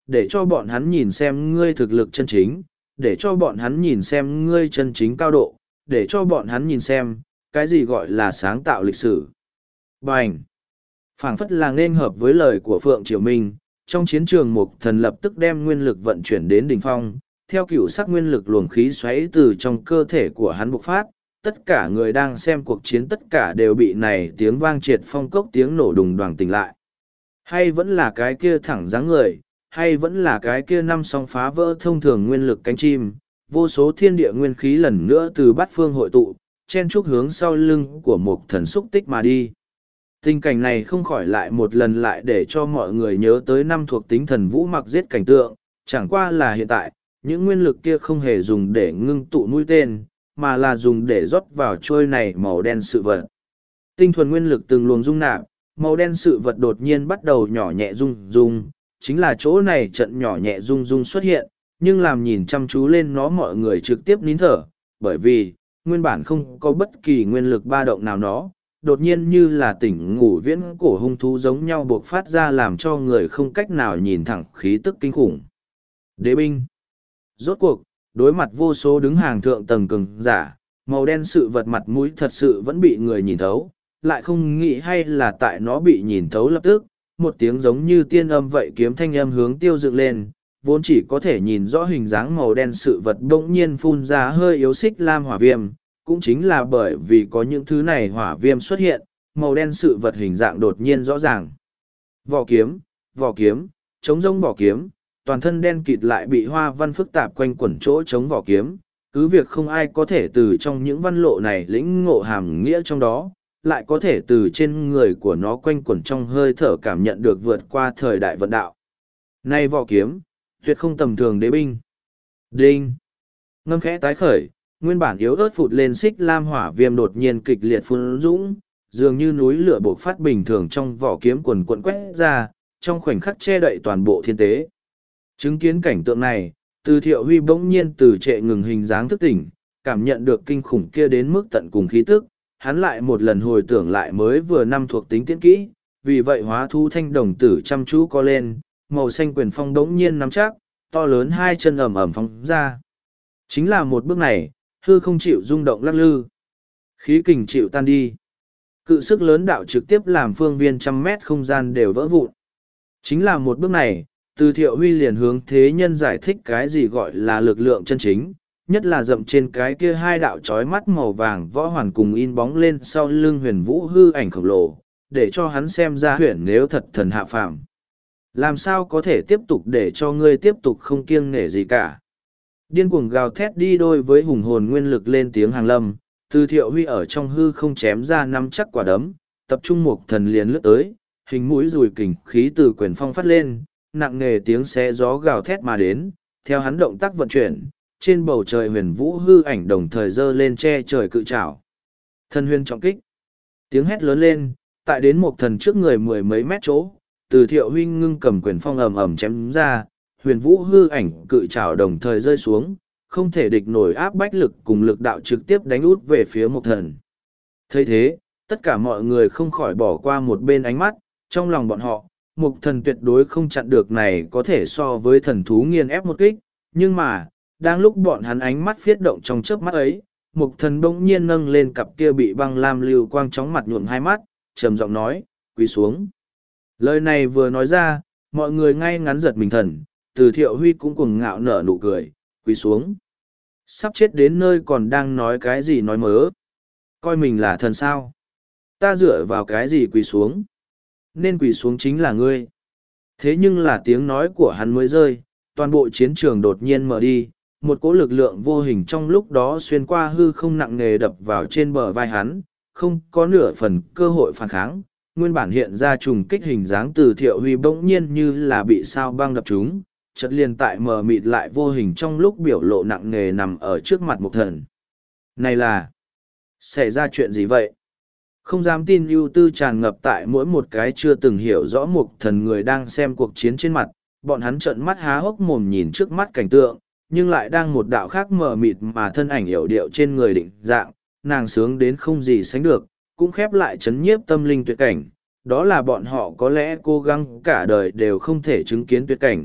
để cho bọn hắn nhìn xem ngươi thực lực chân chính, để cho bọn hắn nhìn xem ngươi chân chính cao độ, để cho bọn hắn nhìn xem, cái gì gọi là sáng tạo lịch sử. Bành! Phảng phất là nên hợp với lời của Phượng Triều Minh, trong chiến trường Mục Thần lập tức đem nguyên lực vận chuyển đến đỉnh phong, theo cựu sắc nguyên lực luồng khí xoáy từ trong cơ thể của hắn bộc phát, tất cả người đang xem cuộc chiến tất cả đều bị này tiếng vang triệt phong cốc tiếng nổ đùng đoàng tỉnh lại. Hay vẫn là cái kia thẳng dáng người, hay vẫn là cái kia năm song phá vỡ thông thường nguyên lực cánh chim, vô số thiên địa nguyên khí lần nữa từ bát phương hội tụ, chen chúc hướng sau lưng của Mục Thần xúc tích mà đi. Tình cảnh này không khỏi lại một lần lại để cho mọi người nhớ tới năm thuộc tính thần vũ mặc giết cảnh tượng, chẳng qua là hiện tại, những nguyên lực kia không hề dùng để ngưng tụ mũi tên, mà là dùng để rót vào trôi này màu đen sự vật. Tinh thuần nguyên lực từng luồng dung nạp, màu đen sự vật đột nhiên bắt đầu nhỏ nhẹ rung rung, chính là chỗ này trận nhỏ nhẹ rung rung xuất hiện, nhưng làm nhìn chăm chú lên nó mọi người trực tiếp nín thở, bởi vì, nguyên bản không có bất kỳ nguyên lực ba động nào nó, đột nhiên như là tỉnh ngủ viễn cổ hung thú giống nhau buộc phát ra làm cho người không cách nào nhìn thẳng khí tức kinh khủng. Đế binh. Rốt cuộc, đối mặt vô số đứng hàng thượng tầng cường giả, màu đen sự vật mặt mũi thật sự vẫn bị người nhìn thấu, lại không nghĩ hay là tại nó bị nhìn thấu lập tức, một tiếng giống như tiên âm vậy kiếm thanh âm hướng tiêu dựng lên, vốn chỉ có thể nhìn rõ hình dáng màu đen sự vật bỗng nhiên phun ra hơi yếu xích lam hỏa viêm, cũng chính là bởi vì có những thứ này hỏa viêm xuất hiện, màu đen sự vật hình dạng đột nhiên rõ ràng. Vỏ kiếm, vỏ kiếm, chống rông vỏ kiếm, toàn thân đen kịt lại bị hoa văn phức tạp quanh quẩn chỗ chống vỏ kiếm, cứ việc không ai có thể từ trong những văn lộ này lĩnh ngộ hàm nghĩa trong đó, lại có thể từ trên người của nó quanh quẩn trong hơi thở cảm nhận được vượt qua thời đại vận đạo. Nay vỏ kiếm, tuyệt không tầm thường đế binh. Đinh! Ngâm khẽ tái khởi, nguyên bản yếu ớt phụt lên xích lam hỏa viêm đột nhiên kịch liệt phun dũng, dường như núi lửa bộc phát bình thường trong vỏ kiếm quần quận quét ra, trong khoảnh khắc che đậy toàn bộ thiên tế. Chứng kiến cảnh tượng này, Từ Thiệu Huy bỗng nhiên từ trệ ngừng hình dáng thức tỉnh, cảm nhận được kinh khủng kia đến mức tận cùng khí tức, hắn lại một lần hồi tưởng lại mới vừa năm thuộc tính tiễn kỹ, vì vậy hóa thu thanh đồng tử chăm chú co lên, màu xanh quyền phong đống nhiên nắm chắc, to lớn hai chân ẩm ẩm phóng ra. Chính là một bước này, hư không chịu rung động lắc lư. Khí kình chịu tan đi. Cự sức lớn đạo trực tiếp làm phương viên trăm mét không gian đều vỡ vụn. Chính là một bước này, Từ Thiệu Huy liền hướng thế nhân giải thích cái gì gọi là lực lượng chân chính, nhất là dậm trên cái kia hai đạo trói mắt màu vàng võ hoàn cùng in bóng lên sau lưng huyền vũ hư ảnh khổng lồ, để cho hắn xem ra huyền nếu thật thần hạ phàm. Làm sao có thể tiếp tục để cho ngươi tiếp tục không kiêng nể gì cả. Điên cuồng gào thét đi đôi với hùng hồn nguyên lực lên tiếng hàng lâm, Từ Thiệu Huy ở trong hư không chém ra năm chắc quả đấm, tập trung một thần liền lướt tới, hình mũi rùi kình khí từ quyền phong phát lên, nặng nề tiếng xé gió gào thét mà đến, theo hắn động tác vận chuyển, trên bầu trời huyền vũ hư ảnh đồng thời dơ lên che trời cự trảo. Thần huyền trọng kích. Tiếng hét lớn lên, tại đến một thần trước người mười mấy mét chỗ, Từ Thiệu Huy ngưng cầm quyền phong ầm ầm chém ra, huyền vũ hư ảnh cự trảo đồng thời rơi xuống, không thể địch nổi áp bách lực cùng lực đạo trực tiếp đánh út về phía một thần. Thấy thế, tất cả mọi người không khỏi bỏ qua một bên ánh mắt, trong lòng bọn họ, một thần tuyệt đối không chặn được này có thể so với thần thú nghiền ép một kích, nhưng mà, đang lúc bọn hắn ánh mắt phiết động trong chớp mắt ấy, một thần bỗng nhiên nâng lên cặp kia bị băng lam lưu quang chóng mặt nhuộm hai mắt, trầm giọng nói, quỳ xuống. Lời này vừa nói ra, mọi người ngay ngắn giật mình thần, Từ Thiệu Huy cũng cuồng ngạo nở nụ cười, quỳ xuống. Sắp chết đến nơi còn đang nói cái gì nói mớ. Coi mình là thần sao. Ta dựa vào cái gì quỳ xuống. Nên quỳ xuống chính là ngươi. Thế nhưng là tiếng nói của hắn mới rơi, toàn bộ chiến trường đột nhiên mở đi, một cỗ lực lượng vô hình trong lúc đó xuyên qua hư không nặng nề đập vào trên bờ vai hắn, không có nửa phần cơ hội phản kháng. Nguyên bản hiện ra trùng kích hình dáng Từ Thiệu Huy bỗng nhiên như là bị sao băng đập trúng, chợt liền tại mờ mịt lại vô hình trong lúc biểu lộ nặng nề nằm ở trước mặt một thần. Này là, xảy ra chuyện gì vậy? Không dám tin ưu tư tràn ngập tại mỗi một cái chưa từng hiểu rõ một thần người đang xem cuộc chiến trên mặt, bọn hắn trợn mắt há hốc mồm nhìn trước mắt cảnh tượng, nhưng lại đang một đạo khác mờ mịt mà thân ảnh hiểu điệu trên người định dạng, nàng sướng đến không gì sánh được, cũng khép lại chấn nhiếp tâm linh tuyệt cảnh, đó là bọn họ có lẽ cố gắng cả đời đều không thể chứng kiến tuyệt cảnh,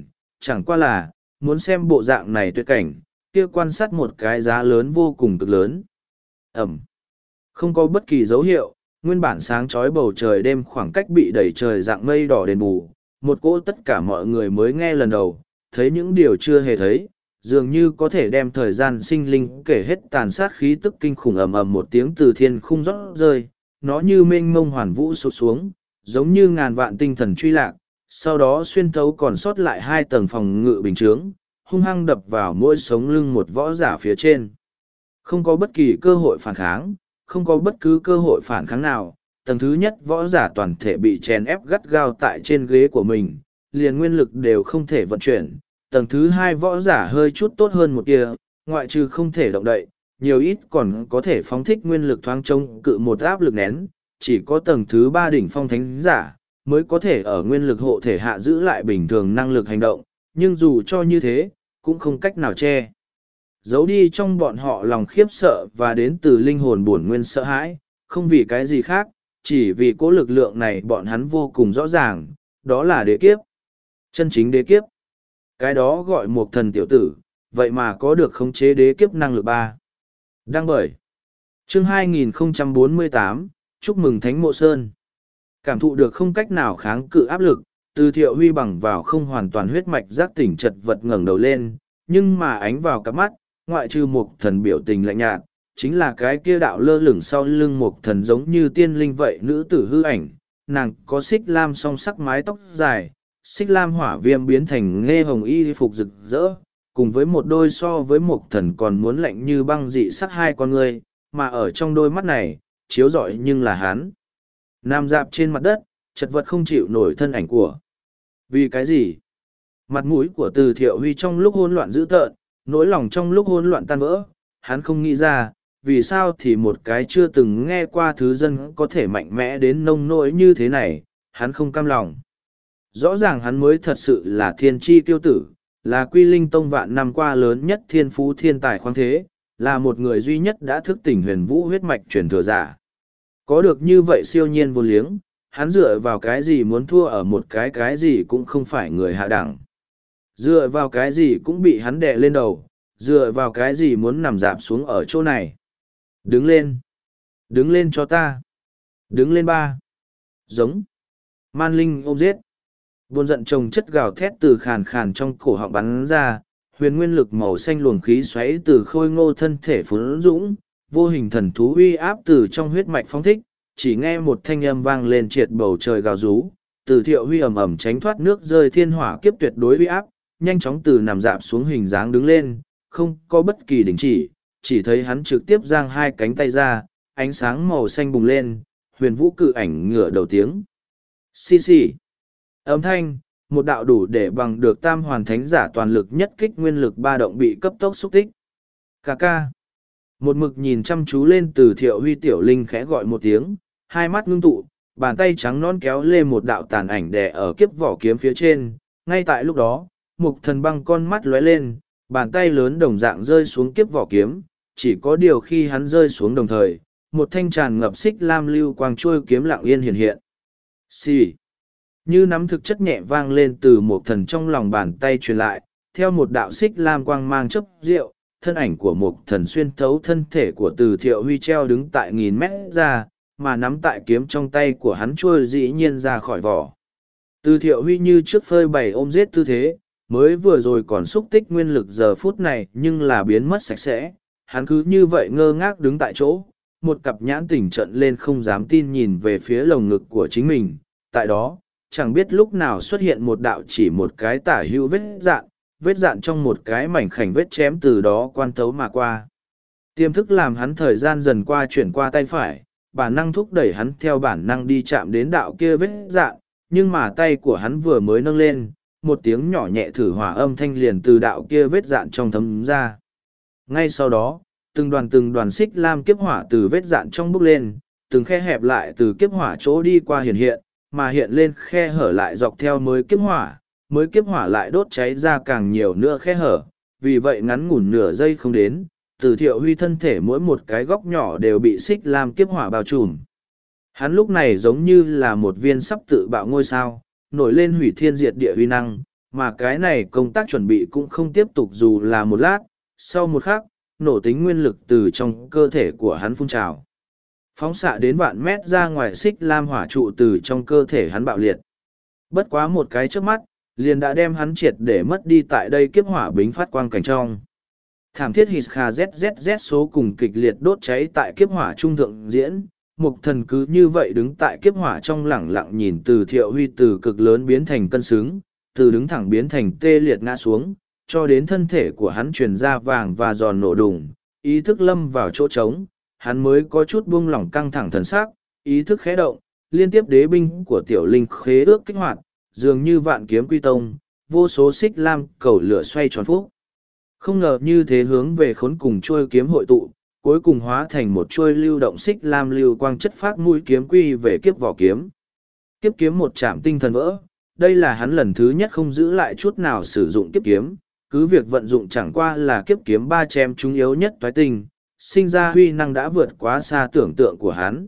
chẳng qua là, muốn xem bộ dạng này tuyệt cảnh, kia quan sát một cái giá lớn vô cùng cực lớn. Ẩm. Không có bất kỳ dấu hiệu, nguyên bản sáng chói bầu trời đêm khoảng cách bị đẩy trời dạng mây đỏ đền bù, một cỗ tất cả mọi người mới nghe lần đầu, thấy những điều chưa hề thấy, dường như có thể đem thời gian sinh linh kể hết tàn sát khí tức kinh khủng ầm ầm một tiếng từ thiên khung rót rơi, nó như mênh mông hoàn vũ sụt xuống, giống như ngàn vạn tinh thần truy lạc, sau đó xuyên thấu còn sót lại hai tầng phòng ngự bình chướng, hung hăng đập vào mỗi sống lưng một võ giả phía trên. Không có bất kỳ cơ hội phản kháng, không có bất cứ cơ hội phản kháng nào, tầng thứ nhất võ giả toàn thể bị chèn ép gắt gao tại trên ghế của mình, liền nguyên lực đều không thể vận chuyển. Tầng thứ hai võ giả hơi chút tốt hơn một tia, ngoại trừ không thể động đậy, nhiều ít còn có thể phóng thích nguyên lực thoáng chống cự một áp lực nén, chỉ có tầng thứ ba đỉnh phong thánh giả, mới có thể ở nguyên lực hộ thể hạ giữ lại bình thường năng lực hành động, nhưng dù cho như thế, cũng không cách nào che giấu đi trong bọn họ lòng khiếp sợ và đến từ linh hồn bổn nguyên sợ hãi, không vì cái gì khác, chỉ vì cố lực lượng này bọn hắn vô cùng rõ ràng, đó là đế kiếp. Chân chính đế kiếp. Cái đó gọi một thần tiểu tử, vậy mà có được khống chế đế kiếp năng lực ba. Đăng bởi. Chương hai nghìn không trăm bốn mươi tám, chúc mừng Thánh Mộ Sơn. Cảm thụ được không cách nào kháng cự áp lực, Từ Thiệu Huy bằng vào không hoàn toàn huyết mạch giác tỉnh chật vật ngẩng đầu lên, nhưng mà ánh vào cặp mắt, ngoại trừ một thần biểu tình lạnh nhạt, chính là cái kia đạo lơ lửng sau lưng một thần giống như tiên linh vậy nữ tử hư ảnh, nàng có xích lam song sắc mái tóc dài, xích lam hỏa viêm biến thành nghe hồng y phục rực rỡ, cùng với một đôi so với một thần còn muốn lạnh như băng dị sắc hai con người, mà ở trong đôi mắt này, chiếu rọi nhưng là hắn. Nam dạp trên mặt đất, chật vật không chịu nổi thân ảnh của. Vì cái gì? Mặt mũi của Từ Thiệu Huy trong lúc hỗn loạn dữ tợn, nỗi lòng trong lúc hỗn loạn tan vỡ, hắn không nghĩ ra, vì sao thì một cái chưa từng nghe qua thứ dân có thể mạnh mẽ đến nông nỗi như thế này, hắn không cam lòng. Rõ ràng hắn mới thật sự là thiên tri tiêu tử, là Quy Linh Tông vạn năm qua lớn nhất thiên phú thiên tài khoáng thế, là một người duy nhất đã thức tỉnh huyền vũ huyết mạch truyền thừa giả. Có được như vậy siêu nhiên vô liếng, hắn dựa vào cái gì muốn thua ở một cái cái gì cũng không phải người hạ đẳng. Dựa vào cái gì cũng bị hắn đè lên đầu, dựa vào cái gì muốn nằm dạp xuống ở chỗ này. Đứng lên. Đứng lên cho ta. Đứng lên ba. Giống. Man linh ôm giết. Buồn giận chồng chất gào thét từ khàn khàn trong cổ họng bắn ra, huyền nguyên lực màu xanh luồng khí xoáy từ khôi ngô thân thể phấn dũng, vô hình thần thú uy áp từ trong huyết mạch phóng thích, chỉ nghe một thanh âm vang lên triệt bầu trời gào rú, Từ Thiệu Huy ầm ầm tránh thoát nước rơi thiên hỏa kiếp tuyệt đối uy áp, nhanh chóng từ nằm dạp xuống hình dáng đứng lên, không có bất kỳ đình chỉ, chỉ thấy hắn trực tiếp giang hai cánh tay ra, ánh sáng màu xanh bùng lên, huyền vũ cự ảnh ngửa đầu tiếng. Xì xì. Âm thanh, một đạo đủ để bằng được tam hoàn thánh giả toàn lực nhất kích nguyên lực ba động bị cấp tốc xúc tích. Cà ca. Một mực nhìn chăm chú lên Từ Thiệu Huy tiểu linh khẽ gọi một tiếng, hai mắt ngưng tụ, bàn tay trắng non kéo lên một đạo tàn ảnh đè ở kiếp vỏ kiếm phía trên. Ngay tại lúc đó, Mục Thần băng con mắt lóe lên, bàn tay lớn đồng dạng rơi xuống kiếp vỏ kiếm, chỉ có điều khi hắn rơi xuống đồng thời, một thanh tràn ngập xích lam lưu quang trôi kiếm lặng yên hiện hiện. Xì. Như nắm thực chất nhẹ vang lên từ Mục Thần trong lòng bàn tay truyền lại, theo một đạo xích lam quang mang chấp diệu, thân ảnh của Mục Thần xuyên thấu thân thể của Từ Thiệu Huy treo đứng tại nghìn mét ra, mà nắm tại kiếm trong tay của hắn trôi dĩ nhiên ra khỏi vỏ. Từ Thiệu Huy như trước phơi bày ôm giết tư thế, mới vừa rồi còn xúc tích nguyên lực giờ phút này nhưng là biến mất sạch sẽ, hắn cứ như vậy ngơ ngác đứng tại chỗ, một cặp nhãn tỉnh trận lên không dám tin nhìn về phía lồng ngực của chính mình, tại đó, chẳng biết lúc nào xuất hiện một đạo chỉ một cái tả hữu vết dạn, vết dạn trong một cái mảnh khảnh vết chém từ đó quan tấu mà qua. Tiềm thức làm hắn thời gian dần qua chuyển qua tay phải, bản năng thúc đẩy hắn theo bản năng đi chạm đến đạo kia vết dạn, nhưng mà tay của hắn vừa mới nâng lên, một tiếng nhỏ nhẹ thử hỏa âm thanh liền từ đạo kia vết dạn trong thấm ra. Ngay sau đó, từng đoàn từng đoàn xích lam kiếp hỏa từ vết dạn trong bốc lên, từng khe hẹp lại từ kiếp hỏa chỗ đi qua hiện hiện, mà hiện lên khe hở lại dọc theo mới kiếp hỏa, mới kiếp hỏa lại đốt cháy ra càng nhiều nữa khe hở, vì vậy ngắn ngủn nửa giây không đến, Từ Thiệu Huy thân thể mỗi một cái góc nhỏ đều bị xích lam kiếp hỏa bao trùm. Hắn lúc này giống như là một viên sắp tự bạo ngôi sao, nổi lên hủy thiên diệt địa uy năng, mà cái này công tác chuẩn bị cũng không tiếp tục dù là một lát, sau một khắc, nổ tính nguyên lực từ trong cơ thể của hắn phun trào. Phóng xạ đến vạn mét ra ngoài xích lam hỏa trụ từ trong cơ thể hắn bạo liệt. Bất quá một cái trước mắt, liền đã đem hắn triệt để mất đi tại đây kiếp hỏa bính phát quang cảnh trong. Thảm thiết hít kha zzz số cùng kịch liệt đốt cháy tại kiếp hỏa trung thượng diễn, mục thần cứ như vậy đứng tại kiếp hỏa trong lẳng lặng nhìn từ Thiệu Huy từ cực lớn biến thành cân xứng, từ đứng thẳng biến thành tê liệt ngã xuống, cho đến thân thể của hắn truyền ra vàng và giòn nổ đùng, ý thức lâm vào chỗ trống, hắn mới có chút buông lỏng căng thẳng thần sắc, ý thức khẽ động, liên tiếp đế binh của tiểu linh khế ước kích hoạt, dường như vạn kiếm quy tông, vô số xích lam cầu lửa xoay tròn phúc. Không ngờ như thế hướng về khốn cùng trôi kiếm hội tụ, cuối cùng hóa thành một trôi lưu động xích lam lưu quang chất phát mũi kiếm quy về kiếp vỏ kiếm. Kiếp kiếm một chạm tinh thần vỡ, đây là hắn lần thứ nhất không giữ lại chút nào sử dụng kiếp kiếm, cứ việc vận dụng chẳng qua là kiếp kiếm ba chém chúng yếu nhất toái tinh, sinh ra huy năng đã vượt quá xa tưởng tượng của hắn.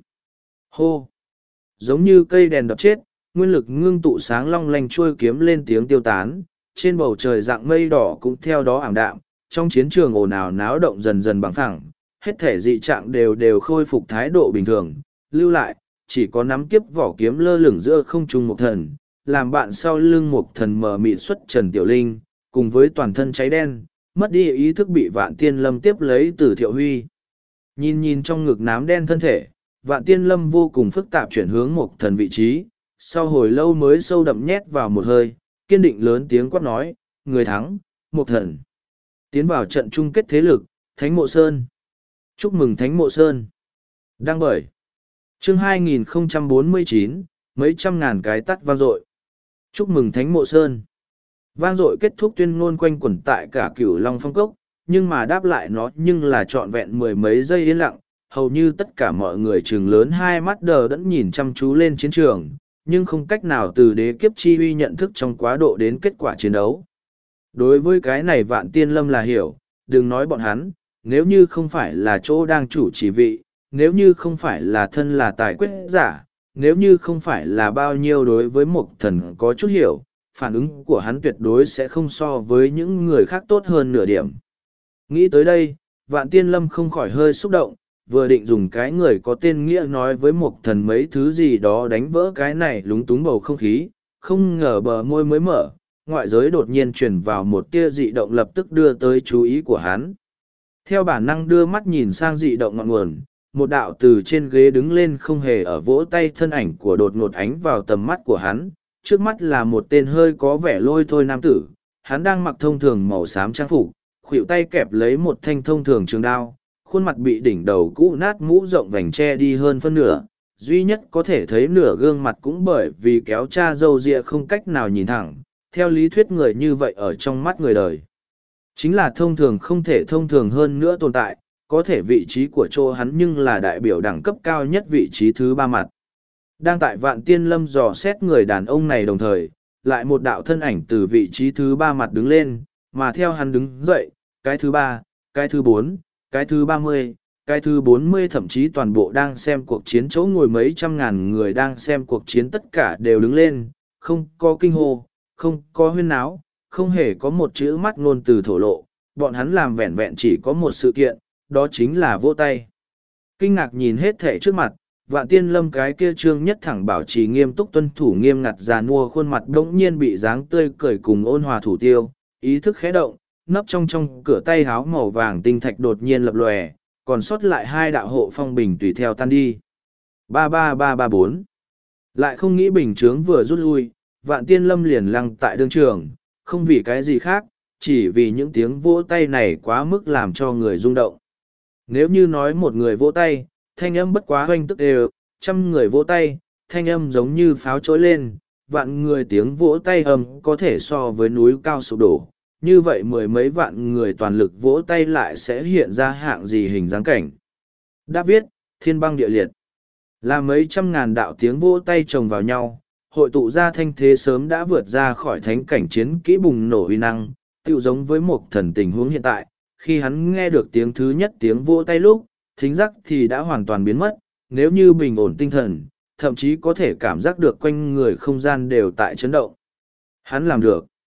Hô! Giống như cây đèn đập chết, nguyên lực ngưng tụ sáng long lanh trôi kiếm lên tiếng tiêu tán, trên bầu trời dạng mây đỏ cũng theo đó ảm đạm, trong chiến trường ồn ào náo động dần dần bằng phẳng, hết thể dị trạng đều đều khôi phục thái độ bình thường, lưu lại, chỉ có nắm kiếp vỏ kiếm lơ lửng giữa không trung một thần, làm bạn sau lưng một thần mờ mịt xuất Trần Tiểu Linh, cùng với toàn thân cháy đen, mất đi ý thức bị Vạn Tiên Lâm tiếp lấy từ Thiệu Huy. Nhìn nhìn trong ngực nám đen thân thể, Vạn Tiên Lâm vô cùng phức tạp chuyển hướng một thần vị trí, sau hồi lâu mới sâu đậm nhét vào một hơi, kiên định lớn tiếng quát nói, người thắng, một thần. Tiến vào trận chung kết thế lực, Thánh Mộ Sơn. Chúc mừng Thánh Mộ Sơn. Đăng bởi. Chương hai nghìn không trăm bốn mươi chín, mấy trăm ngàn cái tắt vang dội. Chúc mừng Thánh Mộ Sơn. Vang dội kết thúc tuyên ngôn quanh quẩn tại cả Cửu Long Phong Cốc, nhưng mà đáp lại nó nhưng là trọn vẹn mười mấy giây yên lặng, hầu như tất cả mọi người trừng lớn hai mắt đờ đẫn nhìn chăm chú lên chiến trường, nhưng không cách nào từ đế kiếp chi uy nhận thức trong quá độ đến kết quả chiến đấu. Đối với cái này Vạn Tiên Lâm là hiểu, đừng nói bọn hắn, nếu như không phải là chỗ đang chủ chỉ vị, nếu như không phải là thân là tài quyết giả, nếu như không phải là bao nhiêu đối với một thần có chút hiểu, phản ứng của hắn tuyệt đối sẽ không so với những người khác tốt hơn nửa điểm. Nghĩ tới đây, Vạn Tiên Lâm không khỏi hơi xúc động, vừa định dùng cái người có tên nghĩa nói với một thần mấy thứ gì đó đánh vỡ cái này lúng túng bầu không khí, không ngờ bờ môi mới mở, ngoại giới đột nhiên truyền vào một tia dị động lập tức đưa tới chú ý của hắn. Theo bản năng đưa mắt nhìn sang dị động ngọn nguồn, một đạo từ trên ghế đứng lên không hề ở vỗ tay thân ảnh của đột ngột ánh vào tầm mắt của hắn, trước mắt là một tên hơi có vẻ lôi thôi nam tử, hắn đang mặc thông thường màu xám trang phục, khuỷu tay kẹp lấy một thanh thông thường trường đao, khuôn mặt bị đỉnh đầu cũ nát mũ rộng vành che đi hơn phân nửa, duy nhất có thể thấy nửa gương mặt cũng bởi vì kéo cha râu ria không cách nào nhìn thẳng, theo lý thuyết người như vậy ở trong mắt người đời. Chính là thông thường không thể thông thường hơn nữa tồn tại, có thể vị trí của chỗ hắn nhưng là đại biểu đẳng cấp cao nhất vị trí thứ ba mặt. Đang tại Vạn Tiên Lâm dò xét người đàn ông này đồng thời, lại một đạo thân ảnh từ vị trí thứ ba mặt đứng lên, mà theo hắn đứng dậy, cái thứ ba, cái thứ bốn, cái thứ ba mươi, cái thứ bốn mươi thậm chí toàn bộ đang xem cuộc chiến chỗ ngồi mấy trăm ngàn người đang xem cuộc chiến tất cả đều đứng lên, không có kinh hô, không có huyên náo, không hề có một chữ mắt ngôn từ thổ lộ, bọn hắn làm vẹn vẹn chỉ có một sự kiện, đó chính là vỗ tay. Kinh ngạc nhìn hết thể trước mặt, Vạn Tiên Lâm cái kia trương nhất thẳng bảo trì nghiêm túc tuân thủ nghiêm ngặt già nua khuôn mặt đống nhiên bị dáng tươi cười cùng ôn hòa thủ tiêu, ý thức khẽ động, nấp trong trong cửa tay háo màu vàng tinh thạch đột nhiên lập lòe, còn sót lại hai đạo hộ phong bình tùy theo tan đi. ba ba ba ba bốn Lại không nghĩ bình chướng vừa rút lui, Vạn Tiên Lâm liền lăng tại đương trường, không vì cái gì khác, chỉ vì những tiếng vỗ tay này quá mức làm cho người rung động. Nếu như nói một người vỗ tay, thanh âm bất quá hoanh tức đều, trăm người vỗ tay, thanh âm giống như pháo trỗi lên, vạn người tiếng vỗ tay âm có thể so với núi cao sụp đổ. Như vậy mười mấy vạn người toàn lực vỗ tay lại sẽ hiện ra hạng gì hình dáng cảnh. Đã viết, thiên băng địa liệt. Là mấy trăm ngàn đạo tiếng vỗ tay chồng vào nhau, hội tụ ra thanh thế sớm đã vượt ra khỏi thánh cảnh chiến kỹ bùng nổ uy năng, tựu giống với một thần tình huống hiện tại. Khi hắn nghe được tiếng thứ nhất tiếng vỗ tay lúc, thính giác thì đã hoàn toàn biến mất, nếu như bình ổn tinh thần, thậm chí có thể cảm giác được quanh người không gian đều tại chấn động. Hắn làm được.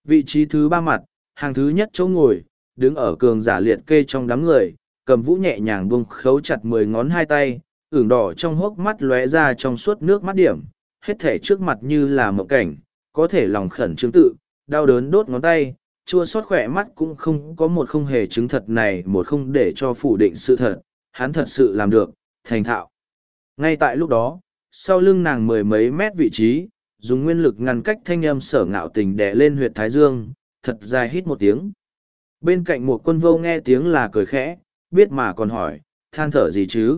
Vị trí thứ ba mặt, hàng thứ nhất chỗ ngồi, đứng ở cường giả liệt kê trong đám người, cầm vũ nhẹ nhàng bung khấu chặt mười ngón hai tay, ửng đỏ trong hốc mắt lóe ra trong suốt nước mắt điểm, hết thể trước mặt như là mộng cảnh, có thể lòng khẩn trương tự, đau đớn đốt ngón tay, chua xót khỏe mắt cũng không có một không hề chứng thật này một không để cho phủ định sự thật, hắn thật sự làm được, thành thạo. Ngay tại lúc đó, sau lưng nàng mười mấy mét vị trí, dùng nguyên lực ngăn cách thanh âm sở ngạo tình đè lên huyệt thái dương, thật dài hít một tiếng. Bên cạnh một quân vô nghe tiếng là cười khẽ, biết mà còn hỏi, than thở gì chứ?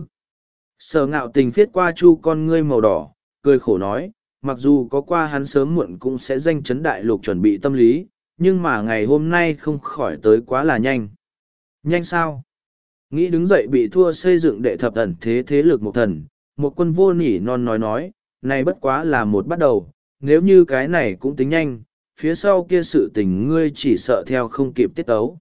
Sở ngạo tình viết qua chu con ngươi màu đỏ, cười khổ nói, mặc dù có qua hắn sớm muộn cũng sẽ danh chấn đại lục chuẩn bị tâm lý, nhưng mà ngày hôm nay không khỏi tới quá là nhanh. Nhanh sao? Nghĩ đứng dậy bị thua xây dựng đệ thập ẩn thế thế lực một thần, một quân vô nỉ non nói nói, này bất quá là một bắt đầu, nếu như cái này cũng tính nhanh, phía sau kia sự tình ngươi chỉ sợ theo không kịp tiết tấu.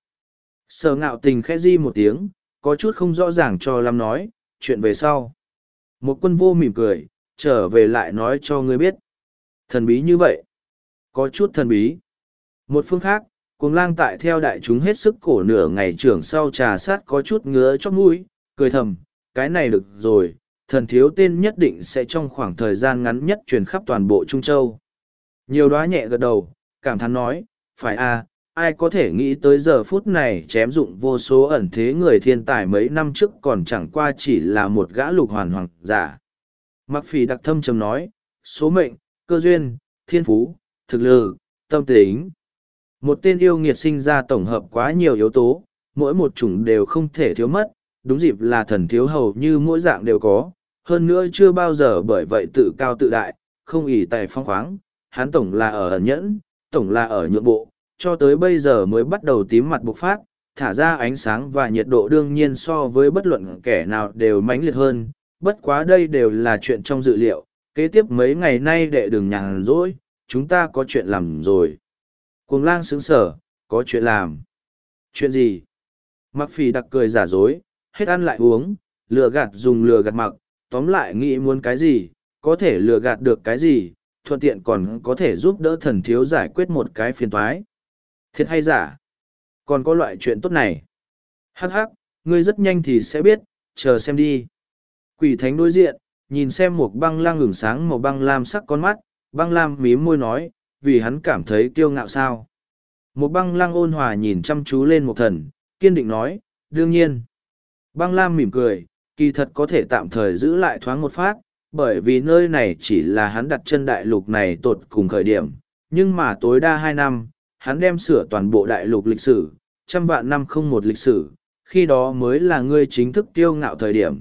Sở ngạo tình khẽ di một tiếng, có chút không rõ ràng cho lắm nói, chuyện về sau. Một quân vô mỉm cười, trở về lại nói cho ngươi biết. Thần bí như vậy. Có chút thần bí. Một phương khác, cuồng lang tại theo đại chúng hết sức cổ nửa ngày trưởng sau trà sát có chút ngứa chót mũi, cười thầm, cái này được rồi, thần thiếu tên nhất định sẽ trong khoảng thời gian ngắn nhất truyền khắp toàn bộ Trung Châu. Nhiều đóa nhẹ gật đầu, cảm thán nói, phải à, ai có thể nghĩ tới giờ phút này chém dụng vô số ẩn thế người thiên tài mấy năm trước còn chẳng qua chỉ là một gã lục hoàn hoàng giả. Mặc phỉ đặc thâm trầm nói, số mệnh, cơ duyên, thiên phú, thực lực, tâm tính. Một tên yêu nghiệt sinh ra tổng hợp quá nhiều yếu tố, mỗi một chủng đều không thể thiếu mất, đúng dịp là thần thiếu hầu như mỗi dạng đều có, hơn nữa chưa bao giờ bởi vậy tự cao tự đại, không ỷ tài phong khoáng, hắn tổng là ở ẩn nhẫn, tổng là ở nhượng bộ, cho tới bây giờ mới bắt đầu tím mặt bộc phát, thả ra ánh sáng và nhiệt độ đương nhiên so với bất luận kẻ nào đều mãnh liệt hơn, bất quá đây đều là chuyện trong dự liệu, kế tiếp mấy ngày nay đệ đừng nhàn rỗi, chúng ta có chuyện làm rồi. Cuồng lang sững sở, có chuyện làm. Chuyện gì? Mặc phỉ đặc cười giả dối, hết ăn lại uống, lừa gạt dùng lừa gạt mặc, tóm lại nghĩ muốn cái gì, có thể lừa gạt được cái gì, thuận tiện còn có thể giúp đỡ thần thiếu giải quyết một cái phiền toái. Thiệt hay giả? Còn có loại chuyện tốt này. Hắc hắc, ngươi rất nhanh thì sẽ biết, chờ xem đi. Quỷ thánh đối diện, nhìn xem một băng lam ngừng sáng màu băng lam sắc con mắt, băng lam mím môi nói, vì hắn cảm thấy kiêu ngạo sao. Một băng lăng ôn hòa nhìn chăm chú lên một thần, kiên định nói, đương nhiên. Băng lam mỉm cười, kỳ thật có thể tạm thời giữ lại thoáng một phát, bởi vì nơi này chỉ là hắn đặt chân đại lục này tột cùng khởi điểm, nhưng mà tối đa hai năm, hắn đem sửa toàn bộ đại lục lịch sử, trăm vạn năm không một lịch sử, khi đó mới là ngươi chính thức kiêu ngạo thời điểm.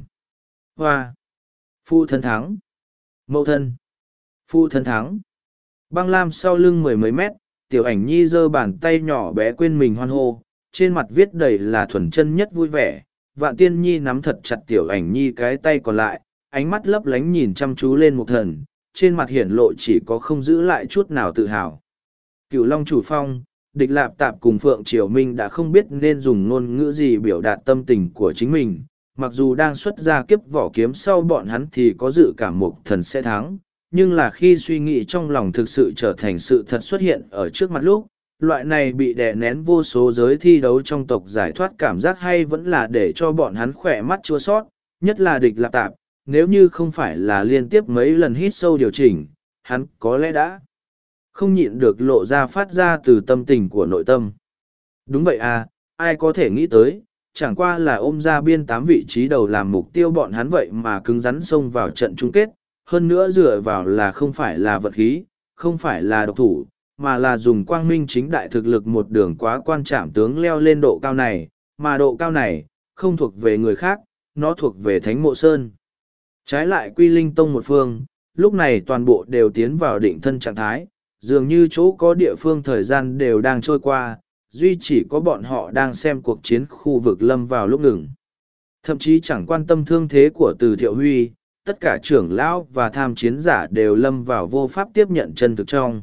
Hoa! Phu thân thắng! Mẫu thân! Phu thân thắng! Băng lam sau lưng mười mấy mét, tiểu ảnh nhi giơ bàn tay nhỏ bé quên mình hoan hô, trên mặt viết đầy là thuần chân nhất vui vẻ. Vạn tiên nhi nắm thật chặt tiểu ảnh nhi cái tay còn lại, ánh mắt lấp lánh nhìn chăm chú lên một thần, trên mặt hiển lộ chỉ có không giữ lại chút nào tự hào. Cửu long chủ phong, địch lạp tạp cùng phượng triều minh đã không biết nên dùng ngôn ngữ gì biểu đạt tâm tình của chính mình, mặc dù đang xuất ra kiếp vỏ kiếm sau bọn hắn thì có dự cảm một thần sẽ thắng, nhưng là khi suy nghĩ trong lòng thực sự trở thành sự thật xuất hiện ở trước mặt lúc, loại này bị đè nén vô số giới thi đấu trong tộc giải thoát cảm giác hay vẫn là để cho bọn hắn khỏe mắt chua sót, nhất là địch lạp tạp, nếu như không phải là liên tiếp mấy lần hít sâu điều chỉnh, hắn có lẽ đã không nhịn được lộ ra phát ra từ tâm tình của nội tâm. Đúng vậy à, ai có thể nghĩ tới, chẳng qua là ôm ra biên tám vị trí đầu làm mục tiêu bọn hắn vậy mà cứng rắn xông vào trận chung kết, hơn nữa dựa vào là không phải là vật khí, không phải là độc thủ, mà là dùng quang minh chính đại thực lực một đường quá quan trảm tướng leo lên độ cao này, mà độ cao này, không thuộc về người khác, nó thuộc về Thánh Mộ Sơn. Trái lại Quy Linh Tông một phương, lúc này toàn bộ đều tiến vào định thân trạng thái, dường như chỗ có địa phương thời gian đều đang trôi qua, duy chỉ có bọn họ đang xem cuộc chiến khu vực lâm vào lúc ngừng. Thậm chí chẳng quan tâm thương thế của Từ Thiệu Huy, tất cả trưởng lão và tham chiến giả đều lâm vào vô pháp tiếp nhận chân thực trong.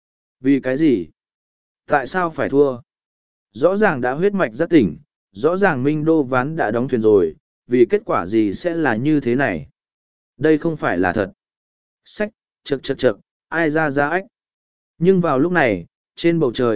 Vì cái gì? Tại sao phải thua? Rõ ràng đã huyết mạch giác tỉnh, rõ ràng Minh Đô Ván đã đóng thuyền rồi, vì kết quả gì sẽ là như thế này? Đây không phải là thật. Sách, chật chật chật, ai ra ra ách. Nhưng vào lúc này, trên bầu trời,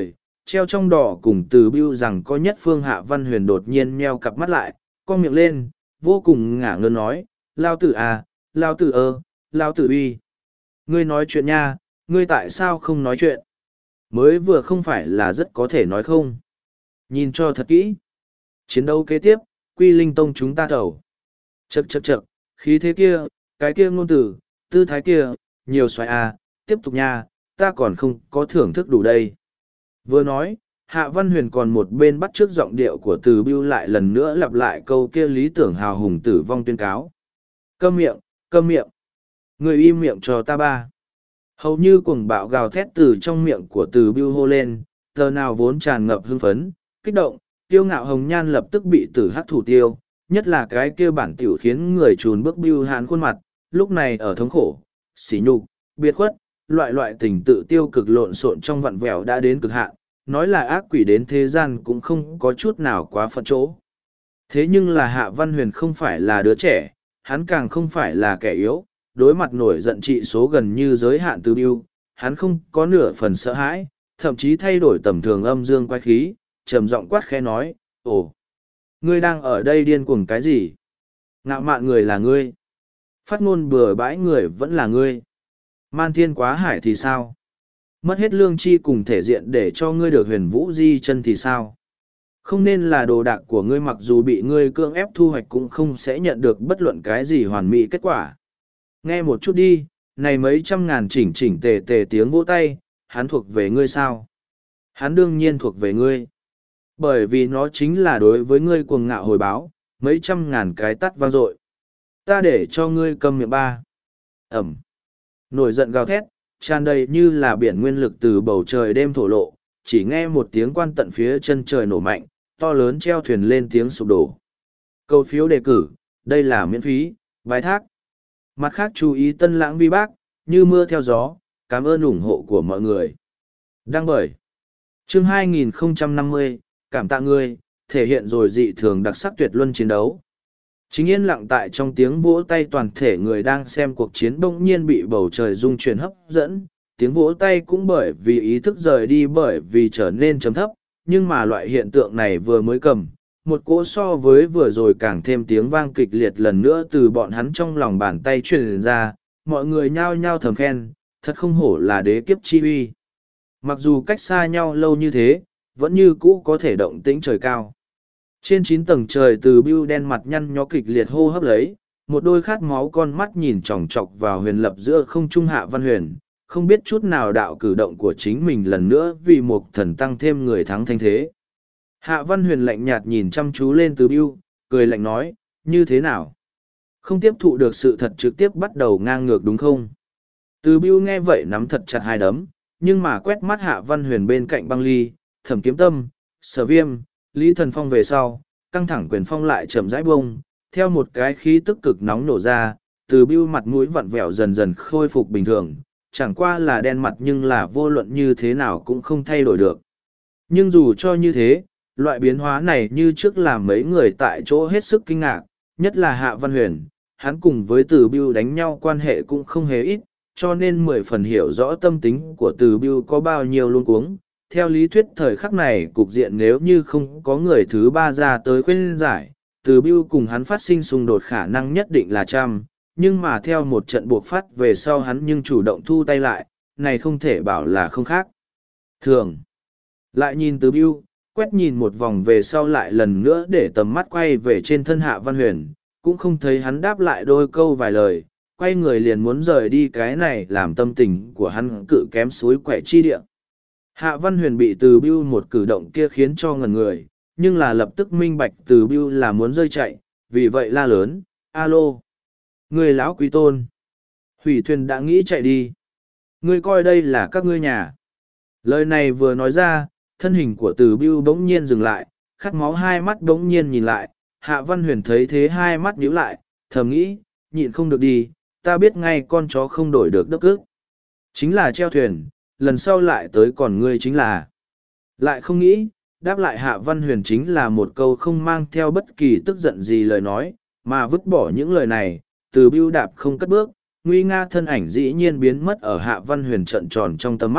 treo trong đỏ cùng từ bưu rằng có nhất phương Hạ Văn Huyền đột nhiên meo cặp mắt lại, con miệng lên, vô cùng ngả ngơ nói, lao tử à, lao tử ơ, lao tử uy. Ngươi nói chuyện nha, ngươi tại sao không nói chuyện? Mới vừa không phải là rất có thể nói không? Nhìn cho thật kỹ. Chiến đấu kế tiếp, Quy Linh Tông chúng ta thầu. Chậc chậc chậc, khí thế kia, cái kia ngôn tử, tư thái kia, nhiều xoài à, tiếp tục nha, ta còn không có thưởng thức đủ đây. Vừa nói, Hạ Văn Huyền còn một bên bắt trước giọng điệu của Từ Bưu lại lần nữa lặp lại câu kia lý tưởng hào hùng tử vong tuyên cáo. Câm miệng, câm miệng. Người im miệng cho ta ba. Hầu như cuồng bạo gào thét từ trong miệng của Từ Bưu hô lên, tờ nào vốn tràn ngập hưng phấn, kích động, tiêu ngạo hồng nhan lập tức bị tử hắc thủ tiêu, nhất là cái kia bản tiểu khiến người trùn bước Bưu hán khuôn mặt, lúc này ở thống khổ, sỉ nhục, biệt khuất, loại loại tình tự tiêu cực lộn xộn trong vặn vẹo đã đến cực hạn, nói là ác quỷ đến thế gian cũng không có chút nào quá phận chỗ. Thế nhưng là Hạ Văn Huyền không phải là đứa trẻ, hắn càng không phải là kẻ yếu, đối mặt nổi giận trị số gần như giới hạn Từ Bưu, hắn không có nửa phần sợ hãi, thậm chí thay đổi tầm thường âm dương quái khí, trầm giọng quát khẽ nói, ồ, ngươi đang ở đây điên cuồng cái gì? Ngạo mạn người là ngươi, phát ngôn bừa bãi người vẫn là ngươi. Man thiên quá hải thì sao? Mất hết lương chi cùng thể diện để cho ngươi được huyền vũ di chân thì sao? Không nên là đồ đạc của ngươi mặc dù bị ngươi cưỡng ép thu hoạch cũng không sẽ nhận được bất luận cái gì hoàn mỹ kết quả. Nghe một chút đi, này mấy trăm ngàn chỉnh chỉnh tề tề tiếng vỗ tay, hắn thuộc về ngươi sao? Hắn đương nhiên thuộc về ngươi. Bởi vì nó chính là đối với ngươi cuồng ngạo hồi báo, mấy trăm ngàn cái tắt vang dội. Ta để cho ngươi câm miệng ba. Ẩm. Nổi giận gào thét, tràn đầy như là biển nguyên lực từ bầu trời đêm thổ lộ, chỉ nghe một tiếng quan tận phía chân trời nổ mạnh, to lớn treo thuyền lên tiếng sụp đổ. Câu phiếu đề cử, đây là miễn phí, bài thác. Mặt khác chú ý tân lãng vi bác, như mưa theo gió, cảm ơn ủng hộ của mọi người. Đăng bởi. Chương hai nghìn không trăm năm mươi, cảm tạ ngươi, thể hiện rồi dị thường đặc sắc tuyệt luân chiến đấu. Chính yên lặng tại trong tiếng vỗ tay toàn thể người đang xem cuộc chiến bỗng nhiên bị bầu trời rung chuyển hấp dẫn, tiếng vỗ tay cũng bởi vì ý thức rời đi bởi vì trở nên chấm thấp, nhưng mà loại hiện tượng này vừa mới cầm, một cỗ so với vừa rồi càng thêm tiếng vang kịch liệt lần nữa từ bọn hắn trong lòng bàn tay truyền ra, mọi người nhao nhao thầm khen, thật không hổ là đế kiếp chi uy. Mặc dù cách xa nhau lâu như thế, vẫn như cũ có thể động tĩnh trời cao. Trên chín tầng trời Từ Bưu đen mặt nhăn nhó kịch liệt hô hấp lấy, một đôi khát máu con mắt nhìn chòng chọc vào huyền lập giữa không trung Hạ Văn Huyền, không biết chút nào đạo cử động của chính mình lần nữa vì một thần tăng thêm người thắng thanh thế. Hạ Văn Huyền lạnh nhạt nhìn chăm chú lên Từ Bưu, cười lạnh nói, như thế nào? Không tiếp thụ được sự thật trực tiếp bắt đầu ngang ngược đúng không? Từ Bưu nghe vậy nắm thật chặt hai đấm, nhưng mà quét mắt Hạ Văn Huyền bên cạnh băng ly, Thẩm Kiếm Tâm, Sở Viêm, Lý Thần Phong về sau, căng thẳng quyền phong lại chậm rãi bông, theo một cái khí tức cực nóng nổ ra, Từ Bưu mặt mũi vặn vẹo dần dần khôi phục bình thường, chẳng qua là đen mặt nhưng là vô luận như thế nào cũng không thay đổi được. Nhưng dù cho như thế, loại biến hóa này như trước làm mấy người tại chỗ hết sức kinh ngạc, nhất là Hạ Văn Huyền, hắn cùng với Từ Bưu đánh nhau quan hệ cũng không hề ít, cho nên mười phần hiểu rõ tâm tính của Từ Bưu có bao nhiêu luống cuống. Theo lý thuyết thời khắc này cục diện nếu như không có người thứ ba ra tới khuyên giải, Từ Bưu cùng hắn phát sinh xung đột khả năng nhất định là trăm, nhưng mà theo một trận buộc phát về sau hắn nhưng chủ động thu tay lại, này không thể bảo là không khác. Thường, lại nhìn Từ Bưu, quét nhìn một vòng về sau lại lần nữa để tầm mắt quay về trên thân Hạ Văn Huyền, cũng không thấy hắn đáp lại đôi câu vài lời, quay người liền muốn rời đi cái này làm tâm tình của hắn cự kém suối quẻ chi địa. Hạ Văn Huyền bị Từ Bưu một cử động kia khiến cho ngần người, nhưng là lập tức minh bạch Từ Bưu là muốn rơi chạy, vì vậy la lớn, alo, người lão quý tôn, hủy thuyền đã nghĩ chạy đi, ngươi coi đây là các ngươi nhà. Lời này vừa nói ra, thân hình của Từ Bưu bỗng nhiên dừng lại, khát máu hai mắt bỗng nhiên nhìn lại, Hạ Văn Huyền thấy thế hai mắt nhíu lại, thầm nghĩ, nhịn không được đi, ta biết ngay con chó không đổi được đất ức. Chính là treo thuyền, lần sau lại tới còn ngươi chính là. Lại không nghĩ, đáp lại Hạ Văn Huyền chính là một câu không mang theo bất kỳ tức giận gì lời nói, mà vứt bỏ những lời này, Từ Bưu đạp không cất bước, nguy nga thân ảnh dĩ nhiên biến mất ở Hạ Văn Huyền trận tròn trong tầm mắt,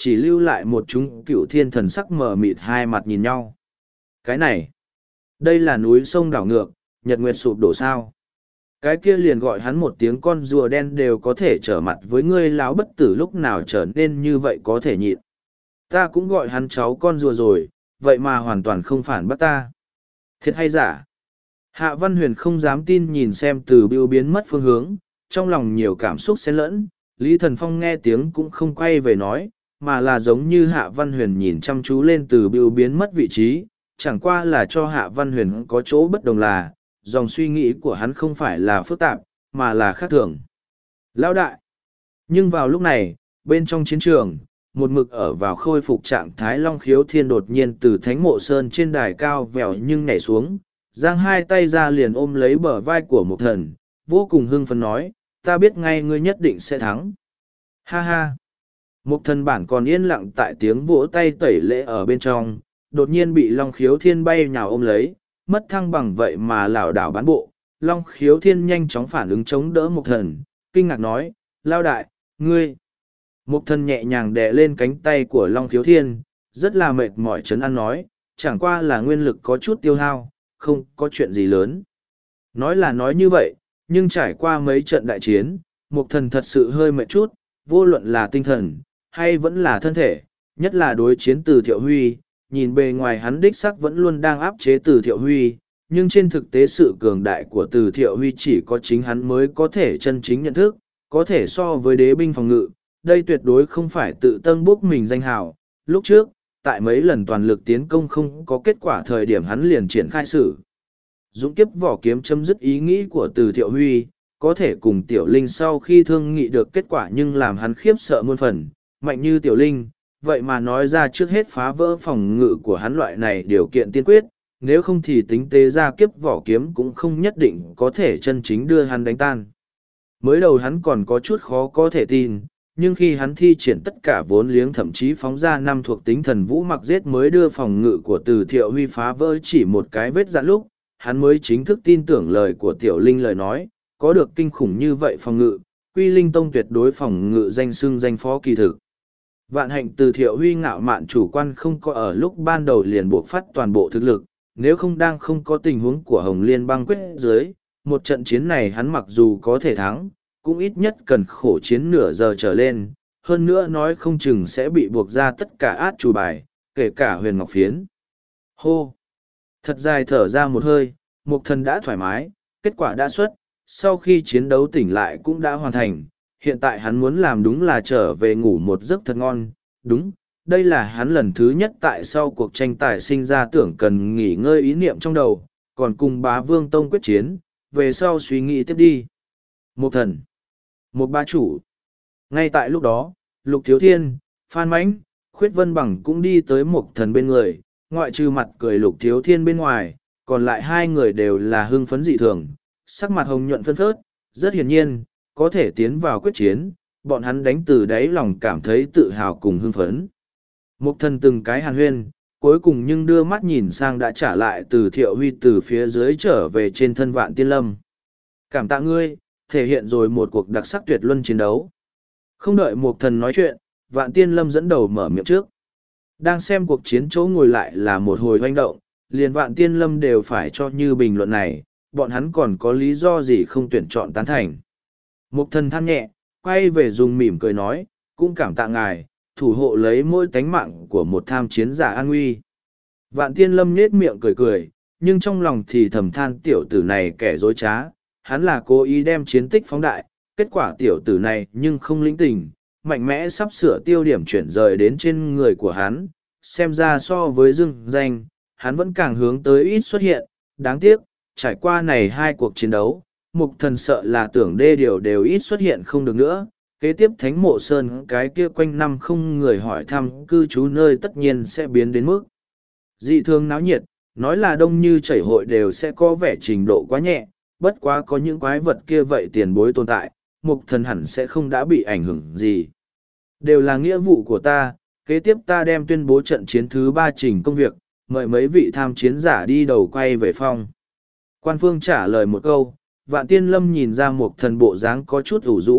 chỉ lưu lại một chúng cựu thiên thần sắc mờ mịt hai mặt nhìn nhau. Cái này, đây là núi sông đảo ngược, nhật nguyệt sụp đổ sao. Cái kia liền gọi hắn một tiếng con rùa đen đều có thể trở mặt với ngươi láo bất tử lúc nào trở nên như vậy có thể nhịn. Ta cũng gọi hắn cháu con rùa rồi, vậy mà hoàn toàn không phản bắt ta. Thiệt hay giả? Hạ Văn Huyền không dám tin nhìn xem Từ Biêu biến mất phương hướng, trong lòng nhiều cảm xúc xen lẫn. Lý Thần Phong nghe tiếng cũng không quay về nói, mà là giống như Hạ Văn Huyền nhìn chăm chú lên Từ Biêu biến mất vị trí, chẳng qua là cho Hạ Văn Huyền có chỗ bất đồng là, dòng suy nghĩ của hắn không phải là phức tạp, mà là khác thường. Lão đại! Nhưng vào lúc này, bên trong chiến trường, một mực ở vào khôi phục trạng thái Long Khiếu Thiên đột nhiên từ Thánh Mộ Sơn trên đài cao vèo nhưng nhảy xuống, giang hai tay ra liền ôm lấy bờ vai của Mục Thần, vô cùng hưng phấn nói, ta biết ngay ngươi nhất định sẽ thắng. Ha ha! Mục Thần bản còn yên lặng tại tiếng vỗ tay tẩy lễ ở bên trong, đột nhiên bị Long Khiếu Thiên bay nhào ôm lấy, mất thăng bằng vậy mà lảo đảo bán bộ. Long Khiếu Thiên nhanh chóng phản ứng chống đỡ Mục Thần, kinh ngạc nói, lao đại, ngươi. Mục Thần nhẹ nhàng đè lên cánh tay của Long Khiếu Thiên, rất là mệt mỏi chấn an nói, chẳng qua là nguyên lực có chút tiêu hao, không có chuyện gì lớn. Nói là nói như vậy, nhưng trải qua mấy trận đại chiến, Mục Thần thật sự hơi mệt chút, vô luận là tinh thần, hay vẫn là thân thể, nhất là đối chiến Từ Thiệu Huy, nhìn bề ngoài hắn đích sắc vẫn luôn đang áp chế Từ Thiệu Huy, nhưng trên thực tế sự cường đại của Từ Thiệu Huy chỉ có chính hắn mới có thể chân chính nhận thức, có thể so với đế binh phòng ngự, đây tuyệt đối không phải tự tân bốc mình danh hào. Lúc trước, tại mấy lần toàn lực tiến công không có kết quả thời điểm hắn liền triển khai sử. Dũng kiếp vỏ kiếm chấm dứt ý nghĩ của Từ Thiệu Huy, có thể cùng Tiểu Linh sau khi thương nghị được kết quả nhưng làm hắn khiếp sợ muôn phần, mạnh như Tiểu Linh, vậy mà nói ra trước hết phá vỡ phòng ngự của hắn loại này điều kiện tiên quyết, nếu không thì tính tế ra kiếp vỏ kiếm cũng không nhất định có thể chân chính đưa hắn đánh tan. Mới đầu hắn còn có chút khó có thể tin, nhưng khi hắn thi triển tất cả vốn liếng thậm chí phóng ra năm thuộc tính thần vũ mặc giết mới đưa phòng ngự của Từ Thiệu Huy phá vỡ chỉ một cái vết dạn lúc, hắn mới chính thức tin tưởng lời của Tiểu Linh lời nói, có được kinh khủng như vậy phòng ngự, Quy Linh Tông tuyệt đối phòng ngự danh xưng danh phó kỳ thực. Vạn hạnh Từ Thiệu Huy ngạo mạn chủ quan không có ở lúc ban đầu liền buộc phát toàn bộ thực lực, nếu không đang không có tình huống của Hồng Liên băng quyết dưới, một trận chiến này hắn mặc dù có thể thắng, cũng ít nhất cần khổ chiến nửa giờ trở lên, hơn nữa nói không chừng sẽ bị buộc ra tất cả át chủ bài, kể cả huyền ngọc phiến. Hô! Thật dài thở ra một hơi, Mục Thần đã thoải mái, kết quả đã xuất, sau khi chiến đấu tỉnh lại cũng đã hoàn thành, hiện tại hắn muốn làm đúng là trở về ngủ một giấc thật ngon, đúng, đây là hắn lần thứ nhất tại sau cuộc tranh tài sinh ra tưởng cần nghỉ ngơi ý niệm trong đầu, còn cùng Bá Vương Tông quyết chiến, về sau suy nghĩ tiếp đi. Mục Thần, một bá chủ. Ngay tại lúc đó, Lục Thiếu Thiên, Phan Mãnh, Khuyết Vân Bằng cũng đi tới Mục Thần bên người, ngoại trừ mặt cười Lục Thiếu Thiên bên ngoài, còn lại hai người đều là hưng phấn dị thường, sắc mặt hồng nhuận phân phớt, rất hiển nhiên, có thể tiến vào quyết chiến, bọn hắn đánh từ đáy lòng cảm thấy tự hào cùng hưng phấn. Mục Thần từng cái hàn huyên, cuối cùng nhưng đưa mắt nhìn sang đã trả lại Từ Thiệu Huy từ phía dưới trở về trên thân Vạn Tiên Lâm. Cảm tạ ngươi, thể hiện rồi một cuộc đặc sắc tuyệt luân chiến đấu. Không đợi Mục Thần nói chuyện, Vạn Tiên Lâm dẫn đầu mở miệng trước. Đang xem cuộc chiến chỗ ngồi lại là một hồi hoành động, liền Vạn Tiên Lâm đều phải cho như bình luận này, bọn hắn còn có lý do gì không tuyển chọn tán thành. Mục Thần than nhẹ, quay về dùng mỉm cười nói, cũng cảm tạ ngài, thủ hộ lấy mỗi tánh mạng của một tham chiến giả an nguy. Vạn Tiên Lâm nhết miệng cười cười, nhưng trong lòng thì thầm than tiểu tử này kẻ dối trá, hắn là cố ý đem chiến tích phóng đại, kết quả tiểu tử này nhưng không lĩnh tình, mạnh mẽ sắp sửa tiêu điểm chuyển rời đến trên người của hắn, xem ra so với dưng danh, hắn vẫn càng hướng tới ít xuất hiện, đáng tiếc, trải qua này hai cuộc chiến đấu, Mục Thần sợ là tưởng đê điều đều ít xuất hiện không được nữa. Kế tiếp Thánh Mộ Sơn cái kia quanh năm không người hỏi thăm cư trú nơi tất nhiên sẽ biến đến mức dị thường náo nhiệt, nói là đông như chảy hội đều sẽ có vẻ trình độ quá nhẹ, bất quá có những quái vật kia vậy tiền bối tồn tại, Mục Thần hẳn sẽ không đã bị ảnh hưởng gì. Đều là nghĩa vụ của ta, kế tiếp ta đem tuyên bố trận chiến thứ ba trình công việc, mời mấy vị tham chiến giả đi đầu quay về phong. Quan Phương trả lời một câu, Vạn Tiên Lâm nhìn ra Mục Thần bộ dáng có chút ủ rũ,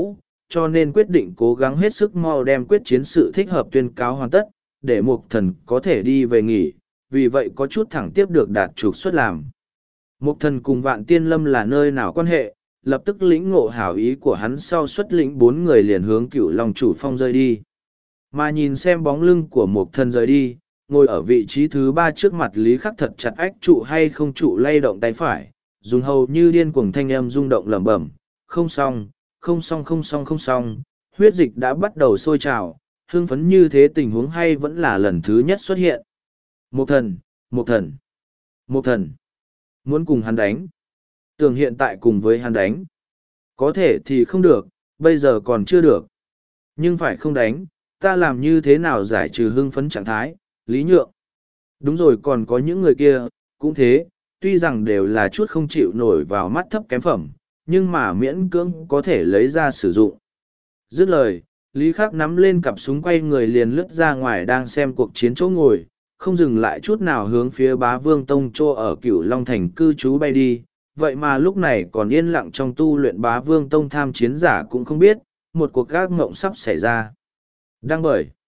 cho nên quyết định cố gắng hết sức mau đem quyết chiến sự thích hợp tuyên cáo hoàn tất, để Mục Thần có thể đi về nghỉ, vì vậy có chút thẳng tiếp được đạt trục xuất làm. Mục Thần cùng Vạn Tiên Lâm là nơi nào quan hệ, lập tức lĩnh ngộ hảo ý của hắn sau xuất lĩnh bốn người liền hướng Cửu Long Chủ Phong rơi đi. Mà nhìn xem bóng lưng của Mục Thần rời đi, ngồi ở vị trí thứ ba trước mặt Lý Khắc thật chặt ách trụ hay không trụ lay động tay phải, dùng hầu như điên cuồng thanh âm rung động lẩm bẩm, không xong, không xong không xong không xong, huyết dịch đã bắt đầu sôi trào, hưng phấn như thế tình huống hay vẫn là lần thứ nhất xuất hiện. Mục Thần, Mục Thần, Mục Thần, muốn cùng hắn đánh. Tưởng hiện tại cùng với hắn đánh. Có thể thì không được, bây giờ còn chưa được. Nhưng phải không đánh, ta làm như thế nào giải trừ hưng phấn trạng thái, Lý Nhượng. Đúng rồi, còn có những người kia, cũng thế, tuy rằng đều là chút không chịu nổi vào mắt thấp kém phẩm, nhưng mà miễn cưỡng có thể lấy ra sử dụng. Dứt lời, Lý Khắc nắm lên cặp súng quay người liền lướt ra ngoài đang xem cuộc chiến chỗ ngồi, không dừng lại chút nào hướng phía Bá Vương Tông Chô ở Cửu Long Thành cư trú bay đi. Vậy mà lúc này còn yên lặng trong tu luyện Bá Vương Tông tham chiến giả cũng không biết, một cuộc gác mộng sắp xảy ra. Đăng bởi